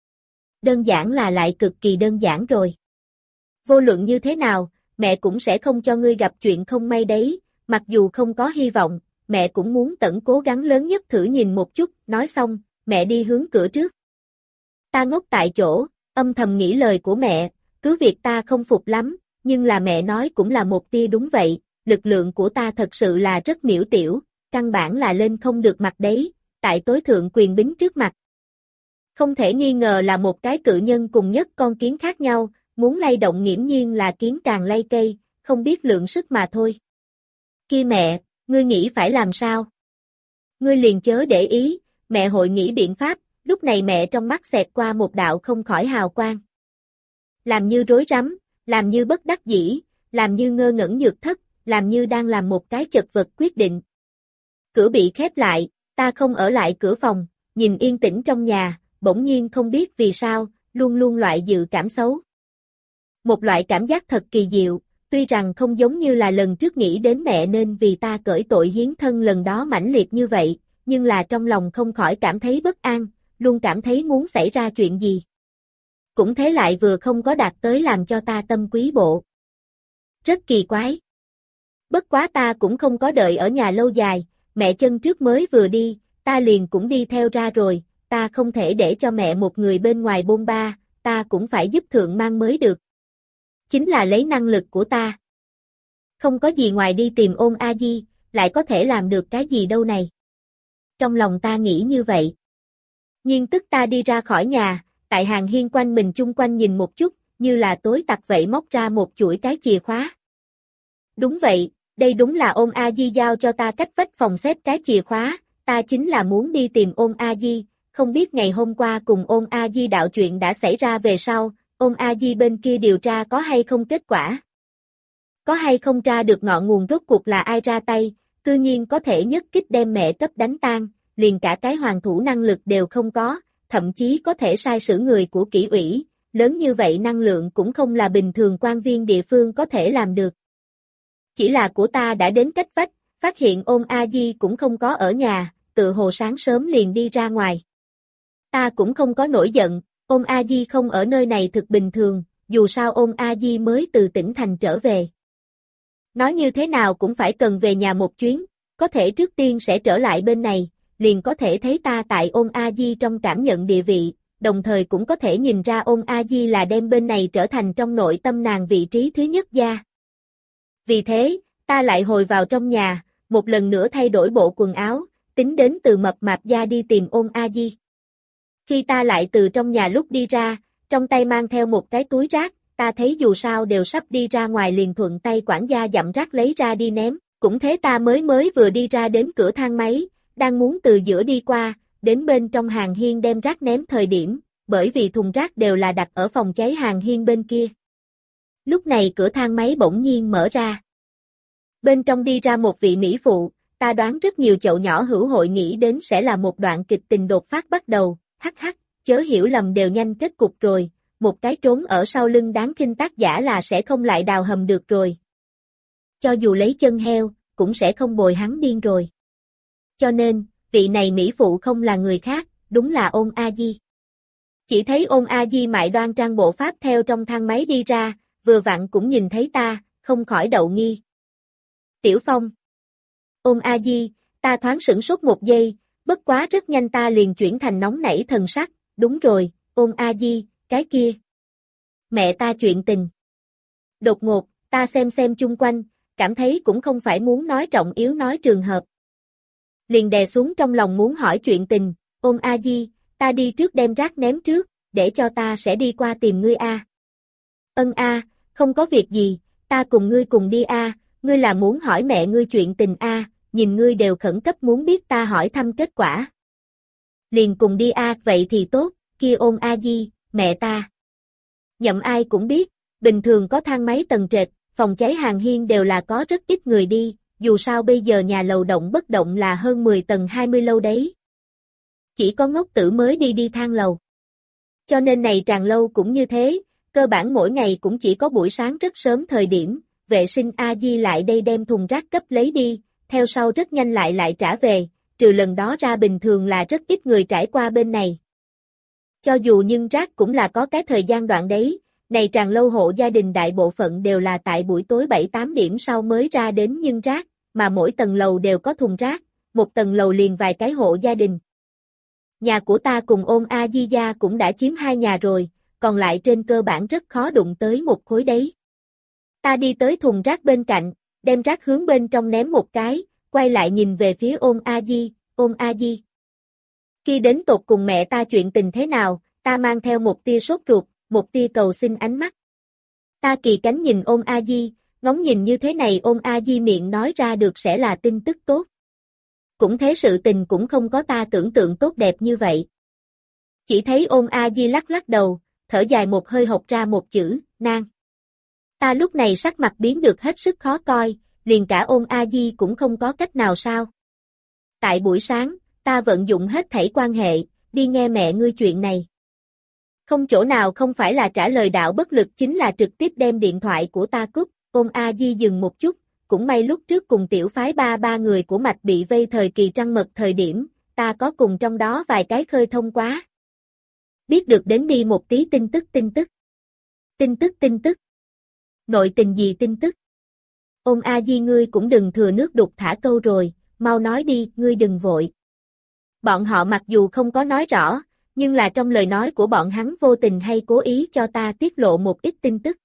Đơn giản là lại cực kỳ đơn giản rồi. Vô luận như thế nào, mẹ cũng sẽ không cho ngươi gặp chuyện không may đấy, mặc dù không có hy vọng, mẹ cũng muốn tận cố gắng lớn nhất thử nhìn một chút, nói xong, mẹ đi hướng cửa trước. Ta ngốc tại chỗ, âm thầm nghĩ lời của mẹ, cứ việc ta không phục lắm, nhưng là mẹ nói cũng là một tia đúng vậy, lực lượng của ta thật sự là rất miểu tiểu, căn bản là lên không được mặt đấy, tại tối thượng quyền bính trước mặt. Không thể nghi ngờ là một cái cự nhân cùng nhất con kiến khác nhau, muốn lay động nghiễm nhiên là kiến càng lay cây, không biết lượng sức mà thôi. Kia mẹ, ngươi nghĩ phải làm sao? Ngươi liền chớ để ý, mẹ hội nghĩ biện pháp, lúc này mẹ trong mắt xẹt qua một đạo không khỏi hào quang. Làm như rối rắm, làm như bất đắc dĩ, làm như ngơ ngẩn nhược thất, làm như đang làm một cái chật vật quyết định. Cửa bị khép lại, ta không ở lại cửa phòng, nhìn yên tĩnh trong nhà, bỗng nhiên không biết vì sao, luôn luôn loại dự cảm xấu. Một loại cảm giác thật kỳ diệu, tuy rằng không giống như là lần trước nghĩ đến mẹ nên vì ta cởi tội hiến thân lần đó mãnh liệt như vậy, nhưng là trong lòng không khỏi cảm thấy bất an, luôn cảm thấy muốn xảy ra chuyện gì. Cũng thế lại vừa không có đạt tới làm cho ta tâm quý bộ. Rất kỳ quái. Bất quá ta cũng không có đợi ở nhà lâu dài, mẹ chân trước mới vừa đi, ta liền cũng đi theo ra rồi, ta không thể để cho mẹ một người bên ngoài bôn ba, ta cũng phải giúp thượng mang mới được. Chính là lấy năng lực của ta. Không có gì ngoài đi tìm Ôn A Di, lại có thể làm được cái gì đâu này. Trong lòng ta nghĩ như vậy. Nhưng tức ta đi ra khỏi nhà, tại hàng hiên quanh mình chung quanh nhìn một chút, như là tối tặc vậy móc ra một chuỗi cái chìa khóa. Đúng vậy, đây đúng là Ôn A Di giao cho ta cách vách phòng xếp cái chìa khóa, ta chính là muốn đi tìm Ôn A Di, không biết ngày hôm qua cùng Ôn A Di đạo chuyện đã xảy ra về sau, Ôn A Di bên kia điều tra có hay không kết quả. Có hay không tra được ngọn nguồn rốt cuộc là ai ra tay, cư nhiên có thể nhất kích đem mẹ cấp đánh tan, liền cả cái hoàng thủ năng lực đều không có, thậm chí có thể sai sử người của kỷ ủy, lớn như vậy năng lượng cũng không là bình thường quan viên địa phương có thể làm được. Chỉ là của ta đã đến cách vách, phát hiện Ôn A Di cũng không có ở nhà, tự hồ sáng sớm liền đi ra ngoài. Ta cũng không có nổi giận, Ôn A Di không ở nơi này thực bình thường, dù sao Ôn A Di mới từ tỉnh thành trở về. Nói như thế nào cũng phải cần về nhà một chuyến, có thể trước tiên sẽ trở lại bên này, liền có thể thấy ta tại Ôn A Di trong cảm nhận địa vị, đồng thời cũng có thể nhìn ra Ôn A Di là đem bên này trở thành trong nội tâm nàng vị trí thứ nhất gia. Vì thế, ta lại hồi vào trong nhà, một lần nữa thay đổi bộ quần áo, tính đến từ mập mạp gia đi tìm Ôn A Di. Khi ta lại từ trong nhà lúc đi ra, trong tay mang theo một cái túi rác, ta thấy dù sao đều sắp đi ra ngoài liền thuận tay quản gia dặm rác lấy ra đi ném, cũng thế ta mới mới vừa đi ra đến cửa thang máy, đang muốn từ giữa đi qua, đến bên trong hàng hiên đem rác ném thời điểm, bởi vì thùng rác đều là đặt ở phòng cháy hàng hiên bên kia. Lúc này cửa thang máy bỗng nhiên mở ra. Bên trong đi ra một vị mỹ phụ, ta đoán rất nhiều chậu nhỏ hữu hội nghĩ đến sẽ là một đoạn kịch tình đột phát bắt đầu, hắc hắc, chớ hiểu lầm đều nhanh kết cục rồi, một cái trốn ở sau lưng đáng khinh tác giả là sẽ không lại đào hầm được rồi. Cho dù lấy chân heo, cũng sẽ không bồi hắn điên rồi. Cho nên, vị này mỹ phụ không là người khác, đúng là Ôn A Di. Chỉ thấy Ôn A Di mại đoan trang bộ pháp theo trong thang máy đi ra, vừa vặn cũng nhìn thấy ta, không khỏi đậu nghi. Tiểu Phong. Ôn A Di, ta thoáng sửng sốt một giây, bất quá rất nhanh ta liền chuyển thành nóng nảy thần sắc, đúng rồi, Ôn A Di, cái kia. Mẹ ta chuyện tình. Đột ngột, ta xem xem chung quanh, cảm thấy cũng không phải muốn nói trọng yếu nói trường hợp. Liền đè xuống trong lòng muốn hỏi chuyện tình, Ôn A Di, ta đi trước đem rác ném trước, để cho ta sẽ đi qua tìm ngươi a. Ân a, không có việc gì, ta cùng ngươi cùng đi a, ngươi là muốn hỏi mẹ ngươi chuyện tình a, nhìn ngươi đều khẩn cấp muốn biết ta hỏi thăm kết quả. Liền cùng đi a, vậy thì tốt, kia Ôn A Di, mẹ ta. Nhậm ai cũng biết, bình thường có thang máy tầng trệt, phòng cháy hàng hiên đều là có rất ít người đi, dù sao bây giờ nhà lầu động bất động là hơn mười tầng hai mươi lâu đấy. Chỉ có ngốc tử mới đi đi thang lầu. Cho nên này tràn lâu cũng như thế, cơ bản mỗi ngày cũng chỉ có buổi sáng rất sớm thời điểm, vệ sinh A Di lại đây đem thùng rác cấp lấy đi, theo sau rất nhanh lại lại trả về, trừ lần đó ra bình thường là rất ít người trải qua bên này. Cho dù nhưng rác cũng là có cái thời gian đoạn đấy, này tràn lâu hộ gia đình đại bộ phận đều là tại buổi tối bảy tám điểm sau mới ra đến nhưng rác, mà mỗi tầng lầu đều có thùng rác, một tầng lầu liền vài cái hộ gia đình. Nhà của ta cùng ôn A Di gia cũng đã chiếm hai nhà rồi, còn lại trên cơ bản rất khó đụng tới một khối đấy. Ta đi tới thùng rác bên cạnh, đem rác hướng bên trong ném một cái, quay lại nhìn về phía ôn A Di, ôn A Di. Khi đến tột cùng mẹ ta chuyện tình thế nào, ta mang theo một tia sốt ruột, một tia cầu xin ánh mắt. Ta kỳ cánh nhìn ôn A Di, ngóng nhìn như thế này ôn A Di miệng nói ra được sẽ là tin tức tốt. Cũng thế sự tình cũng không có ta tưởng tượng tốt đẹp như vậy. Chỉ thấy ôn A Di lắc lắc đầu, thở dài một hơi hộc ra một chữ, nang. Ta lúc này sắc mặt biến được hết sức khó coi, liền cả ôn A Di cũng không có cách nào sao. Tại buổi sáng, ta vận dụng hết thảy quan hệ, đi nghe mẹ ngươi chuyện này. Không chỗ nào không phải là trả lời đạo bất lực chính là trực tiếp đem điện thoại của ta cúp, ôn A Di dừng một chút, cũng may lúc trước cùng tiểu phái ba ba người của mạch bị vây thời kỳ trăng mật thời điểm, ta có cùng trong đó vài cái khơi thông quá. Biết được đến đi một tí tin tức tin tức. Tin tức tin tức. Nội tình gì tin tức? Ôn A Di ngươi cũng đừng thừa nước đục thả câu rồi, mau nói đi, ngươi đừng vội. Bọn họ mặc dù không có nói rõ, nhưng là trong lời nói của bọn hắn vô tình hay cố ý cho ta tiết lộ một ít tin tức.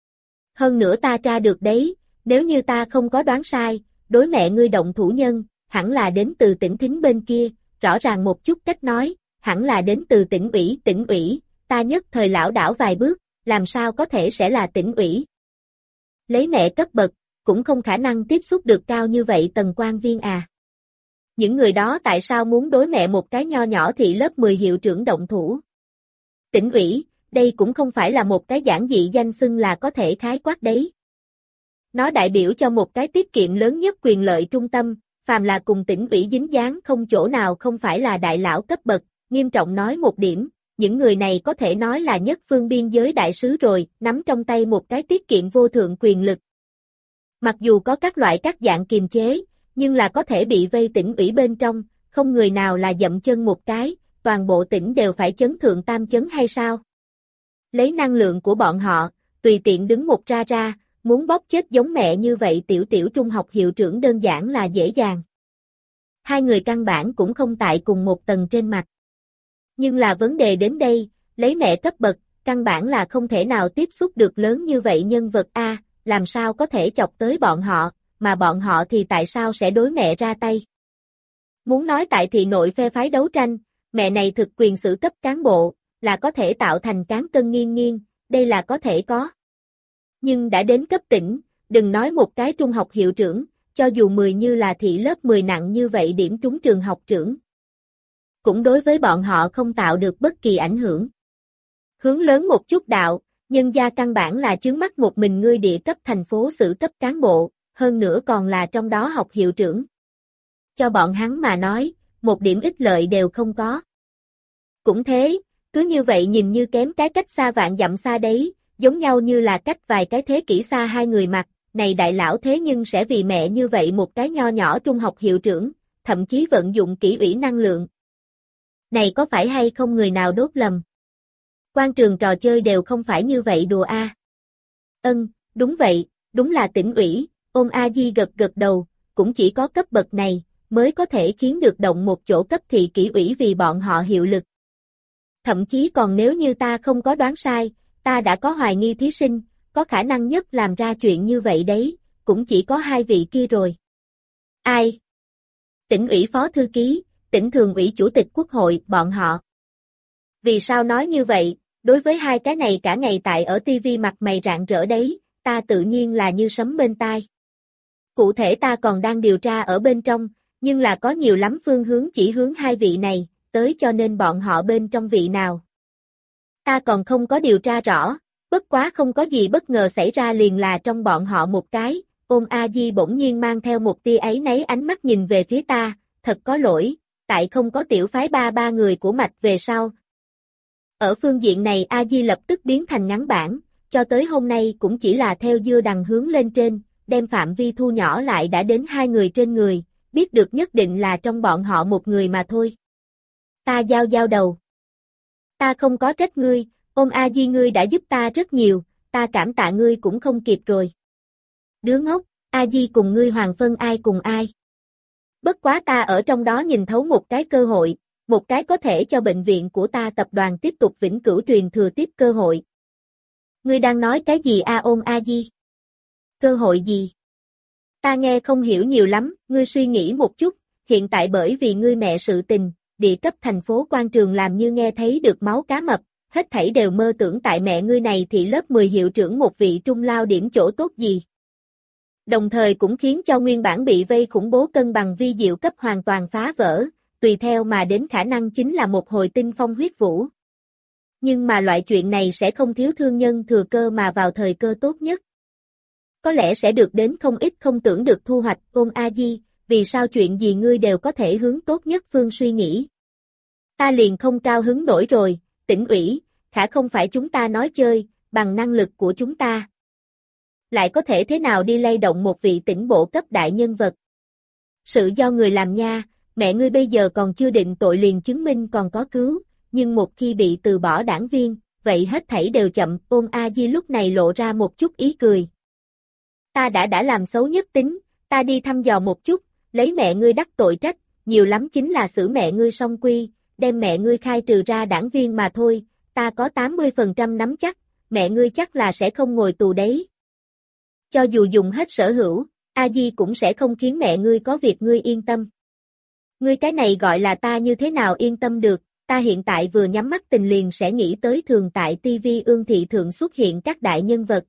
Hơn nữa ta tra được đấy, nếu như ta không có đoán sai, đối mẹ ngươi động thủ nhân, hẳn là đến từ tỉnh Thính bên kia, rõ ràng một chút cách nói, hẳn là đến từ tỉnh ủy, tỉnh ủy, ta nhất thời lão đảo vài bước, làm sao có thể sẽ là tỉnh ủy. Lấy mẹ cấp bậc, cũng không khả năng tiếp xúc được cao như vậy tầng quan viên à. Những người đó tại sao muốn đối mẹ một cái nho nhỏ thị lớp mười hiệu trưởng động thủ? Tỉnh ủy, đây cũng không phải là một cái giản dị danh xưng là có thể khái quát đấy. Nó đại biểu cho một cái tiết kiệm lớn nhất quyền lợi trung tâm, phàm là cùng tỉnh ủy dính dáng không chỗ nào không phải là đại lão cấp bậc, nghiêm trọng nói một điểm, những người này có thể nói là nhất phương biên giới đại sứ rồi, nắm trong tay một cái tiết kiệm vô thượng quyền lực. Mặc dù có các loại các dạng kiềm chế, nhưng là có thể bị vây tỉnh ủy bên trong, không người nào là dậm chân một cái, toàn bộ tỉnh đều phải chấn thượng tam chấn hay sao? Lấy năng lượng của bọn họ, tùy tiện đứng một ra ra, muốn bóp chết giống mẹ như vậy tiểu tiểu trung học hiệu trưởng đơn giản là dễ dàng. Hai người căn bản cũng không tại cùng một tầng trên mặt. Nhưng là vấn đề đến đây, lấy mẹ cấp bậc, căn bản là không thể nào tiếp xúc được lớn như vậy nhân vật A, làm sao có thể chọc tới bọn họ, mà bọn họ thì tại sao sẽ đối mẹ ra tay. Muốn nói tại thị nội phe phái đấu tranh, mẹ này thực quyền xử cấp cán bộ, là có thể tạo thành cán cân nghiêng nghiêng, đây là có thể có. Nhưng đã đến cấp tỉnh, đừng nói một cái trung học hiệu trưởng, cho dù mười như là thị lớp mười nặng như vậy điểm trúng trường học trưởng. Cũng đối với bọn họ không tạo được bất kỳ ảnh hưởng. Hướng lớn một chút đạo, nhân gia căn bản là chướng mắt một mình ngươi địa cấp thành phố xử cấp cán bộ, hơn nữa còn là trong đó học hiệu trưởng. Cho bọn hắn mà nói, một điểm ích lợi đều không có. Cũng thế, cứ như vậy nhìn như kém cái cách xa vạn dặm xa đấy, giống nhau như là cách vài cái thế kỷ xa hai người mặt, này đại lão thế nhưng sẽ vì mẹ như vậy một cái nho nhỏ trung học hiệu trưởng, thậm chí vận dụng kỷ ủy năng lượng. Này có phải hay không người nào đốt lầm? Quan trường trò chơi đều không phải như vậy đùa a. À. Ân, đúng vậy, đúng là tỉnh ủy, ôn A Di gật gật đầu, cũng chỉ có cấp bậc này, mới có thể khiến được động một chỗ cấp thị kỷ ủy vì bọn họ hiệu lực. Thậm chí còn nếu như ta không có đoán sai, ta đã có hoài nghi thí sinh, có khả năng nhất làm ra chuyện như vậy đấy, cũng chỉ có hai vị kia rồi. Ai? Tỉnh ủy phó thư ký, tỉnh thường ủy chủ tịch quốc hội, bọn họ. Vì sao nói như vậy, đối với hai cái này cả ngày tại ở ti vi mặt mày rạng rỡ đấy, ta tự nhiên là như sấm bên tai. Cụ thể ta còn đang điều tra ở bên trong, nhưng là có nhiều lắm phương hướng chỉ hướng hai vị này, tới cho nên bọn họ bên trong vị nào. Ta còn không có điều tra rõ, bất quá không có gì bất ngờ xảy ra liền là trong bọn họ một cái, ôn A Di bỗng nhiên mang theo một tia ấy nấy ánh mắt nhìn về phía ta, thật có lỗi, tại không có tiểu phái ba ba người của mạch về sau. Ở phương diện này A Di lập tức biến thành ngắn bản, cho tới hôm nay cũng chỉ là theo dưa đằng hướng lên trên, đem phạm vi thu nhỏ lại đã đến hai người trên người, biết được nhất định là trong bọn họ một người mà thôi. Ta giao giao đầu. Ta không có trách ngươi, ôm A Di ngươi đã giúp ta rất nhiều, ta cảm tạ ngươi cũng không kịp rồi. Đứa ngốc, A Di cùng ngươi hoàng phân ai cùng ai. Bất quá ta ở trong đó nhìn thấu một cái cơ hội, một cái có thể cho bệnh viện của ta tập đoàn tiếp tục vĩnh cửu truyền thừa tiếp cơ hội. Ngươi đang nói cái gì a ôm A Di? Cơ hội gì? Ta nghe không hiểu nhiều lắm, ngươi suy nghĩ một chút, hiện tại bởi vì ngươi mẹ sự tình, địa cấp thành phố quan trường làm như nghe thấy được máu cá mập, hết thảy đều mơ tưởng tại mẹ ngươi này thì lớp mười hiệu trưởng một vị trung lao điểm chỗ tốt gì. Đồng thời cũng khiến cho nguyên bản bị vây khủng bố cân bằng vi diệu cấp hoàn toàn phá vỡ, tùy theo mà đến khả năng chính là một hồi tinh phong huyết vũ. Nhưng mà loại chuyện này sẽ không thiếu thương nhân thừa cơ mà vào thời cơ tốt nhất. Có lẽ sẽ được đến không ít không tưởng được thu hoạch, ôm A Di, vì sao chuyện gì ngươi đều có thể hướng tốt nhất phương suy nghĩ. Ta liền không cao hứng nổi rồi, tỉnh ủy, khả không phải chúng ta nói chơi, bằng năng lực của chúng ta. Lại có thể thế nào đi lay động một vị tỉnh bộ cấp đại nhân vật. Sự do người làm nha, mẹ ngươi bây giờ còn chưa định tội liền chứng minh còn có cứu, nhưng một khi bị từ bỏ đảng viên, vậy hết thảy đều chậm, ôn A Di lúc này lộ ra một chút ý cười. Ta đã đã làm xấu nhất tính, ta đi thăm dò một chút, lấy mẹ ngươi đắc tội trách, nhiều lắm chính là xử mẹ ngươi song quy, đem mẹ ngươi khai trừ ra đảng viên mà thôi, ta có tám mươi phần trăm nắm chắc, mẹ ngươi chắc là sẽ không ngồi tù đấy. Cho dù dùng hết sở hữu, A Di cũng sẽ không khiến mẹ ngươi có việc ngươi yên tâm. Ngươi cái này gọi là ta như thế nào yên tâm được, ta hiện tại vừa nhắm mắt tình liền sẽ nghĩ tới thường tại ti vi Ương Thị Thượng xuất hiện các đại nhân vật.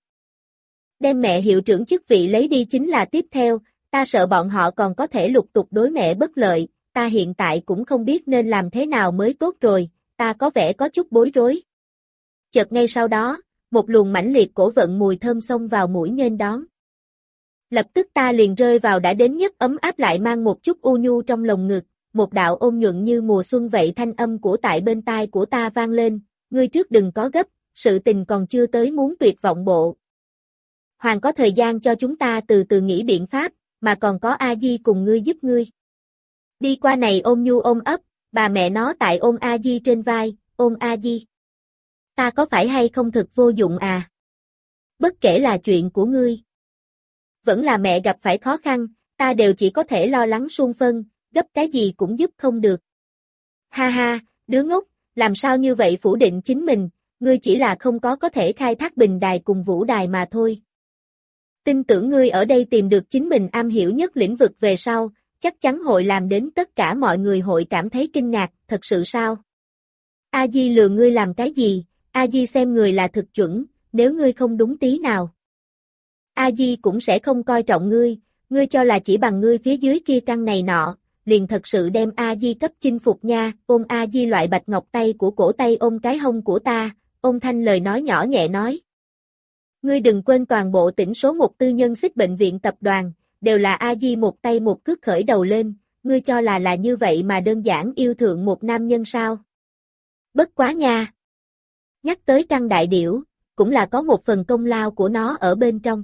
Đem mẹ hiệu trưởng chức vị lấy đi chính là tiếp theo, ta sợ bọn họ còn có thể lục tục đối mẹ bất lợi, ta hiện tại cũng không biết nên làm thế nào mới tốt rồi, ta có vẻ có chút bối rối. Chợt ngay sau đó, một luồng mãnh liệt cổ vận mùi thơm xông vào mũi nghênh đón. Lập tức ta liền rơi vào đã đến nhất ấm áp lại mang một chút u nhu trong lồng ngực, một đạo ôn nhuận như mùa xuân vậy thanh âm của tại bên tai của ta vang lên, ngươi trước đừng có gấp, sự tình còn chưa tới muốn tuyệt vọng bộ. Hoàng có thời gian cho chúng ta từ từ nghĩ biện pháp, mà còn có A Di cùng ngươi giúp ngươi. Đi qua này ôm nhu ôm ấp, bà mẹ nó tại ôm A Di trên vai, ôm A Di. Ta có phải hay không thực vô dụng à? Bất kể là chuyện của ngươi. Vẫn là mẹ gặp phải khó khăn, ta đều chỉ có thể lo lắng suông phân, gấp cái gì cũng giúp không được. Ha ha, đứa ngốc, làm sao như vậy phủ định chính mình, ngươi chỉ là không có có thể khai thác bình đài cùng vũ đài mà thôi. Tin tưởng ngươi ở đây tìm được chính mình am hiểu nhất lĩnh vực về sau, chắc chắn hội làm đến tất cả mọi người hội cảm thấy kinh ngạc, thật sự sao? A Di lừa ngươi làm cái gì? A Di xem người là thực chuẩn, nếu ngươi không đúng tí nào. A Di cũng sẽ không coi trọng ngươi, ngươi cho là chỉ bằng ngươi phía dưới kia căn này nọ, liền thật sự đem A Di cấp chinh phục nha, ôm A Di loại bạch ngọc tay của cổ tay ôm cái hông của ta, ôm thanh lời nói nhỏ nhẹ nói. Ngươi đừng quên toàn bộ tỉnh số một tư nhân xích bệnh viện tập đoàn, đều là A Di một tay một cước khởi đầu lên, ngươi cho là là như vậy mà đơn giản yêu thượng một nam nhân sao? Bất quá nha! Nhắc tới căn đại điểu, cũng là có một phần công lao của nó ở bên trong.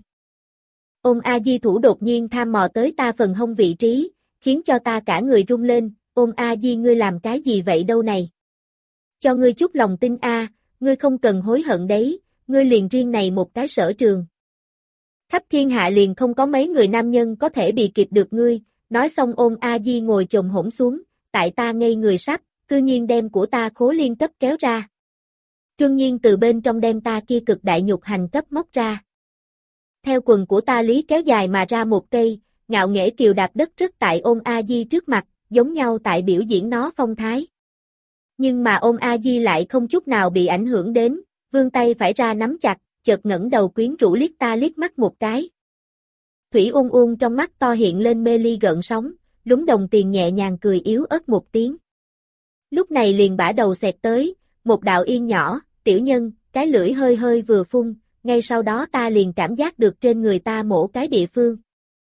Ôm A Di thủ đột nhiên tham mò tới ta phần hông vị trí, khiến cho ta cả người rung lên, ôm A Di ngươi làm cái gì vậy đâu này? Cho ngươi chút lòng tin a, ngươi không cần hối hận đấy, ngươi liền riêng này một cái sở trường. Khắp thiên hạ liền không có mấy người nam nhân có thể bị kịp được ngươi, nói xong ôm A Di ngồi chồm hổm xuống, tại ta ngây người sắp, cư nhiên đem của ta khố liên cấp kéo ra. Trương Nhiên từ bên trong đem ta kia cực đại nhục hành cấp móc ra. Theo quần của ta lý kéo dài mà ra một cây, ngạo nghễ kiều đạp đất rất tại ôm A Di trước mặt, giống nhau tại biểu diễn nó phong thái. Nhưng mà ôm A Di lại không chút nào bị ảnh hưởng đến, vươn tay phải ra nắm chặt, chợt ngẩng đầu quyến rũ liếc ta liếc mắt một cái. Thủy Uông Uông trong mắt to hiện lên mê ly gợn sóng, lúng đồng tiền nhẹ nhàng cười yếu ớt một tiếng. Lúc này liền bả đầu xẹt tới, một đạo yên nhỏ, tiểu nhân, cái lưỡi hơi hơi vừa phun, ngay sau đó ta liền cảm giác được trên người ta mổ cái địa phương.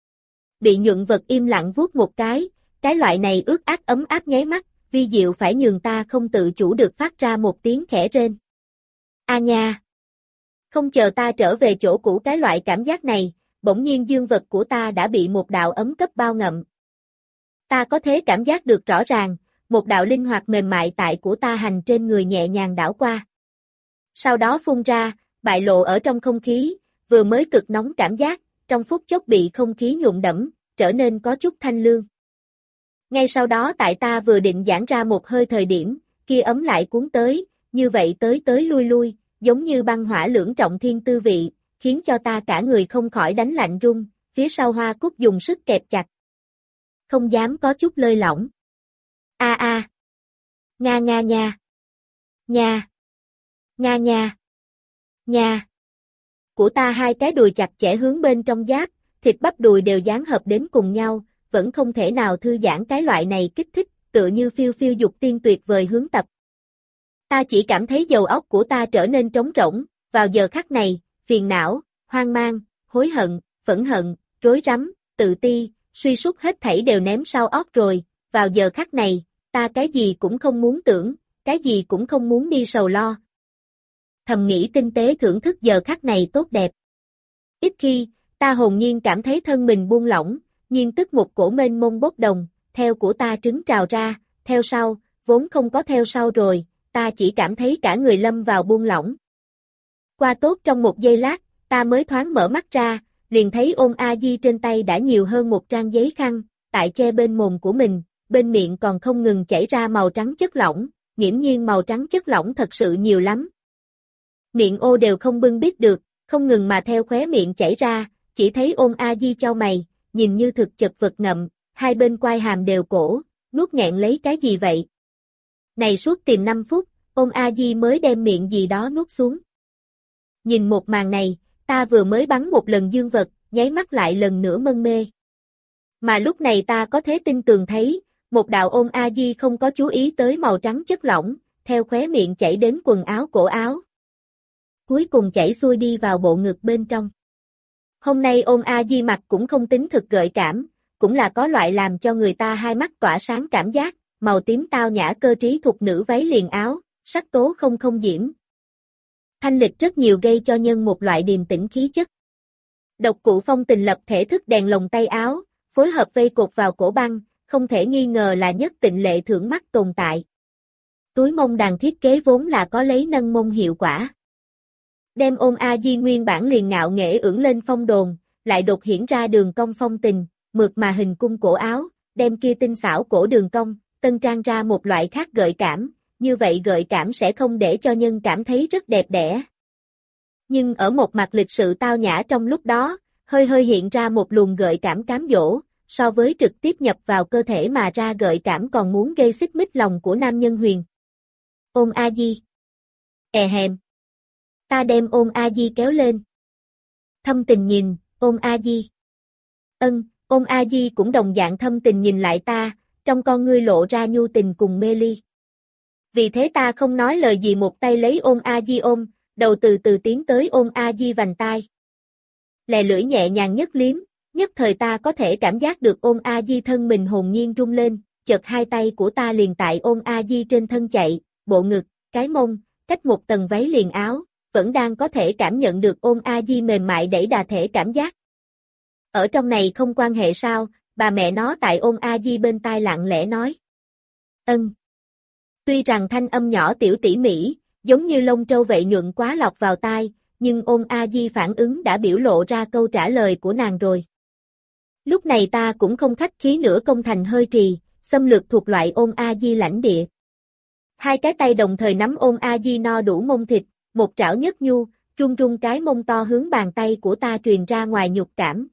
Bị nhuận vật im lặng vuốt một cái, cái loại này ướt át ấm áp nháy mắt, vi diệu phải nhường ta không tự chủ được phát ra một tiếng khẽ rên. A nha! Không chờ ta trở về chỗ cũ cái loại cảm giác này, bỗng nhiên dương vật của ta đã bị một đạo ấm cấp bao ngậm. Ta có thể cảm giác được rõ ràng, một đạo linh hoạt mềm mại tại của ta hành trên người nhẹ nhàng đảo qua. Sau đó phun ra, bại lộ ở trong không khí, vừa mới cực nóng cảm giác, trong phút chốc bị không khí nhuộm đẫm, trở nên có chút thanh lương. Ngay sau đó tại ta vừa định giãn ra một hơi thời điểm, kia ấm lại cuốn tới, như vậy tới tới lui lui, giống như băng hỏa lưỡng trọng thiên tư vị, khiến cho ta cả người không khỏi đánh lạnh run, phía sau hoa cúc dùng sức kẹp chặt. Không dám có chút lơi lỏng. A a. Nga nga nha. Nha. Nga nha. Nha. Của ta hai cái đùi chặt chẽ hướng bên trong giáp, thịt bắp đùi đều dán hợp đến cùng nhau, vẫn không thể nào thư giãn cái loại này kích thích, tựa như phiêu phiêu dục tiên tuyệt vời hướng tập. Ta chỉ cảm thấy đầu óc của ta trở nên trống rỗng, vào giờ khắc này, phiền não, hoang mang, hối hận, phẫn hận, rối rắm, tự ti, suy sút hết thảy đều ném sau óc rồi, vào giờ khắc này, ta cái gì cũng không muốn tưởng, cái gì cũng không muốn đi sầu lo. Thầm nghĩ tinh tế thưởng thức giờ khắc này tốt đẹp. Ít khi, ta hồn nhiên cảm thấy thân mình buông lỏng, nhiên tức một cổ mênh mông bốc đồng, theo của ta trứng trào ra, theo sau, vốn không có theo sau rồi, ta chỉ cảm thấy cả người lâm vào buông lỏng. Qua tốt trong một giây lát, ta mới thoáng mở mắt ra, liền thấy Ôn A Di trên tay đã nhiều hơn một trang giấy khăn, tại che bên mồm của mình, bên miệng còn không ngừng chảy ra màu trắng chất lỏng, nghiễm nhiên màu trắng chất lỏng thật sự nhiều lắm. Miệng ô đều không bưng bít được, không ngừng mà theo khóe miệng chảy ra, chỉ thấy Ôn A Di chau mày, nhìn như thực chật vật ngậm, hai bên quai hàm đều cổ, nuốt nghẹn lấy cái gì vậy? Này suốt tìm năm phút, Ôn A Di mới đem miệng gì đó nuốt xuống. Nhìn một màn này, ta vừa mới bắn một lần dương vật, nháy mắt lại lần nữa mân mê. Mà lúc này ta có thể tin tường thấy, một đạo Ôn A Di không có chú ý tới màu trắng chất lỏng, theo khóe miệng chảy đến quần áo cổ áo. Cuối cùng chảy xuôi đi vào bộ ngực bên trong. Hôm nay Ôn A Di mặt cũng không tính thực gợi cảm, cũng là có loại làm cho người ta hai mắt tỏa sáng cảm giác, màu tím tao nhã cơ trí thục nữ váy liền áo, sắc tố không không diễm. Thanh lịch rất nhiều gây cho nhân một loại điềm tĩnh khí chất. Độc cụ phong tình lập thể thức đèn lồng tay áo, phối hợp vây cột vào cổ băng, không thể nghi ngờ là nhất tịnh lệ thưởng mắt tồn tại. Túi mông đàn thiết kế vốn là có lấy nâng mông hiệu quả. Đem Ôn A Di nguyên bản liền ngạo nghễ ưỡng lên phong đồn, lại đột hiển ra đường cong phong tình, mượt mà hình cung cổ áo, đem kia tinh xảo cổ đường cong, tân trang ra một loại khác gợi cảm, như vậy gợi cảm sẽ không để cho nhân cảm thấy rất đẹp đẽ. Nhưng ở một mặt lịch sự tao nhã trong lúc đó, hơi hơi hiện ra một luồng gợi cảm cám dỗ, so với trực tiếp nhập vào cơ thể mà ra gợi cảm còn muốn gây xích mích lòng của nam nhân huyền. Ôn A Di. E hèm. Ta đem Ôn A Di kéo lên. Thâm tình nhìn, Ôn A Di. Ân, Ôn A Di cũng đồng dạng thâm tình nhìn lại ta, trong con ngươi lộ ra nhu tình cùng mê ly. Vì thế ta không nói lời gì một tay lấy Ôn A Di ôm, đầu từ từ tiến tới Ôn A Di vành tai. Lè lưỡi nhẹ nhàng nhất liếm, nhất thời ta có thể cảm giác được Ôn A Di thân mình hồn nhiên rung lên, chợt hai tay của ta liền tại Ôn A Di trên thân chạy, bộ ngực, cái mông, cách một tầng váy liền áo, vẫn đang có thể cảm nhận được Ôn A Di mềm mại đẩy đà thể cảm giác. Ở trong này không quan hệ sao, bà mẹ nó tại Ôn A Di bên tai lặng lẽ nói. Ân. Tuy rằng thanh âm nhỏ tiểu tỉ mỉ, giống như lông trâu vậy nhuận quá lọt vào tai, nhưng Ôn A Di phản ứng đã biểu lộ ra câu trả lời của nàng rồi. Lúc này ta cũng không khách khí nữa công thành hơi trì, xâm lược thuộc loại Ôn A Di lãnh địa. Hai cái tay đồng thời nắm Ôn A Di no đủ mông thịt, một trảo nhất nhu, run run cái mông to hướng bàn tay của ta truyền ra ngoài nhục cảm.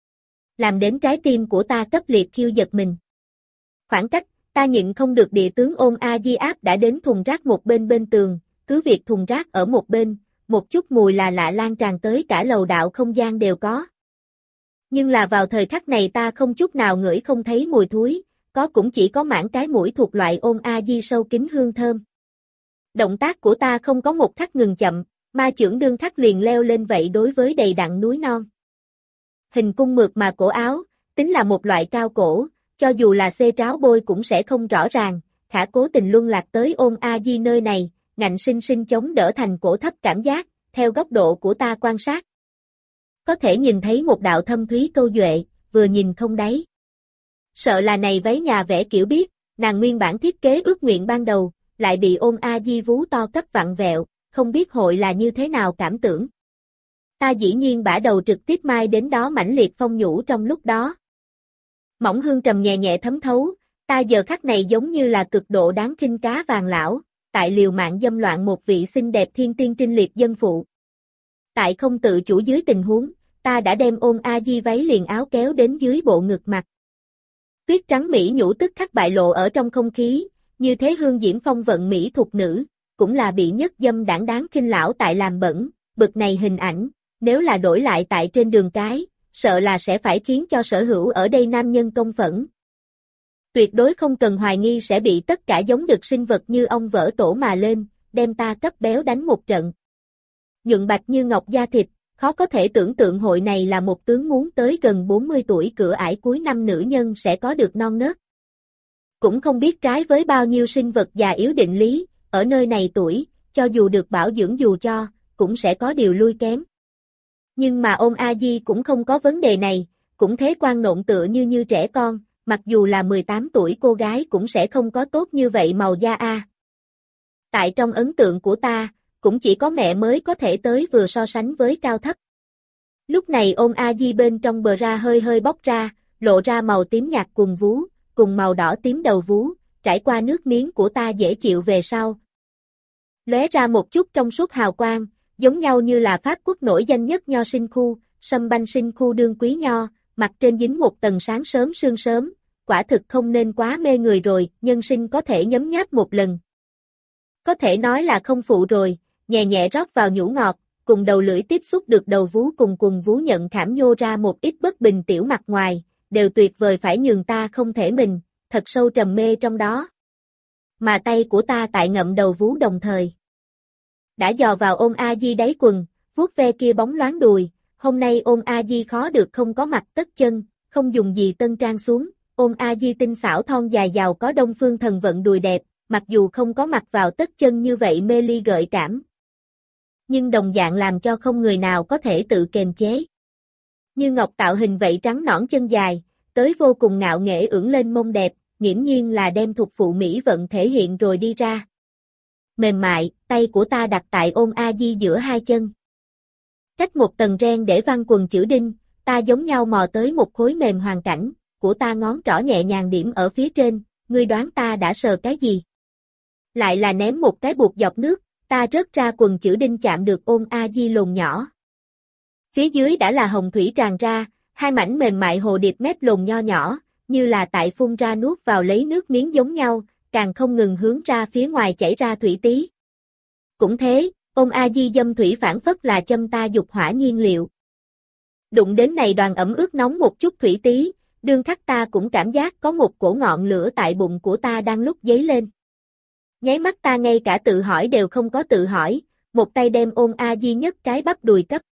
Làm đến trái tim của ta cấp liệt khiêu giật mình. Khoảng cách, ta nhịn không được địa tướng Ôn A Di áp đã đến thùng rác một bên bên tường, cứ việc thùng rác ở một bên, một chút mùi là lạ lan tràn tới cả lầu đạo không gian đều có. Nhưng là vào thời khắc này ta không chút nào ngửi không thấy mùi thúi, có cũng chỉ có mảng cái mũi thuộc loại Ôn A Di sâu kín hương thơm. Động tác của ta không có một khắc ngừng chậm, ma chưởng đương khắc liền leo lên vậy đối với đầy đặn núi non. Hình cung mượt mà cổ áo, tính là một loại cao cổ, cho dù là xê tráo bôi cũng sẽ không rõ ràng, khả cố tình luân lạc tới Ôn A Di nơi này, ngạnh sinh sinh chống đỡ thành cổ thấp cảm giác, theo góc độ của ta quan sát. Có thể nhìn thấy một đạo thâm thúy câu duệ, vừa nhìn không đáy. Sợ là này váy nhà vẽ kiểu biết, nàng nguyên bản thiết kế ước nguyện ban đầu, lại bị ôn A Di vú to cấp vặn vẹo, không biết hội là như thế nào cảm tưởng. Ta dĩ nhiên bả đầu trực tiếp mai đến đó mãnh liệt phong nhũ trong lúc đó. Mỏng hương trầm nhẹ nhẹ thấm thấu, ta giờ khắc này giống như là cực độ đáng khinh cá vàng lão, tại liều mạng dâm loạn một vị xinh đẹp thiên tiên trinh liệt dân phụ. Tại không tự chủ dưới tình huống, ta đã đem ôn A Di váy liền áo kéo đến dưới bộ ngực mặt. Tuyết trắng mỹ nhũ tức khắc bại lộ ở trong không khí, như thế hương diễm phong vận mỹ thuộc nữ, cũng là bị nhất dâm đảng đáng khinh lão tại làm bẩn, bực này hình ảnh, nếu là đổi lại tại trên đường cái, sợ là sẽ phải khiến cho sở hữu ở đây nam nhân công phẫn. Tuyệt đối không cần hoài nghi sẽ bị tất cả giống được sinh vật như ong vỡ tổ mà lên, đem ta cấp béo đánh một trận. Nhuận bạch như ngọc da thịt, khó có thể tưởng tượng hội này là một tướng muốn tới gần bốn mươi tuổi cửa ải cuối năm nữ nhân sẽ có được non nớt. Cũng không biết trái với bao nhiêu sinh vật già yếu định lý, ở nơi này tuổi, cho dù được bảo dưỡng dù cho, cũng sẽ có điều lui kém. Nhưng mà ôn A Di cũng không có vấn đề này, cũng thế quan nộn tựa như như trẻ con, mặc dù là mười tám tuổi cô gái cũng sẽ không có tốt như vậy màu da a. Tại trong ấn tượng của ta, cũng chỉ có mẹ mới có thể tới vừa so sánh với cao thấp. Lúc này ôn A Di bên trong bờ ra hơi hơi bóc ra, lộ ra màu tím nhạt cùng vú, cùng màu đỏ tím đầu vú, trải qua nước miếng của ta dễ chịu về sau. Lóe ra một chút trong suốt hào quang, giống nhau như là Pháp quốc nổi danh nhất nho sinh khu, sâm banh sinh khu đương quý nho, mặt trên dính một tầng sáng sớm sương sớm, quả thực không nên quá mê người rồi, nhân sinh có thể nhấm nháp một lần. Có thể nói là không phụ rồi, nhẹ nhẹ rót vào nhũ ngọt, cùng đầu lưỡi tiếp xúc được đầu vú cùng cùng vú nhận khảm nhô ra một ít bất bình tiểu mặt ngoài, đều tuyệt vời phải nhường ta không thể mình, thật sâu trầm mê trong đó. Mà tay của ta tại ngậm đầu vú đồng thời đã dò vào ôn A Di đáy quần, vuốt ve kia bóng loáng đùi, hôm nay ôn A Di khó được không có mặt tất chân, không dùng gì tân trang xuống, ôn A Di tinh xảo thon dài giàu có đông phương thần vận đùi đẹp, mặc dù không có mặt vào tất chân như vậy mê ly gợi cảm, nhưng đồng dạng làm cho không người nào có thể tự kềm chế. Như ngọc tạo hình vậy trắng nõn chân dài, tới vô cùng ngạo nghễ ưỡn lên mông đẹp, nghiễm nhiên là đem thuộc phụ mỹ vận thể hiện rồi đi ra. Mềm mại, tay của ta đặt tại ôn A Di giữa hai chân. Cách một tầng ren để văn quần chữ đinh, ta giống nhau mò tới một khối mềm hoàn cảnh, của ta ngón trỏ nhẹ nhàng điểm ở phía trên, ngươi đoán ta đã sờ cái gì? Lại là ném một cái buộc dọc nước, ta rớt ra quần chữ đinh chạm được ôn A Di lồn nhỏ. Phía dưới đã là hồng thủy tràn ra, hai mảnh mềm mại hồ điệp mép lồn nho nhỏ, như là tại phun ra nuốt vào lấy nước miếng giống nhau, càng không ngừng hướng ra phía ngoài chảy ra thủy tí. Cũng thế, ôn A Di dâm thủy phản phất là châm ta dục hỏa nhiên liệu. Đụng đến này đoàn ẩm ướt nóng một chút thủy tí, đương khắc ta cũng cảm giác có một cổ ngọn lửa tại bụng của ta đang lúc dấy lên. Nháy mắt ta ngay cả tự hỏi đều không có tự hỏi, một tay đem ôn A Di nhất cái bắp đùi cấp